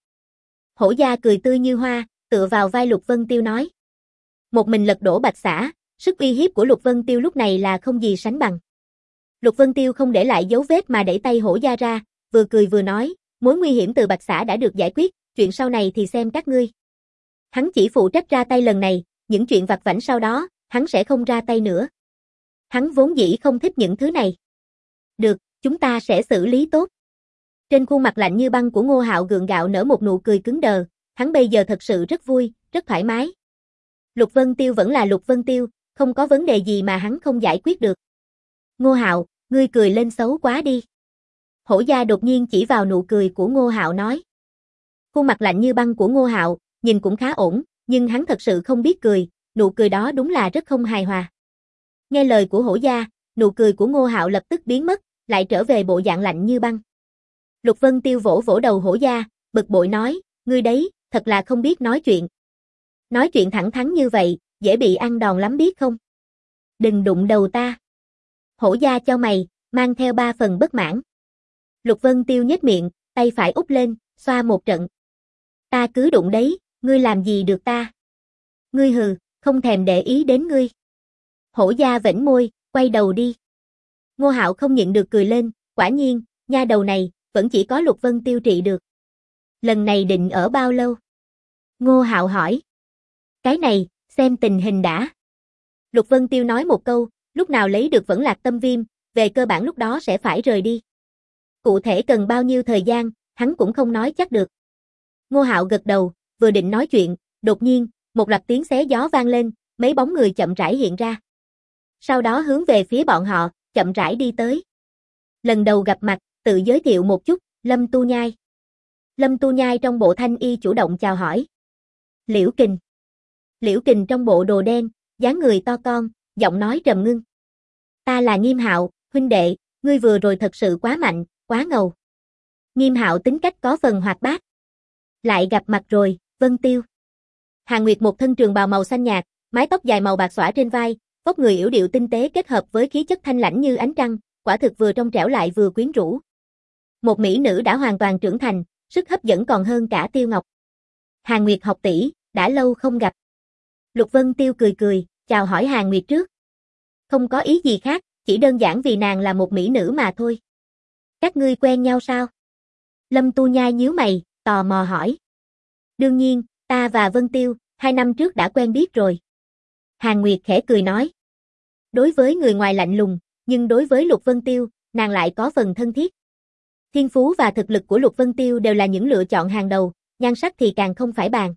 S1: Hổ Gia cười tươi như hoa, tựa vào vai Lục Vân Tiêu nói. Một mình lật đổ Bạch Xả, sức uy hiếp của Lục Vân Tiêu lúc này là không gì sánh bằng. Lục Vân Tiêu không để lại dấu vết mà đẩy tay Hổ Gia ra, vừa cười vừa nói, mối nguy hiểm từ Bạch Xả đã được giải quyết, chuyện sau này thì xem các ngươi. Hắn chỉ phụ trách ra tay lần này, những chuyện vặt vãnh sau đó, hắn sẽ không ra tay nữa. Hắn vốn dĩ không thích những thứ này. Được, chúng ta sẽ xử lý tốt. Trên khuôn mặt lạnh như băng của Ngô Hạo gượng gạo nở một nụ cười cứng đờ, hắn bây giờ thật sự rất vui, rất thoải mái. Lục Vân Tiêu vẫn là Lục Vân Tiêu, không có vấn đề gì mà hắn không giải quyết được. Ngô Hạo, ngươi cười lên xấu quá đi. Hổ Gia đột nhiên chỉ vào nụ cười của Ngô Hạo nói. Khuôn mặt lạnh như băng của Ngô Hạo, nhìn cũng khá ổn, nhưng hắn thật sự không biết cười, nụ cười đó đúng là rất không hài hòa. Nghe lời của Hổ Gia, nụ cười của Ngô Hạo lập tức biến mất, lại trở về bộ dạng lạnh như băng. Lục Vân Tiêu vỗ vỗ đầu Hổ Gia, bực bội nói, ngươi đấy, thật là không biết nói chuyện. Nói chuyện thẳng thắn như vậy, dễ bị ăn đòn lắm biết không? Đừng đụng đầu ta. Hổ Gia chau mày, mang theo ba phần bất mãn. Lục Vân Tiêu nhếch miệng, tay phải úp lên, xoa một trận. Ta cứ đụng đấy, ngươi làm gì được ta? Ngươi hừ, không thèm để ý đến ngươi. Hổ Gia vểnh môi, quay đầu đi. Ngô Hạo không nhịn được cười lên, quả nhiên, nha đầu này, vẫn chỉ có Lục Vân Tiêu trị được. Lần này định ở bao lâu? Ngô Hạo hỏi. Cái này, xem tình hình đã. Lục Vân Tiêu nói một câu, lúc nào lấy được Vẫn Lạc Tâm Viêm, về cơ bản lúc đó sẽ phải rời đi. Cụ thể cần bao nhiêu thời gian, hắn cũng không nói chắc được. Ngô Hạo gật đầu, vừa định nói chuyện, đột nhiên, một loạt tiếng xé gió vang lên, mấy bóng người chậm rãi hiện ra. Sau đó hướng về phía bọn họ, chậm rãi đi tới. Lần đầu gặp mặt, tự giới thiệu một chút, Lâm Tu Nhai. Lâm Tu Nhai trong bộ thanh y chủ động chào hỏi. Liễu Kình. Liễu Kình trong bộ đồ đen, dáng người to con, giọng nói trầm ngưng. Ta là Nghiêm Hạo, huynh đệ, ngươi vừa rồi thật sự quá mạnh, quá ngầu. Nghiêm Hạo tính cách có phần hoạt bát. Lại gặp mặt rồi, Vân Tiêu. Hàn Nguyệt một thân trường bào màu xanh nhạt, mái tóc dài màu bạc xõa trên vai, vóc người yểu điệu tinh tế kết hợp với khí chất thanh lãnh như ánh trăng, quả thực vừa trong trẻo lại vừa quyến rũ. Một mỹ nữ đã hoàn toàn trưởng thành, sức hấp dẫn còn hơn cả Tiêu Ngọc. Hàn Nguyệt học tỷ, đã lâu không gặp. Lục Vân Tiêu cười cười, chào hỏi Hàn Nguyệt trước. Không có ý gì khác, chỉ đơn giản vì nàng là một mỹ nữ mà thôi. Các ngươi quen nhau sao? Lâm Tu Nhai nhíu mày, tò mò hỏi. Đương nhiên, ta và Vân Tiêu, hai năm trước đã quen biết rồi. Hàn Nguyệt khẽ cười nói. Đối với người ngoài lạnh lùng, nhưng đối với Lục Vân Tiêu, nàng lại có phần thân thiết. Thiên phú và thực lực của Lục Vân Tiêu đều là những lựa chọn hàng đầu, nhan sắc thì càng không phải bàn.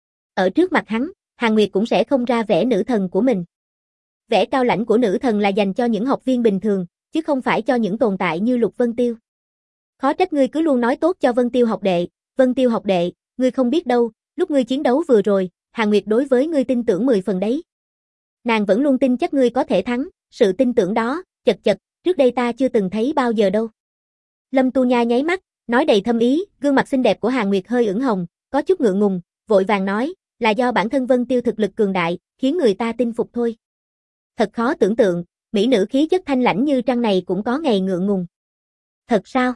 S1: Ở trước mặt hắn, Hàn Nguyệt cũng sẽ không ra vẻ nữ thần của mình. Vẻ cao lãnh của nữ thần là dành cho những học viên bình thường, chứ không phải cho những tồn tại như Lục Vân Tiêu. Khó trách ngươi cứ luôn nói tốt cho Vân Tiêu học đệ, Vân Tiêu học đệ, ngươi không biết đâu, lúc ngươi chiến đấu vừa rồi, Hàn Nguyệt đối với ngươi tin tưởng mười phần đấy. Nàng vẫn luôn tin chắc ngươi có thể thắng, sự tin tưởng đó, chật chật, trước đây ta chưa từng thấy bao giờ đâu. Lâm Tu Nha nháy mắt, nói đầy thâm ý, gương mặt xinh đẹp của Hàn Nguyệt hơi ửng hồng, có chút ngượng ngùng, vội vàng nói, là do bản thân Vân Tiêu thực lực cường đại, khiến người ta tin phục thôi. Thật khó tưởng tượng, mỹ nữ khí chất thanh lãnh như trăng này cũng có ngày ngượng ngùng. Thật sao?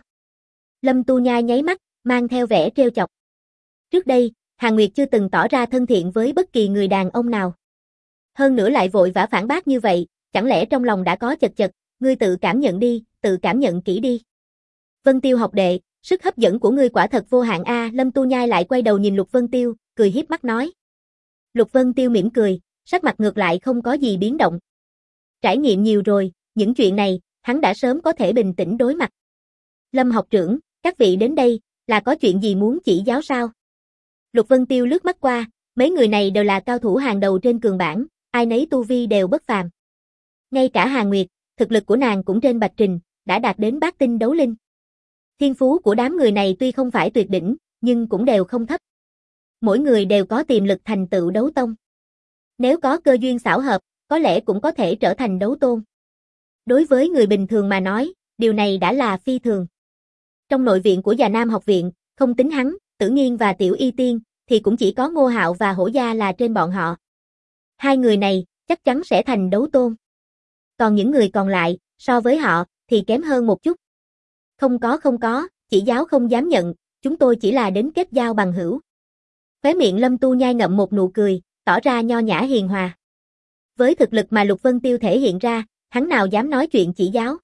S1: Lâm Tu Nha nháy mắt, mang theo vẻ trêu chọc. Trước đây, Hàn Nguyệt chưa từng tỏ ra thân thiện với bất kỳ người đàn ông nào. Hơn nữa lại vội vã phản bác như vậy, chẳng lẽ trong lòng đã có chật chật, ngươi tự cảm nhận đi, tự cảm nhận kỹ đi. Vân Tiêu học đệ, sức hấp dẫn của ngươi quả thật vô hạn a. Lâm Tu Nhai lại quay đầu nhìn Lục Vân Tiêu, cười hiếp mắt nói. Lục Vân Tiêu mỉm cười, sắc mặt ngược lại không có gì biến động. Trải nghiệm nhiều rồi, những chuyện này, hắn đã sớm có thể bình tĩnh đối mặt. Lâm học trưởng, các vị đến đây, Là có chuyện gì muốn chỉ giáo sao? Lục Vân Tiêu lướt mắt qua, mấy người này đều là cao thủ hàng đầu trên cường bảng, ai nấy tu vi đều bất phàm. Ngay cả Hà Nguyệt, thực lực của nàng cũng trên bạch trình, đã đạt đến bát tinh đấu linh. Thiên phú của đám người này tuy không phải tuyệt đỉnh, nhưng cũng đều không thấp. Mỗi người đều có tiềm lực thành tựu đấu tông. Nếu có cơ duyên xảo hợp, có lẽ cũng có thể trở thành đấu tôn. Đối với người bình thường mà nói, điều này đã là phi thường. Trong nội viện của Già Nam học viện, không tính hắn, Tử Nghiên và Tiểu Y Tiên, thì cũng chỉ có Ngô Hạo và Hổ Gia là trên bọn họ. Hai người này, chắc chắn sẽ thành đấu tôn. Còn những người còn lại, so với họ, thì kém hơn một chút. Không có không có, chỉ giáo không dám nhận, chúng tôi chỉ là đến kết giao bằng hữu. Khóe miệng Lâm Tu Nhai ngậm một nụ cười, tỏ ra nho nhã hiền hòa. Với thực lực mà Lục Vân Tiêu thể hiện ra, hắn nào dám nói chuyện chỉ giáo.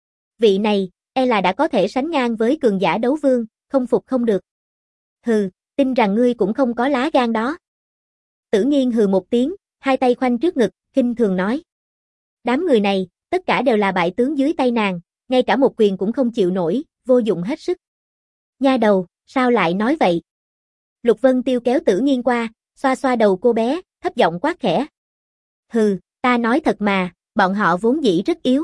S1: Vị này, e là đã có thể sánh ngang với cường giả đấu vương, không phục không được. Hừ, tin rằng ngươi cũng không có lá gan đó. Tử Nghiên hừ một tiếng, hai tay khoanh trước ngực, khinh thường nói. Đám người này, tất cả đều là bại tướng dưới tay nàng, ngay cả một quyền cũng không chịu nổi, vô dụng hết sức. Nha đầu, sao lại nói vậy? Lục Vân Tiêu kéo Tử Nghiên qua, xoa xoa đầu cô bé, thấp giọng quát khẽ. Hừ, ta nói thật mà, bọn họ vốn dĩ rất yếu.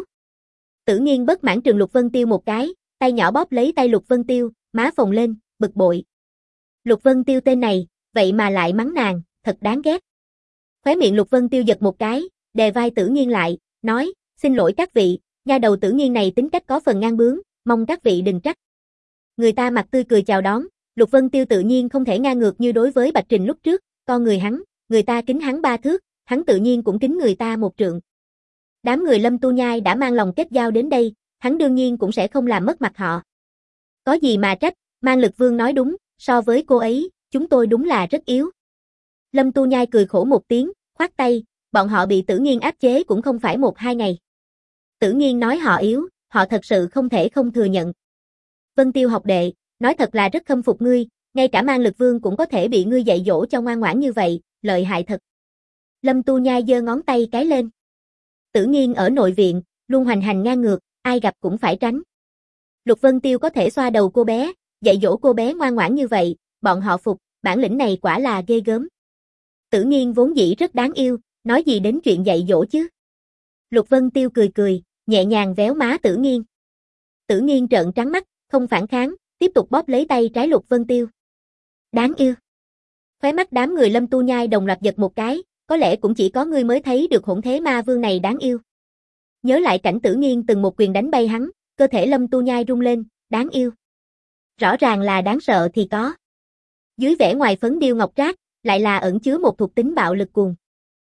S1: Tử Nghiên bất mãn trừng Lục Vân Tiêu một cái, tay nhỏ bóp lấy tay Lục Vân Tiêu, má phồng lên, bực bội. Lục Vân Tiêu tên này, vậy mà lại mắng nàng, thật đáng ghét. Khóe miệng Lục Vân Tiêu giật một cái, đè vai Tử Nghiên lại, nói, xin lỗi các vị, nha đầu Tử Nghiên này tính cách có phần ngang bướng, mong các vị đừng trách. Người ta mặt tươi cười chào đón, Lục Vân Tiêu tự nhiên không thể ngang ngược như đối với Bạch Trình lúc trước, con người hắn, người ta kính hắn ba thước, hắn tự nhiên cũng kính người ta một trượng. Đám người Lâm Tu Nhai đã mang lòng kết giao đến đây, hắn đương nhiên cũng sẽ không làm mất mặt họ. Có gì mà trách, Mang Lực Vương nói đúng, so với cô ấy, chúng tôi đúng là rất yếu. Lâm Tu Nhai cười khổ một tiếng, khoát tay, bọn họ bị Tử Nghiên áp chế cũng không phải một hai ngày. Tử Nghiên nói họ yếu, họ thật sự không thể không thừa nhận. Vân Tiêu học đệ, nói thật là rất khâm phục ngươi, ngay cả Mang Lực Vương cũng có thể bị ngươi dạy dỗ cho ngoan ngoãn như vậy, lợi hại thật. Lâm Tu Nhai giơ ngón tay cái lên. Tử Nghiên ở nội viện, luôn hoành hành ngang ngược, ai gặp cũng phải tránh. Lục Vân Tiêu có thể xoa đầu cô bé, dạy dỗ cô bé ngoan ngoãn như vậy, bọn họ phục, bản lĩnh này quả là ghê gớm. Tử Nghiên vốn dĩ rất đáng yêu, nói gì đến chuyện dạy dỗ chứ. Lục Vân Tiêu cười cười, nhẹ nhàng véo má Tử Nghiên. Tử Nghiên trợn trắng mắt, không phản kháng, tiếp tục bóp lấy tay trái Lục Vân Tiêu. Đáng yêu. Khóe mắt đám người Lâm Tu Nhai đồng loạt giật một cái, có lẽ cũng chỉ có ngươi mới thấy được hỗn thế ma vương này đáng yêu. Nhớ lại cảnh Tử Nghiên từng một quyền đánh bay hắn, cơ thể Lâm Tu Nhai rung lên, đáng yêu. Rõ ràng là đáng sợ thì có. Dưới vẻ ngoài phấn điêu ngọc trác, lại là ẩn chứa một thuộc tính bạo lực cuồng.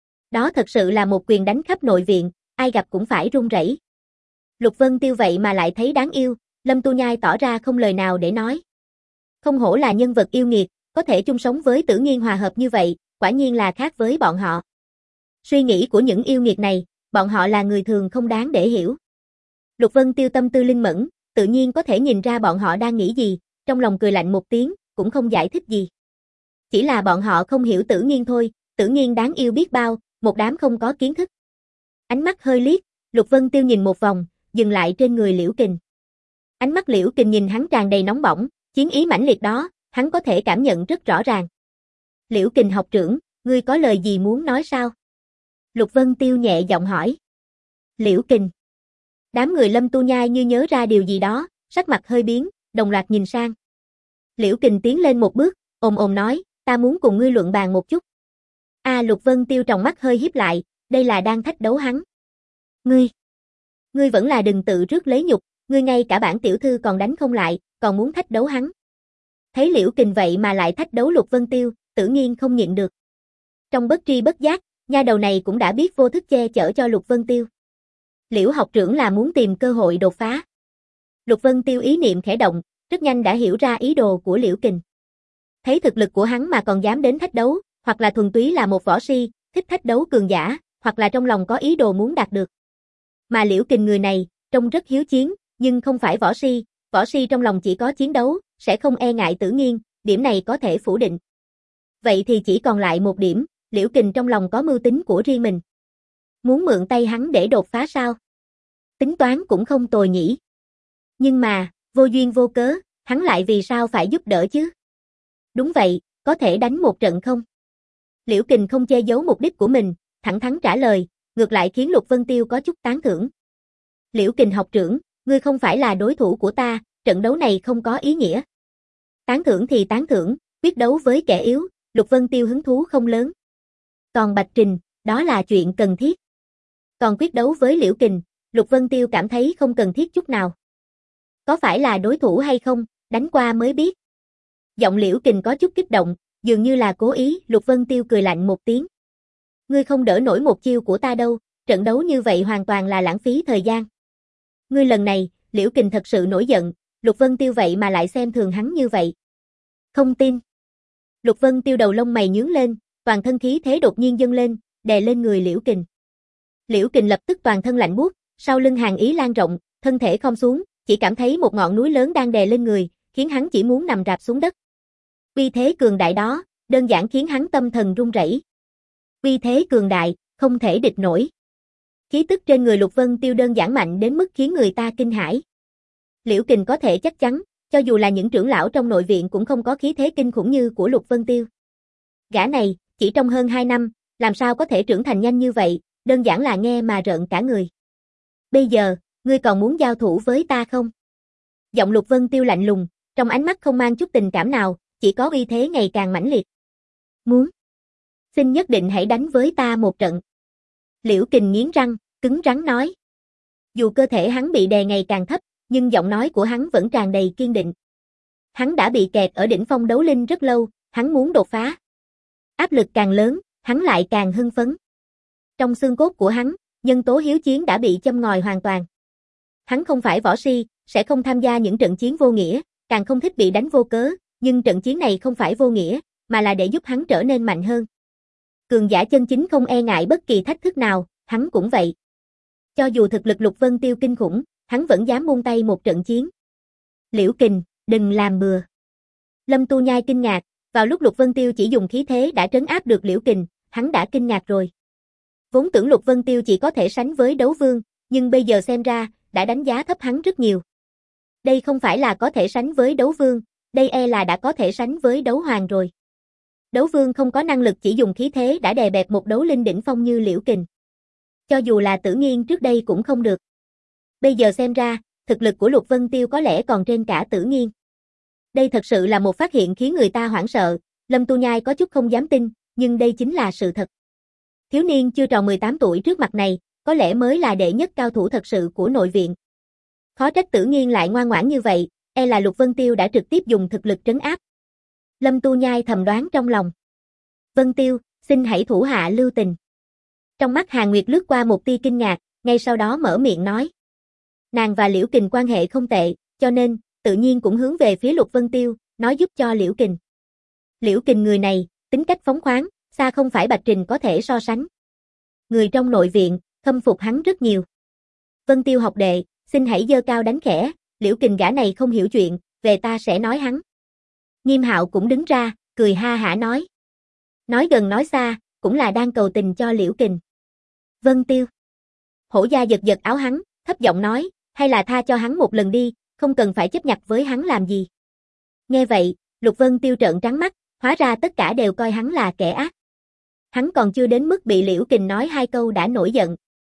S1: Đó thật sự là một quyền đánh khắp nội viện, ai gặp cũng phải run rẩy. Lục Vân Tiêu vậy mà lại thấy đáng yêu, Lâm Tu Nhai tỏ ra không lời nào để nói. Không hổ là nhân vật yêu nghiệt, có thể chung sống với Tử Nghiên hòa hợp như vậy, quả nhiên là khác với bọn họ. Suy nghĩ của những yêu nghiệt này, bọn họ là người thường không đáng để hiểu. Lục Vân Tiêu tâm tư linh mẫn, tự nhiên có thể nhìn ra bọn họ đang nghĩ gì, trong lòng cười lạnh một tiếng, cũng không giải thích gì. Chỉ là bọn họ không hiểu Tử Nghiên thôi, Tử Nghiên đáng yêu biết bao, một đám không có kiến thức. Ánh mắt hơi liếc, Lục Vân Tiêu nhìn một vòng, dừng lại trên người Liễu Kình. Ánh mắt Liễu Kình nhìn hắn tràn đầy nóng bỏng, chiến ý mãnh liệt đó, hắn có thể cảm nhận rất rõ ràng. Liễu Kình học trưởng, ngươi có lời gì muốn nói sao? Lục Vân Tiêu nhẹ giọng hỏi. Liễu Kình. Đám người Lâm Tu Nhai như nhớ ra điều gì đó, sắc mặt hơi biến, đồng loạt nhìn sang. Liễu Kình tiến lên một bước, ồm ồm nói, ta muốn cùng ngươi luận bàn một chút. A à, Lục Vân Tiêu tròng mắt hơi híp lại, đây là đang thách đấu hắn. Ngươi, ngươi vẫn là đừng tự rước lấy nhục, ngươi ngay cả bản tiểu thư còn đánh không lại, còn muốn thách đấu hắn. Thấy Liễu Kình vậy mà lại thách đấu Lục Vân Tiêu, Tử Nghiên không nhịn được. Trong bất tri bất giác, nha đầu này cũng đã biết vô thức che chở cho Lục Vân Tiêu. Liễu học trưởng là muốn tìm cơ hội đột phá. Lục Vân Tiêu ý niệm khẽ động, rất nhanh đã hiểu ra ý đồ của Liễu Kình. Thấy thực lực của hắn mà còn dám đến thách đấu, hoặc là thuần túy là một võ si, thích thách đấu cường giả, hoặc là trong lòng có ý đồ muốn đạt được. Mà Liễu Kình người này, trông rất hiếu chiến, nhưng không phải võ si, võ si trong lòng chỉ có chiến đấu, sẽ không e ngại Tử Nghiên, điểm này có thể phủ định. Vậy thì chỉ còn lại một điểm, Liễu Kình trong lòng có mưu tính của riêng mình. Muốn mượn tay hắn để đột phá sao? Tính toán cũng không tồi nhỉ. Nhưng mà, vô duyên vô cớ, Hắn lại vì sao phải giúp đỡ chứ? Đúng vậy, có thể đánh một trận không? Liễu Kình không che giấu mục đích của mình, thẳng thắn trả lời, ngược lại khiến Lục Vân Tiêu có chút tán thưởng. Liễu Kình học trưởng, ngươi không phải là đối thủ của ta, trận đấu này không có ý nghĩa. Tán thưởng thì tán thưởng, quyết đấu với kẻ yếu, Lục Vân Tiêu hứng thú không lớn. Còn Bạch Trình, đó là chuyện cần thiết. Còn quyết đấu với Liễu Kình, Lục Vân Tiêu cảm thấy không cần thiết chút nào. Có phải là đối thủ hay không, đánh qua mới biết. Giọng Liễu Kình có chút kích động, dường như là cố ý, Lục Vân Tiêu cười lạnh một tiếng. Ngươi không đỡ nổi một chiêu của ta đâu, trận đấu như vậy hoàn toàn là lãng phí thời gian. Ngươi lần này, Liễu Kình thật sự nổi giận, Lục Vân Tiêu vậy mà lại xem thường hắn như vậy. Không tin. Lục Vân Tiêu đầu lông mày nhướng lên, toàn thân khí thế đột nhiên dâng lên, đè lên người Liễu Kình. Liễu Kình lập tức toàn thân lạnh buốt, sau lưng hàn ý lan rộng, thân thể khom xuống, chỉ cảm thấy một ngọn núi lớn đang đè lên người, khiến hắn chỉ muốn nằm rạp xuống đất. Uy thế cường đại đó, đơn giản khiến hắn tâm thần run rẩy. Uy thế cường đại, không thể địch nổi. Khí tức trên người Lục Vân Tiêu đơn giản mạnh đến mức khiến người ta kinh hãi. Liễu Kình có thể chắc chắn, cho dù là những trưởng lão trong nội viện cũng không có khí thế kinh khủng như của Lục Vân Tiêu. Gã này, chỉ trong hơn hai năm, làm sao có thể trưởng thành nhanh như vậy, đơn giản là nghe mà rợn cả người. Bây giờ, ngươi còn muốn giao thủ với ta không? Giọng Lục Vân Tiêu lạnh lùng, trong ánh mắt không mang chút tình cảm nào, chỉ có uy thế ngày càng mãnh liệt. Muốn? Xin nhất định hãy đánh với ta một trận. Liễu Kình nghiến răng, cứng rắn nói. Dù cơ thể hắn bị đè ngày càng thấp, nhưng giọng nói của hắn vẫn tràn đầy kiên định. Hắn đã bị kẹt ở đỉnh phong đấu linh rất lâu, hắn muốn đột phá. Áp lực càng lớn, hắn lại càng hưng phấn. Trong xương cốt của hắn, nhân tố hiếu chiến đã bị châm ngòi hoàn toàn. Hắn không phải võ si, sẽ không tham gia những trận chiến vô nghĩa, càng không thích bị đánh vô cớ, nhưng trận chiến này không phải vô nghĩa, mà là để giúp hắn trở nên mạnh hơn. Cường giả chân chính không e ngại bất kỳ thách thức nào, hắn cũng vậy. Cho dù thực lực Lục Vân Tiêu kinh khủng, hắn vẫn dám buông tay một trận chiến. Liễu Kình, đừng làm bừa. Lâm Tu Nhai kinh ngạc, vào lúc Lục Vân Tiêu chỉ dùng khí thế đã trấn áp được Liễu Kình, hắn đã kinh ngạc rồi. Vốn tưởng Lục Vân Tiêu chỉ có thể sánh với đấu vương, nhưng bây giờ xem ra, đã đánh giá thấp hắn rất nhiều. Đây không phải là có thể sánh với đấu vương, đây e là đã có thể sánh với đấu hoàng rồi. Đấu vương không có năng lực chỉ dùng khí thế đã đè bẹp một đấu linh đỉnh phong như Liễu Kình. Cho dù là Tử Nghiên trước đây cũng không được. Bây giờ xem ra, thực lực của Lục Vân Tiêu có lẽ còn trên cả Tử Nghiên. Đây thật sự là một phát hiện khiến người ta hoảng sợ, Lâm Tu Nhai có chút không dám tin, nhưng đây chính là sự thật. Thiếu niên chưa tròn mười tám tuổi trước mặt này, có lẽ mới là đệ nhất cao thủ thật sự của nội viện. Khó trách Tử Nghiên lại ngoan ngoãn như vậy, e là Lục Vân Tiêu đã trực tiếp dùng thực lực trấn áp. Lâm Tu Nhai thầm đoán trong lòng. Vân Tiêu, xin hãy thủ hạ lưu tình. Trong mắt Hàn Nguyệt lướt qua một tia kinh ngạc, ngay sau đó mở miệng nói. Nàng và Liễu Kình quan hệ không tệ, cho nên, tự nhiên cũng hướng về phía Lục Vân Tiêu, nói giúp cho Liễu Kình. Liễu Kình người này, tính cách phóng khoáng, xa không phải Bạch Trình có thể so sánh. Người trong nội viện, khâm phục hắn rất nhiều. Vân Tiêu học đệ, xin hãy giơ cao đánh khẽ, Liễu Kình gã này không hiểu chuyện, về ta sẽ nói hắn. Nghiêm Hạo cũng đứng ra, cười ha hả nói. Nói gần nói xa, cũng là đang cầu tình cho Liễu Kình. Vân Tiêu. Hổ Gia giật giật áo hắn, thấp giọng nói, hay là tha cho hắn một lần đi, không cần phải chấp nhặt với hắn làm gì. Nghe vậy, Lục Vân Tiêu trợn trắng mắt, hóa ra tất cả đều coi hắn là kẻ ác. Hắn còn chưa đến mức bị Liễu Kình nói hai câu đã nổi giận.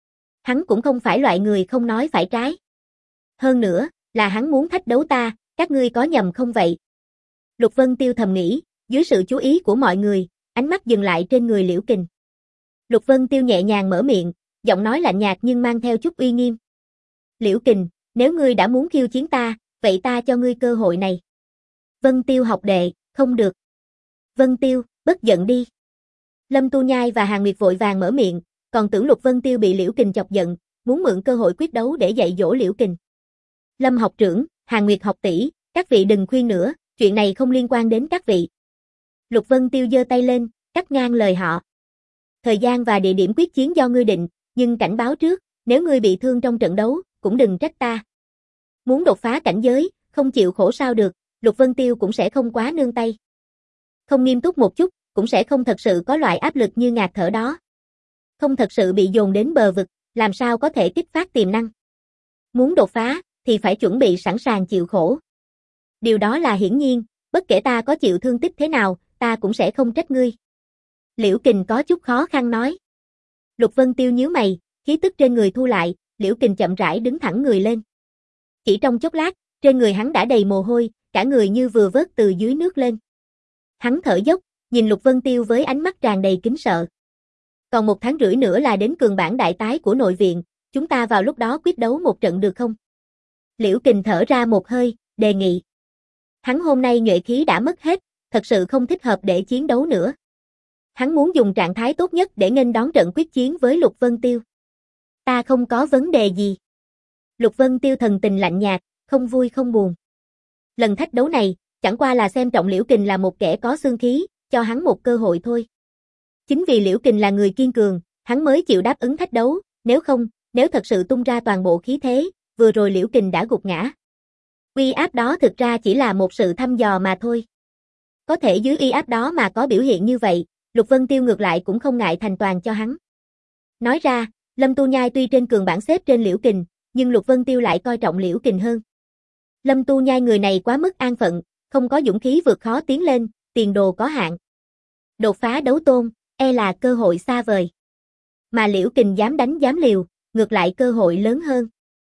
S1: Hắn cũng không phải loại người không nói phải trái. Hơn nữa, là hắn muốn thách đấu ta, các ngươi có nhầm không vậy? Lục Vân Tiêu thầm nghĩ, dưới sự chú ý của mọi người, ánh mắt dừng lại trên người Liễu Kình. Lục Vân Tiêu nhẹ nhàng mở miệng, giọng nói lạnh nhạt nhưng mang theo chút uy nghiêm. Liễu Kình, nếu ngươi đã muốn khiêu chiến ta, vậy ta cho ngươi cơ hội này. Vân Tiêu học đệ, không được. Vân Tiêu, bất giận đi. Lâm Tu Nhai và Hàn Nguyệt vội vàng mở miệng, còn tưởng Lục Vân Tiêu bị Liễu Kình chọc giận, muốn mượn cơ hội quyết đấu để dạy dỗ Liễu Kình. Lâm học trưởng, Hàn Nguyệt học tỷ, các vị đừng khuyên nữa, chuyện này không liên quan đến các vị. Lục Vân Tiêu giơ tay lên, cắt ngang lời họ. Thời gian và địa điểm quyết chiến do ngươi định, nhưng cảnh báo trước, nếu ngươi bị thương trong trận đấu, cũng đừng trách ta. Muốn đột phá cảnh giới, không chịu khổ sao được, Lục Vân Tiêu cũng sẽ không quá nương tay. Không nghiêm túc một chút, cũng sẽ không thật sự có loại áp lực như ngạt thở đó. Không thật sự bị dồn đến bờ vực, làm sao có thể kích phát tiềm năng. Muốn đột phá, thì phải chuẩn bị sẵn sàng chịu khổ. Điều đó là hiển nhiên, bất kể ta có chịu thương tích thế nào, ta cũng sẽ không trách ngươi. Liễu Kình có chút khó khăn nói. Lục Vân Tiêu nhíu mày, khí tức trên người thu lại, Liễu Kình chậm rãi đứng thẳng người lên. Chỉ trong chốc lát, trên người hắn đã đầy mồ hôi, cả người như vừa vớt từ dưới nước lên. Hắn thở dốc, nhìn Lục Vân Tiêu với ánh mắt tràn đầy kính sợ. Còn một tháng rưỡi nữa là đến cường bản đại tái của nội viện, chúng ta vào lúc đó quyết đấu một trận được không? Liễu Kình thở ra một hơi, đề nghị. Hắn hôm nay nhuệ khí đã mất hết, thật sự không thích hợp để chiến đấu nữa. Hắn muốn dùng trạng thái tốt nhất để nghênh đón trận quyết chiến với Lục Vân Tiêu. Ta không có vấn đề gì. Lục Vân Tiêu thần tình lạnh nhạt, không vui không buồn. Lần thách đấu này, chẳng qua là xem trọng Liễu Kình là một kẻ có xương khí, cho hắn một cơ hội thôi. Chính vì Liễu Kình là người kiên cường, hắn mới chịu đáp ứng thách đấu, nếu không, nếu thật sự tung ra toàn bộ khí thế, vừa rồi Liễu Kình đã gục ngã. Uy áp đó thực ra chỉ là một sự thăm dò mà thôi. Có thể dưới uy áp đó mà có biểu hiện như vậy, Lục Vân Tiêu ngược lại cũng không ngại thành toàn cho hắn. Nói ra, Lâm Tu Nhai tuy trên cường bảng xếp trên Liễu Kình, nhưng Lục Vân Tiêu lại coi trọng Liễu Kình hơn. Lâm Tu Nhai người này quá mức an phận, không có dũng khí vượt khó tiến lên, tiền đồ có hạn. Đột phá đấu tôn, e là cơ hội xa vời. Mà Liễu Kình dám đánh dám liều, ngược lại cơ hội lớn hơn.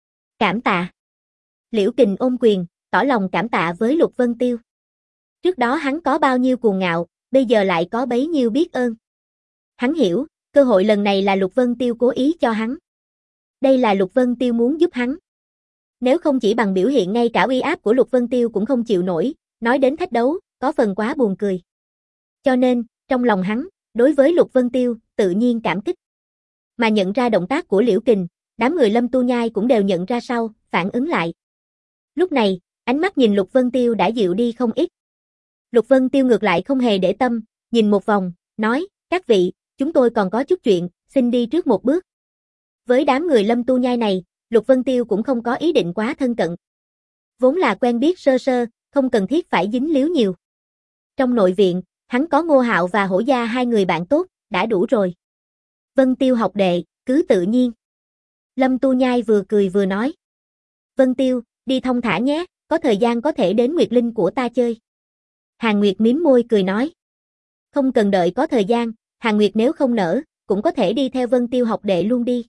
S1: Cảm tạ. Liễu Kình ôm quyền, tỏ lòng cảm tạ với Lục Vân Tiêu. Trước đó hắn có bao nhiêu cuồng ngạo, bây giờ lại có bấy nhiêu biết ơn. Hắn hiểu, cơ hội lần này là Lục Vân Tiêu cố ý cho hắn. Đây là Lục Vân Tiêu muốn giúp hắn. Nếu không chỉ bằng biểu hiện ngay cả uy áp của Lục Vân Tiêu cũng không chịu nổi, nói đến thách đấu, có phần quá buồn cười. Cho nên, trong lòng hắn, đối với Lục Vân Tiêu, tự nhiên cảm kích. Mà nhận ra động tác của Liễu Kình, đám người Lâm Tu Nhai cũng đều nhận ra sau, phản ứng lại. Lúc này, ánh mắt nhìn Lục Vân Tiêu đã dịu đi không ít. Lục Vân Tiêu ngược lại không hề để tâm, nhìn một vòng, nói, các vị, chúng tôi còn có chút chuyện, xin đi trước một bước. Với đám người Lâm Tu Nhai này, Lục Vân Tiêu cũng không có ý định quá thân cận. Vốn là quen biết sơ sơ, không cần thiết phải dính líu nhiều. Trong nội viện, hắn có Ngô Hạo và Hổ Gia hai người bạn tốt, đã đủ rồi. Vân Tiêu học đệ, cứ tự nhiên. Lâm Tu Nhai vừa cười vừa nói. Vân Tiêu, đi thông thả nhé, có thời gian có thể đến Nguyệt Linh của ta chơi. Hàn Nguyệt mím môi cười nói. Không cần đợi có thời gian, Hàn Nguyệt nếu không nỡ, cũng có thể đi theo Vân Tiêu học đệ luôn đi.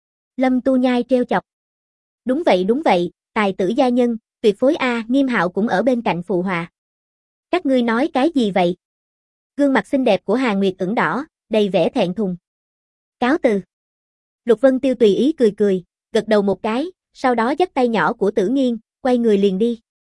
S1: Lâm Tu Nhai trêu chọc. Đúng vậy đúng vậy, tài tử gia nhân, tuyệt phối a, Nghiêm Hạo cũng ở bên cạnh phụ họa. Các ngươi nói cái gì vậy? Gương mặt xinh đẹp của Hàn Nguyệt ửng đỏ, đầy vẻ thẹn thùng. Cáo từ. Lục Vân Tiêu tùy ý cười cười, gật đầu một cái, sau đó dắt tay nhỏ của Tử Nghiên, quay người liền đi.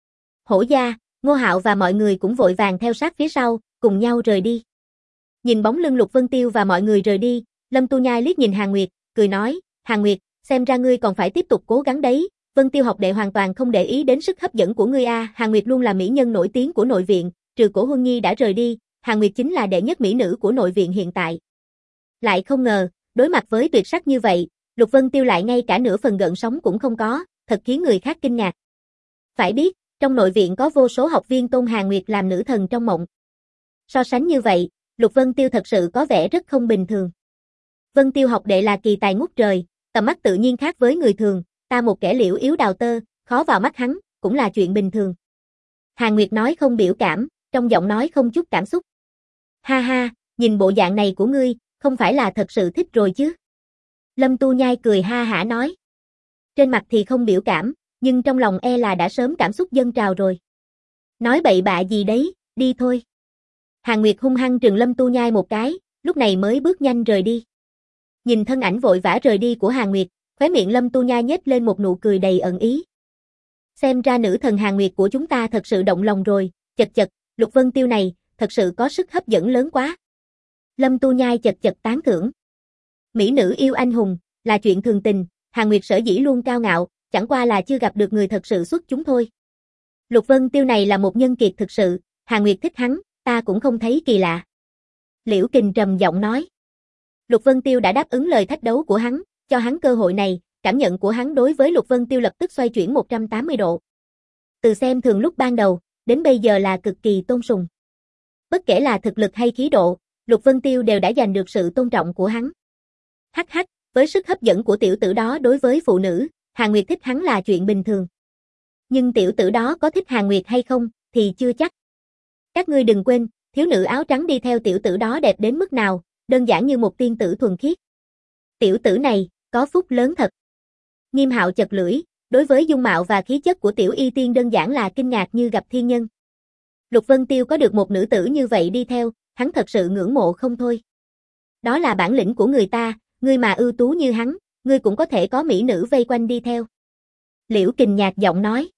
S1: Hổ Gia, Ngô Hạo và mọi người cũng vội vàng theo sát phía sau, cùng nhau rời đi. Nhìn bóng lưng Lục Vân Tiêu và mọi người rời đi, Lâm Tu Nhai liếc nhìn Hàn Nguyệt, cười nói, Hàn Nguyệt, xem ra ngươi còn phải tiếp tục cố gắng đấy, Vân Tiêu học đệ hoàn toàn không để ý đến sức hấp dẫn của ngươi a. Hàn Nguyệt luôn là mỹ nhân nổi tiếng của nội viện, trừ Cổ Huân Nhi đã rời đi, Hàn Nguyệt chính là đệ nhất mỹ nữ của nội viện hiện tại. Lại không ngờ, đối mặt với tuyệt sắc như vậy, Lục Vân Tiêu lại ngay cả nửa phần gợn sóng cũng không có, thật khiến người khác kinh ngạc. Phải biết, trong nội viện có vô số học viên tôn Hàn Nguyệt làm nữ thần trong mộng. So sánh như vậy, Lục Vân Tiêu thật sự có vẻ rất không bình thường. Vân Tiêu học đệ là kỳ tài ngút trời, tầm mắt tự nhiên khác với người thường, ta một kẻ liễu yếu đào tơ, khó vào mắt hắn, cũng là chuyện bình thường. Hàn Nguyệt nói không biểu cảm, trong giọng nói không chút cảm xúc. Ha ha, nhìn bộ dạng này của ngươi, không phải là thật sự thích rồi chứ? Lâm Tu Nhai cười ha hả nói. Trên mặt thì không biểu cảm, nhưng trong lòng e là đã sớm cảm xúc dâng trào rồi. Nói bậy bạ gì đấy, đi thôi. Hàn Nguyệt hung hăng trừng Lâm Tu Nhai một cái, lúc này mới bước nhanh rời đi. Nhìn thân ảnh vội vã rời đi của Hàn Nguyệt, khóe miệng Lâm Tu Nhai nhếch lên một nụ cười đầy ẩn ý. Xem ra nữ thần Hàn Nguyệt của chúng ta thật sự động lòng rồi, chật chật, Lục Vân Tiêu này, thật sự có sức hấp dẫn lớn quá. Lâm Tu Nhai chật chật tán thưởng. Mỹ nữ yêu anh hùng, là chuyện thường tình, Hàn Nguyệt sở dĩ luôn cao ngạo, chẳng qua là chưa gặp được người thật sự xuất chúng thôi. Lục Vân Tiêu này là một nhân kiệt thực sự, Hàn Nguyệt thích hắn, ta cũng không thấy kỳ lạ. Liễu Kình trầm giọng nói. Lục Vân Tiêu đã đáp ứng lời thách đấu của hắn, cho hắn cơ hội này, cảm nhận của hắn đối với Lục Vân Tiêu lập tức xoay chuyển một trăm tám mươi độ. Từ xem thường lúc ban đầu, đến bây giờ là cực kỳ tôn sùng. Bất kể là thực lực hay khí độ, Lục Vân Tiêu đều đã giành được sự tôn trọng của hắn. Hắc hắc, với sức hấp dẫn của tiểu tử đó đối với phụ nữ, Hàn Nguyệt thích hắn là chuyện bình thường. Nhưng tiểu tử đó có thích Hàn Nguyệt hay không, thì chưa chắc. Các ngươi đừng quên, thiếu nữ áo trắng đi theo tiểu tử đó đẹp đến mức nào, đơn giản như một tiên tử thuần khiết. Tiểu tử này, có phúc lớn thật. Nghiêm Hạo chật lưỡi, đối với dung mạo và khí chất của tiểu y tiên đơn giản là kinh ngạc như gặp thiên nhân. Lục Vân Tiêu có được một nữ tử như vậy đi theo, hắn thật sự ngưỡng mộ không thôi. Đó là bản lĩnh của người ta, ngươi mà ưu tú như hắn, ngươi cũng có thể có mỹ nữ vây quanh đi theo. Liễu Kình nhạt giọng nói.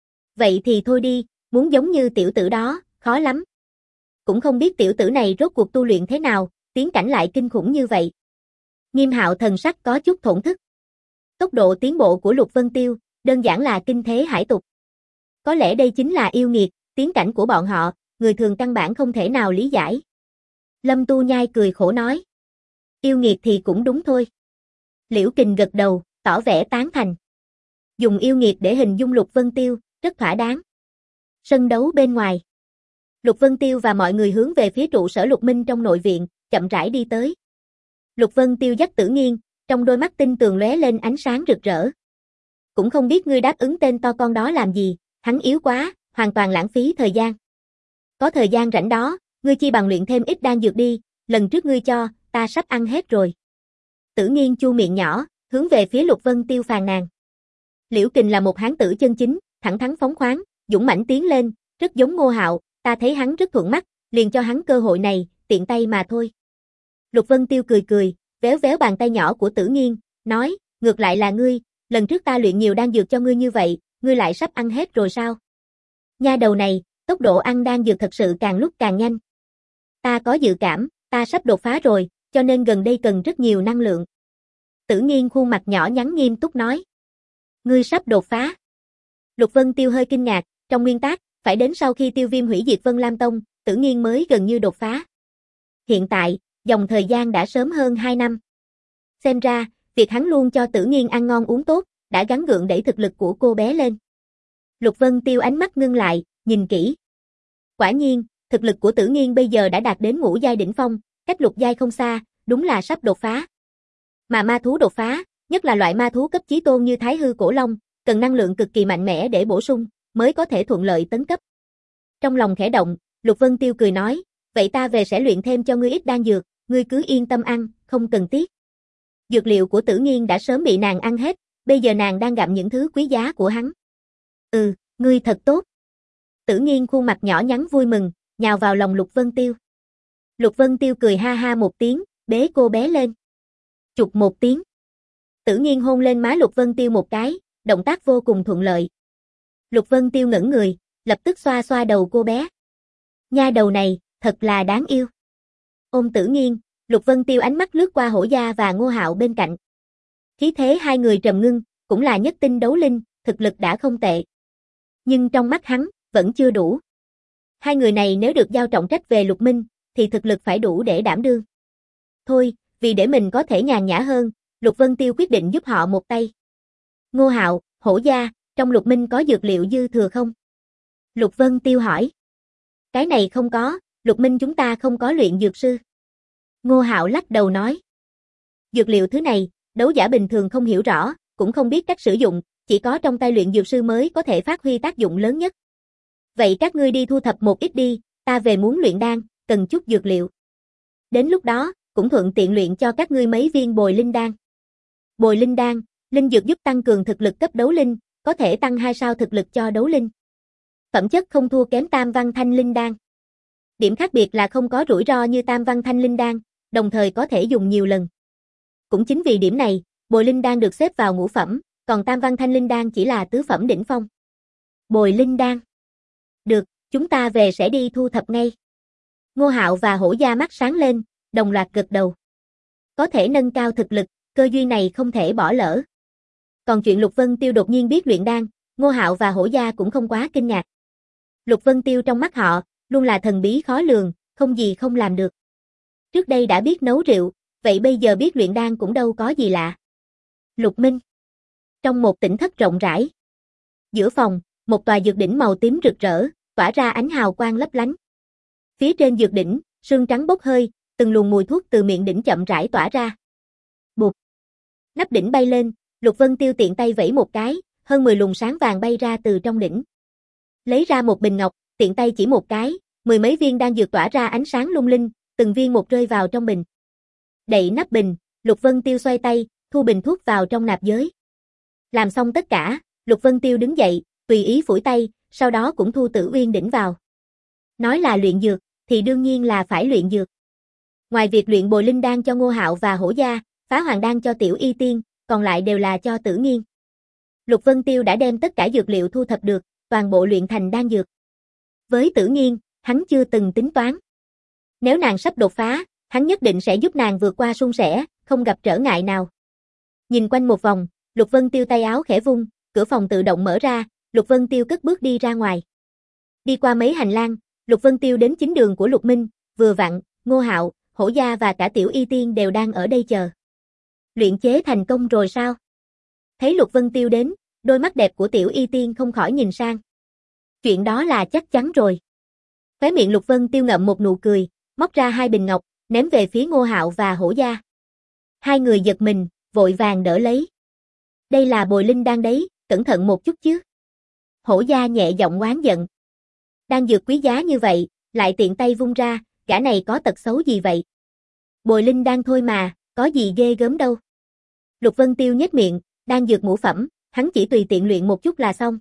S1: Vậy thì thôi đi, muốn giống như tiểu tử đó, khó lắm. Cũng không biết tiểu tử này rốt cuộc tu luyện thế nào, tiến cảnh lại kinh khủng như vậy. Nghiêm Hạo thần sắc có chút thổn thức. Tốc độ tiến bộ của Lục Vân Tiêu, đơn giản là kinh thế hải tục. Có lẽ đây chính là yêu nghiệt, tiến cảnh của bọn họ, người thường căn bản không thể nào lý giải. Lâm Tu Nhai cười khổ nói. Yêu nghiệt thì cũng đúng thôi. Liễu Kình gật đầu, tỏ vẻ tán thành. Dùng yêu nghiệt để hình dung Lục Vân Tiêu, rất thỏa đáng. Sân đấu bên ngoài. Lục Vân Tiêu và mọi người hướng về phía trụ sở Lục Minh trong nội viện, chậm rãi đi tới. Lục Vân Tiêu dắt Tử Nghiên, trong đôi mắt tinh tường lóe lên ánh sáng rực rỡ. Cũng không biết ngươi đáp ứng tên to con đó làm gì, hắn yếu quá, hoàn toàn lãng phí thời gian. Có thời gian rảnh đó, ngươi chi bằng luyện thêm ít đan dược đi, lần trước ngươi cho, ta sắp ăn hết rồi. Tử Nghiên chu miệng nhỏ, hướng về phía Lục Vân Tiêu phàn nàn. Liễu Kình là một hán tử chân chính, thẳng thắn phóng khoáng, dũng mãnh tiến lên, rất giống Ngô Hạo, ta thấy hắn rất thuận mắt, liền cho hắn cơ hội này, tiện tay mà thôi. Lục Vân Tiêu cười cười, véo véo bàn tay nhỏ của Tử Nghiên, nói, ngược lại là ngươi, lần trước ta luyện nhiều đan dược cho ngươi như vậy, ngươi lại sắp ăn hết rồi sao? Nha đầu này, tốc độ ăn đan dược thật sự càng lúc càng nhanh. Ta có dự cảm, ta sắp đột phá rồi, cho nên gần đây cần rất nhiều năng lượng. Tử Nghiên khuôn mặt nhỏ nhắn nghiêm túc nói. Ngươi sắp đột phá. Lục Vân Tiêu hơi kinh ngạc, trong nguyên tắc, phải đến sau khi Tiêu Viêm hủy diệt Vân Lam Tông, Tử Nghiên mới gần như đột phá. Hiện tại, dòng thời gian đã sớm hơn hai năm. Xem ra, việc hắn luôn cho Tử Nghiên ăn ngon uống tốt, đã gắng gượng đẩy thực lực của cô bé lên. Lục Vân Tiêu ánh mắt ngưng lại, nhìn kỹ. Quả nhiên, thực lực của Tử Nghiên bây giờ đã đạt đến ngũ giai đỉnh phong, cách lục giai không xa, đúng là sắp đột phá. Mà ma thú đột phá, nhất là loại ma thú cấp chí tôn như Thái Hư Cổ Long, cần năng lượng cực kỳ mạnh mẽ để bổ sung, mới có thể thuận lợi tấn cấp. Trong lòng khẽ động, Lục Vân Tiêu cười nói, vậy ta về sẽ luyện thêm cho ngươi ít đan dược, ngươi cứ yên tâm ăn, không cần tiếc. Dược liệu của Tử Nghiên đã sớm bị nàng ăn hết, bây giờ nàng đang gặm những thứ quý giá của hắn. Ừ, ngươi thật tốt. Tử Nghiên khuôn mặt nhỏ nhắn vui mừng, nhào vào lòng Lục Vân Tiêu. Lục Vân Tiêu cười ha ha một tiếng, bế cô bé lên. Chụp một tiếng. Tử Nghiên hôn lên má Lục Vân Tiêu một cái, động tác vô cùng thuận lợi. Lục Vân Tiêu ngẩn người, lập tức xoa xoa đầu cô bé. Nha đầu này, thật là đáng yêu. Ôm Tử Nghiên, Lục Vân Tiêu ánh mắt lướt qua Hổ Gia và Ngô Hạo bên cạnh. Khí thế hai người trầm ngưng, cũng là nhất tinh đấu linh, thực lực đã không tệ. Nhưng trong mắt hắn, vẫn chưa đủ. Hai người này nếu được giao trọng trách về Lục Minh, thì thực lực phải đủ để đảm đương. Thôi, vì để mình có thể nhàn nhã hơn, Lục Vân Tiêu quyết định giúp họ một tay. Ngô Hạo, Hổ Gia, trong Lục Minh có dược liệu dư thừa không? Lục Vân Tiêu hỏi. Cái này không có, Lục Minh chúng ta không có luyện dược sư. Ngô Hạo lắc đầu nói. Dược liệu thứ này, đấu giả bình thường không hiểu rõ, cũng không biết cách sử dụng, chỉ có trong tay luyện dược sư mới có thể phát huy tác dụng lớn nhất. Vậy các ngươi đi thu thập một ít đi, ta về muốn luyện đan, cần chút dược liệu. Đến lúc đó, cũng thuận tiện luyện cho các ngươi mấy viên bồi linh đan. Bồi linh đan, linh dược giúp tăng cường thực lực cấp đấu linh, có thể tăng hai sao thực lực cho đấu linh. Phẩm chất không thua kém tam văn thanh linh đan. Điểm khác biệt là không có rủi ro như tam văn thanh linh đan, đồng thời có thể dùng nhiều lần. Cũng chính vì điểm này, bồi linh đan được xếp vào ngũ phẩm, còn tam văn thanh linh đan chỉ là tứ phẩm đỉnh phong. Bồi linh đan. Được, chúng ta về sẽ đi thu thập ngay. Ngô Hạo và Hổ Gia mắt sáng lên, đồng loạt gật đầu. Có thể nâng cao thực lực, cơ duyên này không thể bỏ lỡ. Còn chuyện Lục Vân Tiêu đột nhiên biết luyện đan, Ngô Hạo và Hổ Gia cũng không quá kinh ngạc. Lục Vân Tiêu trong mắt họ, luôn là thần bí khó lường, không gì không làm được. Trước đây đã biết nấu rượu, vậy bây giờ biết luyện đan cũng đâu có gì lạ. Lục Minh. Trong một tỉnh thất rộng rãi. Giữa phòng, một tòa dược đỉnh màu tím rực rỡ, tỏa ra ánh hào quang lấp lánh. Phía trên dược đỉnh, sương trắng bốc hơi, từng luồng mùi thuốc từ miệng đỉnh chậm rãi tỏa ra. Bụp. Nắp đỉnh bay lên, Lục Vân Tiêu tiện tay vẫy một cái, hơn mười luồng sáng vàng bay ra từ trong đỉnh. Lấy ra một bình ngọc, tiện tay chỉ một cái, mười mấy viên đan dược tỏa ra ánh sáng lung linh, từng viên một rơi vào trong bình. Đậy nắp bình, Lục Vân Tiêu xoay tay, thu bình thuốc vào trong nạp giới. Làm xong tất cả, Lục Vân Tiêu đứng dậy, tùy ý phủi tay, sau đó cũng thu Tử Uyên đỉnh vào. Nói là luyện dược, thì đương nhiên là phải luyện dược. Ngoài việc luyện bồi linh đan cho Ngô Hạo và Hổ Gia, phá hoàng đan cho Tiểu Y Tiên, còn lại đều là cho Tử Nghiên. Lục Vân Tiêu đã đem tất cả dược liệu thu thập được, toàn bộ luyện thành đan dược. Với Tử Nghiên, hắn chưa từng tính toán. Nếu nàng sắp đột phá, hắn nhất định sẽ giúp nàng vượt qua suôn sẻ, không gặp trở ngại nào. Nhìn quanh một vòng, Lục Vân Tiêu tay áo khẽ vung, cửa phòng tự động mở ra, Lục Vân Tiêu cất bước đi ra ngoài. Đi qua mấy hành lang, Lục Vân Tiêu đến chính đường của Lục Minh, vừa vặn, Ngô Hạo, Hổ Gia và cả Tiểu Y Tiên đều đang ở đây chờ. Luyện chế thành công rồi sao? Thấy Lục Vân Tiêu đến, đôi mắt đẹp của Tiểu Y Tiên không khỏi nhìn sang. Chuyện đó là chắc chắn rồi. Khóe miệng Lục Vân Tiêu ngậm một nụ cười, móc ra hai bình ngọc, ném về phía Ngô Hạo và Hổ Gia. Hai người giật mình, vội vàng đỡ lấy. Đây là bồi linh đan đấy, cẩn thận một chút chứ. Hổ Gia nhẹ giọng oán giận. Đan dược quý giá như vậy, lại tiện tay vung ra, gã này có tật xấu gì vậy? Bồi linh đan thôi mà, có gì ghê gớm đâu. Lục Vân Tiêu nhếch miệng, đan dược ngũ phẩm, hắn chỉ tùy tiện luyện một chút là xong.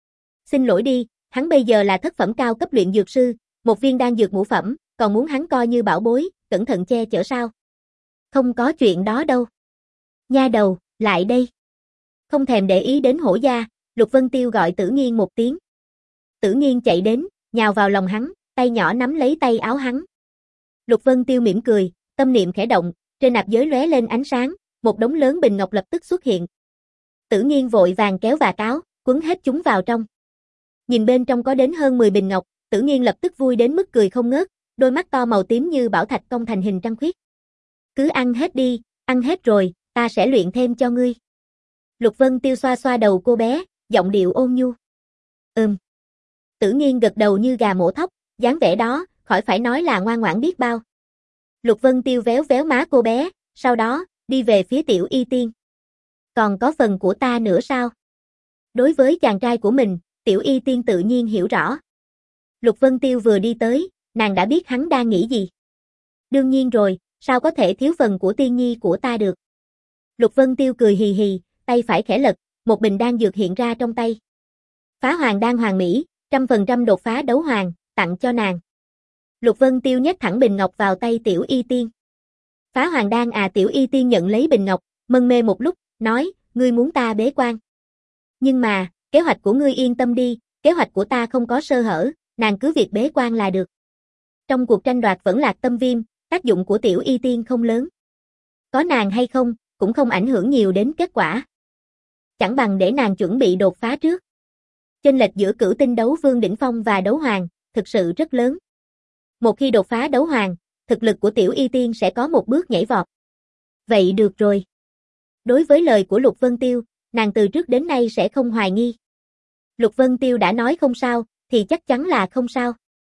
S1: Xin lỗi đi, hắn bây giờ là thất phẩm cao cấp luyện dược sư, một viên đan dược ngũ phẩm, còn muốn hắn coi như bảo bối, cẩn thận che chở sao? Không có chuyện đó đâu. Nha đầu, lại đây. Không thèm để ý đến Hổ Gia, Lục Vân Tiêu gọi Tử Nghiên một tiếng. Tử Nghiên chạy đến, nhào vào lòng hắn, tay nhỏ nắm lấy tay áo hắn. Lục Vân Tiêu mỉm cười, tâm niệm khẽ động, trên nạp giới lóe lên ánh sáng, một đống lớn bình ngọc lập tức xuất hiện. Tử Nghiên vội vàng kéo và cáo, quấn hết chúng vào trong. Nhìn bên trong có đến hơn mười bình ngọc, Tử Nghiên lập tức vui đến mức cười không ngớt, đôi mắt to màu tím như bảo thạch cong thành hình trăng khuyết. Cứ ăn hết đi, ăn hết rồi, ta sẽ luyện thêm cho ngươi. Lục Vân Tiêu xoa xoa đầu cô bé, giọng điệu ôn nhu. Ừm. Tử Nghiên gật đầu như gà mổ thóc, dáng vẻ đó, khỏi phải nói là ngoan ngoãn biết bao. Lục Vân Tiêu véo véo má cô bé, sau đó, đi về phía Tiểu Y Tiên. Còn có phần của ta nữa sao? Đối với chàng trai của mình, Tiểu Y Tiên tự nhiên hiểu rõ. Lục Vân Tiêu vừa đi tới, nàng đã biết hắn đang nghĩ gì. Đương nhiên rồi, sao có thể thiếu phần của Tiên Nhi của ta được. Lục Vân Tiêu cười hì hì, tay phải khẽ lật, một bình đan dược hiện ra trong tay. Phá hoàng đan hoàng mỹ, trăm phần trăm đột phá đấu hoàng, tặng cho nàng. Lục Vân Tiêu nhét thẳng bình ngọc vào tay Tiểu Y Tiên. Phá hoàng đan à. Tiểu Y Tiên nhận lấy bình ngọc, mân mê một lúc, nói, ngươi muốn ta bế quan. Nhưng mà, kế hoạch của ngươi yên tâm đi, kế hoạch của ta không có sơ hở, nàng cứ việc bế quan là được. Trong cuộc tranh đoạt Vẫn Lạc Tâm Viêm, tác dụng của Tiểu Y Tiên không lớn. Có nàng hay không, cũng không ảnh hưởng nhiều đến kết quả. Chẳng bằng để nàng chuẩn bị đột phá trước. Chênh lệch giữa cửu tinh đấu vương đỉnh phong và đấu hoàng, thực sự rất lớn. Một khi đột phá đấu hoàng, thực lực của Tiểu Y Tiên sẽ có một bước nhảy vọt. Vậy được rồi. Đối với lời của Lục Vân Tiêu, nàng từ trước đến nay sẽ không hoài nghi. Lục Vân Tiêu đã nói không sao, thì chắc chắn là không sao.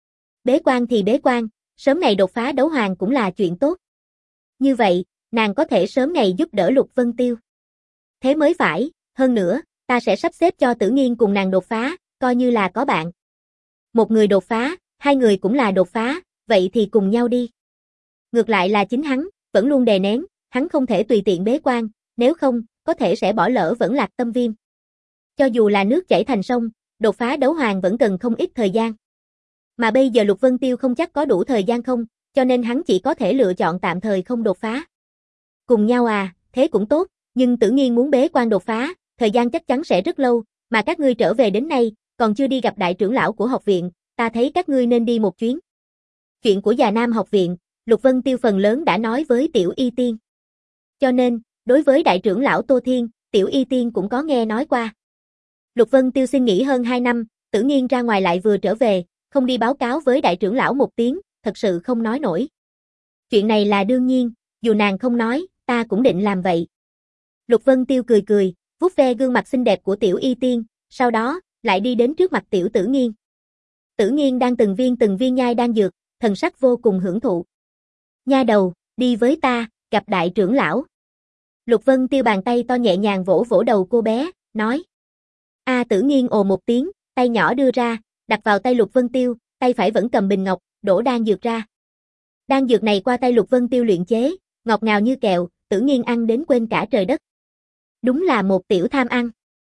S1: Bế quan thì bế quan, sớm ngày đột phá đấu hoàng cũng là chuyện tốt. Như vậy, nàng có thể sớm ngày giúp đỡ Lục Vân Tiêu. Thế mới phải, hơn nữa, ta sẽ sắp xếp cho Tử Nghiên cùng nàng đột phá, coi như là có bạn. Một người đột phá, hai người cũng là đột phá, vậy thì cùng nhau đi. Ngược lại là chính hắn, vẫn luôn đè nén, hắn không thể tùy tiện bế quan, nếu không, có thể sẽ bỏ lỡ Vẫn Lạc Tâm Viêm. Cho dù là nước chảy thành sông, đột phá đấu hoàng vẫn cần không ít thời gian. Mà bây giờ Lục Vân Tiêu không chắc có đủ thời gian không, cho nên hắn chỉ có thể lựa chọn tạm thời không đột phá. Cùng nhau à, thế cũng tốt, nhưng Tử Nghiên muốn bế quan đột phá, thời gian chắc chắn sẽ rất lâu, mà các ngươi trở về đến nay, còn chưa đi gặp đại trưởng lão của học viện, ta thấy các ngươi nên đi một chuyến. Chuyện của Già Nam học viện, Lục Vân Tiêu phần lớn đã nói với Tiểu Y Tiên. Cho nên, đối với đại trưởng lão Tô Thiên, Tiểu Y Tiên cũng có nghe nói qua. Lục Vân Tiêu xin nghỉ hơn hai năm, Tử Nghiên ra ngoài lại vừa trở về, không đi báo cáo với đại trưởng lão một tiếng, thật sự không nói nổi. Chuyện này là đương nhiên, dù nàng không nói, ta cũng định làm vậy. Lục Vân Tiêu cười cười, vuốt ve gương mặt xinh đẹp của Tiểu Y Tiên, sau đó, lại đi đến trước mặt Tiểu Tử Nghiên. Tử Nghiên đang từng viên từng viên nhai đan dược, thần sắc vô cùng hưởng thụ. Nha đầu, đi với ta, gặp đại trưởng lão. Lục Vân Tiêu bàn tay to nhẹ nhàng vỗ vỗ đầu cô bé, nói. A Tử Nghiên ồ một tiếng, tay nhỏ đưa ra, đặt vào tay Lục Vân Tiêu, tay phải vẫn cầm bình ngọc, đổ đan dược ra. Đan dược này qua tay Lục Vân Tiêu luyện chế, ngọt ngào như kẹo, Tử Nghiên ăn đến quên cả trời đất. Đúng là một tiểu tham ăn.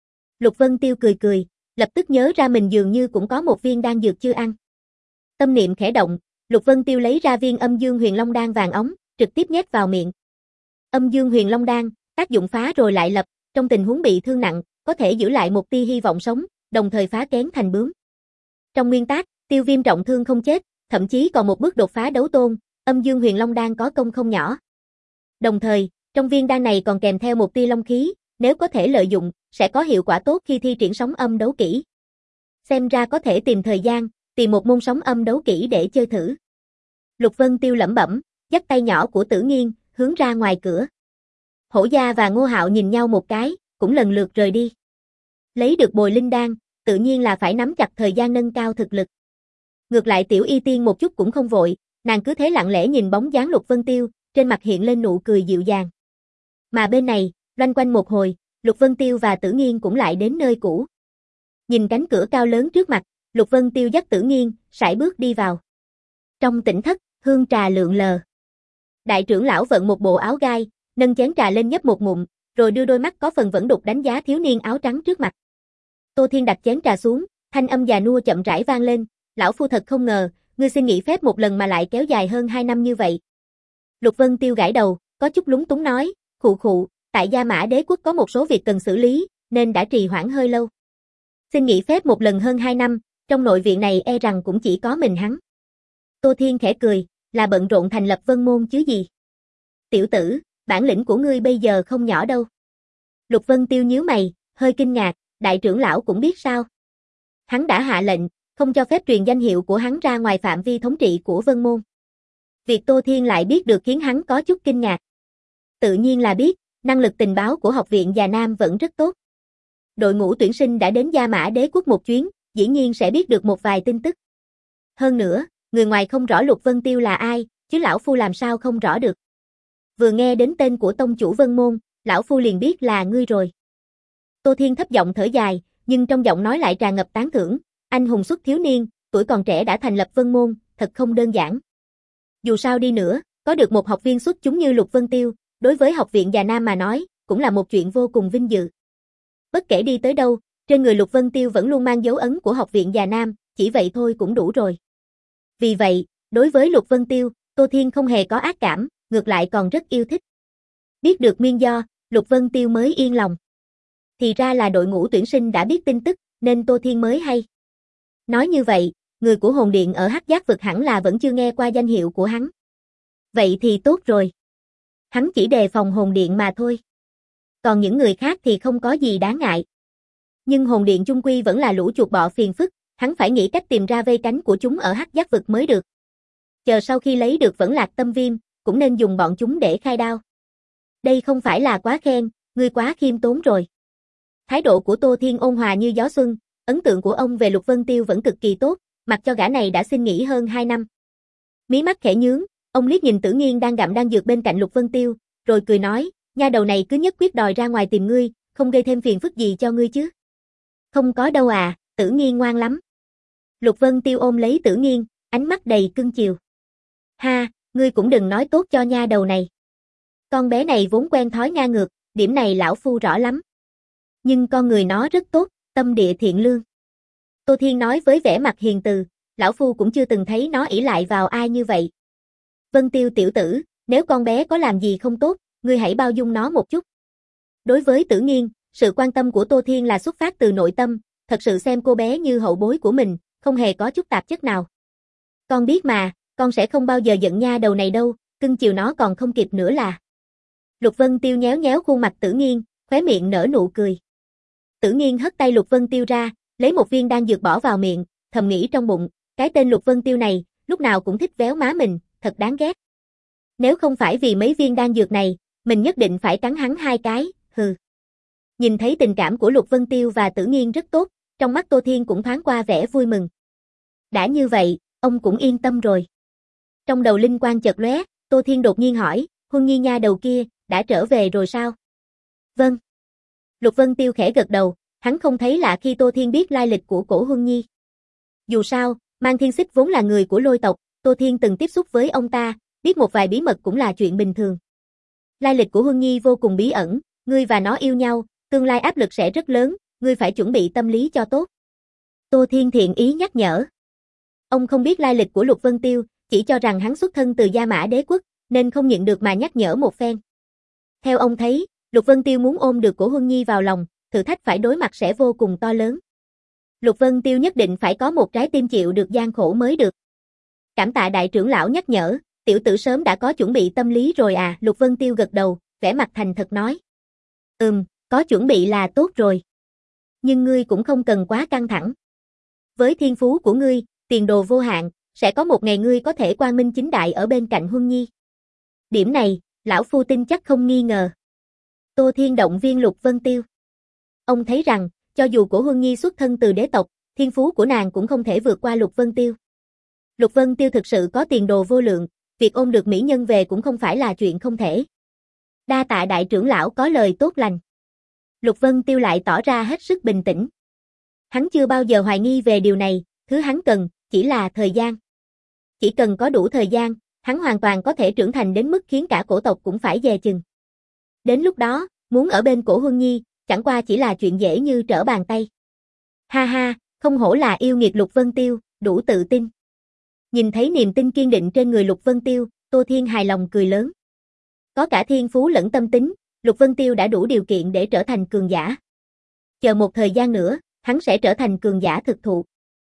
S1: Lục Vân Tiêu cười cười, lập tức nhớ ra mình dường như cũng có một viên đan dược chưa ăn. Tâm niệm khẽ động, Lục Vân Tiêu lấy ra viên Âm Dương Huyền Long đan vàng óng, trực tiếp nhét vào miệng. Âm Dương Huyền Long đan, tác dụng phá rồi lại lập, trong tình huống bị thương nặng, có thể giữ lại một tia hy vọng sống, đồng thời phá kén thành bướm. Trong nguyên tắc, Tiêu Viêm trọng thương không chết, thậm chí còn một bước đột phá đấu tôn, Âm Dương Huyền Long đan có công không nhỏ. Đồng thời, trong viên đan này còn kèm theo một tia long khí, nếu có thể lợi dụng, sẽ có hiệu quả tốt khi thi triển sóng âm đấu kỹ. Xem ra có thể tìm thời gian, tìm một môn sóng âm đấu kỹ để chơi thử. Lục Vân Tiêu lẩm bẩm, dắt tay nhỏ của Tử Nghiên, hướng ra ngoài cửa. Hổ Gia và Ngô Hạo nhìn nhau một cái, cũng lần lượt rời đi. Lấy được bồi linh đan, tự nhiên là phải nắm chặt thời gian nâng cao thực lực. Ngược lại Tiểu Y Tiên một chút cũng không vội, nàng cứ thế lặng lẽ nhìn bóng dáng Lục Vân Tiêu, trên mặt hiện lên nụ cười dịu dàng. Mà bên này, loanh quanh một hồi, Lục Vân Tiêu và Tử Nghiên cũng lại đến nơi cũ. Nhìn cánh cửa cao lớn trước mặt, Lục Vân Tiêu dắt Tử Nghiên, sải bước đi vào. Trong tỉnh thất, hương trà lượn lờ. Đại trưởng lão vận một bộ áo gai, nâng chén trà lên nhấp một ngụm, rồi đưa đôi mắt có phần vẫn đục đánh giá thiếu niên áo trắng trước mặt. Tô Thiên đặt chén trà xuống, thanh âm già nua chậm rãi vang lên, lão phu thật không ngờ, ngươi xin nghỉ phép một lần mà lại kéo dài hơn hai năm như vậy. Lục Vân Tiêu gãi đầu, có chút lúng túng nói, khụ khụ, tại Gia Mã Đế quốc có một số việc cần xử lý, nên đã trì hoãn hơi lâu. Xin nghỉ phép một lần hơn hai năm, trong nội viện này e rằng cũng chỉ có mình hắn. Tô Thiên khẽ cười, là bận rộn thành lập Vân Môn chứ gì. Tiểu tử, bản lĩnh của ngươi bây giờ không nhỏ đâu. Lục Vân Tiêu nhíu mày, hơi kinh ngạc, đại trưởng lão cũng biết sao. Hắn đã hạ lệnh, không cho phép truyền danh hiệu của hắn ra ngoài phạm vi thống trị của Vân Môn. Việc Tô Thiên lại biết được khiến hắn có chút kinh ngạc. Tự nhiên là biết, năng lực tình báo của học viện Già Nam vẫn rất tốt. Đội ngũ tuyển sinh đã đến Gia Mã Đế quốc một chuyến, dĩ nhiên sẽ biết được một vài tin tức. Hơn nữa, người ngoài không rõ Lục Vân Tiêu là ai, chứ lão phu làm sao không rõ được. Vừa nghe đến tên của tông chủ Vân Môn, lão phu liền biết là ngươi rồi. Tô Thiên thấp giọng thở dài, nhưng trong giọng nói lại tràn ngập tán thưởng, anh hùng xuất thiếu niên, tuổi còn trẻ đã thành lập Vân Môn, thật không đơn giản. Dù sao đi nữa, có được một học viên xuất chúng như Lục Vân Tiêu, đối với học viện Già Nam mà nói, cũng là một chuyện vô cùng vinh dự. Bất kể đi tới đâu, trên người Lục Vân Tiêu vẫn luôn mang dấu ấn của học viện Già Nam, chỉ vậy thôi cũng đủ rồi. Vì vậy, đối với Lục Vân Tiêu, Tô Thiên không hề có ác cảm, ngược lại còn rất yêu thích. Biết được nguyên do, Lục Vân Tiêu mới yên lòng. Thì ra là đội ngũ tuyển sinh đã biết tin tức, nên Tô Thiên mới hay. Nói như vậy, người của hồn điện ở Hắc Giác vực hẳn là vẫn chưa nghe qua danh hiệu của hắn. Vậy thì tốt rồi. Hắn chỉ đề phòng hồn điện mà thôi. Còn những người khác thì không có gì đáng ngại. Nhưng hồn điện chung quy vẫn là lũ chuột bọ phiền phức, hắn phải nghĩ cách tìm ra vây cánh của chúng ở Hắc Giác vực mới được. Chờ sau khi lấy được Vẫn Lạc Tâm Viêm, cũng nên dùng bọn chúng để khai đao. Đây không phải là quá khen, ngươi quá khiêm tốn rồi. Thái độ của Tô Thiên ôn hòa như gió xuân, ấn tượng của ông về Lục Vân Tiêu vẫn cực kỳ tốt, mặc cho gã này đã xin nghỉ hơn hai năm. Mí mắt khẽ nhướng, ông liếc nhìn Tử Nghiên đang gặm đan dược bên cạnh Lục Vân Tiêu, rồi cười nói, nha đầu này cứ nhất quyết đòi ra ngoài tìm ngươi, không gây thêm phiền phức gì cho ngươi chứ. Không có đâu à, Tử Nghiên ngoan lắm. Lục Vân Tiêu ôm lấy Tử Nghiên, ánh mắt đầy cưng chiều. Ha, ngươi cũng đừng nói tốt cho nha đầu này. Con bé này vốn quen thói ngang ngược, điểm này lão phu rõ lắm. Nhưng con người nó rất tốt, tâm địa thiện lương. Tô Thiên nói với vẻ mặt hiền từ, lão phu cũng chưa từng thấy nó ỷ lại vào ai như vậy. Vân Tiêu tiểu tử, nếu con bé có làm gì không tốt, ngươi hãy bao dung nó một chút. Đối với Tử Nghiên, sự quan tâm của Tô Thiên là xuất phát từ nội tâm, thật sự xem cô bé như hậu bối của mình, không hề có chút tạp chất nào. Con biết mà, con sẽ không bao giờ giận nha đầu này đâu, cưng chiều nó còn không kịp nữa là. Lục Vân Tiêu nhéo nhéo khuôn mặt Tử Nghiên, khóe miệng nở nụ cười. Tử Nghiên hất tay Lục Vân Tiêu ra, lấy một viên đan dược bỏ vào miệng, thầm nghĩ trong bụng, cái tên Lục Vân Tiêu này, lúc nào cũng thích véo má mình, thật đáng ghét. Nếu không phải vì mấy viên đan dược này, mình nhất định phải cắn hắn hai cái, hừ. Nhìn thấy tình cảm của Lục Vân Tiêu và Tử Nghiên rất tốt, trong mắt Tô Thiên cũng thoáng qua vẻ vui mừng. Đã như vậy, ông cũng yên tâm rồi. Trong đầu linh quang chợt lóe, Tô Thiên đột nhiên hỏi, Huân Nhi nha đầu kia, đã trở về rồi sao? Vâng. Lục Vân Tiêu khẽ gật đầu, Hắn không thấy lạ khi Tô Thiên biết lai lịch của Cổ Huân Nhi. Dù sao, Mang Thiên Xích vốn là người của Lôi tộc, Tô Thiên từng tiếp xúc với ông ta, biết một vài bí mật cũng là chuyện bình thường. Lai lịch của Huân Nhi vô cùng bí ẩn, ngươi và nó yêu nhau, tương lai áp lực sẽ rất lớn, ngươi phải chuẩn bị tâm lý cho tốt. Tô Thiên thiện ý nhắc nhở. Ông không biết lai lịch của Lục Vân Tiêu, chỉ cho rằng hắn xuất thân từ Gia Mã Đế quốc, nên không nhịn được mà nhắc nhở một phen. Theo ông thấy, Lục Vân Tiêu muốn ôm được Cổ Huân Nhi vào lòng, thử thách phải đối mặt sẽ vô cùng to lớn. Lục Vân Tiêu nhất định phải có một trái tim chịu được gian khổ mới được. Cảm tạ đại trưởng lão nhắc nhở, tiểu tử sớm đã có chuẩn bị tâm lý rồi à, Lục Vân Tiêu gật đầu, vẻ mặt thành thật nói. Ừm, có chuẩn bị là tốt rồi. Nhưng ngươi cũng không cần quá căng thẳng. Với thiên phú của ngươi, tiền đồ vô hạn, sẽ có một ngày ngươi có thể quang minh chính đại ở bên cạnh Huân Nhi. Điểm này, lão phu tin chắc không nghi ngờ. Tô Thiên động viên Lục Vân Tiêu. Ông thấy rằng, cho dù Cổ Huân Nhi xuất thân từ đế tộc, thiên phú của nàng cũng không thể vượt qua Lục Vân Tiêu. Lục Vân Tiêu thực sự có tiền đồ vô lượng, việc ôm được mỹ nhân về cũng không phải là chuyện không thể. Đa tạ đại trưởng lão có lời tốt lành. Lục Vân Tiêu lại tỏ ra hết sức bình tĩnh. Hắn chưa bao giờ hoài nghi về điều này, thứ hắn cần, chỉ là thời gian. Chỉ cần có đủ thời gian, hắn hoàn toàn có thể trưởng thành đến mức khiến cả cổ tộc cũng phải dè chừng. Đến lúc đó, muốn ở bên Cổ Huân Nhi, chẳng qua chỉ là chuyện dễ như trở bàn tay. Ha ha, không hổ là yêu nghiệt Lục Vân Tiêu, đủ tự tin. Nhìn thấy niềm tin kiên định trên người Lục Vân Tiêu, Tô Thiên hài lòng cười lớn. Có cả thiên phú lẫn tâm tính, Lục Vân Tiêu đã đủ điều kiện để trở thành cường giả. Chờ một thời gian nữa, hắn sẽ trở thành cường giả thực thụ.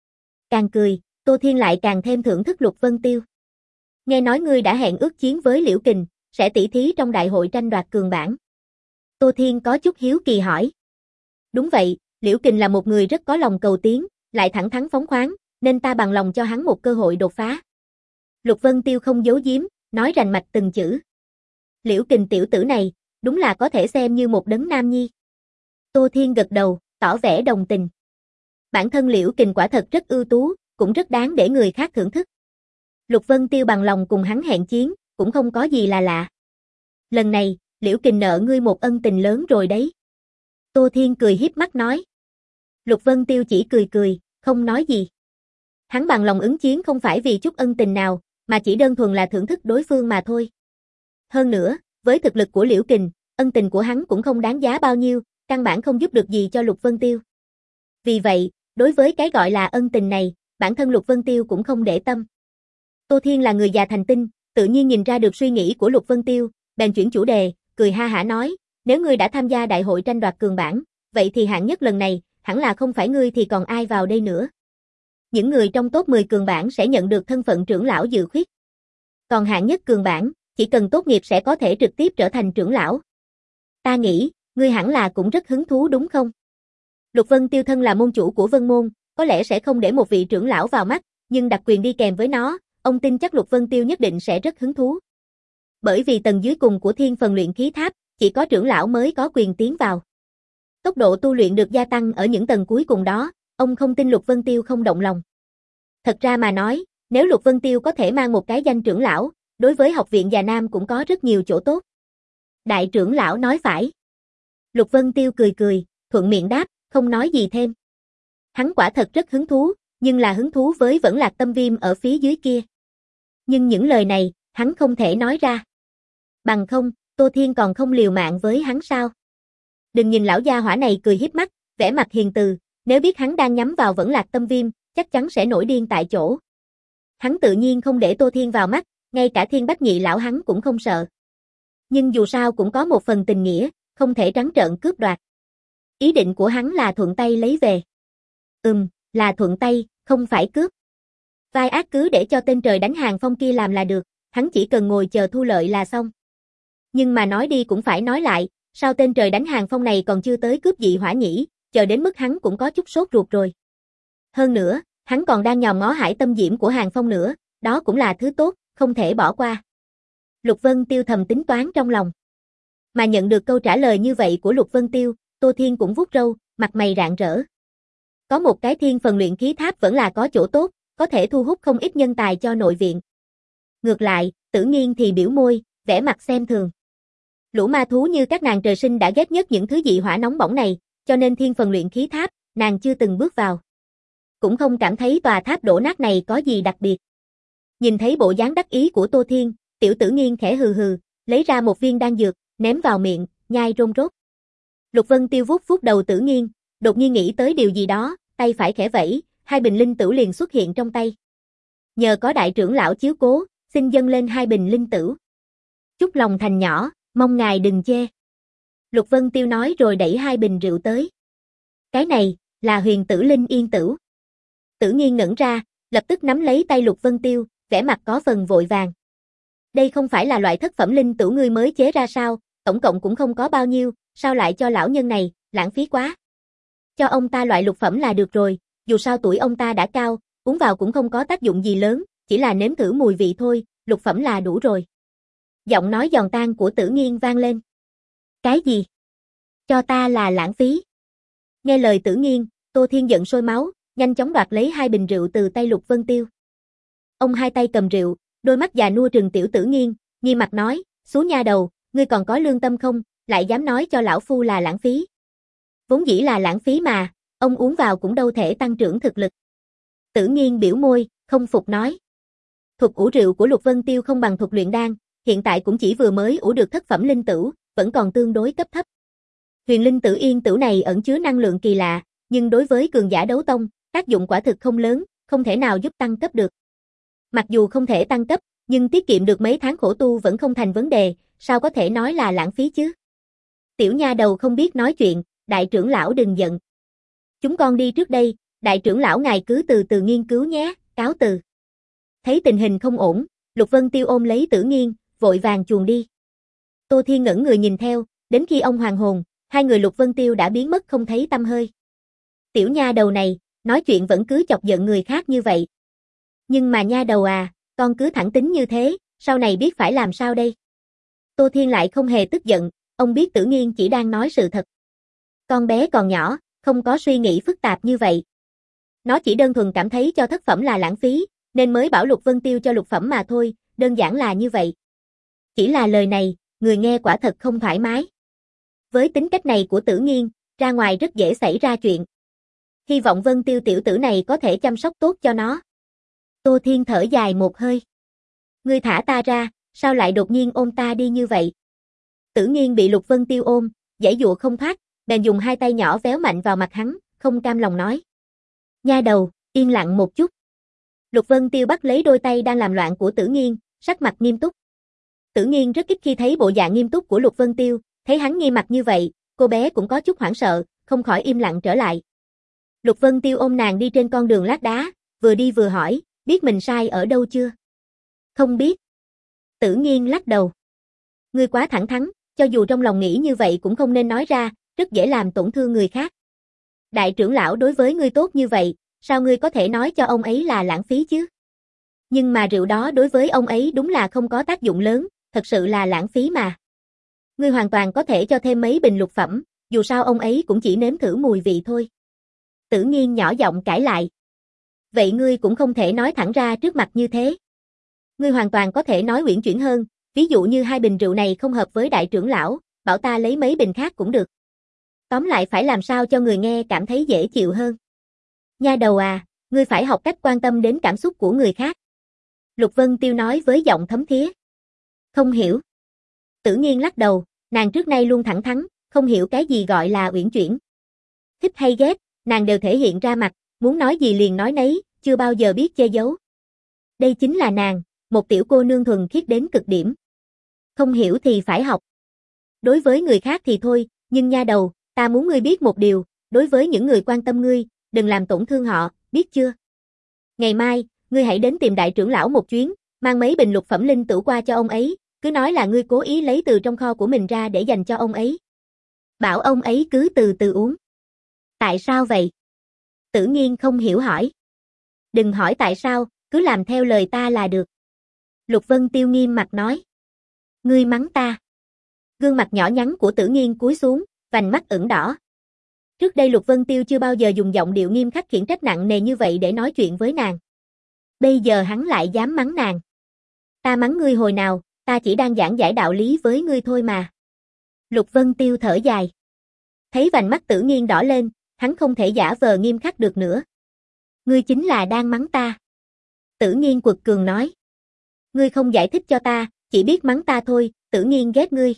S1: Càng cười, Tô Thiên lại càng thêm thưởng thức Lục Vân Tiêu. Nghe nói ngươi đã hẹn ước chiến với Liễu Kình, sẽ tỷ thí trong đại hội tranh đoạt cường bảng. Tô Thiên có chút hiếu kỳ hỏi. Đúng vậy, Liễu Kình là một người rất có lòng cầu tiến, lại thẳng thắn phóng khoáng, nên ta bằng lòng cho hắn một cơ hội đột phá. Lục Vân Tiêu không giấu giếm, nói rành mạch từng chữ. Liễu Kình tiểu tử này, đúng là có thể xem như một đấng nam nhi. Tô Thiên gật đầu, tỏ vẻ đồng tình. Bản thân Liễu Kình quả thật rất ưu tú, cũng rất đáng để người khác thưởng thức. Lục Vân Tiêu bằng lòng cùng hắn hẹn chiến, cũng không có gì là lạ. Lần này, Liễu Kình nợ ngươi một ân tình lớn rồi đấy. Tô Thiên cười hiếp mắt nói. Lục Vân Tiêu chỉ cười cười, không nói gì. Hắn bằng lòng ứng chiến không phải vì chút ân tình nào, mà chỉ đơn thuần là thưởng thức đối phương mà thôi. Hơn nữa, với thực lực của Liễu Kình, ân tình của hắn cũng không đáng giá bao nhiêu, căn bản không giúp được gì cho Lục Vân Tiêu. Vì vậy, đối với cái gọi là ân tình này, bản thân Lục Vân Tiêu cũng không để tâm. Tô Thiên là người già thành tinh, tự nhiên nhìn ra được suy nghĩ của Lục Vân Tiêu, bèn chuyển chủ đề, cười ha hả nói, nếu ngươi đã tham gia đại hội tranh đoạt cường bảng, vậy thì hạng nhất lần này, hẳn là không phải ngươi thì còn ai vào đây nữa. Những người trong top mười cường bảng sẽ nhận được thân phận trưởng lão dự khuyết. Còn hạng nhất cường bảng, chỉ cần tốt nghiệp sẽ có thể trực tiếp trở thành trưởng lão. Ta nghĩ, ngươi hẳn là cũng rất hứng thú đúng không? Lục Vân Tiêu thân là môn chủ của Vân Môn, có lẽ sẽ không để một vị trưởng lão vào mắt, nhưng đặc quyền đi kèm với nó, ông tin chắc Lục Vân Tiêu nhất định sẽ rất hứng thú. Bởi vì tầng dưới cùng của thiên phần luyện khí tháp, chỉ có trưởng lão mới có quyền tiến vào. Tốc độ tu luyện được gia tăng ở những tầng cuối cùng đó, ông không tin Lục Vân Tiêu không động lòng. Thật ra mà nói, nếu Lục Vân Tiêu có thể mang một cái danh trưởng lão, đối với học viện Già Nam cũng có rất nhiều chỗ tốt. Đại trưởng lão nói phải. Lục Vân Tiêu cười cười, thuận miệng đáp, không nói gì thêm. Hắn quả thật rất hứng thú, nhưng là hứng thú với vẫn Lạc Tâm Viêm ở phía dưới kia. Nhưng những lời này, hắn không thể nói ra. Bằng không, Tô Thiên còn không liều mạng với hắn sao? Đừng nhìn lão gia hỏa này cười hiếp mắt, vẻ mặt hiền từ, nếu biết hắn đang nhắm vào vẫn Lạc Tâm Viêm, chắc chắn sẽ nổi điên tại chỗ. Hắn tự nhiên không để Tô Thiên vào mắt, ngay cả Thiên Bách Nhị lão hắn cũng không sợ. Nhưng dù sao cũng có một phần tình nghĩa, không thể trắng trợn cướp đoạt. Ý định của hắn là thuận tay lấy về. Ừm, là thuận tay, không phải cướp. Vai ác cứ để cho tên trời đánh Hàng Phong kia làm là được, hắn chỉ cần ngồi chờ thu lợi là xong. Nhưng mà nói đi cũng phải nói lại, sao tên trời đánh Hàng Phong này còn chưa tới cướp dị hỏa nhỉ, chờ đến mức hắn cũng có chút sốt ruột rồi. Hơn nữa, hắn còn đang nhòm ngó hải tâm diễm của Hàng Phong nữa, đó cũng là thứ tốt, không thể bỏ qua. Lục Vân Tiêu thầm tính toán trong lòng. Mà nhận được câu trả lời như vậy của Lục Vân Tiêu, Tô Thiên cũng vuốt râu, mặt mày rạng rỡ. Có một cái thiên phần luyện khí tháp vẫn là có chỗ tốt, có thể thu hút không ít nhân tài cho nội viện. Ngược lại, Tử Nghiên thì biểu môi, vẻ mặt xem thường. Lũ ma thú như các nàng trời sinh đã ghét nhất những thứ dị hỏa nóng bỏng này, cho nên thiên phần luyện khí tháp, nàng chưa từng bước vào. Cũng không cảm thấy tòa tháp đổ nát này có gì đặc biệt. Nhìn thấy bộ dáng đắc ý của Tô Thiên, Tiểu Tử Nghiên khẽ hừ hừ, lấy ra một viên đan dược, ném vào miệng, nhai rôm rốt. Lục Vân Tiêu vuốt vuốt đầu Tử Nghiên, đột nhiên nghĩ tới điều gì đó, tay phải khẽ vẫy, hai bình linh tửu liền xuất hiện trong tay. Nhờ có đại trưởng lão chiếu cố, xin dâng lên hai bình linh tửu. Chúc lòng thành nhỏ, mong ngài đừng chê. Lục Vân Tiêu nói rồi đẩy hai bình rượu tới. Cái này, là huyền tử linh yên tửu. Tử Nghiên ngẩn ra, lập tức nắm lấy tay Lục Vân Tiêu, vẻ mặt có phần vội vàng. Đây không phải là loại thất phẩm linh tửu ngươi mới chế ra sao, tổng cộng cũng không có bao nhiêu, sao lại cho lão nhân này, lãng phí quá. Cho ông ta loại lục phẩm là được rồi, dù sao tuổi ông ta đã cao, uống vào cũng không có tác dụng gì lớn, chỉ là nếm thử mùi vị thôi, lục phẩm là đủ rồi. Giọng nói giòn tan của Tử Nghiên vang lên. Cái gì? Cho ta là lãng phí. Nghe lời Tử Nghiên, Tô Thiên giận sôi máu, nhanh chóng đoạt lấy hai bình rượu từ tay Lục Vân Tiêu. Ông hai tay cầm rượu, đôi mắt già nua trừng Tiểu Tử Nghiên, nghiêm mặt nói, xú nha đầu, ngươi còn có lương tâm không, lại dám nói cho lão phu là lãng phí. Vốn dĩ là lãng phí mà, ông uống vào cũng đâu thể tăng trưởng thực lực. Tử Nghiên biểu môi, không phục nói. Thuật ủ rượu của Lục Vân Tiêu không bằng thuật luyện đan, hiện tại cũng chỉ vừa mới ủ được thất phẩm linh tửu, vẫn còn tương đối cấp thấp. Huyền linh tử yên tửu này ẩn chứa năng lượng kỳ lạ, nhưng đối với cường giả đấu tông, tác dụng quả thực không lớn, không thể nào giúp tăng cấp được. Mặc dù không thể tăng cấp, nhưng tiết kiệm được mấy tháng khổ tu vẫn không thành vấn đề, sao có thể nói là lãng phí chứ? Tiểu nha đầu không biết nói chuyện, đại trưởng lão đừng giận. Chúng con đi trước đây, đại trưởng lão ngài cứ từ từ nghiên cứu nhé, cáo từ. Thấy tình hình không ổn, Lục Vân Tiêu ôm lấy Tử Nghiên, vội vàng chuồn đi. Tô Thiên ngẩn người nhìn theo, đến khi ông hoàn hồn, hai người Lục Vân Tiêu đã biến mất không thấy tăm hơi. Tiểu nha đầu này, nói chuyện vẫn cứ chọc giận người khác như vậy. Nhưng mà nha đầu à, con cứ thẳng tính như thế, sau này biết phải làm sao đây? Tô Thiên lại không hề tức giận, ông biết Tử Nghiên chỉ đang nói sự thật. Con bé còn nhỏ, không có suy nghĩ phức tạp như vậy. Nó chỉ đơn thuần cảm thấy cho thất phẩm là lãng phí, nên mới bảo Lục Vân Tiêu cho lục phẩm mà thôi, đơn giản là như vậy. Chỉ là lời này, người nghe quả thật không thoải mái. Với tính cách này của Tử Nghiên, ra ngoài rất dễ xảy ra chuyện. Hy vọng Vân Tiêu tiểu tử này có thể chăm sóc tốt cho nó. Tô Thiên thở dài một hơi. Ngươi thả ta ra, sao lại đột nhiên ôm ta đi như vậy? Tử Nghiên bị Lục Vân Tiêu ôm, giãy giụa không thoát, bèn dùng hai tay nhỏ véo mạnh vào mặt hắn, không cam lòng nói. Nha đầu, yên lặng một chút. Lục Vân Tiêu bắt lấy đôi tay đang làm loạn của Tử Nghiên, sắc mặt nghiêm túc. Tử Nghiên rất ít khi thấy bộ dạng nghiêm túc của Lục Vân Tiêu, thấy hắn nghiêm mặt như vậy, cô bé cũng có chút hoảng sợ, không khỏi im lặng trở lại. Lục Vân Tiêu ôm nàng đi trên con đường lát đá, vừa đi vừa hỏi, biết mình sai ở đâu chưa? Không biết. Tử Nghiên lắc đầu. Ngươi quá thẳng thắn, cho dù trong lòng nghĩ như vậy cũng không nên nói ra, rất dễ làm tổn thương người khác. Đại trưởng lão đối với ngươi tốt như vậy, sao ngươi có thể nói cho ông ấy là lãng phí chứ? Nhưng mà rượu đó đối với ông ấy đúng là không có tác dụng lớn, thật sự là lãng phí mà. Ngươi hoàn toàn có thể cho thêm mấy bình lục phẩm, dù sao ông ấy cũng chỉ nếm thử mùi vị thôi. Tử Nghiên nhỏ giọng cãi lại. Vậy ngươi cũng không thể nói thẳng ra trước mặt như thế. Ngươi hoàn toàn có thể nói uyển chuyển hơn, ví dụ như hai bình rượu này không hợp với đại trưởng lão, bảo ta lấy mấy bình khác cũng được. Tóm lại phải làm sao cho người nghe cảm thấy dễ chịu hơn. Nha đầu à, ngươi phải học cách quan tâm đến cảm xúc của người khác. Lục Vân Tiêu nói với giọng thấm thía. Không hiểu. Tử Nghiên lắc đầu, nàng trước nay luôn thẳng thắn, không hiểu cái gì gọi là uyển chuyển. Thích hay ghét, nàng đều thể hiện ra mặt, muốn nói gì liền nói nấy, chưa bao giờ biết che giấu. Đây chính là nàng, một tiểu cô nương thuần khiết đến cực điểm. Không hiểu thì phải học. Đối với người khác thì thôi, nhưng nha đầu, ta muốn ngươi biết một điều, đối với những người quan tâm ngươi, đừng làm tổn thương họ, biết chưa? Ngày mai, ngươi hãy đến tìm đại trưởng lão một chuyến, mang mấy bình lục phẩm linh tửu qua cho ông ấy, cứ nói là ngươi cố ý lấy từ trong kho của mình ra để dành cho ông ấy. Bảo ông ấy cứ từ từ uống. Tại sao vậy? Tử Nghiên không hiểu hỏi. Đừng hỏi tại sao, cứ làm theo lời ta là được. Lục Vân Tiêu nghiêm mặt nói. Ngươi mắng ta. Gương mặt nhỏ nhắn của Tử Nghiên cúi xuống, vành mắt ửng đỏ. Trước đây Lục Vân Tiêu chưa bao giờ dùng giọng điệu nghiêm khắc khiển trách nặng nề như vậy để nói chuyện với nàng. Bây giờ hắn lại dám mắng nàng. Ta mắng ngươi hồi nào, ta chỉ đang giảng giải đạo lý với ngươi thôi mà. Lục Vân Tiêu thở dài. Thấy vành mắt Tử Nghiên đỏ lên, hắn không thể giả vờ nghiêm khắc được nữa. Ngươi chính là đang mắng ta. Tử Nghiên quật cường nói. Ngươi không giải thích cho ta, chỉ biết mắng ta thôi, Tử Nghiên ghét ngươi.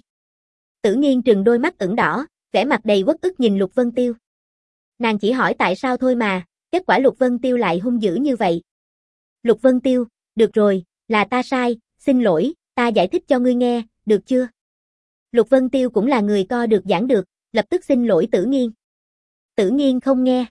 S1: Tử Nghiên trừng đôi mắt ửng đỏ, vẻ mặt đầy uất ức nhìn Lục Vân Tiêu. Nàng chỉ hỏi tại sao thôi mà, kết quả Lục Vân Tiêu lại hung dữ như vậy. Lục Vân Tiêu, được rồi, là ta sai, xin lỗi, ta giải thích cho ngươi nghe, được chưa? Lục Vân Tiêu cũng là người co được giảng được, lập tức xin lỗi Tử Nghiên. Tử Nghiên không nghe.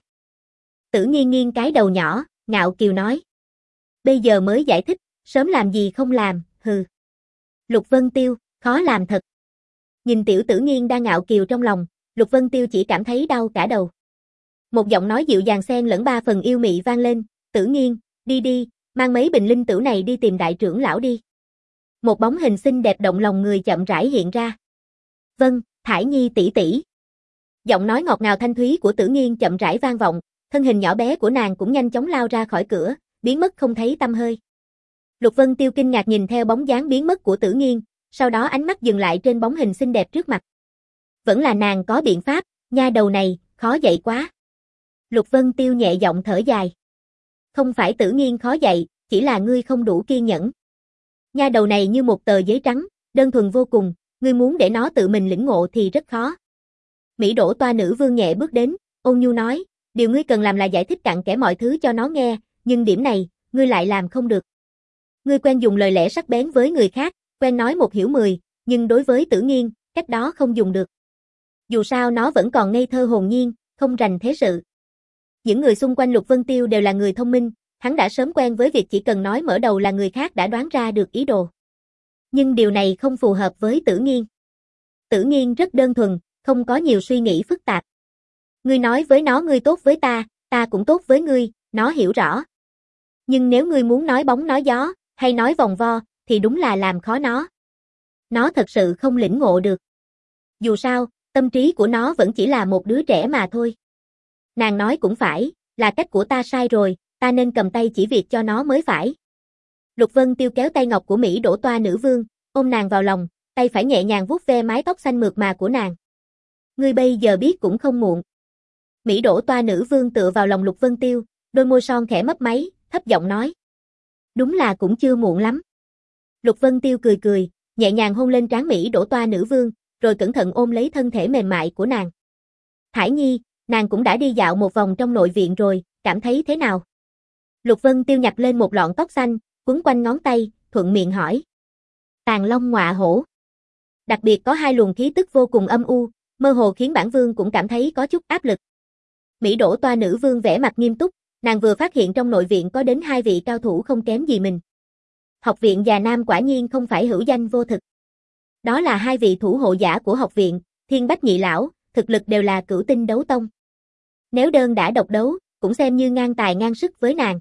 S1: Tử Nghiên nghiêng cái đầu nhỏ, ngạo kiều nói. Bây giờ mới giải thích, sớm làm gì không làm, hừ. Lục Vân Tiêu, khó làm thật. Nhìn tiểu Tử Nghiên đang ngạo kiều trong lòng, Lục Vân Tiêu chỉ cảm thấy đau cả đầu. Một giọng nói dịu dàng xen lẫn ba phần yêu mị vang lên, Tử Nghiên, đi đi, mang mấy bình linh tửu này đi tìm đại trưởng lão đi. Một bóng hình xinh đẹp động lòng người chậm rãi hiện ra. Vâng, Thải Nhi tỷ tỷ. Giọng nói ngọt ngào thanh thúy của Tử Nghiên chậm rãi vang vọng, thân hình nhỏ bé của nàng cũng nhanh chóng lao ra khỏi cửa, biến mất không thấy tăm hơi. Lục Vân Tiêu kinh ngạc nhìn theo bóng dáng biến mất của Tử Nghiên, sau đó ánh mắt dừng lại trên bóng hình xinh đẹp trước mặt. Vẫn là nàng có biện pháp, nha đầu này, khó dạy quá. Lục Vân Tiêu nhẹ giọng thở dài. Không phải Tử Nghiên khó dạy, chỉ là ngươi không đủ kiên nhẫn. Nha đầu này như một tờ giấy trắng, đơn thuần vô cùng, ngươi muốn để nó tự mình lĩnh ngộ thì rất khó. Mỹ Đỗ Toa Nữ Vương nhẹ bước đến, ôn nhu nói, điều ngươi cần làm là giải thích cặn kẽ mọi thứ cho nó nghe, nhưng điểm này, ngươi lại làm không được. Ngươi quen dùng lời lẽ sắc bén với người khác, quen nói một hiểu mười, nhưng đối với Tử Nghiên, cách đó không dùng được. Dù sao nó vẫn còn ngây thơ hồn nhiên, không rành thế sự. Những người xung quanh Lục Vân Tiêu đều là người thông minh, hắn đã sớm quen với việc chỉ cần nói mở đầu là người khác đã đoán ra được ý đồ. Nhưng điều này không phù hợp với Tử Nghiên. Tử Nghiên rất đơn thuần, không có nhiều suy nghĩ phức tạp. Ngươi nói với nó ngươi tốt với ta, ta cũng tốt với ngươi, nó hiểu rõ. Nhưng nếu ngươi muốn nói bóng nói gió, hay nói vòng vo, thì đúng là làm khó nó. Nó thật sự không lĩnh ngộ được. Dù sao, tâm trí của nó vẫn chỉ là một đứa trẻ mà thôi. Nàng nói cũng phải, là cách của ta sai rồi, ta nên cầm tay chỉ việc cho nó mới phải. Lục Vân Tiêu kéo tay ngọc của Mỹ Đỗ Toa Nữ Vương, ôm nàng vào lòng, tay phải nhẹ nhàng vuốt ve mái tóc xanh mượt mà của nàng. Ngươi bây giờ biết cũng không muộn. Mỹ Đỗ Toa Nữ Vương tựa vào lòng Lục Vân Tiêu, đôi môi son khẽ mấp máy, thấp giọng nói. Đúng là cũng chưa muộn lắm. Lục Vân Tiêu cười cười, nhẹ nhàng hôn lên trán Mỹ Đỗ Toa Nữ Vương, rồi cẩn thận ôm lấy thân thể mềm mại của nàng. Thải Nhi, nàng cũng đã đi dạo một vòng trong nội viện rồi, cảm thấy thế nào? Lục Vân Tiêu nhặt lên một lọn tóc xanh, quấn quanh ngón tay, thuận miệng hỏi. Tàn long ngọa hổ. Đặc biệt có hai luồng khí tức vô cùng âm u, mơ hồ khiến bản vương cũng cảm thấy có chút áp lực. Mỹ Đỗ Toa Nữ Vương vẻ mặt nghiêm túc, nàng vừa phát hiện trong nội viện có đến hai vị cao thủ không kém gì mình. Học viện Già Nam quả nhiên không phải hữu danh vô thực. Đó là hai vị thủ hộ giả của học viện, Thiên Bách Nhị Lão, thực lực đều là cửu tinh đấu tông. Nếu đơn đã độc đấu, cũng xem như ngang tài ngang sức với nàng.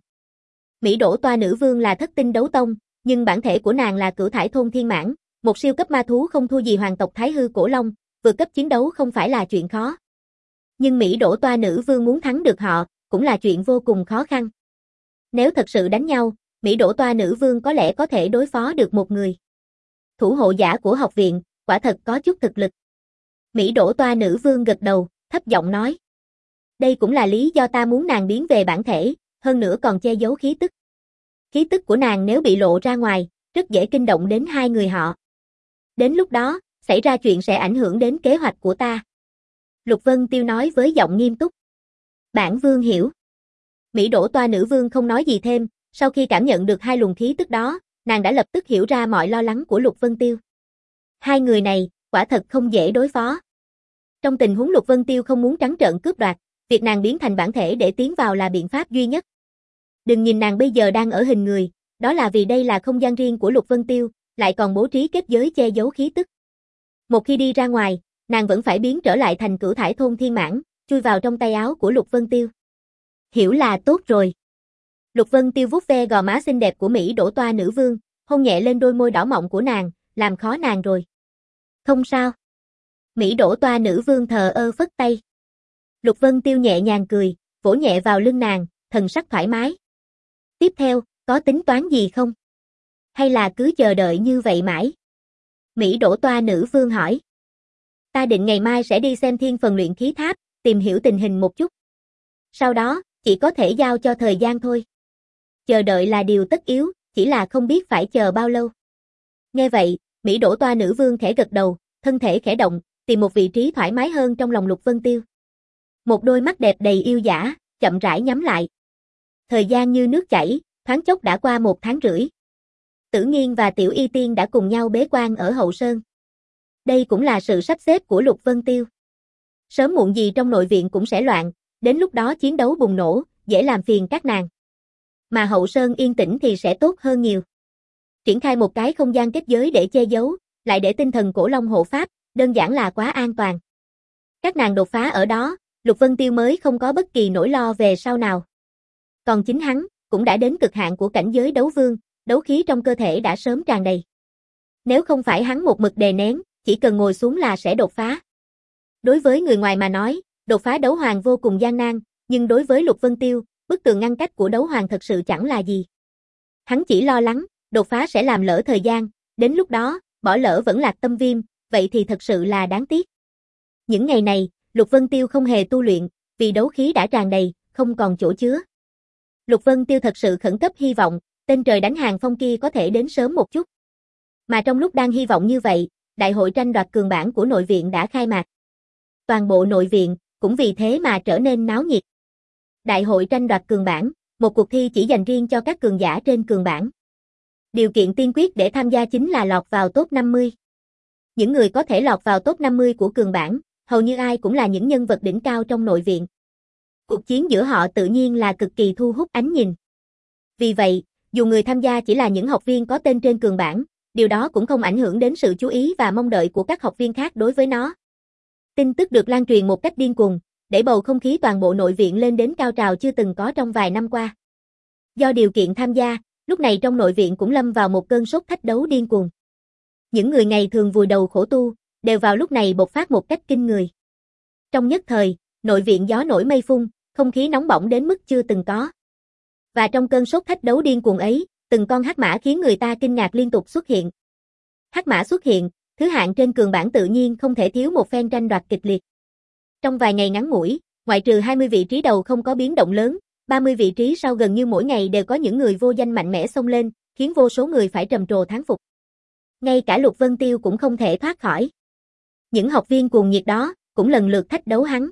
S1: Mỹ Đỗ Toa Nữ Vương là thất tinh đấu tông, nhưng bản thể của nàng là cửu thải thôn thiên mãn, một siêu cấp ma thú không thua gì hoàng tộc Thái Hư Cổ Long, vượt cấp chiến đấu không phải là chuyện khó. Nhưng Mỹ Đỗ Toa Nữ Vương muốn thắng được họ, cũng là chuyện vô cùng khó khăn. Nếu thật sự đánh nhau, Mỹ Đỗ Toa Nữ Vương có lẽ có thể đối phó được một người. Thủ hộ giả của học viện, quả thật có chút thực lực. Mỹ Đỗ Toa Nữ Vương gật đầu, thấp giọng nói. Đây cũng là lý do ta muốn nàng biến về bản thể, hơn nữa còn che giấu khí tức. Khí tức của nàng nếu bị lộ ra ngoài, rất dễ kinh động đến hai người họ. Đến lúc đó, xảy ra chuyện sẽ ảnh hưởng đến kế hoạch của ta. Lục Vân Tiêu nói với giọng nghiêm túc. Bản vương hiểu. Mỹ Đỗ Toa Nữ Vương không nói gì thêm, sau khi cảm nhận được hai luồng khí tức đó, nàng đã lập tức hiểu ra mọi lo lắng của Lục Vân Tiêu. Hai người này, quả thật không dễ đối phó. Trong tình huống Lục Vân Tiêu không muốn trắng trợn cướp đoạt, việc nàng biến thành bản thể để tiến vào là biện pháp duy nhất. Đừng nhìn nàng bây giờ đang ở hình người, đó là vì đây là không gian riêng của Lục Vân Tiêu, lại còn bố trí kết giới che giấu khí tức. Một khi đi ra ngoài, nàng vẫn phải biến trở lại thành cửu thải thôn thiên mãn, chui vào trong tay áo của Lục Vân Tiêu. Hiểu là tốt rồi. Lục Vân Tiêu vuốt ve gò má xinh đẹp của Mỹ Đỗ Toa Nữ Vương, hôn nhẹ lên đôi môi đỏ mọng của nàng, làm khó nàng rồi. Không sao. Mỹ Đỗ Toa Nữ Vương thờ ơ phất tay. Lục Vân Tiêu nhẹ nhàng cười, vỗ nhẹ vào lưng nàng, thần sắc thoải mái. Tiếp theo, có tính toán gì không? Hay là cứ chờ đợi như vậy mãi? Mỹ Đỗ Toa Nữ Vương hỏi. Ta định ngày mai sẽ đi xem thiên phần luyện khí tháp, tìm hiểu tình hình một chút. Sau đó, chỉ có thể giao cho thời gian thôi. Chờ đợi là điều tất yếu, chỉ là không biết phải chờ bao lâu. Nghe vậy, Mỹ Đỗ Toa nữ vương khẽ gật đầu, thân thể khẽ động, tìm một vị trí thoải mái hơn trong lòng Lục Vân Tiêu. Một đôi mắt đẹp đầy yêu dã, chậm rãi nhắm lại. Thời gian như nước chảy, thoáng chốc đã qua một tháng rưỡi. Tử Nghiên và Tiểu Y Tiên đã cùng nhau bế quan ở Hậu Sơn. Đây cũng là sự sắp xếp của Lục Vân Tiêu. Sớm muộn gì trong nội viện cũng sẽ loạn, đến lúc đó chiến đấu bùng nổ, dễ làm phiền các nàng. Mà Hậu Sơn yên tĩnh thì sẽ tốt hơn nhiều. Triển khai một cái không gian kết giới để che giấu, lại để tinh thần cổ long hộ pháp, đơn giản là quá an toàn. Các nàng đột phá ở đó, Lục Vân Tiêu mới không có bất kỳ nỗi lo về sau nào. Còn chính hắn, cũng đã đến cực hạn của cảnh giới đấu vương, đấu khí trong cơ thể đã sớm tràn đầy. Nếu không phải hắn một mực đè nén, chỉ cần ngồi xuống là sẽ đột phá. Đối với người ngoài mà nói, đột phá đấu hoàng vô cùng gian nan, nhưng đối với Lục Vân Tiêu, bức tường ngăn cách của đấu hoàng thật sự chẳng là gì. Hắn chỉ lo lắng, đột phá sẽ làm lỡ thời gian, đến lúc đó, bỏ lỡ vẫn lạc tâm viêm, vậy thì thật sự là đáng tiếc. Những ngày này, Lục Vân Tiêu không hề tu luyện, vì đấu khí đã tràn đầy, không còn chỗ chứa. Lục Vân Tiêu thật sự khẩn cấp hy vọng, tên trời đánh hàng phong kia có thể đến sớm một chút. Mà trong lúc đang hy vọng như vậy, đại hội tranh đoạt cường bảng của nội viện đã khai mạc. Toàn bộ nội viện, cũng vì thế mà trở nên náo nhiệt. Đại hội tranh đoạt cường bảng, một cuộc thi chỉ dành riêng cho các cường giả trên cường bảng. Điều kiện tiên quyết để tham gia chính là lọt vào top năm mươi. Những người có thể lọt vào top năm mươi của cường bảng, hầu như ai cũng là những nhân vật đỉnh cao trong nội viện. Cuộc chiến giữa họ tự nhiên là cực kỳ thu hút ánh nhìn. Vì vậy, dù người tham gia chỉ là những học viên có tên trên cường bảng, điều đó cũng không ảnh hưởng đến sự chú ý và mong đợi của các học viên khác đối với nó. Tin tức được lan truyền một cách điên cuồng, để bầu không khí toàn bộ nội viện lên đến cao trào chưa từng có trong vài năm qua. Do điều kiện tham gia, lúc này trong nội viện cũng lâm vào một cơn sốt thách đấu điên cuồng. Những người ngày thường vùi đầu khổ tu, đều vào lúc này bộc phát một cách kinh người. Trong nhất thời, nội viện gió nổi mây phun, không khí nóng bỏng đến mức chưa từng có. Và trong cơn sốt thách đấu điên cuồng ấy, từng con hắc mã khiến người ta kinh ngạc liên tục xuất hiện. Hắc mã xuất hiện, thứ hạng trên cường bảng tự nhiên không thể thiếu một phen tranh đoạt kịch liệt. Trong vài ngày ngắn ngủi, ngoại trừ hai mươi vị trí đầu không có biến động lớn, ba mươi vị trí sau gần như mỗi ngày đều có những người vô danh mạnh mẽ xông lên, khiến vô số người phải trầm trồ thán phục. Ngay cả Lục Vân Tiêu cũng không thể thoát khỏi. Những học viên cuồng nhiệt đó, cũng lần lượt thách đấu hắn.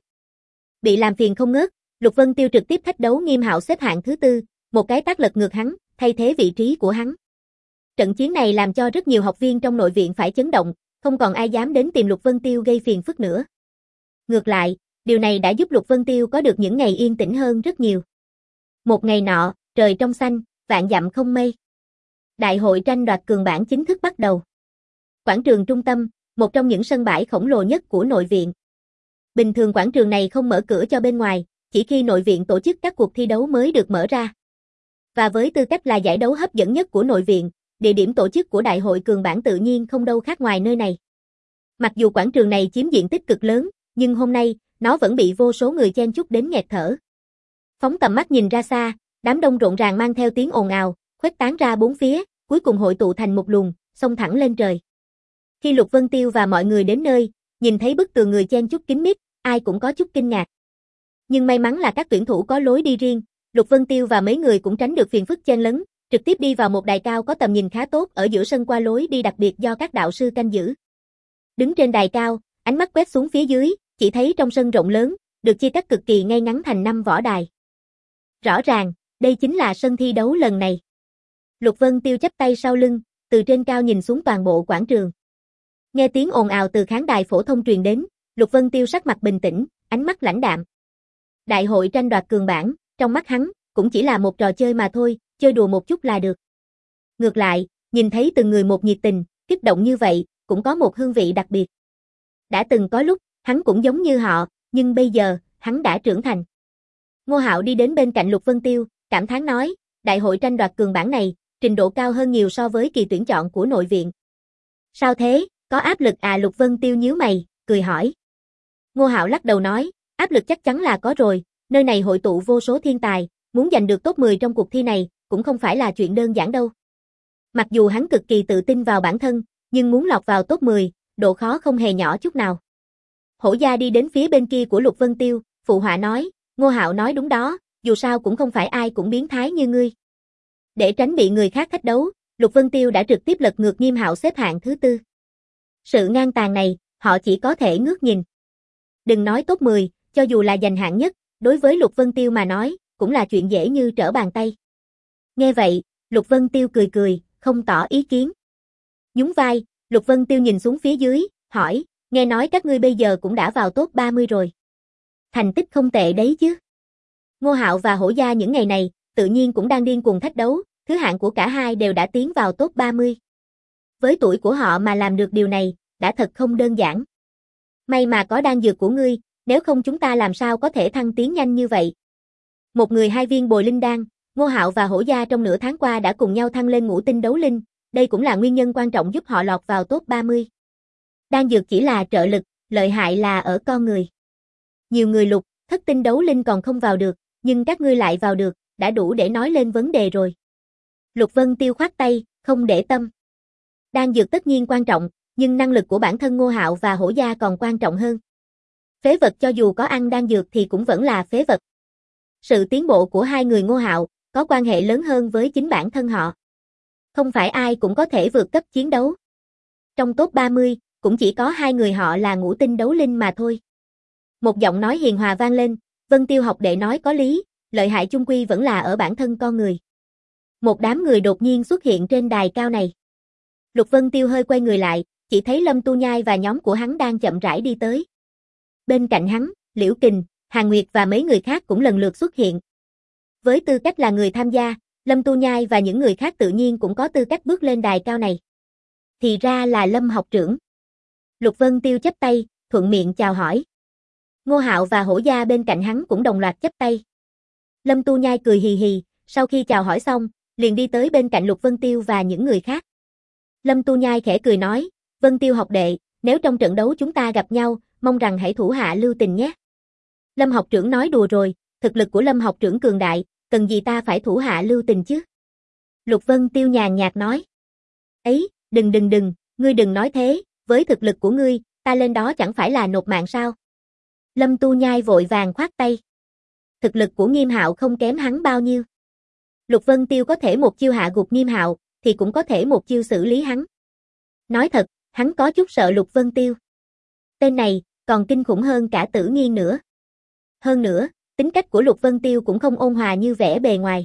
S1: Bị làm phiền không ngớt, Lục Vân Tiêu trực tiếp thách đấu Nghiêm Hạo xếp hạng thứ tư, một cái tác lật ngược hắn, thay thế vị trí của hắn. Trận chiến này làm cho rất nhiều học viên trong nội viện phải chấn động, không còn ai dám đến tìm Lục Vân Tiêu gây phiền phức nữa. Ngược lại, điều này đã giúp Lục Vân Tiêu có được những ngày yên tĩnh hơn rất nhiều. Một ngày nọ, trời trong xanh, vạn dặm không mây. Đại hội tranh đoạt cường bảng chính thức bắt đầu. Quảng trường trung tâm, một trong những sân bãi khổng lồ nhất của nội viện. Bình thường quảng trường này không mở cửa cho bên ngoài, chỉ khi nội viện tổ chức các cuộc thi đấu mới được mở ra. Và với tư cách là giải đấu hấp dẫn nhất của nội viện, địa điểm tổ chức của đại hội cường bảng tự nhiên không đâu khác ngoài nơi này. Mặc dù quảng trường này chiếm diện tích cực lớn, nhưng hôm nay, nó vẫn bị vô số người chen chúc đến nghẹt thở. Phóng tầm mắt nhìn ra xa, đám đông rộn ràng mang theo tiếng ồn ào, khuếch tán ra bốn phía, cuối cùng hội tụ thành một luồng, xông thẳng lên trời. Khi Lục Vân Tiêu và mọi người đến nơi, nhìn thấy bức tường người chen chúc kín mít, ai cũng có chút kinh ngạc. Nhưng may mắn là các tuyển thủ có lối đi riêng, Lục Vân Tiêu và mấy người cũng tránh được phiền phức chen lấn, trực tiếp đi vào một đài cao có tầm nhìn khá tốt ở giữa sân qua lối đi đặc biệt do các đạo sư canh giữ. Đứng trên đài cao, ánh mắt quét xuống phía dưới, chỉ thấy trong sân rộng lớn, được chia cắt cực kỳ ngay ngắn thành năm võ đài. Rõ ràng, đây chính là sân thi đấu lần này. Lục Vân Tiêu chắp tay sau lưng, từ trên cao nhìn xuống toàn bộ quảng trường. Nghe tiếng ồn ào từ khán đài phổ thông truyền đến, Lục Vân Tiêu sắc mặt bình tĩnh, ánh mắt lãnh đạm. Đại hội tranh đoạt cường bảng, trong mắt hắn, cũng chỉ là một trò chơi mà thôi, chơi đùa một chút là được. Ngược lại, nhìn thấy từng người một nhiệt tình, kích động như vậy, cũng có một hương vị đặc biệt. Đã từng có lúc, hắn cũng giống như họ, nhưng bây giờ, hắn đã trưởng thành. Ngô Hạo đi đến bên cạnh Lục Vân Tiêu, cảm thán nói, đại hội tranh đoạt cường bảng này, trình độ cao hơn nhiều so với kỳ tuyển chọn của nội viện. Sao thế, có áp lực à? Lục Vân Tiêu nhíu mày, cười hỏi. Ngô Hạo lắc đầu nói, áp lực chắc chắn là có rồi, nơi này hội tụ vô số thiên tài, muốn giành được top mười trong cuộc thi này, cũng không phải là chuyện đơn giản đâu. Mặc dù hắn cực kỳ tự tin vào bản thân, nhưng muốn lọt vào top mười, độ khó không hề nhỏ chút nào. Hổ Gia đi đến phía bên kia của Lục Vân Tiêu, phụ họa nói, Ngô Hạo nói đúng đó, dù sao cũng không phải ai cũng biến thái như ngươi. Để tránh bị người khác thách đấu, Lục Vân Tiêu đã trực tiếp lật ngược Nghiêm Hạo xếp hạng thứ tư. Sự ngang tàn này, họ chỉ có thể ngước nhìn. Đừng nói top mười, cho dù là giành hạng nhất, đối với Lục Vân Tiêu mà nói, cũng là chuyện dễ như trở bàn tay. Nghe vậy, Lục Vân Tiêu cười cười, không tỏ ý kiến. Nhún vai, Lục Vân Tiêu nhìn xuống phía dưới, hỏi, nghe nói các ngươi bây giờ cũng đã vào top ba mươi rồi. Thành tích không tệ đấy chứ. Ngô Hạo và Hổ Gia những ngày này, tự nhiên cũng đang điên cuồng thách đấu, thứ hạng của cả hai đều đã tiến vào top ba mươi. Với tuổi của họ mà làm được điều này, đã thật không đơn giản. May mà có đan dược của ngươi, nếu không chúng ta làm sao có thể thăng tiến nhanh như vậy. Một người hai viên bồi linh đan, Ngô Hạo và Hổ Gia trong nửa tháng qua đã cùng nhau thăng lên ngũ tinh đấu linh, đây cũng là nguyên nhân quan trọng giúp họ lọt vào top ba mươi. Đan dược chỉ là trợ lực, lợi hại là ở con người. Nhiều người lục, thất tinh đấu linh còn không vào được, nhưng các ngươi lại vào được, đã đủ để nói lên vấn đề rồi. Lục Vân Tiêu khoát tay, không để tâm. Đan dược tất nhiên quan trọng, nhưng năng lực của bản thân Ngô Hạo và Hổ Gia còn quan trọng hơn. Phế vật cho dù có ăn đan dược thì cũng vẫn là phế vật. Sự tiến bộ của hai người Ngô Hạo có quan hệ lớn hơn với chính bản thân họ. Không phải ai cũng có thể vượt cấp chiến đấu. Trong top ba mươi, cũng chỉ có hai người họ là ngũ tinh đấu linh mà thôi. Một giọng nói hiền hòa vang lên, Vân Tiêu học đệ nói có lý, lợi hại chung quy vẫn là ở bản thân con người. Một đám người đột nhiên xuất hiện trên đài cao này. Lục Vân Tiêu hơi quay người lại, chỉ thấy Lâm Tu Nhai và nhóm của hắn đang chậm rãi đi tới. Bên cạnh hắn, Liễu Kình, Hàn Nguyệt và mấy người khác cũng lần lượt xuất hiện. Với tư cách là người tham gia, Lâm Tu Nhai và những người khác tự nhiên cũng có tư cách bước lên đài cao này. Thì ra là Lâm học trưởng. Lục Vân Tiêu chắp tay, thuận miệng chào hỏi. Ngô Hạo và Hổ Gia bên cạnh hắn cũng đồng loạt chắp tay. Lâm Tu Nhai cười hì hì, sau khi chào hỏi xong, liền đi tới bên cạnh Lục Vân Tiêu và những người khác. Lâm Tu Nhai khẽ cười nói, Vân Tiêu học đệ, nếu trong trận đấu chúng ta gặp nhau, mong rằng hãy thủ hạ lưu tình nhé. Lâm học trưởng nói đùa rồi, thực lực của Lâm học trưởng cường đại, cần gì ta phải thủ hạ lưu tình chứ? Lục Vân Tiêu nhàn nhạt nói. Ấy, đừng đừng đừng, ngươi đừng nói thế, với thực lực của ngươi, ta lên đó chẳng phải là nộp mạng sao? Lâm Tu Nhai vội vàng khoát tay. Thực lực của Nghiêm Hạo không kém hắn bao nhiêu. Lục Vân Tiêu có thể một chiêu hạ gục Nghiêm Hạo, thì cũng có thể một chiêu xử lý hắn. Nói thật, hắn có chút sợ Lục Vân Tiêu. Tên này, còn kinh khủng hơn cả Tử Nghiên nữa. Hơn nữa, tính cách của Lục Vân Tiêu cũng không ôn hòa như vẻ bề ngoài.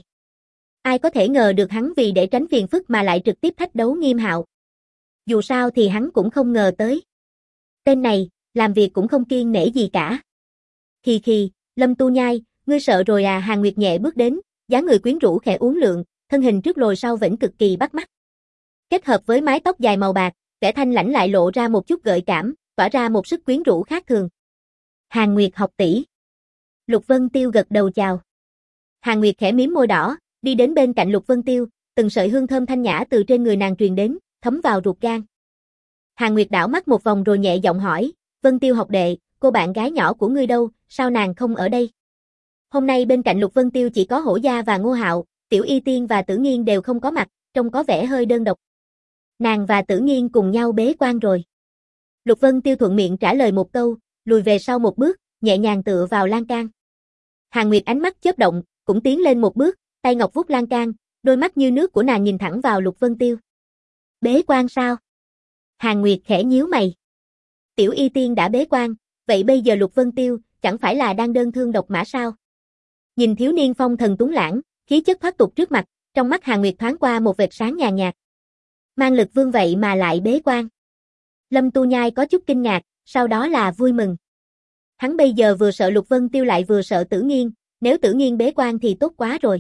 S1: Ai có thể ngờ được hắn vì để tránh phiền phức mà lại trực tiếp thách đấu Nghiêm Hạo. Dù sao thì hắn cũng không ngờ tới. Tên này, làm việc cũng không kiêng nể gì cả. Khì khì, Lâm Tu Nhai, ngươi sợ rồi à? Hàn Nguyệt nhẹ bước đến, dáng người quyến rũ khẽ uốn lượn, thân hình trước lồi sau vểnh cực kỳ bắt mắt. Kết hợp với mái tóc dài màu bạc, vẻ thanh lãnh lại lộ ra một chút gợi cảm, tỏa ra một sức quyến rũ khác thường. Hàn Nguyệt học tỷ. Lục Vân Tiêu gật đầu chào. Hàn Nguyệt khẽ mím môi đỏ, đi đến bên cạnh Lục Vân Tiêu, từng sợi hương thơm thanh nhã từ trên người nàng truyền đến, thấm vào ruột gan. Hàn Nguyệt đảo mắt một vòng rồi nhẹ giọng hỏi, Vân Tiêu học đệ, cô bạn gái nhỏ của ngươi đâu, sao nàng không ở đây? Hôm nay bên cạnh Lục Vân Tiêu chỉ có Hổ Gia và Ngô Hạo, Tiểu Y Tiên và Tử Nghiên đều không có mặt, trông có vẻ hơi đơn độc. Nàng và Tử Nghiên cùng nhau bế quan rồi. Lục Vân Tiêu thuận miệng trả lời một câu, lùi về sau một bước, nhẹ nhàng tựa vào lan can. Hàn Nguyệt ánh mắt chớp động, cũng tiến lên một bước, tay ngọc vuốt lan can, đôi mắt như nước của nàng nhìn thẳng vào Lục Vân Tiêu. Bế quan sao? Hàn Nguyệt khẽ nhíu mày. Tiểu Y Tiên đã bế quan, vậy bây giờ Lục Vân Tiêu chẳng phải là đang đơn thương độc mã sao? Nhìn thiếu niên phong thần tuấn lãng, khí chất thoát tục trước mặt, trong mắt Hàn Nguyệt thoáng qua một vệt sáng nhàn nhạt. Mang lực vương vậy mà lại bế quan. Lâm Tu Nhai có chút kinh ngạc, sau đó là vui mừng. Hắn bây giờ vừa sợ Lục Vân Tiêu lại vừa sợ Tử Nghiên, nếu Tử Nghiên bế quan thì tốt quá rồi.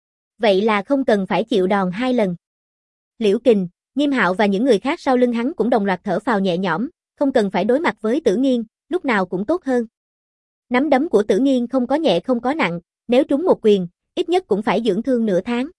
S1: Vậy là không cần phải chịu đòn hai lần. Liễu Kình, Nghiêm Hạo và những người khác sau lưng hắn cũng đồng loạt thở phào nhẹ nhõm, không cần phải đối mặt với Tử Nghiên, lúc nào cũng tốt hơn. Nắm đấm của Tử Nghiên không có nhẹ không có nặng, nếu trúng một quyền, ít nhất cũng phải dưỡng thương nửa tháng.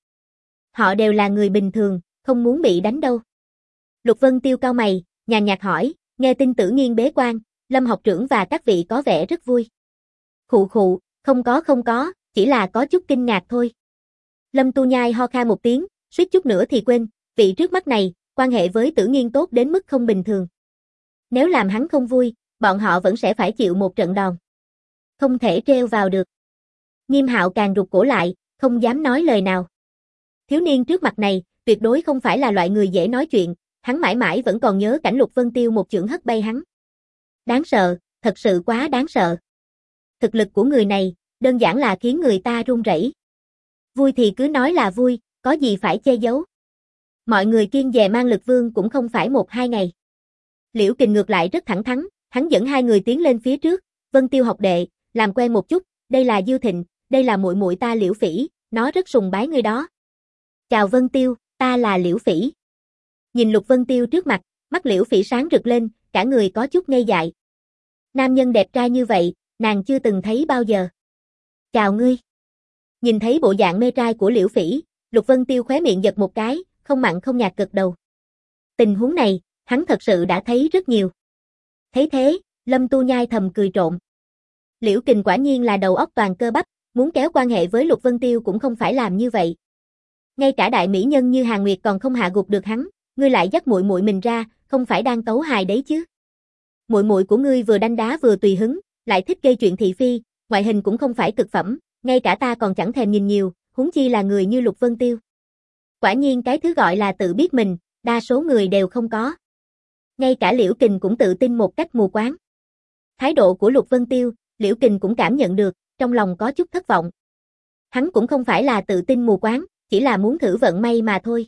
S1: Họ đều là người bình thường, không muốn bị đánh đâu. Lục Vân Tiêu cau mày, nhàn nhạt hỏi, nghe tin Tử Nghiên bế quan, Lâm học trưởng và các vị có vẻ rất vui. Khụ khụ, không có không có, chỉ là có chút kinh ngạc thôi. Lâm Tu Nhai ho khan một tiếng, suýt chút nữa thì quên, vị trước mắt này, quan hệ với Tử Nghiên tốt đến mức không bình thường. Nếu làm hắn không vui, bọn họ vẫn sẽ phải chịu một trận đòn. Không thể treo vào được. Nghiêm Hạo càng rụt cổ lại, không dám nói lời nào. Thiếu niên trước mặt này, tuyệt đối không phải là loại người dễ nói chuyện, hắn mãi mãi vẫn còn nhớ cảnh Lục Vân Tiêu một chưởng hất bay hắn. Đáng sợ, thật sự quá đáng sợ. Thực lực của người này, đơn giản là khiến người ta run rẩy. Vui thì cứ nói là vui, có gì phải che giấu. Mọi người kiêng dè mang Lực Vương cũng không phải một hai ngày. Liễu Kình ngược lại rất thẳng thắn, hắn dẫn hai người tiến lên phía trước, Vân Tiêu học đệ, làm quen một chút, đây là Diêu Thịnh, đây là muội muội ta Liễu Phỉ, nó rất sùng bái ngươi đó. Chào Vân Tiêu, ta là Liễu Phỉ. Nhìn Lục Vân Tiêu trước mặt, mắt Liễu Phỉ sáng rực lên, cả người có chút ngây dại. Nam nhân đẹp trai như vậy, nàng chưa từng thấy bao giờ. Chào ngươi. Nhìn thấy bộ dạng mê trai của Liễu Phỉ, Lục Vân Tiêu khóe miệng giật một cái, không mặn không nhạt gật đầu. Tình huống này, hắn thật sự đã thấy rất nhiều. Thấy thế, Lâm Tu Nhai thầm cười trộm. Liễu Kình quả nhiên là đầu óc toàn cơ bắp, muốn kéo quan hệ với Lục Vân Tiêu cũng không phải làm như vậy. Ngay cả đại mỹ nhân như Hàn Nguyệt còn không hạ gục được hắn, ngươi lại dắt muội muội mình ra, không phải đang tấu hài đấy chứ? Muội muội của ngươi vừa đanh đá vừa tùy hứng, lại thích gây chuyện thị phi, ngoại hình cũng không phải cực phẩm, ngay cả ta còn chẳng thèm nhìn nhiều, huống chi là người như Lục Vân Tiêu. Quả nhiên cái thứ gọi là tự biết mình, đa số người đều không có. Ngay cả Liễu Kình cũng tự tin một cách mù quáng. Thái độ của Lục Vân Tiêu, Liễu Kình cũng cảm nhận được, trong lòng có chút thất vọng. Hắn cũng không phải là tự tin mù quáng, chỉ là muốn thử vận may mà thôi.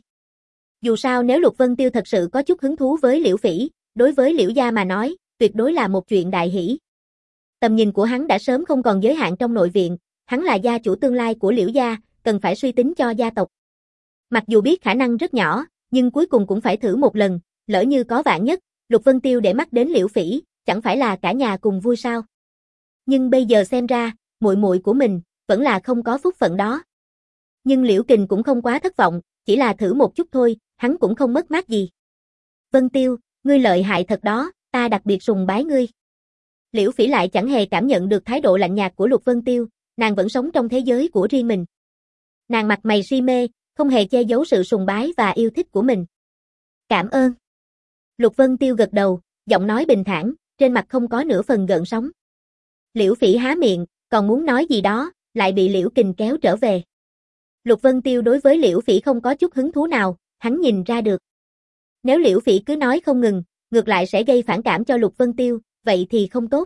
S1: Dù sao nếu Lục Vân Tiêu thật sự có chút hứng thú với Liễu Phỉ, đối với Liễu gia mà nói, tuyệt đối là một chuyện đại hỷ. Tầm nhìn của hắn đã sớm không còn giới hạn trong nội viện, hắn là gia chủ tương lai của Liễu gia, cần phải suy tính cho gia tộc. Mặc dù biết khả năng rất nhỏ, nhưng cuối cùng cũng phải thử một lần, lỡ như có vạn nhất, Lục Vân Tiêu để mắt đến Liễu Phỉ, chẳng phải là cả nhà cùng vui sao? Nhưng bây giờ xem ra, muội muội của mình vẫn là không có phúc phận đó. Nhưng Liễu Kình cũng không quá thất vọng, chỉ là thử một chút thôi, hắn cũng không mất mát gì. Vân Tiêu, ngươi lợi hại thật đó, ta đặc biệt sùng bái ngươi. Liễu Phỉ lại chẳng hề cảm nhận được thái độ lạnh nhạt của Lục Vân Tiêu, nàng vẫn sống trong thế giới của riêng mình. Nàng mặt mày si mê, không hề che giấu sự sùng bái và yêu thích của mình. Cảm ơn. Lục Vân Tiêu gật đầu, giọng nói bình thản, trên mặt không có nửa phần gợn sóng. Liễu Phỉ há miệng, còn muốn nói gì đó, lại bị Liễu Kình kéo trở về. Lục Vân Tiêu đối với Liễu Phỉ không có chút hứng thú nào, hắn nhìn ra được. Nếu Liễu Phỉ cứ nói không ngừng, ngược lại sẽ gây phản cảm cho Lục Vân Tiêu, vậy thì không tốt.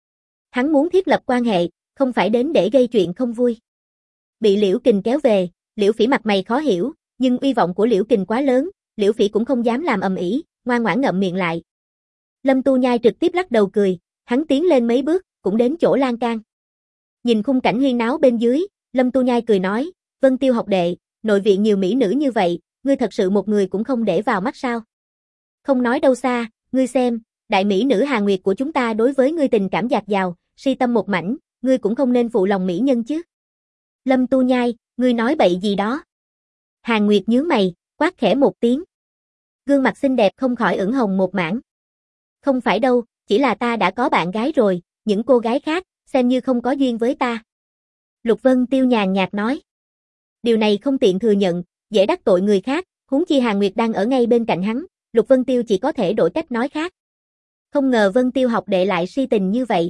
S1: Hắn muốn thiết lập quan hệ, không phải đến để gây chuyện không vui. Bị Liễu Kình kéo về, Liễu Phỉ mặt mày khó hiểu, nhưng uy vọng của Liễu Kình quá lớn, Liễu Phỉ cũng không dám làm ầm ĩ, ngoan ngoãn ngậm miệng lại. Lâm Tu Nhai trực tiếp lắc đầu cười, hắn tiến lên mấy bước, cũng đến chỗ lan can. Nhìn khung cảnh huyên náo bên dưới, Lâm Tu Nhai cười nói, Vân Tiêu học đệ, nội viện nhiều mỹ nữ như vậy, ngươi thật sự một người cũng không để vào mắt sao? Không nói đâu xa, ngươi xem, đại mỹ nữ Hàn Nguyệt của chúng ta đối với ngươi tình cảm dạt dào, si tâm một mảnh, ngươi cũng không nên phụ lòng mỹ nhân chứ. Lâm Tu Nhai, ngươi nói bậy gì đó? Hàn Nguyệt nhướng mày, quát khẽ một tiếng. Gương mặt xinh đẹp không khỏi ửng hồng một mảng. Không phải đâu, chỉ là ta đã có bạn gái rồi, những cô gái khác, xem như không có duyên với ta. Lục Vân Tiêu nhàn nhạt nói. Điều này không tiện thừa nhận, dễ đắc tội người khác, huống chi Hàn Nguyệt đang ở ngay bên cạnh hắn, Lục Vân Tiêu chỉ có thể đổi cách nói khác. Không ngờ Vân Tiêu học đệ lại si tình như vậy.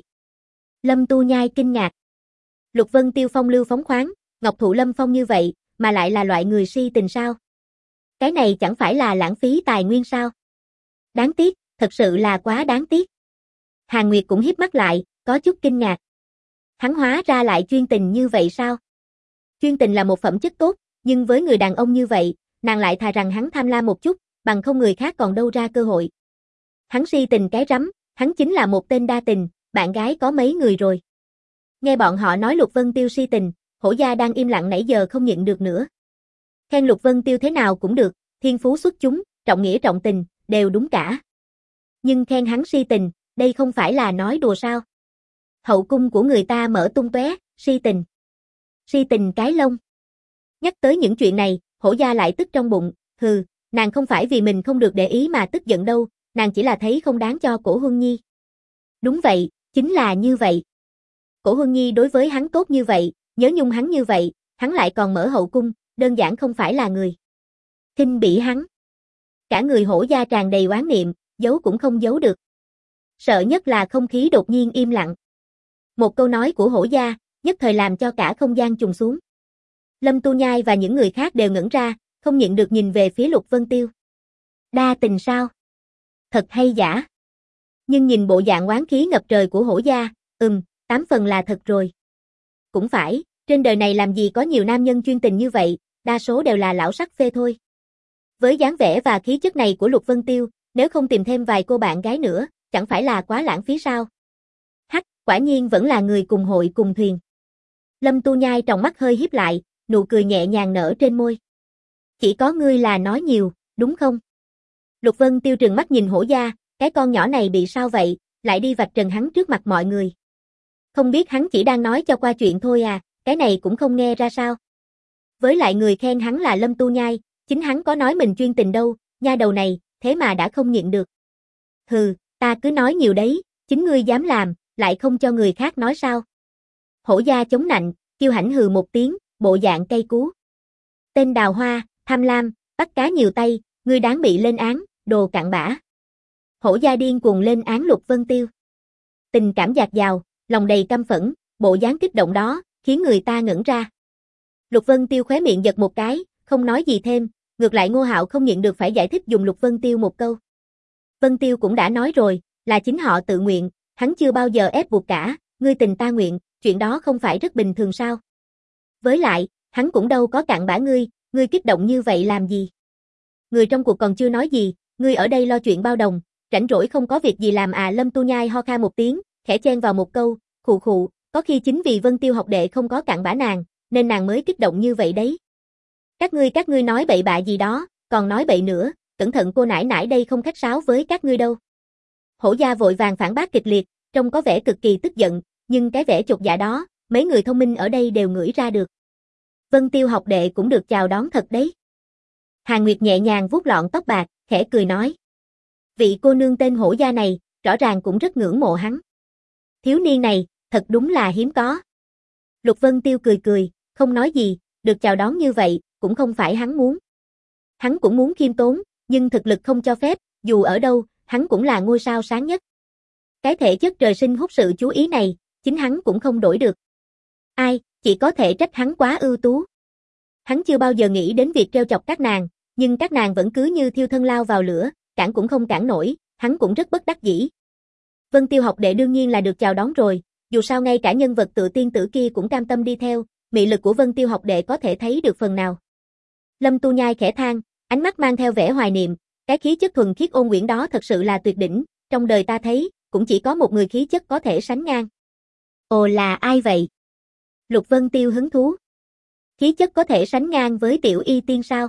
S1: Lâm Tu Nhai kinh ngạc. Lục Vân Tiêu phong lưu phóng khoáng, ngọc thụ lâm phong như vậy, mà lại là loại người si tình sao? Cái này chẳng phải là lãng phí tài nguyên sao? Đáng tiếc, thật sự là quá đáng tiếc. Hàn Nguyệt cũng híp mắt lại, có chút kinh ngạc. Hắn hóa ra lại chuyên tình như vậy sao? Chuyên tình là một phẩm chất tốt, nhưng với người đàn ông như vậy, nàng lại thà rằng hắn tham lam một chút, bằng không người khác còn đâu ra cơ hội. Hắn si tình cái rắm, hắn chính là một tên đa tình, bạn gái có mấy người rồi. Nghe bọn họ nói Lục Vân Tiêu si tình, Hổ gia đang im lặng nãy giờ không nhịn được nữa. Khen Lục Vân Tiêu thế nào cũng được, thiên phú xuất chúng, trọng nghĩa trọng tình, đều đúng cả. Nhưng khen hắn si tình, đây không phải là nói đùa sao? Hậu cung của người ta mở tung tóe, si tình. Si tình cái lông. Nhắc tới những chuyện này, Hổ gia lại tức trong bụng, hừ, nàng không phải vì mình không được để ý mà tức giận đâu, nàng chỉ là thấy không đáng cho Cổ Huân Nhi. Đúng vậy, chính là như vậy. Cổ Huân Nhi đối với hắn tốt như vậy, nhớ nhung hắn như vậy, hắn lại còn mở hậu cung, đơn giản không phải là người. Khinh bỉ hắn. Cả người Hổ gia tràn đầy oán niệm, giấu cũng không giấu được. sợ nhất là không khí đột nhiên im lặng. Một câu nói của Hổ gia, nhất thời làm cho cả không gian trùng xuống. Lâm Tu Nhai và những người khác đều ngẩn ra, không nhịn được nhìn về phía Lục Vân Tiêu. Đa tình sao? Thật hay giả? Nhưng nhìn bộ dạng oán khí ngập trời của Hổ gia, ừm, tám phần là thật rồi. Cũng phải, trên đời này làm gì có nhiều nam nhân chuyên tình như vậy, đa số đều là lão sắc phê thôi. Với dáng vẻ và khí chất này của Lục Vân Tiêu, nếu không tìm thêm vài cô bạn gái nữa, chẳng phải là quá lãng phí sao? Hắc, quả nhiên vẫn là người cùng hội cùng thuyền. Lâm Tu Nhai tròng mắt hơi híp lại, nụ cười nhẹ nhàng nở trên môi. Chỉ có ngươi là nói nhiều, đúng không? Lục Vân Tiêu trừng mắt nhìn Hổ gia, cái con nhỏ này bị sao vậy, lại đi vạch trần hắn trước mặt mọi người. Không biết hắn chỉ đang nói cho qua chuyện thôi à, cái này cũng không nghe ra sao. Với lại người khen hắn là Lâm Tu Nhai, chính hắn có nói mình chuyên tình đâu, nha đầu này, thế mà đã không nhịn được. Hừ, ta cứ nói nhiều đấy, chính ngươi dám làm, lại không cho người khác nói sao. Hổ gia chống nạnh, kiêu hãnh hừ một tiếng, bộ dạng cay cú. Tên đào hoa, tham lam, bắt cá nhiều tay, ngươi đáng bị lên án, đồ cặn bã. Hổ gia điên cuồng lên án Lục Vân Tiêu. Tình cảm dạt dào, lòng đầy căm phẫn, bộ dáng kích động đó, khiến người ta ngẩn ra. Lục Vân Tiêu khóe miệng giật một cái, không nói gì thêm, ngược lại Ngô Hạo không nhịn được phải giải thích dùng Lục Vân Tiêu một câu. Vân Tiêu cũng đã nói rồi, là chính họ tự nguyện, hắn chưa bao giờ ép buộc cả, ngươi tình ta nguyện, chuyện đó không phải rất bình thường sao? Với lại, hắn cũng đâu có cặn bã ngươi, ngươi kích động như vậy làm gì? Người trong cuộc còn chưa nói gì, ngươi ở đây lo chuyện bao đồng, rảnh rỗi không có việc gì làm à? Lâm Tu Nhai ho khan một tiếng, khẽ chen vào một câu, khụ khụ, có khi chính vì Vân Tiêu học đệ không có cặn bã nàng, nên nàng mới kích động như vậy đấy. Các ngươi các ngươi nói bậy bạ gì đó, còn nói bậy nữa, cẩn thận cô nãi nãi đây không khách sáo với các ngươi đâu. Hổ gia vội vàng phản bác kịch liệt, trông có vẻ cực kỳ tức giận, nhưng cái vẻ chột dạ đó, mấy người thông minh ở đây đều ngửi ra được. Vân Tiêu học đệ cũng được chào đón thật đấy. Hàn Nguyệt nhẹ nhàng vuốt lọn tóc bạc, khẽ cười nói. Vị cô nương tên Hổ gia này, rõ ràng cũng rất ngưỡng mộ hắn. Thiếu niên này, thật đúng là hiếm có. Lục Vân Tiêu cười cười, không nói gì, được chào đón như vậy, cũng không phải hắn muốn. Hắn cũng muốn khiêm tốn, nhưng thực lực không cho phép, dù ở đâu, hắn cũng là ngôi sao sáng nhất. Cái thể chất trời sinh hút sự chú ý này, chính hắn cũng không đổi được. Ai, chỉ có thể trách hắn quá ưu tú. Hắn chưa bao giờ nghĩ đến việc trêu chọc các nàng, nhưng các nàng vẫn cứ như thiêu thân lao vào lửa, cản cũng không cản nổi, hắn cũng rất bất đắc dĩ. Vân Tiêu học đệ đương nhiên là được chào đón rồi, dù sao ngay cả nhân vật tự tiên tử kia cũng cam tâm đi theo, mị lực của Vân Tiêu học đệ có thể thấy được phần nào. Lâm Tu Nhai khẽ than, ánh mắt mang theo vẻ hoài niệm, cái khí chất thuần khiết ôn quyển đó thật sự là tuyệt đỉnh, trong đời ta thấy, cũng chỉ có một người khí chất có thể sánh ngang. Ồ, là ai vậy? Lục Vân Tiêu hứng thú. Khí chất có thể sánh ngang với Tiểu Y Tiên sao?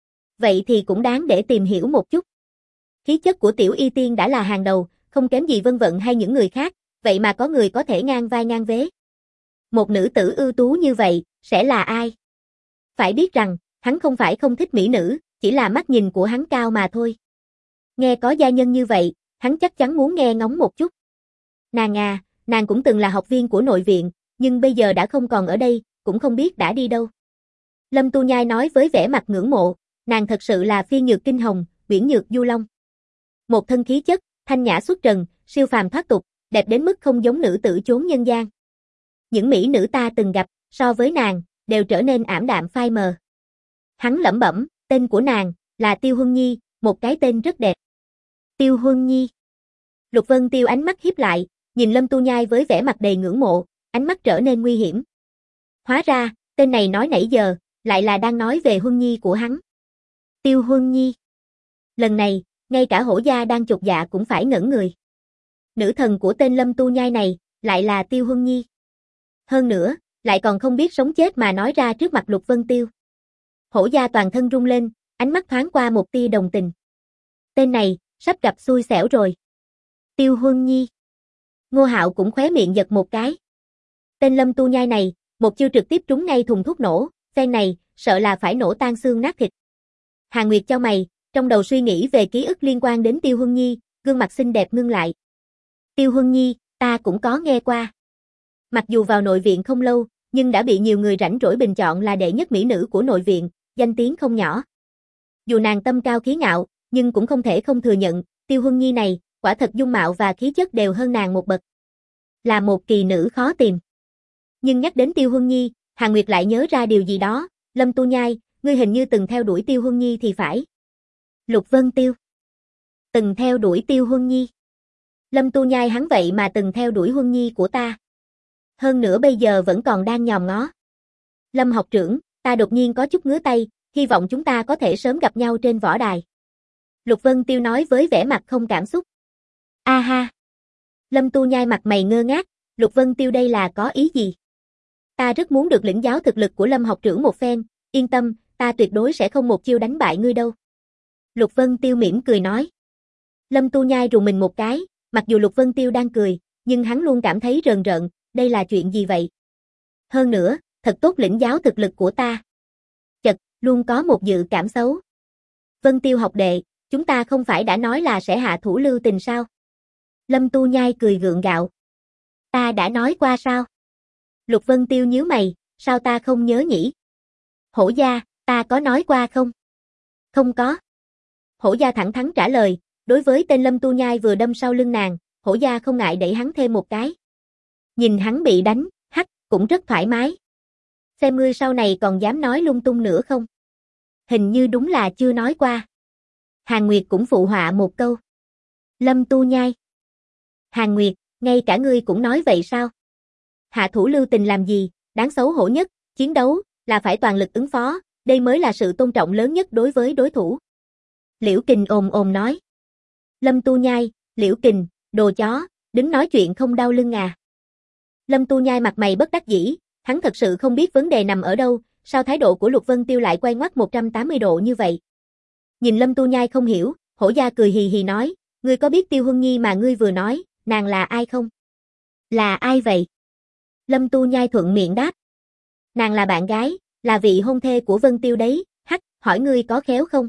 S1: Vậy thì cũng đáng để tìm hiểu một chút. Khí chất của Tiểu Y Tiên đã là hàng đầu, không kém gì Vân Vận hay những người khác, vậy mà có người có thể ngang vai ngang vế. Một nữ tử ưu tú như vậy, sẽ là ai? Phải biết rằng, hắn không phải không thích mỹ nữ, chỉ là mắt nhìn của hắn cao mà thôi. Nghe có gia nhân như vậy, hắn chắc chắn muốn nghe ngóng một chút. Nàng à, nàng cũng từng là học viên của nội viện, nhưng bây giờ đã không còn ở đây, cũng không biết đã đi đâu. Lâm Tu Nhai nói với vẻ mặt ngưỡng mộ, nàng thật sự là phiên nhược kinh hồng, uyển nhược du long. Một thân khí chất, thanh nhã xuất trần, siêu phàm thoát tục, đẹp đến mức không giống nữ tử chốn nhân gian. Những mỹ nữ ta từng gặp, so với nàng, đều trở nên ảm đạm phai mờ. Hắn lẩm bẩm, tên của nàng, là Tiêu Huân Nhi, một cái tên rất đẹp. Tiêu Huân Nhi. Lục Vân Tiêu ánh mắt híp lại, nhìn Lâm Tu Nhai với vẻ mặt đầy ngưỡng mộ, ánh mắt trở nên nguy hiểm. Hóa ra, tên này nói nãy giờ, lại là đang nói về Huân Nhi của hắn. Tiêu Huân Nhi. Lần này, ngay cả Hổ gia đang chột dạ cũng phải ngẩn người. Nữ thần của tên Lâm Tu Nhai này, lại là Tiêu Huân Nhi. Hơn nữa, lại còn không biết sống chết mà nói ra trước mặt Lục Vân Tiêu. Hổ gia toàn thân rung lên, ánh mắt thoáng qua một tia đồng tình. Tên này, sắp gặp xui xẻo rồi. Tiêu Huân Nhi. Ngô Hạo cũng khóe miệng giật một cái. Tên Lâm Tu Nhai này, một chiêu trực tiếp trúng ngay thùng thuốc nổ, phen này, sợ là phải nổ tan xương nát thịt. Hàn Nguyệt chau mày, trong đầu suy nghĩ về ký ức liên quan đến Tiêu Huân Nhi, gương mặt xinh đẹp ngưng lại. Tiêu Huân Nhi, ta cũng có nghe qua. Mặc dù vào nội viện không lâu, nhưng đã bị nhiều người rảnh rỗi bình chọn là đệ nhất mỹ nữ của nội viện, danh tiếng không nhỏ. Dù nàng tâm cao khí ngạo, nhưng cũng không thể không thừa nhận, Tiêu Huân Nhi này, quả thật dung mạo và khí chất đều hơn nàng một bậc. Là một kỳ nữ khó tìm. Nhưng nhắc đến Tiêu Huân Nhi, Hàn Nguyệt lại nhớ ra điều gì đó, Lâm Tu Nhai, ngươi hình như từng theo đuổi Tiêu Huân Nhi thì phải. Lục Vân Tiêu. Từng theo đuổi Tiêu Huân Nhi. Lâm Tu Nhai hắn vậy mà từng theo đuổi Huân Nhi của ta. Hơn nữa bây giờ vẫn còn đang nhòm ngó. Lâm học trưởng, ta đột nhiên có chút ngứa tay, hy vọng chúng ta có thể sớm gặp nhau trên võ đài. Lục Vân Tiêu nói với vẻ mặt không cảm xúc. A ha. Lâm Tu Nhai mặt mày ngơ ngác, Lục Vân Tiêu đây là có ý gì? Ta rất muốn được lĩnh giáo thực lực của Lâm học trưởng một phen, yên tâm, ta tuyệt đối sẽ không một chiêu đánh bại ngươi đâu. Lục Vân Tiêu mỉm cười nói. Lâm Tu Nhai rùng mình một cái, mặc dù Lục Vân Tiêu đang cười, nhưng hắn luôn cảm thấy rờn rợn, đây là chuyện gì vậy? Hơn nữa, thật tốt lĩnh giáo thực lực của ta. Chật, luôn có một dự cảm xấu. Vân Tiêu học đệ, chúng ta không phải đã nói là sẽ hạ thủ lưu tình sao? Lâm Tu Nhai cười gượng gạo. Ta đã nói qua sao? Lục Vân Tiêu nhíu mày, sao ta không nhớ nhỉ? Hổ gia, ta có nói qua không? Không có. Hổ gia thẳng thắn trả lời, đối với tên Lâm Tu Nhai vừa đâm sau lưng nàng, hổ gia không ngại đẩy hắn thêm một cái. Nhìn hắn bị đánh, hắc, cũng rất thoải mái. Xem ngươi sau này còn dám nói lung tung nữa không? Hình như đúng là chưa nói qua. Hàn Nguyệt cũng phụ họa một câu. Lâm Tu Nhai. Hàn Nguyệt, ngay cả ngươi cũng nói vậy sao? Hạ thủ lưu tình làm gì, đáng xấu hổ nhất, chiến đấu, là phải toàn lực ứng phó, đây mới là sự tôn trọng lớn nhất đối với đối thủ. Liễu Kình ồm ồm nói. Lâm Tu Nhai, Liễu Kình, đồ chó, đứng nói chuyện không đau lưng à. Lâm Tu Nhai mặt mày bất đắc dĩ, hắn thật sự không biết vấn đề nằm ở đâu, sao thái độ của Lục Vân Tiêu lại quay ngoắt một trăm tám mươi độ như vậy. Nhìn Lâm Tu Nhai không hiểu, hổ gia cười hì hì nói, ngươi có biết Tiêu Huân Nhi mà ngươi vừa nói, nàng là ai không? Là ai vậy? Lâm Tu Nhai thuận miệng đáp. Nàng là bạn gái, là vị hôn thê của Vân Tiêu đấy, hắc, hỏi ngươi có khéo không?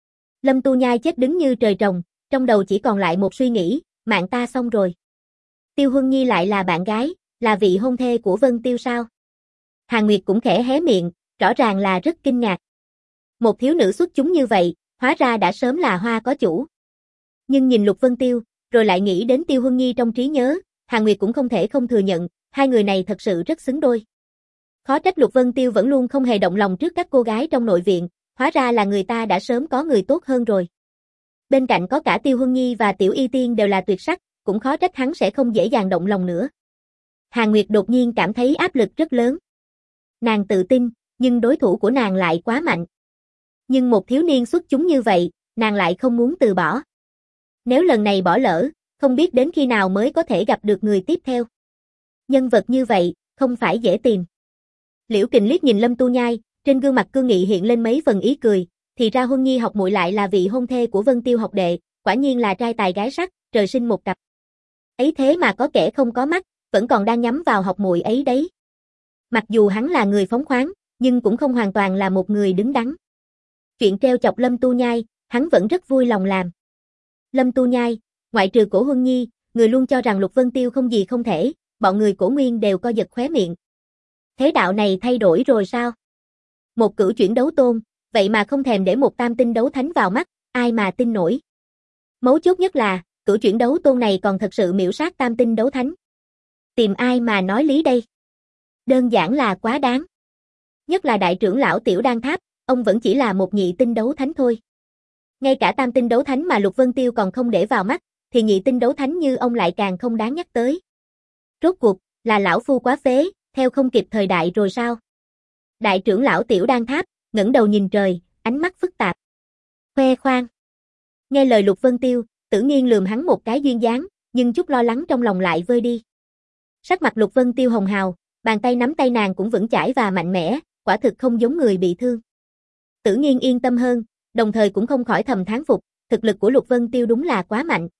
S1: Lâm Tu Nhai chết đứng như trời trồng, trong đầu chỉ còn lại một suy nghĩ, mạng ta xong rồi. Tiêu Huân Nhi lại là bạn gái, là vị hôn thê của Vân Tiêu sao? Hàn Nguyệt cũng khẽ hé miệng, rõ ràng là rất kinh ngạc. Một thiếu nữ xuất chúng như vậy, hóa ra đã sớm là hoa có chủ. Nhưng nhìn Lục Vân Tiêu, rồi lại nghĩ đến Tiêu Huân Nhi trong trí nhớ, Hàn Nguyệt cũng không thể không thừa nhận, hai người này thật sự rất xứng đôi. Khó trách Lục Vân Tiêu vẫn luôn không hề động lòng trước các cô gái trong nội viện, hóa ra là người ta đã sớm có người tốt hơn rồi. Bên cạnh có cả Tiêu Huân Nhi và Tiểu Y Tiên đều là tuyệt sắc, cũng khó trách hắn sẽ không dễ dàng động lòng nữa. Hàn Nguyệt đột nhiên cảm thấy áp lực rất lớn. Nàng tự tin, nhưng đối thủ của nàng lại quá mạnh. Nhưng một thiếu niên xuất chúng như vậy, nàng lại không muốn từ bỏ. Nếu lần này bỏ lỡ, không biết đến khi nào mới có thể gặp được người tiếp theo. Nhân vật như vậy, không phải dễ tìm. Liễu Kình liếc nhìn Lâm Tu Nhai, trên gương mặt cương nghị hiện lên mấy phần ý cười, thì ra Huân Nhi học muội lại là vị hôn thê của Vân Tiêu học đệ, quả nhiên là trai tài gái sắc, trời sinh một cặp. Ấy thế mà có kẻ không có mắt, vẫn còn đang nhắm vào học muội ấy đấy. Mặc dù hắn là người phóng khoáng, nhưng cũng không hoàn toàn là một người đứng đắn. Chuyện treo chọc Lâm Tu Nhai, hắn vẫn rất vui lòng làm. Lâm Tu Nhai, ngoại trừ Cổ Huân Nhi, người luôn cho rằng Lục Vân Tiêu không gì không thể, bọn người Cổ Nguyên đều co giật khóe miệng. Thế đạo này thay đổi rồi sao? Một cửu chuyển đấu tôn, vậy mà không thèm để một tam tinh đấu thánh vào mắt, ai mà tin nổi. Mấu chốt nhất là, cửu chuyển đấu tôn này còn thật sự miểu sát tam tinh đấu thánh. Tìm ai mà nói lý đây? Đơn giản là quá đáng. Nhất là đại trưởng lão Tiểu Đan Tháp, ông vẫn chỉ là một nhị tinh đấu thánh thôi. Ngay cả tam tinh đấu thánh mà Lục Vân Tiêu còn không để vào mắt, thì nhị tinh đấu thánh như ông lại càng không đáng nhắc tới. Rốt cuộc, là lão phu quá phế, theo không kịp thời đại rồi sao? Đại trưởng lão Tiểu Đan Tháp, ngẩng đầu nhìn trời, ánh mắt phức tạp. Khoe khoang. Nghe lời Lục Vân Tiêu, Tử Nghiên lườm hắn một cái duyên dáng, nhưng chút lo lắng trong lòng lại vơi đi. Sắc mặt Lục Vân Tiêu hồng hào, bàn tay nắm tay nàng cũng vững chãi và mạnh mẽ, quả thực không giống người bị thương. Tử Nghiên yên tâm hơn, đồng thời cũng không khỏi thầm thán phục, thực lực của Lục Vân Tiêu đúng là quá mạnh.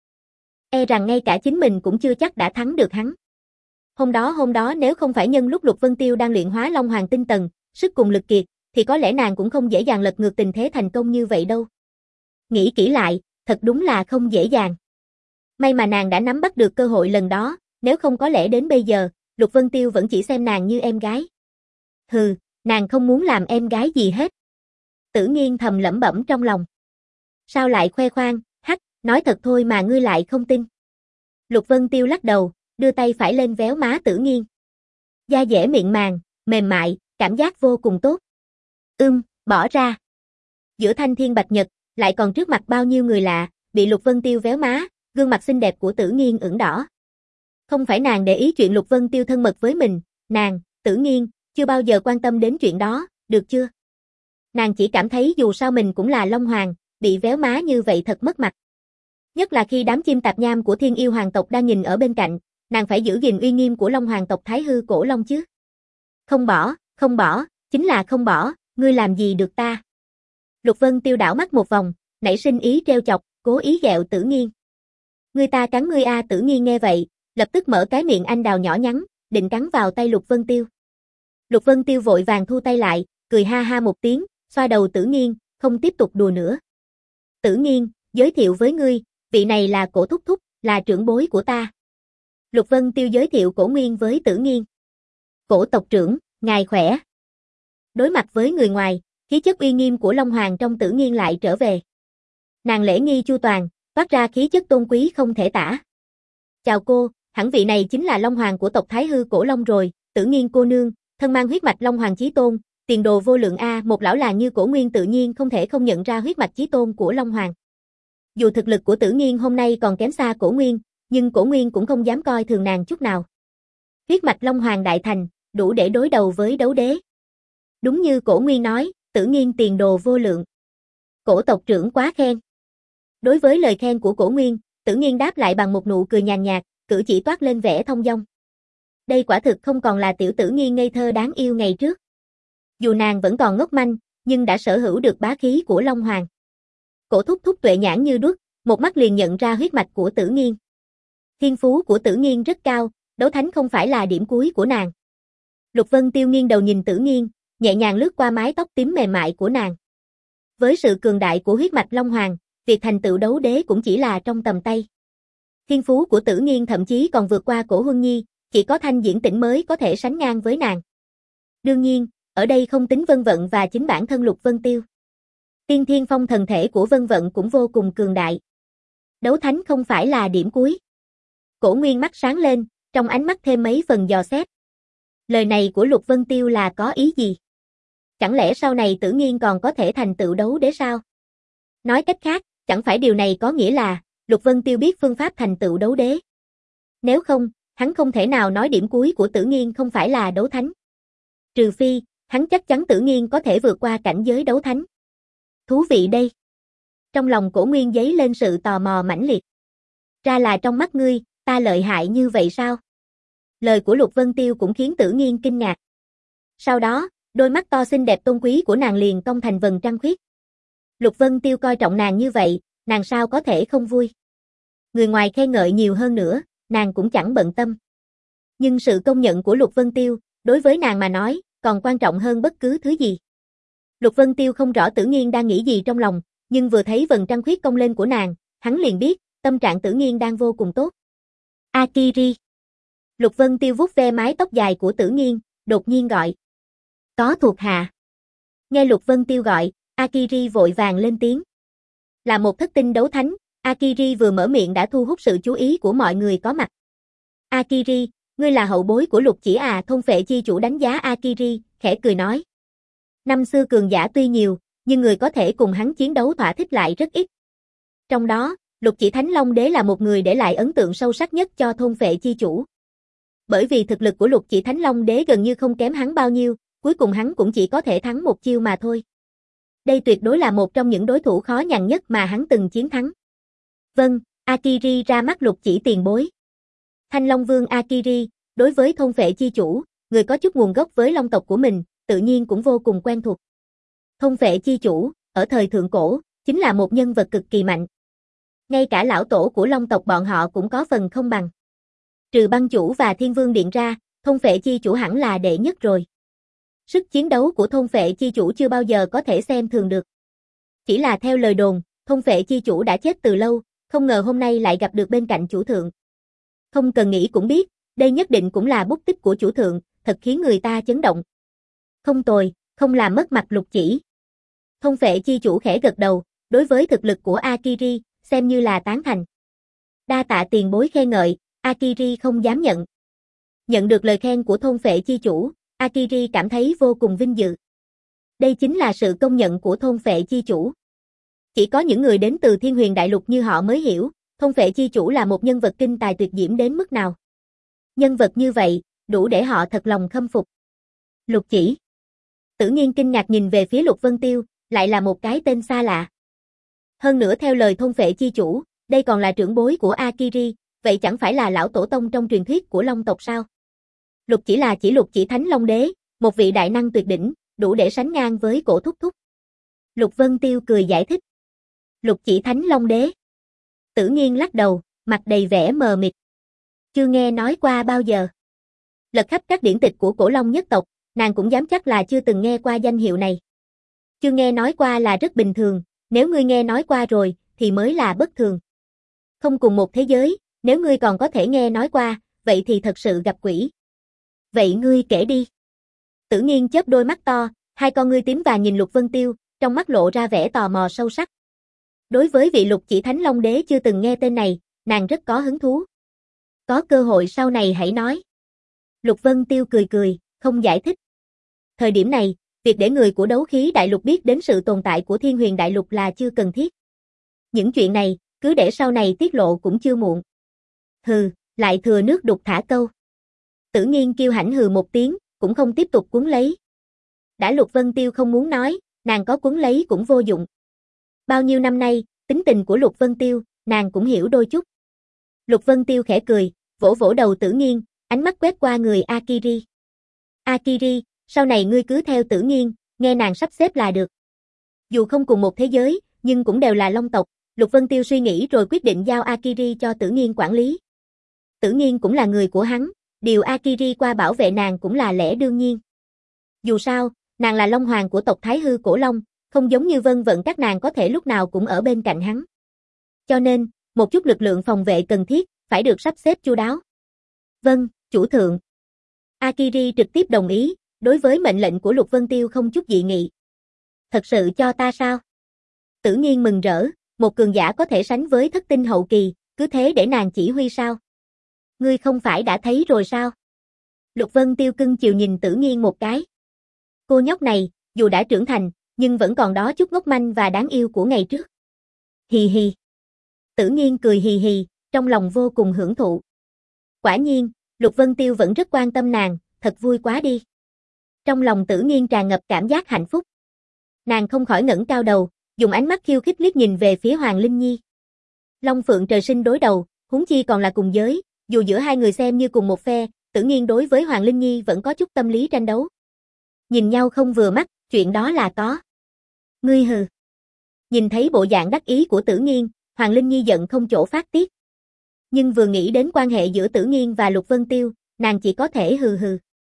S1: E rằng ngay cả chính mình cũng chưa chắc đã thắng được hắn. Hôm đó hôm đó nếu không phải nhân lúc Lục Vân Tiêu đang luyện hóa Long Hoàng tinh tầng, sức cùng lực kiệt, thì có lẽ nàng cũng không dễ dàng lật ngược tình thế thành công như vậy đâu. Nghĩ kỹ lại, thật đúng là không dễ dàng. May mà nàng đã nắm bắt được cơ hội lần đó, nếu không có lẽ đến bây giờ, Lục Vân Tiêu vẫn chỉ xem nàng như em gái. Hừ, nàng không muốn làm em gái gì hết. Tử Nghiên thầm lẩm bẩm trong lòng. Sao lại khoe khoang, hắc, Nói thật thôi mà ngươi lại không tin. Lục Vân Tiêu lắc đầu, đưa tay phải lên véo má Tử Nghiên. Da dẻ mịn màng, mềm mại, cảm giác vô cùng tốt. Ưm, bỏ ra. Giữa thanh thiên bạch nhật, lại còn trước mặt bao nhiêu người lạ, bị Lục Vân Tiêu véo má, gương mặt xinh đẹp của Tử Nghiên ửng đỏ. Không phải nàng để ý chuyện Lục Vân Tiêu thân mật với mình, nàng, Tử Nghiên, chưa bao giờ quan tâm đến chuyện đó, được chưa? Nàng chỉ cảm thấy dù sao mình cũng là Long Hoàng, bị véo má như vậy thật mất mặt. Nhất là khi đám chim tạp nham của Thiên Yêu Hoàng tộc đang nhìn ở bên cạnh, nàng phải giữ gìn uy nghiêm của Long Hoàng tộc Thái Hư Cổ Long chứ. Không bỏ, không bỏ, chính là không bỏ, ngươi làm gì được ta. Lục Vân Tiêu đảo mắt một vòng, nảy sinh ý trêu chọc, cố ý ghẹo Tử Nghiên. Ngươi ta cắn ngươi a. Tử Nghiên nghe vậy, lập tức mở cái miệng anh đào nhỏ nhắn, định cắn vào tay Lục Vân Tiêu. Lục Vân Tiêu vội vàng thu tay lại, cười ha ha một tiếng, xoa đầu Tử Nghiên, không tiếp tục đùa nữa. Tử Nghiên, giới thiệu với ngươi, vị này là Cổ thúc thúc, là trưởng bối của ta. Lục Vân Tiêu giới thiệu Cổ Nguyên với Tử Nghiên. Cổ tộc trưởng, ngài khỏe. Đối mặt với người ngoài, khí chất uy nghiêm của Long Hoàng trong Tử Nghiên lại trở về. Nàng lễ nghi chu toàn, phát ra khí chất tôn quý không thể tả. Chào cô, hẳn vị này chính là Long Hoàng của tộc Thái Hư Cổ Long rồi, Tử Nghiên cô nương, thân mang huyết mạch Long Hoàng chí tôn, tiền đồ vô lượng a. Một lão làng như Cổ Nguyên tự nhiên không thể không nhận ra huyết mạch chí tôn của Long Hoàng. Dù thực lực của Tử Nghiên hôm nay còn kém xa Cổ Nguyên, nhưng Cổ Nguyên cũng không dám coi thường nàng chút nào. Huyết mạch Long Hoàng đại thành, đủ để đối đầu với đấu đế. Đúng như Cổ Nguyên nói, Tử Nghiên tiền đồ vô lượng. Cổ tộc trưởng quá khen. Đối với lời khen của Cổ Nguyên, Tử Nghiên đáp lại bằng một nụ cười nhàn nhạt, cử chỉ toát lên vẻ thông dong. Đây quả thực không còn là tiểu Tử Nghiên ngây thơ đáng yêu ngày trước. Dù nàng vẫn còn ngốc manh, nhưng đã sở hữu được bá khí của Long Hoàng. Cổ thúc thúc tuệ nhãn như đuốc, một mắt liền nhận ra huyết mạch của Tử Nghiên. Thiên phú của Tử Nghiên rất cao, đấu thánh không phải là điểm cuối của nàng. Lục Vân Tiêu nghiêng đầu nhìn Tử Nghiên, nhẹ nhàng lướt qua mái tóc tím mềm mại của nàng. Với sự cường đại của huyết mạch Long Hoàng, việc thành tựu đấu đế cũng chỉ là trong tầm tay. Thiên phú của Tử Nghiên thậm chí còn vượt qua Cổ Huân Nhi, chỉ có Thanh Diễn Tĩnh mới có thể sánh ngang với nàng. Đương nhiên, ở đây không tính Vân Vận và chính bản thân Lục Vân Tiêu. Tiên Thiên Phong thần thể của Vân Vận cũng vô cùng cường đại. Đấu thánh không phải là điểm cuối. Cổ Nguyên mắt sáng lên, trong ánh mắt thêm mấy phần dò xét. Lời này của Lục Vân Tiêu là có ý gì? Chẳng lẽ sau này Tử Nghiên còn có thể thành tựu đấu đế sao? Nói cách khác, chẳng phải điều này có nghĩa là Lục Vân Tiêu biết phương pháp thành tựu đấu đế. Nếu không, hắn không thể nào nói điểm cuối của Tử Nghiên không phải là đấu thánh. Trừ phi, hắn chắc chắn Tử Nghiên có thể vượt qua cảnh giới đấu thánh. Thú vị đây. Trong lòng Cổ Nguyên dấy lên sự tò mò mãnh liệt. Ra là trong mắt ngươi, ta lợi hại như vậy sao? Lời của Lục Vân Tiêu cũng khiến Tử Nghiên kinh ngạc. Sau đó, đôi mắt to xinh đẹp tôn quý của nàng liền cong thành vầng trăng khuyết. Lục Vân Tiêu coi trọng nàng như vậy, nàng sao có thể không vui. Người ngoài khen ngợi nhiều hơn nữa, nàng cũng chẳng bận tâm. Nhưng sự công nhận của Lục Vân Tiêu, đối với nàng mà nói, còn quan trọng hơn bất cứ thứ gì. Lục Vân Tiêu không rõ Tử Nghiên đang nghĩ gì trong lòng, nhưng vừa thấy vầng trăng khuyết cong lên của nàng, hắn liền biết, tâm trạng Tử Nghiên đang vô cùng tốt. Akiri. Lục Vân Tiêu vuốt ve mái tóc dài của Tử Nghiên, đột nhiên gọi. Có thuộc hạ. Nghe Lục Vân Tiêu gọi, Akiri vội vàng lên tiếng. Là một thất tinh đấu thánh, Akiri vừa mở miệng đã thu hút sự chú ý của mọi người có mặt. Akiri, ngươi là hậu bối của Lục Chỉ à? Thôn Phệ chi chủ đánh giá Akiri, khẽ cười nói. Năm xưa cường giả tuy nhiều, nhưng người có thể cùng hắn chiến đấu thỏa thích lại rất ít. Trong đó, Lục Chỉ Thánh Long Đế là một người để lại ấn tượng sâu sắc nhất cho Thôn Phệ chi chủ. Bởi vì thực lực của Lục Chỉ Thánh Long Đế gần như không kém hắn bao nhiêu, cuối cùng hắn cũng chỉ có thể thắng một chiêu mà thôi. Đây tuyệt đối là một trong những đối thủ khó nhằn nhất mà hắn từng chiến thắng. Vâng, Akiri ra mắt Lục Chỉ tiền bối. Thanh Long Vương Akiri, đối với Thôn Phệ chi chủ, người có chút nguồn gốc với Long tộc của mình, tự nhiên cũng vô cùng quen thuộc. Thôn Phệ chi chủ, ở thời thượng cổ, chính là một nhân vật cực kỳ mạnh. Ngay cả lão tổ của Long tộc bọn họ cũng có phần không bằng. Trừ Băng chủ và Thiên Vương Điện ra, Thôn Phệ chi chủ hẳn là đệ nhất rồi. Sức chiến đấu của Thôn Phệ chi chủ chưa bao giờ có thể xem thường được. Chỉ là theo lời đồn, Thôn Phệ chi chủ đã chết từ lâu, không ngờ hôm nay lại gặp được bên cạnh chủ thượng. Không cần nghĩ cũng biết, đây nhất định cũng là bút tích của chủ thượng, thật khiến người ta chấn động. Không tồi, không làm mất mặt Lục Chỉ. Thôn Phệ chi chủ khẽ gật đầu, đối với thực lực của Akiri, xem như là tán thành. Đa tạ tiền bối khen ngợi, Akiri không dám nhận. Nhận được lời khen của thôn phệ chi chủ, Akiri cảm thấy vô cùng vinh dự. Đây chính là sự công nhận của thôn phệ chi chủ. Chỉ có những người đến từ Thiên Huyền Đại Lục như họ mới hiểu, thôn phệ chi chủ là một nhân vật kinh tài tuyệt diễm đến mức nào. Nhân vật như vậy, đủ để họ thật lòng khâm phục. Lục Chỉ. Tử Nghiên kinh ngạc nhìn về phía Lục Vân Tiêu, lại là một cái tên xa lạ. Hơn nữa theo lời thôn phệ chi chủ, đây còn là trưởng bối của Akiri, vậy chẳng phải là lão tổ tông trong truyền thuyết của Long tộc sao? Lục Chỉ là chỉ Lục Chỉ Thánh Long Đế, một vị đại năng tuyệt đỉnh, đủ để sánh ngang với Cổ Thúc Thúc. Lục Vân Tiêu cười giải thích. Lục Chỉ Thánh Long Đế. Tử Nghiên lắc đầu, mặt đầy vẻ mờ mịt. Chưa nghe nói qua bao giờ. Lật khắp các điển tịch của Cổ Long nhất tộc, nàng cũng dám chắc là chưa từng nghe qua danh hiệu này. Chưa nghe nói qua là rất bình thường, nếu ngươi nghe nói qua rồi, thì mới là bất thường. Không cùng một thế giới, nếu ngươi còn có thể nghe nói qua, vậy thì thật sự gặp quỷ. Vậy ngươi kể đi. Tử Nghiên chớp đôi mắt to, hai con ngươi tím vàng nhìn Lục Vân Tiêu, trong mắt lộ ra vẻ tò mò sâu sắc. Đối với vị Lục Chỉ Thánh Long Đế chưa từng nghe tên này, nàng rất có hứng thú. Có cơ hội sau này hãy nói. Lục Vân Tiêu cười cười, không giải thích. Thời điểm này, việc để người của Đấu Khí Đại Lục biết đến sự tồn tại của Thiên Huyền Đại Lục là chưa cần thiết. Những chuyện này, cứ để sau này tiết lộ cũng chưa muộn. Hừ, lại thừa nước đục thả câu. Tử Nghiên kêu hãnh hừ một tiếng, cũng không tiếp tục cuốn lấy. Đã Lục Vân Tiêu không muốn nói, nàng có cuốn lấy cũng vô dụng. Bao nhiêu năm nay, tính tình của Lục Vân Tiêu, nàng cũng hiểu đôi chút. Lục Vân Tiêu khẽ cười, vỗ vỗ đầu Tử Nghiên, ánh mắt quét qua người Akiri. Akiri, sau này ngươi cứ theo Tử Nghiên, nghe nàng sắp xếp là được. Dù không cùng một thế giới, nhưng cũng đều là Long tộc, Lục Vân Tiêu suy nghĩ rồi quyết định giao Akiri cho Tử Nghiên quản lý. Tử Nghiên cũng là người của hắn, điều Akiri qua bảo vệ nàng cũng là lẽ đương nhiên. Dù sao, nàng là Long Hoàng của tộc Thái Hư Cổ Long, không giống như Vân Vận các nàng có thể lúc nào cũng ở bên cạnh hắn. Cho nên, một chút lực lượng phòng vệ cần thiết, phải được sắp xếp chu đáo. Vâng, chủ thượng. Akiri trực tiếp đồng ý, đối với mệnh lệnh của Lục Vân Tiêu không chút dị nghị. Thật sự cho ta sao? Tử Nghiên mừng rỡ, một cường giả có thể sánh với thất tinh hậu kỳ, cứ thế để nàng chỉ huy sao? Ngươi không phải đã thấy rồi sao? Lục Vân Tiêu cưng chiều nhìn Tử Nghiên một cái. Cô nhóc này, dù đã trưởng thành, nhưng vẫn còn đó chút ngốc manh và đáng yêu của ngày trước. Hì hì. Tử Nghiên cười hì hì, trong lòng vô cùng hưởng thụ. Quả nhiên, Lục Vân Tiêu vẫn rất quan tâm nàng, thật vui quá đi. Trong lòng Tử Nghiên tràn ngập cảm giác hạnh phúc. Nàng không khỏi ngẩng cao đầu, dùng ánh mắt khiêu khích liếc nhìn về phía Hoàng Linh Nhi. Long Phượng trời sinh đối đầu, huống chi còn là cùng giới, dù giữa hai người xem như cùng một phe, Tử Nghiên đối với Hoàng Linh Nhi vẫn có chút tâm lý tranh đấu. Nhìn nhau không vừa mắt, chuyện đó là có. Ngươi hừ. Nhìn thấy bộ dạng đắc ý của Tử Nghiên, Hoàng Linh Nhi giận không chỗ phát tiết. Nhưng vừa nghĩ đến quan hệ giữa Tử Nghiên và Lục Vân Tiêu, nàng chỉ có thể hừ hừ.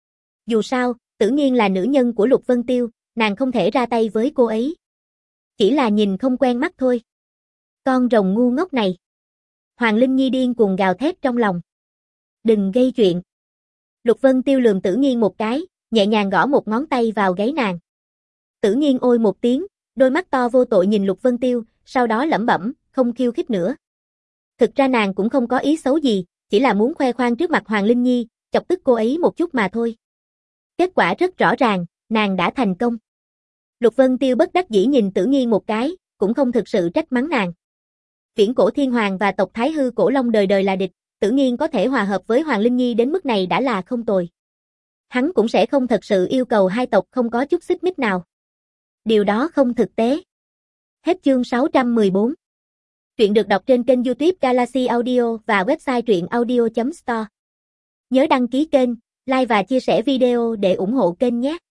S1: Dù sao, Tử Nghiên là nữ nhân của Lục Vân Tiêu, nàng không thể ra tay với cô ấy. Chỉ là nhìn không quen mắt thôi. Con rồng ngu ngốc này. Hoàng Linh Nhi điên cuồng gào thét trong lòng. Đừng gây chuyện. Lục Vân Tiêu lườm Tử Nghiên một cái, nhẹ nhàng gõ một ngón tay vào gáy nàng. Tử Nghiên ôi một tiếng, đôi mắt to vô tội nhìn Lục Vân Tiêu, sau đó lẩm bẩm, không khiêu khích nữa. Thực ra nàng cũng không có ý xấu gì, chỉ là muốn khoe khoang trước mặt Hoàng Linh Nhi, chọc tức cô ấy một chút mà thôi. Kết quả rất rõ ràng, nàng đã thành công. Lục Vân Tiêu bất đắc dĩ nhìn Tử Nghiên một cái, cũng không thực sự trách mắng nàng. Viễn Cổ Thiên Hoàng và tộc Thái Hư Cổ Long đời đời là địch, Tử Nghiên có thể hòa hợp với Hoàng Linh Nhi đến mức này đã là không tồi. Hắn cũng sẽ không thật sự yêu cầu hai tộc không có chút xích mích nào. Điều đó không thực tế. Hết chương sáu trăm mười bốn. Truyện được đọc trên kênh YouTube Galaxy Audio và website truyện audio chấm store. Nhớ đăng ký kênh, like và chia sẻ video để ủng hộ kênh nhé.